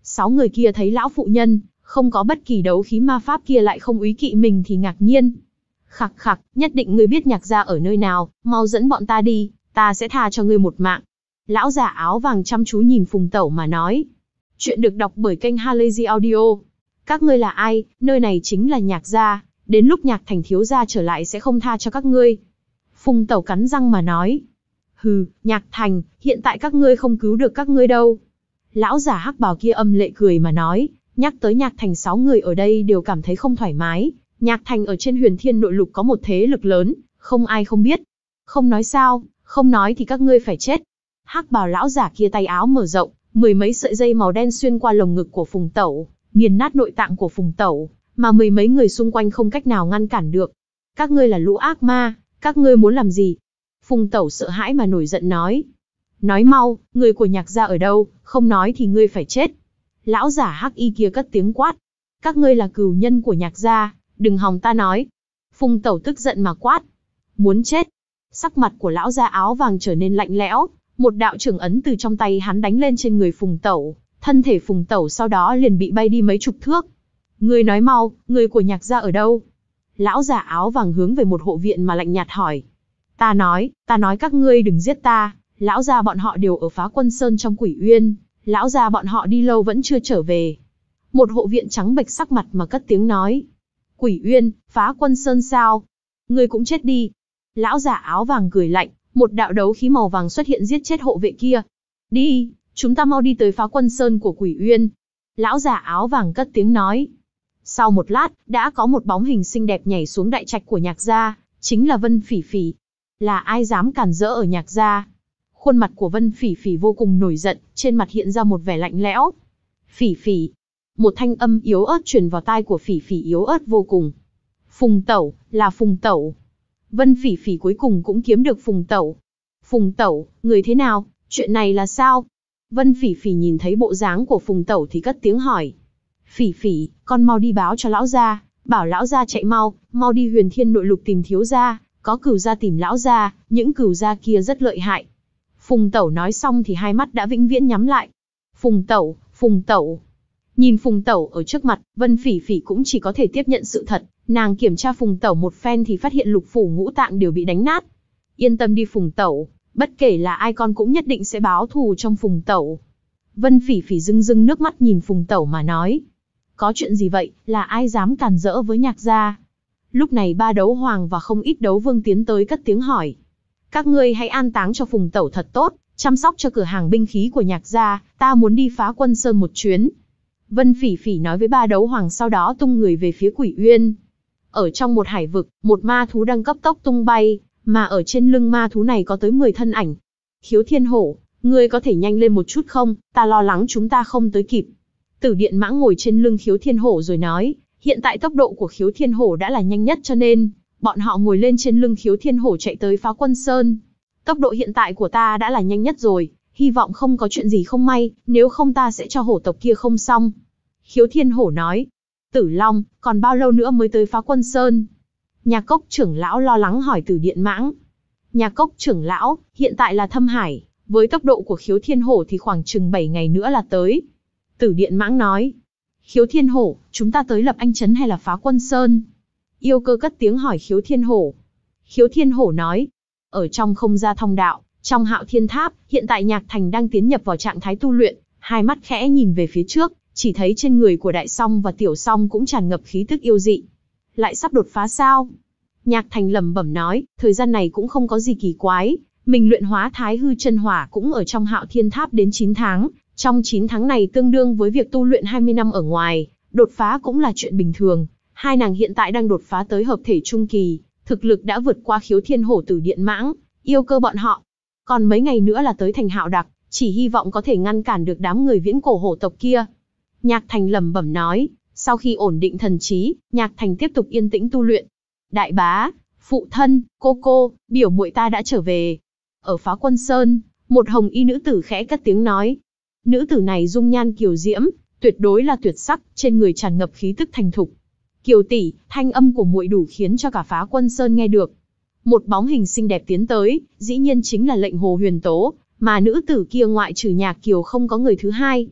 Sáu người kia thấy lão phụ nhân, không có bất kỳ đấu khí ma pháp kia lại không úy kỵ mình thì ngạc nhiên. Khặc khặc, nhất định ngươi biết Nhạc gia ở nơi nào, mau dẫn bọn ta đi, ta sẽ tha cho ngươi một mạng. Lão già áo vàng chăm chú nhìn Phùng Tẩu mà nói. Chuyện được đọc bởi kênh Halazy Audio. Các ngươi là ai, nơi này chính là Nhạc gia, đến lúc Nhạc Thành thiếu gia trở lại sẽ không tha cho các ngươi. Phùng Tẩu cắn răng mà nói. Hừ, Nhạc Thành, hiện tại các ngươi không cứu được các ngươi đâu. Lão già hắc bào kia âm lệ cười mà nói, nhắc tới Nhạc Thành sáu người ở đây đều cảm thấy không thoải mái. Nhạc Thành ở trên Huyền Thiên Nội Lục có một thế lực lớn, không ai không biết. Không nói sao, không nói thì các ngươi phải chết. Hắc bào lão giả kia tay áo mở rộng, mười mấy sợi dây màu đen xuyên qua lồng ngực của Phùng Tẩu, nghiền nát nội tạng của Phùng Tẩu, mà mười mấy người xung quanh không cách nào ngăn cản được. Các ngươi là lũ ác ma, các ngươi muốn làm gì? Phùng Tẩu sợ hãi mà nổi giận nói. Nói mau, người của Nhạc gia ở đâu, không nói thì ngươi phải chết. Lão giả hắc y kia cất tiếng quát. Các ngươi là cừu nhân của Nhạc gia, đừng hòng ta nói. Phùng Tẩu tức giận mà quát. Muốn chết. Sắc mặt của lão già áo vàng trở nên lạnh lẽo, một đạo trưởng ấn từ trong tay hắn đánh lên trên người Phùng Tẩu, thân thể Phùng Tẩu sau đó liền bị bay đi mấy chục thước. Ngươi nói mau, người của Nhạc gia ở đâu? Lão già áo vàng hướng về một hộ viện mà lạnh nhạt hỏi. Ta nói, ta nói các ngươi đừng giết ta, lão gia bọn họ đều ở Phá Quân Sơn trong Quỷ Uyên, lão gia bọn họ đi lâu vẫn chưa trở về. Một hộ viện trắng bệch sắc mặt mà cất tiếng nói. Quỷ Uyên, Phá Quân Sơn sao? Ngươi cũng chết đi. Lão già áo vàng cười lạnh, một đạo đấu khí màu vàng xuất hiện giết chết hộ vệ kia. Đi, chúng ta mau đi tới Phá Quân Sơn của Quỷ Uyên. Lão già áo vàng cất tiếng nói. Sau một lát, đã có một bóng hình xinh đẹp nhảy xuống đại trạch của Nhạc gia, chính là Vân Phỉ Phỉ. Là ai dám cản rỡ ở Nhạc gia? Khuôn mặt của Vân Phỉ Phỉ vô cùng nổi giận, trên mặt hiện ra một vẻ lạnh lẽo. Phỉ Phỉ. Một thanh âm yếu ớt truyền vào tai của Phỉ Phỉ yếu ớt vô cùng. Phùng Tẩu, là Phùng Tẩu. Vân Phỉ Phỉ cuối cùng cũng kiếm được Phùng Tẩu. Phùng Tẩu, người thế nào, chuyện này là sao? Vân Phỉ Phỉ nhìn thấy bộ dáng của Phùng Tẩu thì cất tiếng hỏi. Phỉ Phỉ, con mau đi báo cho lão gia, bảo lão gia chạy mau, mau đi Huyền Thiên Nội Lục tìm thiếu gia, có cửu gia tìm lão gia, những cửu gia kia rất lợi hại. Phùng Tẩu nói xong thì hai mắt đã vĩnh viễn nhắm lại. Phùng Tẩu, Phùng Tẩu. Nhìn Phùng Tẩu ở trước mặt, Vân Phỉ Phỉ cũng chỉ có thể tiếp nhận sự thật, nàng kiểm tra Phùng Tẩu một phen thì phát hiện lục phủ ngũ tạng đều bị đánh nát. Yên tâm đi Phùng Tẩu, bất kể là ai con cũng nhất định sẽ báo thù trong Phùng Tẩu. Vân Phỉ Phỉ rưng rưng nước mắt nhìn Phùng Tẩu mà nói. Có chuyện gì vậy, là ai dám cản rỡ với Nhạc gia? Lúc này ba đấu hoàng và không ít đấu vương tiến tới cất tiếng hỏi. Các ngươi hãy an táng cho Phùng Tẩu thật tốt, chăm sóc cho cửa hàng binh khí của Nhạc gia, ta muốn đi Phá Quân Sơn một chuyến. Vân Phỉ Phỉ nói với ba đấu hoàng sau đó tung người về phía Quỷ Uyên. Ở trong một hải vực, một ma thú đang cấp tốc tung bay, mà ở trên lưng ma thú này có tới mười thân ảnh. Khiếu Thiên Hổ, ngươi có thể nhanh lên một chút không, ta lo lắng chúng ta không tới kịp. Tử Điện Mãng ngồi trên lưng Khiếu Thiên Hổ rồi nói, hiện tại tốc độ của Khiếu Thiên Hổ đã là nhanh nhất cho nên, bọn họ ngồi lên trên lưng Khiếu Thiên Hổ chạy tới Phá Quân Sơn. Tốc độ hiện tại của ta đã là nhanh nhất rồi, hy vọng không có chuyện gì không may, nếu không ta sẽ cho hổ tộc kia không xong. Khiếu Thiên Hổ nói, Tử Long, còn bao lâu nữa mới tới Phá Quân Sơn? Nhà Cốc trưởng lão lo lắng hỏi Tử Điện Mãng. Nhà Cốc trưởng lão, hiện tại là Thâm Hải, với tốc độ của Khiếu Thiên Hổ thì khoảng chừng bảy ngày nữa là tới. Tử Điện Mãng nói, Khiếu Thiên Hổ, chúng ta tới Lập Anh Trấn hay là Phá Quân Sơn? Yêu Cơ cất tiếng hỏi Khiếu Thiên Hổ. Khiếu Thiên Hổ nói, ở trong không gian thông đạo, trong Hạo Thiên Tháp, hiện tại Nhạc Thành đang tiến nhập vào trạng thái tu luyện, hai mắt khẽ nhìn về phía trước, chỉ thấy trên người của Đại Song và Tiểu Song cũng tràn ngập khí tức yêu dị. Lại sắp đột phá sao? Nhạc Thành lẩm bẩm nói, thời gian này cũng không có gì kỳ quái, mình luyện hóa Thái Hư Chân Hỏa cũng ở trong Hạo Thiên Tháp đến chín tháng, trong chín tháng này tương đương với việc tu luyện hai mươi năm ở ngoài, đột phá cũng là chuyện bình thường. Hai nàng hiện tại đang đột phá tới hợp thể trung kỳ, thực lực đã vượt qua Khiếu Thiên Hổ, Tử Điện Mãng, Yêu Cơ bọn họ. Còn mấy ngày nữa là tới thành Hạo Đặc, chỉ hy vọng có thể ngăn cản được đám người viễn cổ hổ tộc kia. Nhạc Thành lẩm bẩm nói, sau khi ổn định thần trí, Nhạc Thành tiếp tục yên tĩnh tu luyện. Đại bá, phụ thân, cô cô, biểu muội ta đã trở về. Ở Phá Quân Sơn, một hồng y nữ tử khẽ cất tiếng nói. Nữ tử này dung nhan kiều diễm, tuyệt đối là tuyệt sắc, trên người tràn ngập khí tức thành thục. Kiều tỷ, thanh âm của muội đủ khiến cho cả Phá Quân Sơn nghe được. Một bóng hình xinh đẹp tiến tới, dĩ nhiên chính là Lệnh Hồ Huyền Tố, mà nữ tử kia ngoại trừ Nhạc Kiều không có người thứ hai.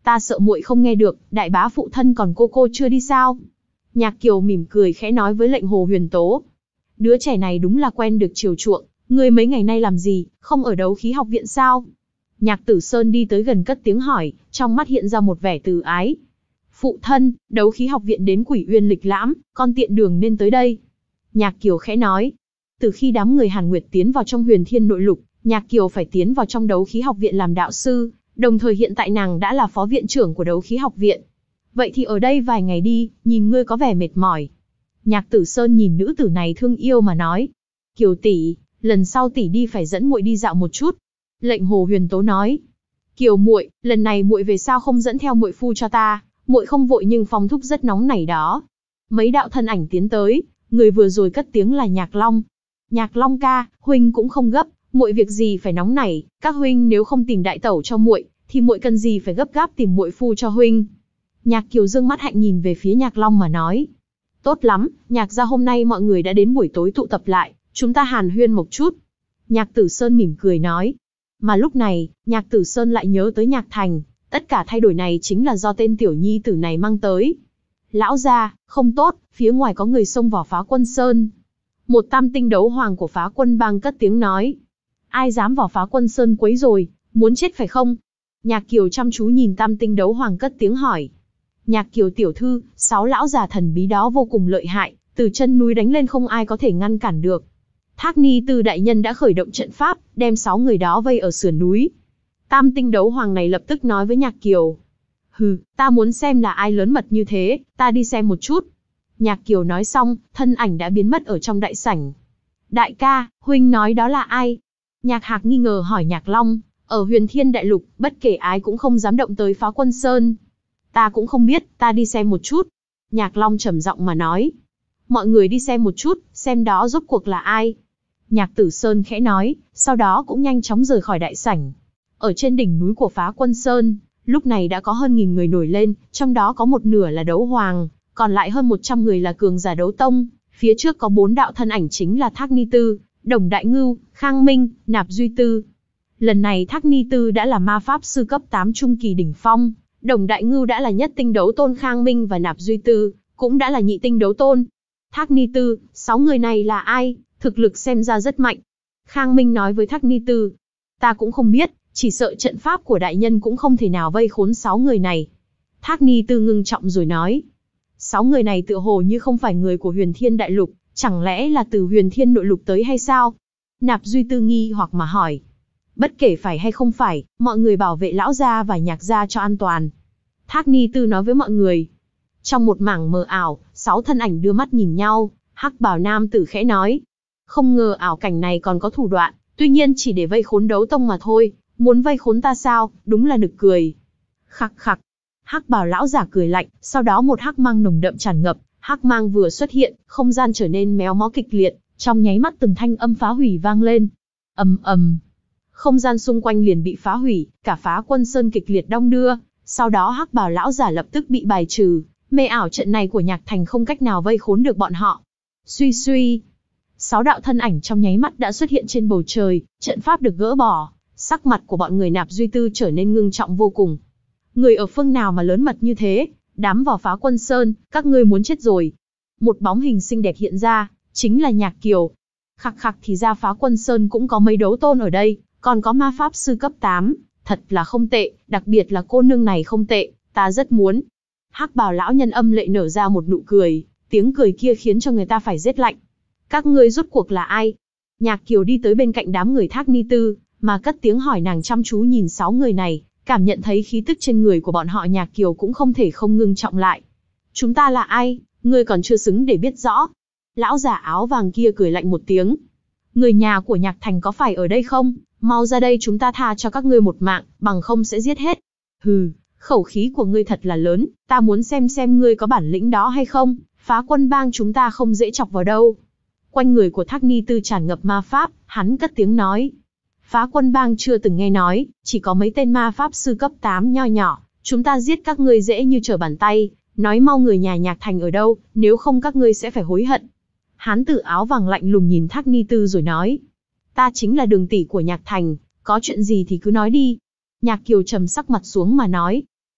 Ta sợ muội không nghe được, đại bá phụ thân còn cô cô chưa đi sao? Nhạc Kiều mỉm cười khẽ nói với lệnh Hồ Huyền Tố. Đứa trẻ này đúng là quen được chiều chuộng, ngươi mấy ngày nay làm gì, không ở đấu khí học viện sao? Nhạc Tử Sơn đi tới gần cất tiếng hỏi, trong mắt hiện ra một vẻ từ ái. Phụ thân, đấu khí học viện đến Quỷ Uyên lịch lãm, con tiện đường nên tới đây. Nhạc Kiều khẽ nói. Từ khi đám người Hàn Nguyệt tiến vào trong Huyền Thiên Nội Lục, Nhạc Kiều phải tiến vào trong đấu khí học viện làm đạo sư, đồng thời hiện tại nàng đã là phó viện trưởng của đấu khí học viện. Vậy thì ở đây vài ngày đi, nhìn ngươi có vẻ mệt mỏi. Nhạc Tử Sơn nhìn nữ tử này thương yêu mà nói. Kiều tỷ, lần sau tỷ đi phải dẫn muội đi dạo một chút. Lệnh Hồ Huyền Tố nói. Kiều muội, lần này muội về sao không dẫn theo muội phu cho ta? Muội không vội nhưng phong thúc rất nóng nảy đó. Mấy đạo thân ảnh tiến tới, người vừa rồi cất tiếng là Nhạc Long. Nhạc Long ca, huynh cũng không gấp, muội việc gì phải nóng nảy, các huynh nếu không tìm đại tẩu cho muội, thì muội cần gì phải gấp gáp tìm muội phu cho huynh. Nhạc Kiều dương mắt hạnh nhìn về phía Nhạc Long mà nói. Tốt lắm, Nhạc gia hôm nay mọi người đã đến buổi tối tụ tập lại, chúng ta hàn huyên một chút. Nhạc Tử Sơn mỉm cười nói. Mà lúc này, Nhạc Tử Sơn lại nhớ tới Nhạc Thành, tất cả thay đổi này chính là do tên tiểu nhi tử này mang tới. Lão gia, không tốt, phía ngoài có người xông vào Phá Quân Sơn. Một tam tinh đấu hoàng của Phá Quân bang cất tiếng nói. Ai dám vào Phá Quân Sơn quấy rồi, muốn chết phải không? Nhạc Kiều chăm chú nhìn tam tinh đấu hoàng cất tiếng hỏi. Nhạc Kiều tiểu thư, sáu lão già thần bí đó vô cùng lợi hại, từ chân núi đánh lên không ai có thể ngăn cản được. Thác Ni Tư đại nhân đã khởi động trận pháp, đem sáu người đó vây ở sườn núi. Tam tinh đấu hoàng này lập tức nói với Nhạc Kiều. Hừ, ta muốn xem là ai lớn mật như thế, ta đi xem một chút. Nhạc Kiều nói xong, thân ảnh đã biến mất ở trong đại sảnh. Đại ca, huynh nói đó là ai? Nhạc Hạc nghi ngờ hỏi Nhạc Long, ở Huyền Thiên Đại Lục, bất kể ai cũng không dám động tới Phá Quân Sơn. Ta cũng không biết, ta đi xem một chút. Nhạc Long trầm giọng mà nói. Mọi người đi xem một chút, xem đó rốt cuộc là ai. Nhạc Tử Sơn khẽ nói, sau đó cũng nhanh chóng rời khỏi đại sảnh. Ở trên đỉnh núi của Phá Quân Sơn, lúc này đã có hơn nghìn người nổi lên, trong đó có một nửa là đấu hoàng, còn lại hơn một trăm người là cường giả đấu tông. Phía trước có bốn đạo thân ảnh chính là Thác Ni Tư, Đồng Đại Ngưu, Khang Minh, Nạp Duy Tư. Lần này Thác Ni Tư đã là ma pháp sư cấp tám trung kỳ đỉnh phong, Đồng Đại Ngưu đã là nhất tinh đấu tôn, Khang Minh và Nạp Duy Tư cũng đã là nhị tinh đấu tôn. Thác Ni Tư, sáu người này là ai? Thực lực xem ra rất mạnh. Khang Minh nói với Thác Ni Tư. Ta cũng không biết, chỉ sợ trận pháp của đại nhân cũng không thể nào vây khốn sáu người này. Thác Ni Tư ngưng trọng rồi nói. Sáu người này tựa hồ như không phải người của Huyền Thiên Đại Lục, chẳng lẽ là từ Huyền Thiên Nội Lục tới hay sao? Nạp Duy Tư nghi hoặc mà hỏi. Bất kể phải hay không phải, mọi người bảo vệ lão gia và Nhạc gia cho an toàn. Thác Ni Tư nói với mọi người. Trong một mảng mờ ảo, sáu thân ảnh đưa mắt nhìn nhau, hắc bào nam tử khẽ nói. Không ngờ ảo cảnh này còn có thủ đoạn, tuy nhiên chỉ để vây khốn đấu tông mà thôi, muốn vây khốn ta sao, đúng là nực cười. Khặc khặc, hắc bào lão giả cười lạnh, sau đó một hắc mang nồng đậm tràn ngập, hắc mang vừa xuất hiện, không gian trở nên méo mó kịch liệt, trong nháy mắt từng thanh âm phá hủy vang lên. Ầm ầm, không gian xung quanh liền bị phá hủy, cả Phá Quân Sơn kịch liệt đong đưa, sau đó hắc bào lão giả lập tức bị bài trừ, mê ảo trận này của Nhạc Thành không cách nào vây khốn được bọn họ. Suy suy, sáu đạo thân ảnh trong nháy mắt đã xuất hiện trên bầu trời, trận pháp được gỡ bỏ, sắc mặt của bọn người Nạp Duy Tư trở nên ngưng trọng vô cùng. Người ở phương nào mà lớn mật như thế, đám vào Phá Quân Sơn, các ngươi muốn chết rồi. Một bóng hình xinh đẹp hiện ra, chính là Nhạc Kiều. Khặc khặc, thì ra Phá Quân Sơn cũng có mấy đấu tôn ở đây, còn có ma pháp sư cấp tám, thật là không tệ, đặc biệt là cô nương này không tệ, ta rất muốn. Hắc bào lão nhân âm lệ nở ra một nụ cười, tiếng cười kia khiến cho người ta phải rét lạnh. Các ngươi rốt cuộc là ai? Nhạc Kiều đi tới bên cạnh đám người Thác Ni Tư, mà cất tiếng hỏi, nàng chăm chú nhìn sáu người này, cảm nhận thấy khí tức trên người của bọn họ, Nhạc Kiều cũng không thể không ngưng trọng lại. Chúng ta là ai, ngươi còn chưa xứng để biết rõ. Lão già áo vàng kia cười lạnh một tiếng. Người nhà của Nhạc Thành có phải ở đây không? Mau ra đây, chúng ta tha cho các ngươi một mạng, bằng không sẽ giết hết. Hừ, khẩu khí của ngươi thật là lớn, ta muốn xem xem ngươi có bản lĩnh đó hay không, Phá Quân bang chúng ta không dễ chọc vào đâu. Quanh người của Thác Ni Tư tràn ngập ma pháp, hắn cất tiếng nói. Phá Quân bang chưa từng nghe nói, chỉ có mấy tên ma pháp sư cấp tám nho nhỏ, chúng ta giết các ngươi dễ như trở bàn tay, nói mau người nhà Nhạc Thành ở đâu, nếu không các ngươi sẽ phải hối hận. Hán tử áo vàng lạnh lùng nhìn Thác Ni Tư rồi nói. Ta chính là đường tỷ của Nhạc Thành, có chuyện gì thì cứ nói đi. Nhạc Kiều trầm sắc mặt xuống mà nói.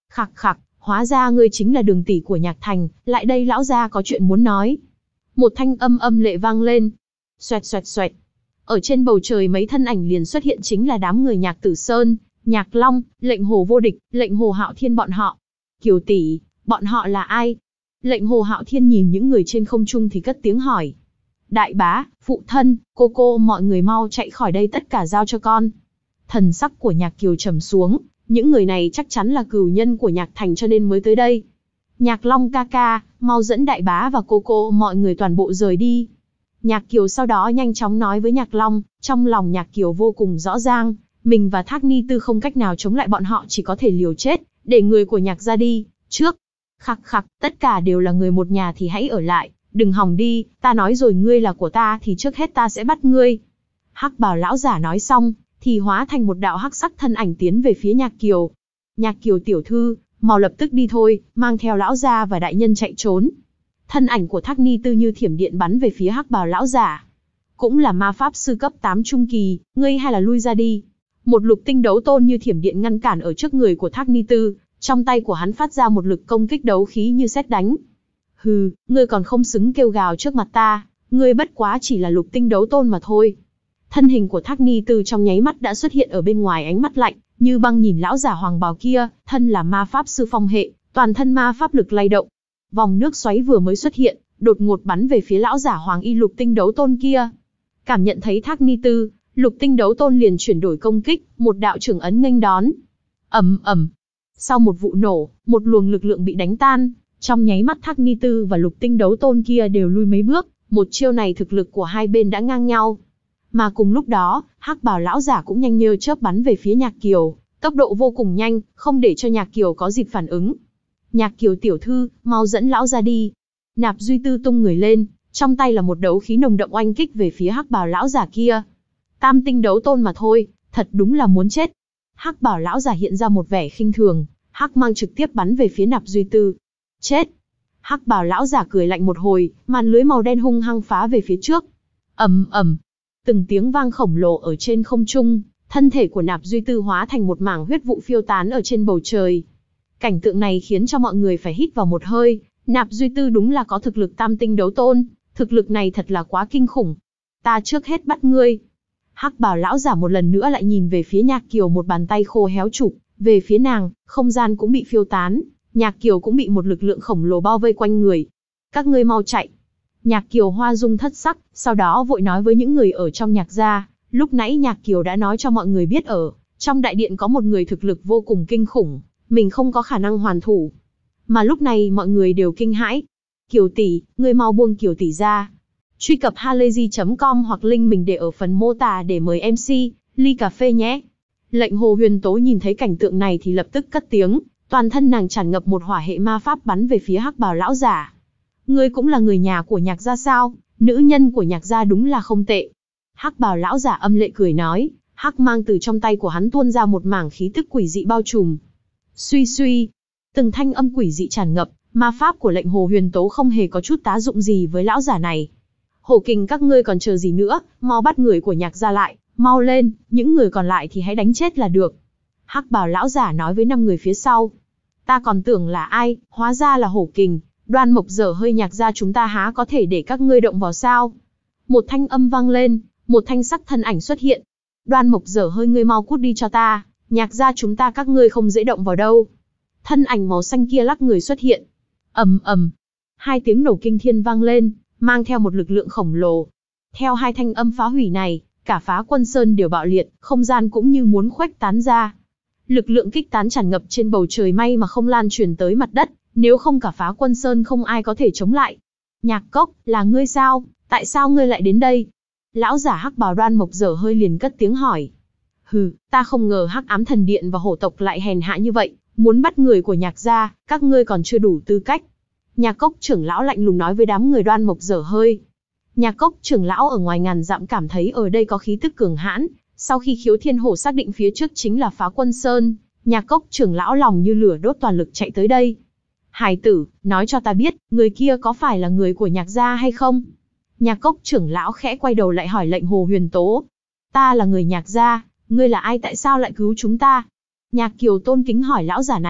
Khặc khặc, hóa ra ngươi chính là Đường tỷ của Nhạc Thành, lại đây lão gia có chuyện muốn nói. Một thanh âm âm lệ vang lên. Xoẹt xoẹt xoẹt. Ở trên bầu trời mấy thân ảnh liền xuất hiện, chính là đám người Nhạc Tử Sơn, Nhạc Long, Lệnh Hồ Vô Địch, Lệnh Hồ Hạo Thiên bọn họ. Kiều tỷ, bọn họ là ai? Lệnh Hồ Hạo Thiên nhìn những người trên không trung thì cất tiếng hỏi. Đại bá, phụ thân, cô cô, mọi người mau chạy khỏi đây, tất cả giao cho con. Thần sắc của Nhạc Kiều trầm xuống, những người này chắc chắn là cừu nhân của Nhạc Thành cho nên mới tới đây. Nhạc Long ca ca, mau dẫn đại bá và cô cô mọi người toàn bộ rời đi. Nhạc Kiều sau đó nhanh chóng nói với Nhạc Long, trong lòng Nhạc Kiều vô cùng rõ ràng, mình và Thác Ni Tư không cách nào chống lại bọn họ, chỉ có thể liều chết, để người của Nhạc ra đi, trước. Khặc khặc, tất cả đều là người một nhà thì hãy ở lại, đừng hòng đi, ta nói rồi ngươi là của ta thì trước hết ta sẽ bắt ngươi. Hắc Bào lão giả nói xong, thì hóa thành một đạo hắc sắc thân ảnh tiến về phía Nhạc Kiều. Nhạc Kiều tiểu thư, mau lập tức đi thôi, mang theo lão gia và đại nhân chạy trốn. Thân ảnh của Thác Ni Tư như thiểm điện bắn về phía Hắc Bào lão giả. Cũng là ma pháp sư cấp tám trung kỳ, ngươi hay là lui ra đi. Một lục tinh đấu tôn như thiểm điện ngăn cản ở trước người của Thác Ni Tư, trong tay của hắn phát ra một lực công kích đấu khí như sét đánh. Hừ, ngươi còn không xứng kêu gào trước mặt ta, ngươi bất quá chỉ là lục tinh đấu tôn mà thôi. Thân hình của Thác Ni Tư trong nháy mắt đã xuất hiện ở bên ngoài, ánh mắt lạnh như băng nhìn lão giả hoàng bào kia, thân là ma pháp sư phong hệ, toàn thân ma pháp lực lay động. Vòng nước xoáy vừa mới xuất hiện, đột ngột bắn về phía lão giả hoàng y lục tinh đấu tôn kia. Cảm nhận thấy Thác Ni Tư, lục tinh đấu tôn liền chuyển đổi công kích, một đạo trưởng ấn nghênh đón. Ầm ầm. Sau một vụ nổ, một luồng lực lượng bị đánh tan, trong nháy mắt Thác Ni Tư và lục tinh đấu tôn kia đều lui mấy bước, một chiêu này thực lực của hai bên đã ngang nhau. Mà cùng lúc đó, Hắc Bào lão giả cũng nhanh như chớp bắn về phía Nhạc Kiều, tốc độ vô cùng nhanh, không để cho Nhạc Kiều có dịp phản ứng. Nhạc Kiều tiểu thư, mau dẫn lão ra đi. Nạp Duy Tư tung người lên, trong tay là một đấu khí nồng đậm oanh kích về phía Hắc Bào lão giả kia. Tam tinh đấu tôn mà thôi, thật đúng là muốn chết. Hắc Bào lão giả hiện ra một vẻ khinh thường, hắc mang trực tiếp bắn về phía Nạp Duy Tư. Chết! Hắc Bào lão giả cười lạnh một hồi, màn lưới màu đen hung hăng phá về phía trước. Ầm ầm, từng tiếng vang khổng lồ ở trên không trung, thân thể của Nạp Duy Tư hóa thành một mảng huyết vụ phiêu tán ở trên bầu trời. Cảnh tượng này khiến cho mọi người phải hít vào một hơi, Nạp Duy Tư đúng là có thực lực tam tinh đấu tôn, thực lực này thật là quá kinh khủng. Ta trước hết bắt ngươi. Hắc Bào lão giả một lần nữa lại nhìn về phía Nhạc Kiều, một bàn tay khô héo chụp về phía nàng, không gian cũng bị phiêu tán, Nhạc Kiều cũng bị một lực lượng khổng lồ bao vây quanh người. Các ngươi mau chạy. Nhạc Kiều hoa dung thất sắc, sau đó vội nói với những người ở trong Nhạc gia, lúc nãy Nhạc Kiều đã nói cho mọi người biết ở trong đại điện có một người thực lực vô cùng kinh khủng, mình không có khả năng hoàn thủ. Mà lúc này mọi người đều kinh hãi. Kiều tỷ, ngươi mau buông Kiều tỷ ra. Truy cập halayzi chấm com hoặc link mình để ở phần mô tả để mời em xê, ly cà phê nhé. Lệnh Hồ Huyền Tố nhìn thấy cảnh tượng này thì lập tức cất tiếng, toàn thân nàng tràn ngập một hỏa hệ ma pháp bắn về phía Hắc Bào lão giả. Ngươi cũng là người nhà của Nhạc gia sao? Nữ nhân của Nhạc gia đúng là không tệ. Hắc Bào lão giả âm lệ cười nói, hắc mang từ trong tay của hắn tuôn ra một mảng khí tức quỷ dị bao trùm. Suy suy, từng thanh âm quỷ dị tràn ngập, ma pháp của Lệnh Hồ Huyền Tố không hề có chút tá dụng gì với lão giả này. Hổ Kình các ngươi còn chờ gì nữa, mau bắt người của Nhạc gia lại, mau lên, những người còn lại thì hãy đánh chết là được. Hắc Bào lão giả nói với năm người phía sau. Ta còn tưởng là ai, hóa ra là Hổ Kình, Đoan Mộc dở hơi Nhạc gia chúng ta há có thể để các ngươi động vào sao? Một thanh âm vang lên, một thanh sắc thân ảnh xuất hiện. Đoan Mộc dở hơi, ngươi mau cút đi cho ta, Nhạc gia chúng ta các ngươi không dễ động vào đâu. Thân ảnh màu xanh kia lắc người xuất hiện. Ầm ầm, hai tiếng nổ kinh thiên vang lên, mang theo một lực lượng khổng lồ. Theo hai thanh âm phá hủy này, cả Phá Quân Sơn đều bạo liệt, không gian cũng như muốn khuếch tán ra. Lực lượng kích tán tràn ngập trên bầu trời, may mà không lan truyền tới mặt đất, nếu không cả Phá Quân Sơn không ai có thể chống lại. Nhạc Cốc, là ngươi sao? Tại sao ngươi lại đến đây? Lão giả Hắc Bào Đoan Mộc dở hơi liền cất tiếng hỏi. Hừ, ta không ngờ Hắc Ám Thần Điện và Hổ tộc lại hèn hạ như vậy, muốn bắt người của Nhạc gia, các ngươi còn chưa đủ tư cách. Nhạc Cốc trưởng lão lạnh lùng nói với đám người Đoan Mộc dở hơi. Nhạc Cốc trưởng lão ở ngoài ngàn dặm cảm thấy ở đây có khí tức cường hãn, sau khi Khiếu Thiên Hổ xác định phía trước chính là Phá Quân Sơn, Nhạc Cốc trưởng lão lòng như lửa đốt, toàn lực chạy tới đây. Hài tử, nói cho ta biết, người kia có phải là người của Nhạc gia hay không? Nhạc Cốc trưởng lão khẽ quay đầu lại hỏi Lệnh Hồ Huyền Tố. Ta là người Nhạc gia, ngươi là ai, tại sao lại cứu chúng ta? Nhạc Kiều tôn kính hỏi lão giả này,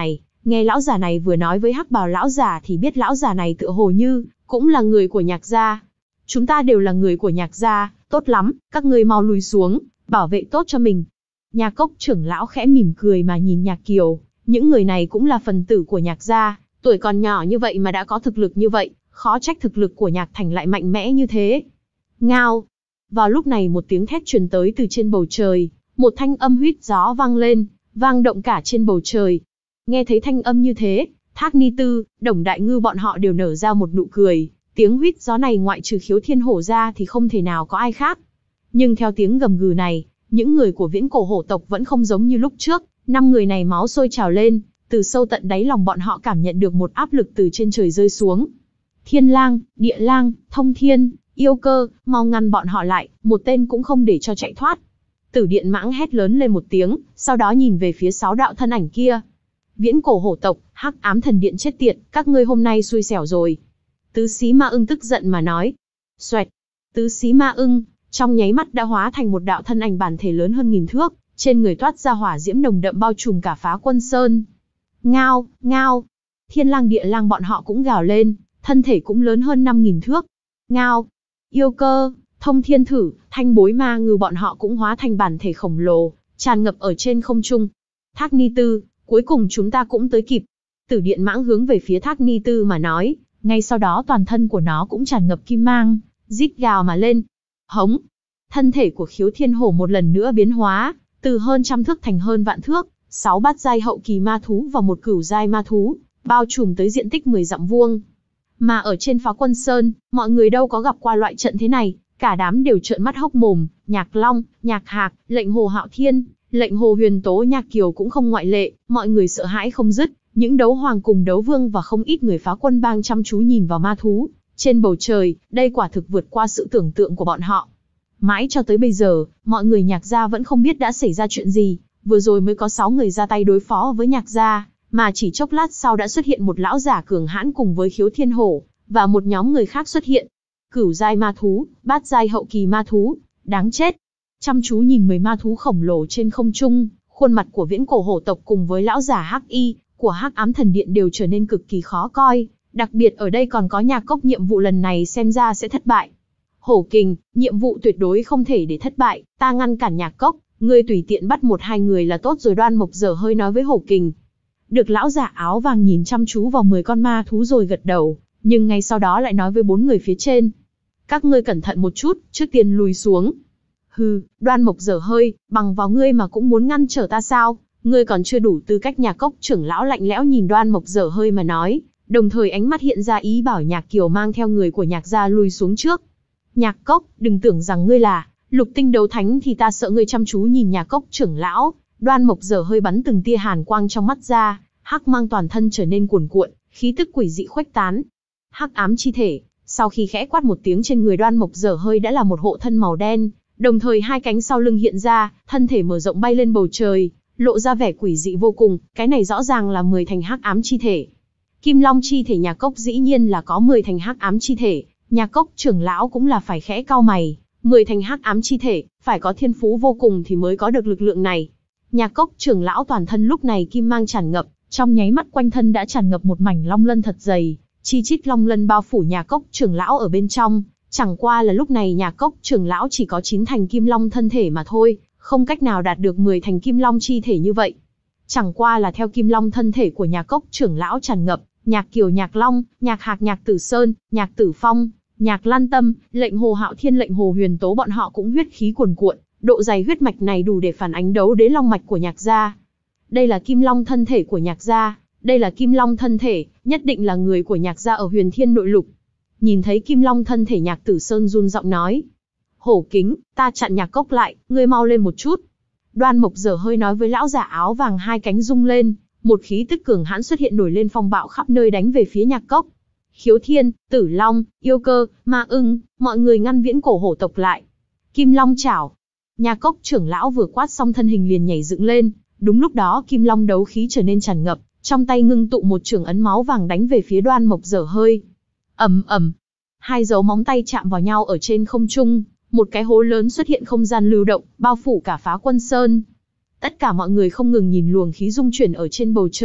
Nghe lão già này vừa nói với hắc bào lão già thì biết lão già này tựa hồ như cũng là người của Nhạc gia. Chúng ta đều là người của Nhạc gia, tốt lắm, các ngươi mau lùi xuống, bảo vệ tốt cho mình. Nhạc Cốc trưởng lão khẽ mỉm cười mà nhìn Nhạc Kiều, những người này cũng là phần tử của Nhạc gia, tuổi còn nhỏ như vậy mà đã có thực lực như vậy, khó trách thực lực của Nhạc Thành lại mạnh mẽ như thế. Ngao. Vào lúc này một tiếng thét truyền tới từ trên bầu trời, một thanh âm huýt gió vang lên, vang động cả trên bầu trời. Nghe thấy thanh âm như thế, Thác Ni Tư, Đồng Đại Ngư bọn họ đều nở ra một nụ cười, tiếng huýt gió này ngoại trừ Khiếu Thiên Hổ ra thì không thể nào có ai khác. Nhưng theo tiếng gầm gừ này, những người của Viễn Cổ Hổ tộc vẫn không giống như lúc trước, năm người này máu sôi trào lên, từ sâu tận đáy lòng bọn họ cảm nhận được một áp lực từ trên trời rơi xuống. Thiên Lang, Địa Lang, Thông Thiên, Yêu Cơ, mau ngăn bọn họ lại, một tên cũng không để cho chạy thoát. Tử Điện Mãng hét lớn lên một tiếng, sau đó nhìn về phía sáu đạo thân ảnh kia. Viễn Cổ Hổ tộc, Hắc Ám Thần Điện chết tiệt, các ngươi hôm nay xui xẻo rồi. Tứ Xí Ma Ưng tức giận mà nói. Xoẹt, Tứ Xí Ma Ưng trong nháy mắt đã hóa thành một đạo thân ảnh bản thể lớn hơn nghìn thước, trên người toát ra hỏa diễm nồng đậm bao trùm cả Phá Quân Sơn. Ngao, ngao. Thiên Lang Địa Lang bọn họ cũng gào lên, thân thể cũng lớn hơn năm nghìn thước. Ngao. Yêu Cơ, Thông Thiên Thử, Thanh Bối Ma Ngư bọn họ cũng hóa thành bản thể khổng lồ, tràn ngập ở trên không trung. Thác Ni Tư, cuối cùng chúng ta cũng tới kịp. Tử Điện Mãng hướng về phía Thác Ni Tư mà nói, ngay sau đó toàn thân của nó cũng tràn ngập kim mang, rít gào mà lên. Hống. Thân thể của Khiếu Thiên Hổ một lần nữa biến hóa, từ hơn trăm thước thành hơn vạn thước, sáu bát giai hậu kỳ ma thú và một cửu giai ma thú, bao trùm tới diện tích mười dặm vuông. Mà ở trên Phá Quân Sơn, mọi người đâu có gặp qua loại trận thế này, cả đám đều trợn mắt hốc mồm, Nhạc Long, Nhạc Hạc, Lệnh Hồ Hạo Thiên, Lệnh Hồ Huyền Tố, Nhạc Kiều cũng không ngoại lệ, mọi người sợ hãi không dứt, những đấu hoàng cùng đấu vương và không ít người Phá Quân bang chăm chú nhìn vào ma thú trên bầu trời, đây quả thực vượt qua sự tưởng tượng của bọn họ. Mãi cho tới bây giờ, mọi người Nhạc gia vẫn không biết đã xảy ra chuyện gì, vừa rồi mới có sáu người ra tay đối phó với Nhạc gia, mà chỉ chốc lát sau đã xuất hiện một lão giả cường hãn cùng với Khiếu Thiên Hổ, và một nhóm người khác xuất hiện. Cửu giai ma thú, bát giai hậu kỳ ma thú, đáng chết. Chăm chú nhìn mười ma thú khổng lồ trên không trung, khuôn mặt của Viễn Cổ Hổ tộc cùng với lão giả Hắc Y của Hắc Ám Thần Điện đều trở nên cực kỳ khó coi, đặc biệt ở đây còn có Nhạc Cốc, nhiệm vụ lần này xem ra sẽ thất bại. Hổ Kình, nhiệm vụ tuyệt đối không thể để thất bại, ta ngăn cản Nhạc Cốc, ngươi tùy tiện bắt một hai người là tốt rồi. Đoan Mộc Dở Hơi nói với Hổ Kình. Được lão giả áo vàng nhìn chăm chú vào mười con ma thú rồi gật đầu, nhưng ngay sau đó lại nói với bốn người phía trên. Các ngươi cẩn thận một chút, trước tiên lùi xuống. Hừ, Đoan Mộc Dở Hơi, bằng vào ngươi mà cũng muốn ngăn trở ta sao? Ngươi còn chưa đủ tư cách. Nhạc Cốc trưởng lão lạnh lẽo nhìn Đoan Mộc Dở Hơi mà nói, đồng thời ánh mắt hiện ra ý bảo Nhạc Kiều mang theo người của Nhạc gia lùi xuống trước. Nhạc Cốc, đừng tưởng rằng ngươi là lục tinh đấu thánh thì ta sợ ngươi. Chăm chú nhìn Nhạc Cốc trưởng lão, Đoan Mộc Dở Hơi bắn từng tia hàn quang trong mắt ra, hắc mang toàn thân trở nên cuồn cuộn, khí tức quỷ dị khuếch tán. Hắc ám chi thể, sau khi khẽ quát một tiếng, trên người Đoan Mộc Dở Hơi đã là một hộ thân màu đen, đồng thời hai cánh sau lưng hiện ra, thân thể mở rộng bay lên bầu trời, lộ ra vẻ quỷ dị vô cùng. Cái này rõ ràng là mười thành hắc ám chi thể. Kim Long chi thể Nhạc Cốc dĩ nhiên là có mười thành hắc ám chi thể, Nhạc Cốc trưởng lão cũng là phải khẽ cau mày, mười thành hắc ám chi thể, phải có thiên phú vô cùng thì mới có được lực lượng này. Nhạc Cốc trưởng lão toàn thân lúc này kim mang tràn ngập, trong nháy mắt quanh thân đã tràn ngập một mảnh long lân thật dày, chi chít long lân bao phủ Nhạc Cốc trưởng lão ở bên trong. Chẳng qua là lúc này Nhạc Cốc trưởng lão chỉ có chín thành kim long thân thể mà thôi, không cách nào đạt được mười thành kim long chi thể như vậy. Chẳng qua là theo kim long thân thể của Nhạc Cốc trưởng lão tràn ngập, Nhạc Kiều, Nhạc Long, Nhạc Hạc, Nhạc Tử Sơn, Nhạc Tử Phong, Nhạc Lan Tâm, Lệnh Hồ Hạo Thiên, Lệnh Hồ Huyền Tố bọn họ cũng huyết khí cuồn cuộn, độ dày huyết mạch này đủ để phản ánh đấu đế long mạch của Nhạc gia. Đây là kim long thân thể của Nhạc gia, đây là kim long thân thể, nhất định là người của Nhạc gia ở Huyền Thiên Nội Lục. Nhìn thấy kim long thân thể, Nhạc Tử Sơn run giọng nói. Hổ Kính, ta chặn Nhạc Cốc lại, ngươi mau lên một chút. Đoan Mộc Dở Hơi nói với lão giả áo vàng, hai cánh rung lên, một khí tức cường hãn xuất hiện nổi lên phong bạo khắp nơi đánh về phía Nhạc Cốc. Khiếu Thiên, Tử Long, Yêu Cơ, Ma Ưng, mọi người ngăn Viễn Cổ Hổ tộc lại. Kim Long chảo. Nhạc Cốc trưởng lão vừa quát xong thân hình liền nhảy dựng lên, đúng lúc đó Kim Long đấu khí trở nên tràn ngập, trong tay ngưng tụ một chưởng ấn máu vàng đánh về phía Đoan Mộc Dở Hơi. Ầm ầm, hai dấu móng tay chạm vào nhau ở trên không trung, một cái hố lớn xuất hiện, không gian lưu động, bao phủ cả Phá Quân Sơn. Tất cả mọi người không ngừng nhìn luồng khí dung chuyển ở trên bầu trời,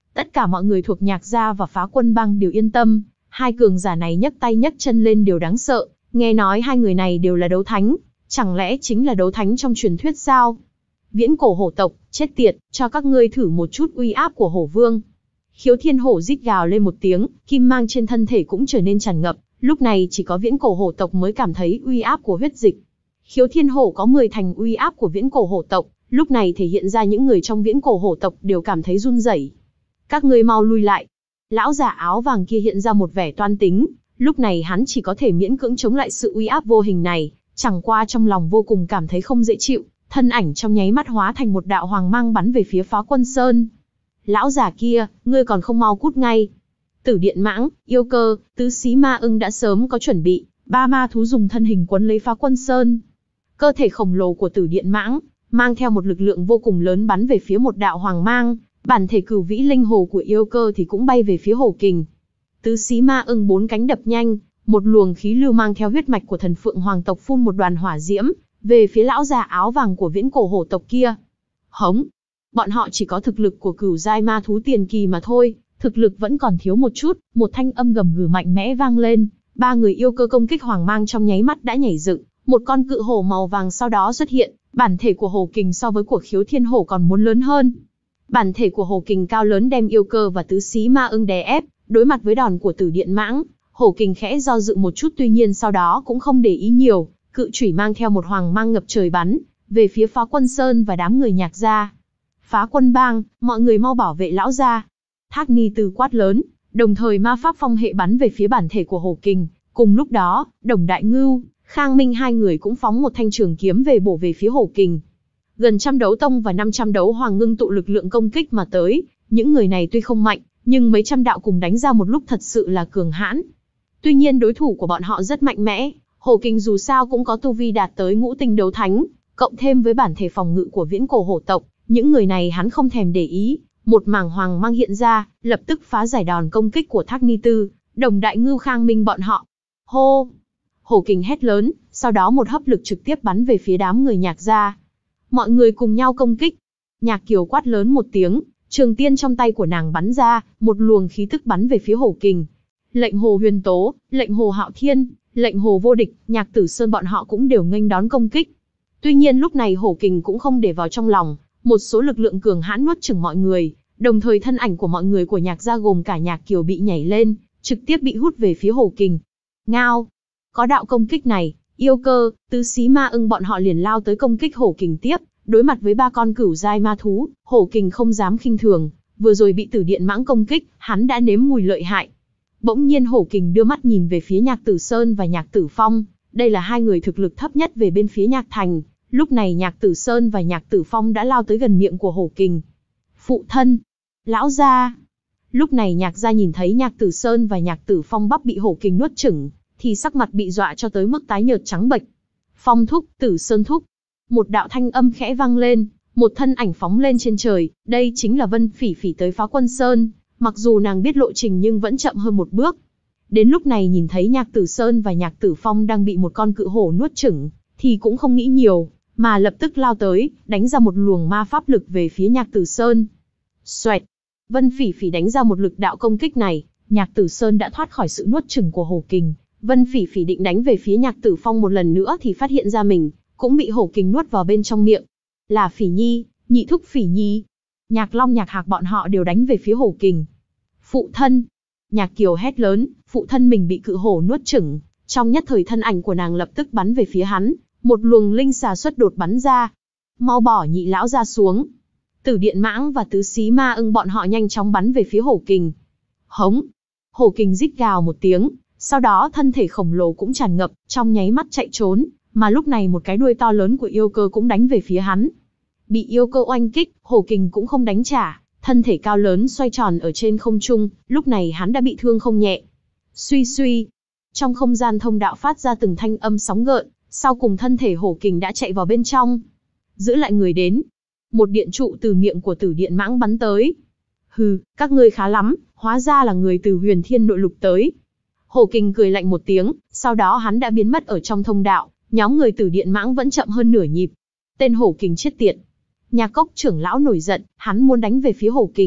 Tất cả mọi người thuộc Nhạc gia và Phá Quân bang đều yên tâm, hai cường giả này nhấc tay nhấc chân lên đều đáng sợ, nghe nói hai người này đều là đấu thánh, chẳng lẽ chính là đấu thánh trong truyền thuyết sao? Viễn cổ hổ tộc, chết tiệt, cho các ngươi thử một chút uy áp của hổ vương. Khiếu Thiên Hổ rít gào lên một tiếng, kim mang trên thân thể cũng trở nên tràn ngập, lúc này chỉ có viễn cổ hổ tộc mới cảm thấy uy áp của huyết dịch. Khiếu Thiên Hổ có mười thành uy áp của viễn cổ hổ tộc, lúc này thể hiện ra những người trong viễn cổ hổ tộc đều cảm thấy run rẩy. Các ngươi mau lui lại. Lão già áo vàng kia hiện ra một vẻ toan tính, lúc này hắn chỉ có thể miễn cưỡng chống lại sự uy áp vô hình này, chẳng qua trong lòng vô cùng cảm thấy không dễ chịu, thân ảnh trong nháy mắt hóa thành một đạo hoàng mang bắn về phía Phá Quân Sơn. Lão già kia, ngươi còn không mau cút ngay. Tử Điện Mãng, Yêu Cơ, Tứ Xí Ma Ưng đã sớm có chuẩn bị, ba ma thú dùng thân hình quấn lấy Phá Quân Sơn. Cơ thể khổng lồ của Tử Điện Mãng mang theo một lực lượng vô cùng lớn bắn về phía một đạo hoàng mang, bản thể cửu vĩ linh hồ của Yêu Cơ thì cũng bay về phía Hổ Kình. Tứ Xí Ma Ưng bốn cánh đập nhanh, một luồng khí lưu mang theo huyết mạch của thần phượng hoàng tộc phun một đoàn hỏa diễm về phía lão già áo vàng của viễn cổ hổ tộc kia. Hống! Bọn họ chỉ có thực lực của cửu giai ma thú tiền kỳ mà thôi, thực lực vẫn còn thiếu một chút, một thanh âm gầm gừ mạnh mẽ vang lên, ba người Yêu Cơ công kích hoàng mang trong nháy mắt đã nhảy dựng, một con cự hổ màu vàng sau đó xuất hiện, bản thể của Hổ Kình so với của Khiếu Thiên Hổ còn muốn lớn hơn. Bản thể của Hổ Kình cao lớn đem Yêu Cơ và Tứ Xí Ma Ưng đè ép, đối mặt với đòn của Tử Điện Mãng, Hổ Kình khẽ do dự một chút tuy nhiên sau đó cũng không để ý nhiều, cự chủy mang theo một hoàng mang ngập trời bắn về phía Phá Quân Sơn và đám người Nhạc gia. Phá Quân bang, mọi người mau bảo vệ lão gia. Thác Ni Từ quát lớn, đồng thời ma pháp phong hệ bắn về phía bản thể của Hổ Kình. Cùng lúc đó, Đồng Đại Ngưu, Khang Minh hai người cũng phóng một thanh trường kiếm về bổ về phía Hổ Kình. Gần trăm đấu tông và năm trăm đấu hoàng ngưng tụ lực lượng công kích mà tới, những người này tuy không mạnh, nhưng mấy trăm đạo cùng đánh ra một lúc thật sự là cường hãn. Tuy nhiên đối thủ của bọn họ rất mạnh mẽ, Hổ Kình dù sao cũng có tu vi đạt tới ngũ tinh đấu thánh, cộng thêm với bản thể phòng ngự của viễn cổ hổ tộc, những người này hắn không thèm để ý, một mảng hoàng mang hiện ra, lập tức phá giải đòn công kích của Thác Ni Tư, Đồng Đại Ngưu Khang Minh bọn họ. Hô! Hổ Kình hét lớn, sau đó một hấp lực trực tiếp bắn về phía đám người Nhạc gia. Mọi người cùng nhau công kích. Nhạc Kiều quát lớn một tiếng, trường tiên trong tay của nàng bắn ra, một luồng khí tức bắn về phía Hổ Kình. Lệnh Hồ Huyền Tố, Lệnh Hồ Hạo Thiên, Lệnh Hồ Vô Địch, Nhạc Tử Sơn bọn họ cũng đều nghênh đón công kích. Tuy nhiên lúc này Hổ Kình cũng không để vào trong lòng, một số lực lượng cường hãn nuốt chửng mọi người, đồng thời thân ảnh của mọi người của Nhạc gia gồm cả Nhạc Kiều bị nhảy lên, trực tiếp bị hút về phía Hổ Kình. Ngao! Có đạo công kích này, Yêu Cơ, Tứ Xí Ma Ưng bọn họ liền lao tới công kích Hổ Kình tiếp, đối mặt với ba con cửu giai ma thú, Hổ Kình không dám khinh thường, vừa rồi bị Tử Điện Mãng công kích, hắn đã nếm mùi lợi hại. Bỗng nhiên Hổ Kình đưa mắt nhìn về phía Nhạc Tử Sơn và Nhạc Tử Phong, đây là hai người thực lực thấp nhất về bên phía Nhạc Thành, lúc này Nhạc Tử Sơn và Nhạc Tử Phong đã lao tới gần miệng của Hổ Kình. Phụ thân! Lão gia! Lúc này Nhạc gia nhìn thấy Nhạc Tử Sơn và Nhạc Tử Phong bắp bị Hổ Kình nuốt chửng, thì sắc mặt bị dọa cho tới mức tái nhợt trắng bệch. Phong thúc, Tử Sơn thúc. Một đạo thanh âm khẽ vang lên, một thân ảnh phóng lên trên trời, đây chính là Vân Phỉ Phỉ tới Phá Quân Sơn, mặc dù nàng biết lộ trình nhưng vẫn chậm hơn một bước. Đến lúc này nhìn thấy Nhạc Tử Sơn và Nhạc Tử Phong đang bị một con cự hổ nuốt chửng, thì cũng không nghĩ nhiều, mà lập tức lao tới, đánh ra một luồng ma pháp lực về phía Nhạc Tử Sơn. Xoẹt! Vân Phỉ Phỉ đánh ra một lực đạo công kích này, Nhạc Tử Sơn đã thoát khỏi sự nuốt chửng của Hổ Kình. Vân Phỉ Phỉ định đánh về phía Nhạc Tử Phong một lần nữa thì phát hiện ra mình cũng bị Hổ Kình nuốt vào bên trong miệng. Là Phỉ Nhi, nhị thúc Phỉ Nhi. Nhạc Long Nhạc Hạc bọn họ đều đánh về phía Hổ Kình. Phụ thân! Nhạc Kiều hét lớn, phụ thân mình bị cự hổ nuốt chửng, trong nhất thời thân ảnh của nàng lập tức bắn về phía hắn, một luồng linh xà xuất đột bắn ra. Mau bỏ nhị lão ra xuống. Tử Điện Mãng và Tứ Xí Ma Ưng bọn họ nhanh chóng bắn về phía Hổ Kình. Hống! Hổ Kình rít gào một tiếng, sau đó thân thể khổng lồ cũng tràn ngập, trong nháy mắt chạy trốn, mà lúc này một cái đuôi to lớn của Yêu Cơ cũng đánh về phía hắn. Bị Yêu Cơ oanh kích, Hổ Kình cũng không đánh trả, thân thể cao lớn xoay tròn ở trên không trung, lúc này hắn đã bị thương không nhẹ. Suy suy, trong không gian thông đạo phát ra từng thanh âm sóng gợn, sau cùng thân thể Hổ Kình đã chạy vào bên trong. Giữ lại người đến. Một điện trụ từ miệng của Tử Điện Mãng bắn tới. Hừ, các ngươi khá lắm, hóa ra là người từ Huyền Thiên Nội Lục tới. Hổ Kình cười lạnh một tiếng, sau đó hắn đã biến mất ở trong thông đạo, nhóm người Tử Điện Mãng vẫn chậm hơn nửa nhịp. Tên Hổ Kình chết tiệt. Nhà Cốc trưởng lão nổi giận, hắn muốn đánh về phía Hổ Kình,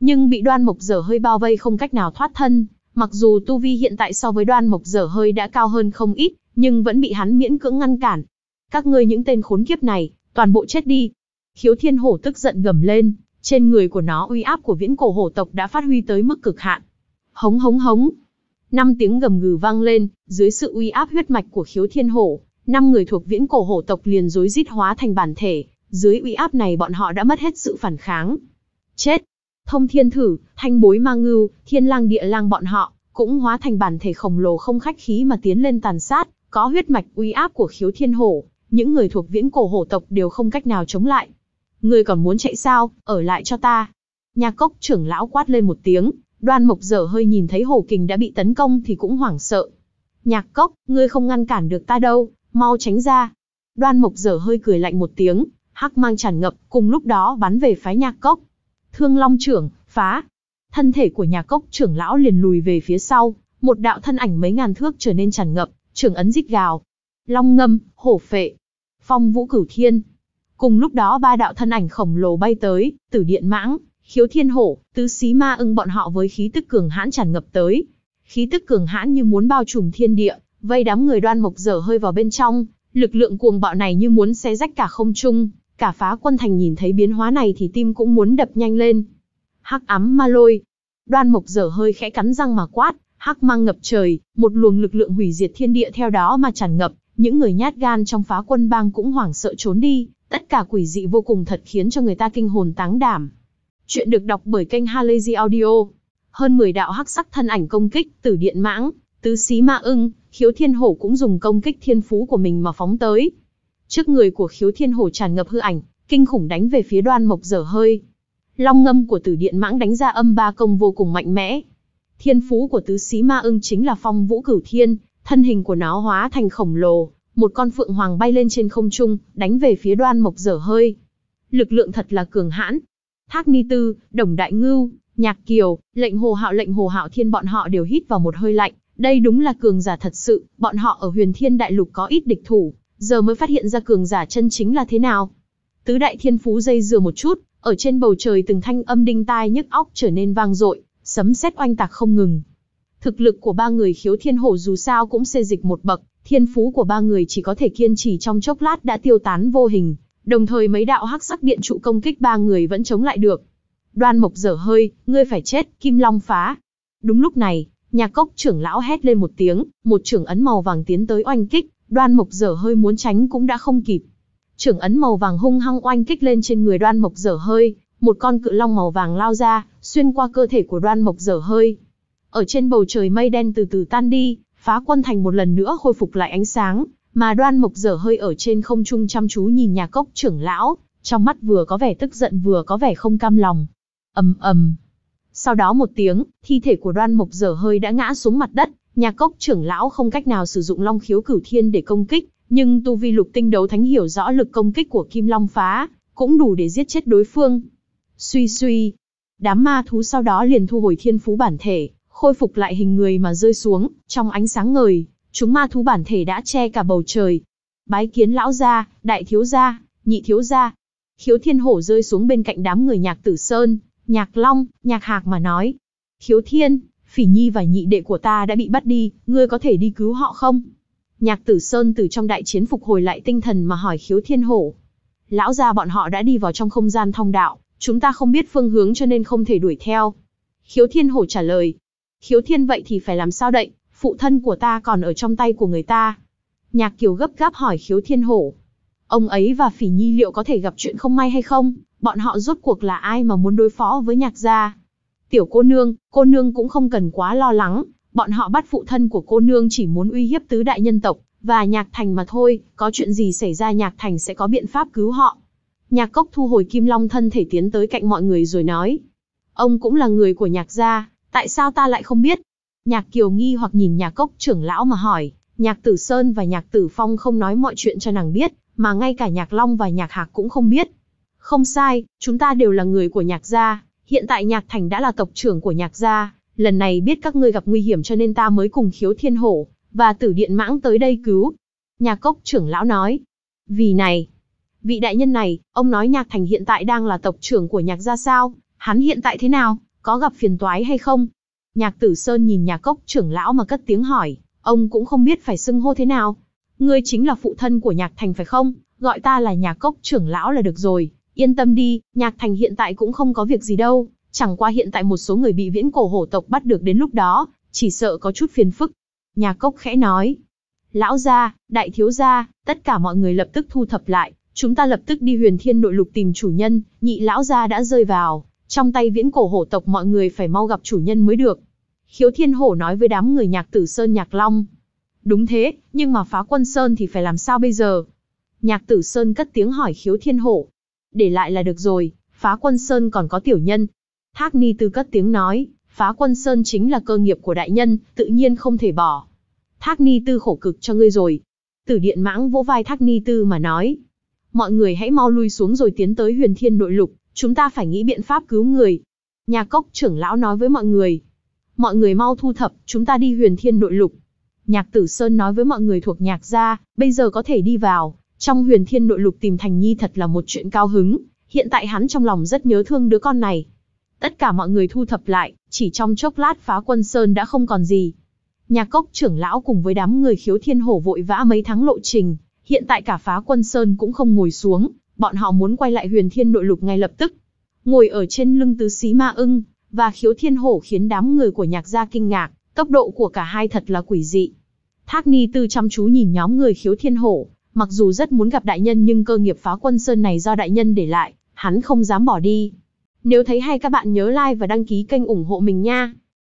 nhưng bị Đoan Mộc Dở Hơi bao vây không cách nào thoát thân. Mặc dù tu vi hiện tại so với Đoan Mộc Dở Hơi đã cao hơn không ít, nhưng vẫn bị hắn miễn cưỡng ngăn cản. Các ngươi những tên khốn kiếp này, toàn bộ chết đi. Khiếu Thiên Hổ tức giận gầm lên, trên người của nó uy áp của viễn cổ hổ tộc đã phát huy tới mức cực hạn. Hống hống hống. Năm tiếng gầm gừ vang lên, dưới sự uy áp huyết mạch của Khiếu Thiên Hổ, năm người thuộc viễn cổ hổ tộc liền rối rít hóa thành bản thể, dưới uy áp này bọn họ đã mất hết sự phản kháng. Chết! Thông Thiên Thử, Thanh Bối Ma Ngưu, Thiên Lang Địa Lang bọn họ cũng hóa thành bản thể khổng lồ không khách khí mà tiến lên tàn sát, có huyết mạch uy áp của Khiếu Thiên Hổ, những người thuộc viễn cổ hổ tộc đều không cách nào chống lại. Ngươi còn muốn chạy sao? Ở lại cho ta! Nha Cốc trưởng lão quát lên một tiếng. Đoan Mộc Dở Hơi nhìn thấy hổ kình đã bị tấn công thì cũng hoảng sợ. Nhạc Cốc, ngươi không ngăn cản được ta đâu, mau tránh ra. Đoan Mộc Dở Hơi cười lạnh một tiếng, hắc mang tràn ngập, cùng lúc đó bắn về phái Nhạc Cốc. Thương Long trưởng, phá. Thân thể của Nhạc Cốc trưởng lão liền lùi về phía sau, một đạo thân ảnh mấy ngàn thước trở nên tràn ngập, trưởng ấn rít gào. Long ngâm, hổ phệ, phong vũ cửu thiên. Cùng lúc đó ba đạo thân ảnh khổng lồ bay tới, Tử Điện Mãng, Khiếu Thiên Hổ, Tứ Xí Ma Ưng bọn họ với khí tức cường hãn tràn ngập tới. Khí tức cường hãn như muốn bao trùm thiên địa, vây đám người Đoan Mộc Dở Hơi vào bên trong, lực lượng cuồng bạo này như muốn xé rách cả không trung, cả Phá Quân Thành nhìn thấy biến hóa này thì tim cũng muốn đập nhanh lên. Hắc ám ma lôi. Đoan Mộc Dở Hơi khẽ cắn răng mà quát, hắc mang ngập trời, một luồng lực lượng hủy diệt thiên địa theo đó mà tràn ngập, những người nhát gan trong Phá Quân bang cũng hoảng sợ trốn đi, tất cả quỷ dị vô cùng thật khiến cho người ta kinh hồn táng đảm. Chuyện được đọc bởi kênh Halazy Audio. Hơn mười đạo hắc sắc thân ảnh công kích, Tử Điện Mãng, Tứ Xí Ma Ưng, Khiếu Thiên Hổ cũng dùng công kích thiên phú của mình mà phóng tới. Trước người của Khiếu Thiên Hổ tràn ngập hư ảnh, kinh khủng đánh về phía Đoan Mộc Dở Hơi. Long ngâm của Tử Điện Mãng đánh ra âm ba công vô cùng mạnh mẽ. Thiên phú của Tứ Xí Ma Ưng chính là Phong Vũ Cửu Thiên, thân hình của nó hóa thành khổng lồ, một con phượng hoàng bay lên trên không trung, đánh về phía Đoan Mộc Dở Hơi. Lực lượng thật là cường hãn. Thác Ni Tư, Đồng Đại Ngưu, Nhạc Kiều, Lệnh Hồ Hạo Lệnh Hồ Hạo Thiên bọn họ đều hít vào một hơi lạnh, đây đúng là cường giả thật sự, bọn họ ở Huyền Thiên Đại Lục có ít địch thủ, giờ mới phát hiện ra cường giả chân chính là thế nào. Tứ đại thiên phú dây dưa một chút, ở trên bầu trời từng thanh âm đinh tai nhức óc trở nên vang dội, sấm sét oanh tạc không ngừng. Thực lực của ba người Khiếu Thiên Hổ dù sao cũng xê dịch một bậc, thiên phú của ba người chỉ có thể kiên trì trong chốc lát đã tiêu tán vô hình. Đồng thời mấy đạo hắc sắc điện trụ công kích ba người vẫn chống lại được. Đoan Mộc Dở Hơi, ngươi phải chết, Kim Long phá. Đúng lúc này, Nhạc Cốc trưởng lão hét lên một tiếng, một chưởng ấn màu vàng tiến tới oanh kích, Đoan Mộc Dở Hơi muốn tránh cũng đã không kịp. Chưởng ấn màu vàng hung hăng oanh kích lên trên người Đoan Mộc Dở Hơi, một con cự long màu vàng lao ra, xuyên qua cơ thể của Đoan Mộc Dở Hơi. Ở trên bầu trời mây đen từ từ tan đi, Phá Quân Thành một lần nữa khôi phục lại ánh sáng. Mà Đoan Mộc Dở Hơi ở trên không trung chăm chú nhìn Nhạc Cốc trưởng lão, trong mắt vừa có vẻ tức giận vừa có vẻ không cam lòng. Ầm ầm. Sau đó một tiếng, thi thể của Đoan Mộc Dở Hơi đã ngã xuống mặt đất, Nhạc Cốc trưởng lão không cách nào sử dụng Long Khiếu Cửu Thiên để công kích, nhưng tu vi Lục Tinh Đấu Thánh hiểu rõ lực công kích của Kim Long phá, cũng đủ để giết chết đối phương. Suy suy, đám ma thú sau đó liền thu hồi thiên phú bản thể, khôi phục lại hình người mà rơi xuống, trong ánh sáng ngời. Chúng ma thú bản thể đã che cả bầu trời. Bái kiến lão gia, đại thiếu gia, nhị thiếu gia. Khiếu Thiên Hổ rơi xuống bên cạnh đám người Nhạc Tử Sơn, Nhạc Long, Nhạc Hạc mà nói. Khiếu Thiên, Phỉ Nhi và nhị đệ của ta đã bị bắt đi, ngươi có thể đi cứu họ không? Nhạc Tử Sơn từ trong đại chiến phục hồi lại tinh thần mà hỏi Khiếu Thiên Hổ. Lão gia bọn họ đã đi vào trong không gian thông đạo, chúng ta không biết phương hướng cho nên không thể đuổi theo. Khiếu Thiên Hổ trả lời. Khiếu Thiên vậy thì phải làm sao đậy? Phụ thân của ta còn ở trong tay của người ta. Nhạc Kiều gấp gáp hỏi Khiếu Thiên Hổ. Ông ấy và Phỉ Nhi liệu có thể gặp chuyện không may hay không? Bọn họ rốt cuộc là ai mà muốn đối phó với Nhạc gia? Tiểu cô nương, cô nương cũng không cần quá lo lắng. Bọn họ bắt phụ thân của cô nương chỉ muốn uy hiếp tứ đại nhân tộc và Nhạc Thành mà thôi. Có chuyện gì xảy ra Nhạc Thành sẽ có biện pháp cứu họ. Nhạc Cốc thu hồi Kim Long thân thể tiến tới cạnh mọi người rồi nói. Ông cũng là người của Nhạc gia, tại sao ta lại không biết? Nhạc Kiều nghi hoặc nhìn Nhạc Cốc trưởng lão mà hỏi, Nhạc Tử Sơn và Nhạc Tử Phong không nói mọi chuyện cho nàng biết, mà ngay cả Nhạc Long và Nhạc Hạc cũng không biết. Không sai, chúng ta đều là người của Nhạc gia, hiện tại Nhạc Thành đã là tộc trưởng của Nhạc gia, lần này biết các ngươi gặp nguy hiểm cho nên ta mới cùng Khiếu Thiên Hổ và Tử Điện Mãng tới đây cứu. Nhạc Cốc trưởng lão nói, vì này, vị đại nhân này, ông nói Nhạc Thành hiện tại đang là tộc trưởng của Nhạc gia sao? Hắn hiện tại thế nào? có gặp phiền toái hay không? Nhạc Tử Sơn nhìn Nhạc Cốc trưởng lão mà cất tiếng hỏi, ông cũng không biết phải xưng hô thế nào. Ngươi chính là phụ thân của Nhạc Thành phải không? Gọi ta là Nhạc Cốc trưởng lão là được rồi, yên tâm đi, Nhạc Thành hiện tại cũng không có việc gì đâu, chẳng qua hiện tại một số người bị viễn cổ hổ tộc bắt được đến lúc đó, chỉ sợ có chút phiền phức. Nhạc Cốc khẽ nói, lão gia, đại thiếu gia, tất cả mọi người lập tức thu thập lại, chúng ta lập tức đi Huyền Thiên Nội Lục tìm chủ nhân, nhị lão gia đã rơi vào trong tay viễn cổ hổ tộc, mọi người phải mau gặp chủ nhân mới được. Khiếu Thiên Hổ nói với đám người Nhạc Tử Sơn Nhạc Long. Đúng thế, nhưng mà Phá Quân Sơn thì phải làm sao bây giờ? Nhạc Tử Sơn cất tiếng hỏi Khiếu Thiên Hổ. Để lại là được rồi, Phá Quân Sơn còn có tiểu nhân. Thác Ni Tư cất tiếng nói, Phá Quân Sơn chính là cơ nghiệp của đại nhân, tự nhiên không thể bỏ. Thác Ni Tư khổ cực cho ngươi rồi. Tử Điện Mãng vỗ vai Thác Ni Tư mà nói. Mọi người hãy mau lui xuống rồi tiến tới Huyền Thiên Nội Lục, chúng ta phải nghĩ biện pháp cứu người. Nhạc Cốc trưởng lão nói với mọi người. Mọi người mau thu thập, chúng ta đi Huyền Thiên Nội Lục. Nhạc Tử Sơn nói với mọi người thuộc Nhạc gia, bây giờ có thể đi vào trong Huyền Thiên Nội Lục tìm Thành Nhi thật là một chuyện cao hứng, hiện tại hắn trong lòng rất nhớ thương đứa con này. Tất cả mọi người thu thập lại, chỉ trong chốc lát Phá Quân Sơn đã không còn gì. Nhạc Cốc trưởng lão cùng với đám người Khiếu Thiên Hổ vội vã mấy tháng lộ trình, hiện tại cả Phá Quân Sơn cũng không ngồi xuống, bọn họ muốn quay lại Huyền Thiên Nội Lục ngay lập tức. Ngồi ở trên lưng tứ xí ma ưng và Khiếu Thiên Hổ khiến đám người của Nhạc gia kinh ngạc, tốc độ của cả hai thật là quỷ dị. Thác Ni Tư chăm chú nhìn nhóm người Khiếu Thiên Hổ, mặc dù rất muốn gặp đại nhân nhưng cơ nghiệp Phá Quân Sơn này do đại nhân để lại, hắn không dám bỏ đi. Nếu thấy hay các bạn nhớ like và đăng ký kênh ủng hộ mình nha.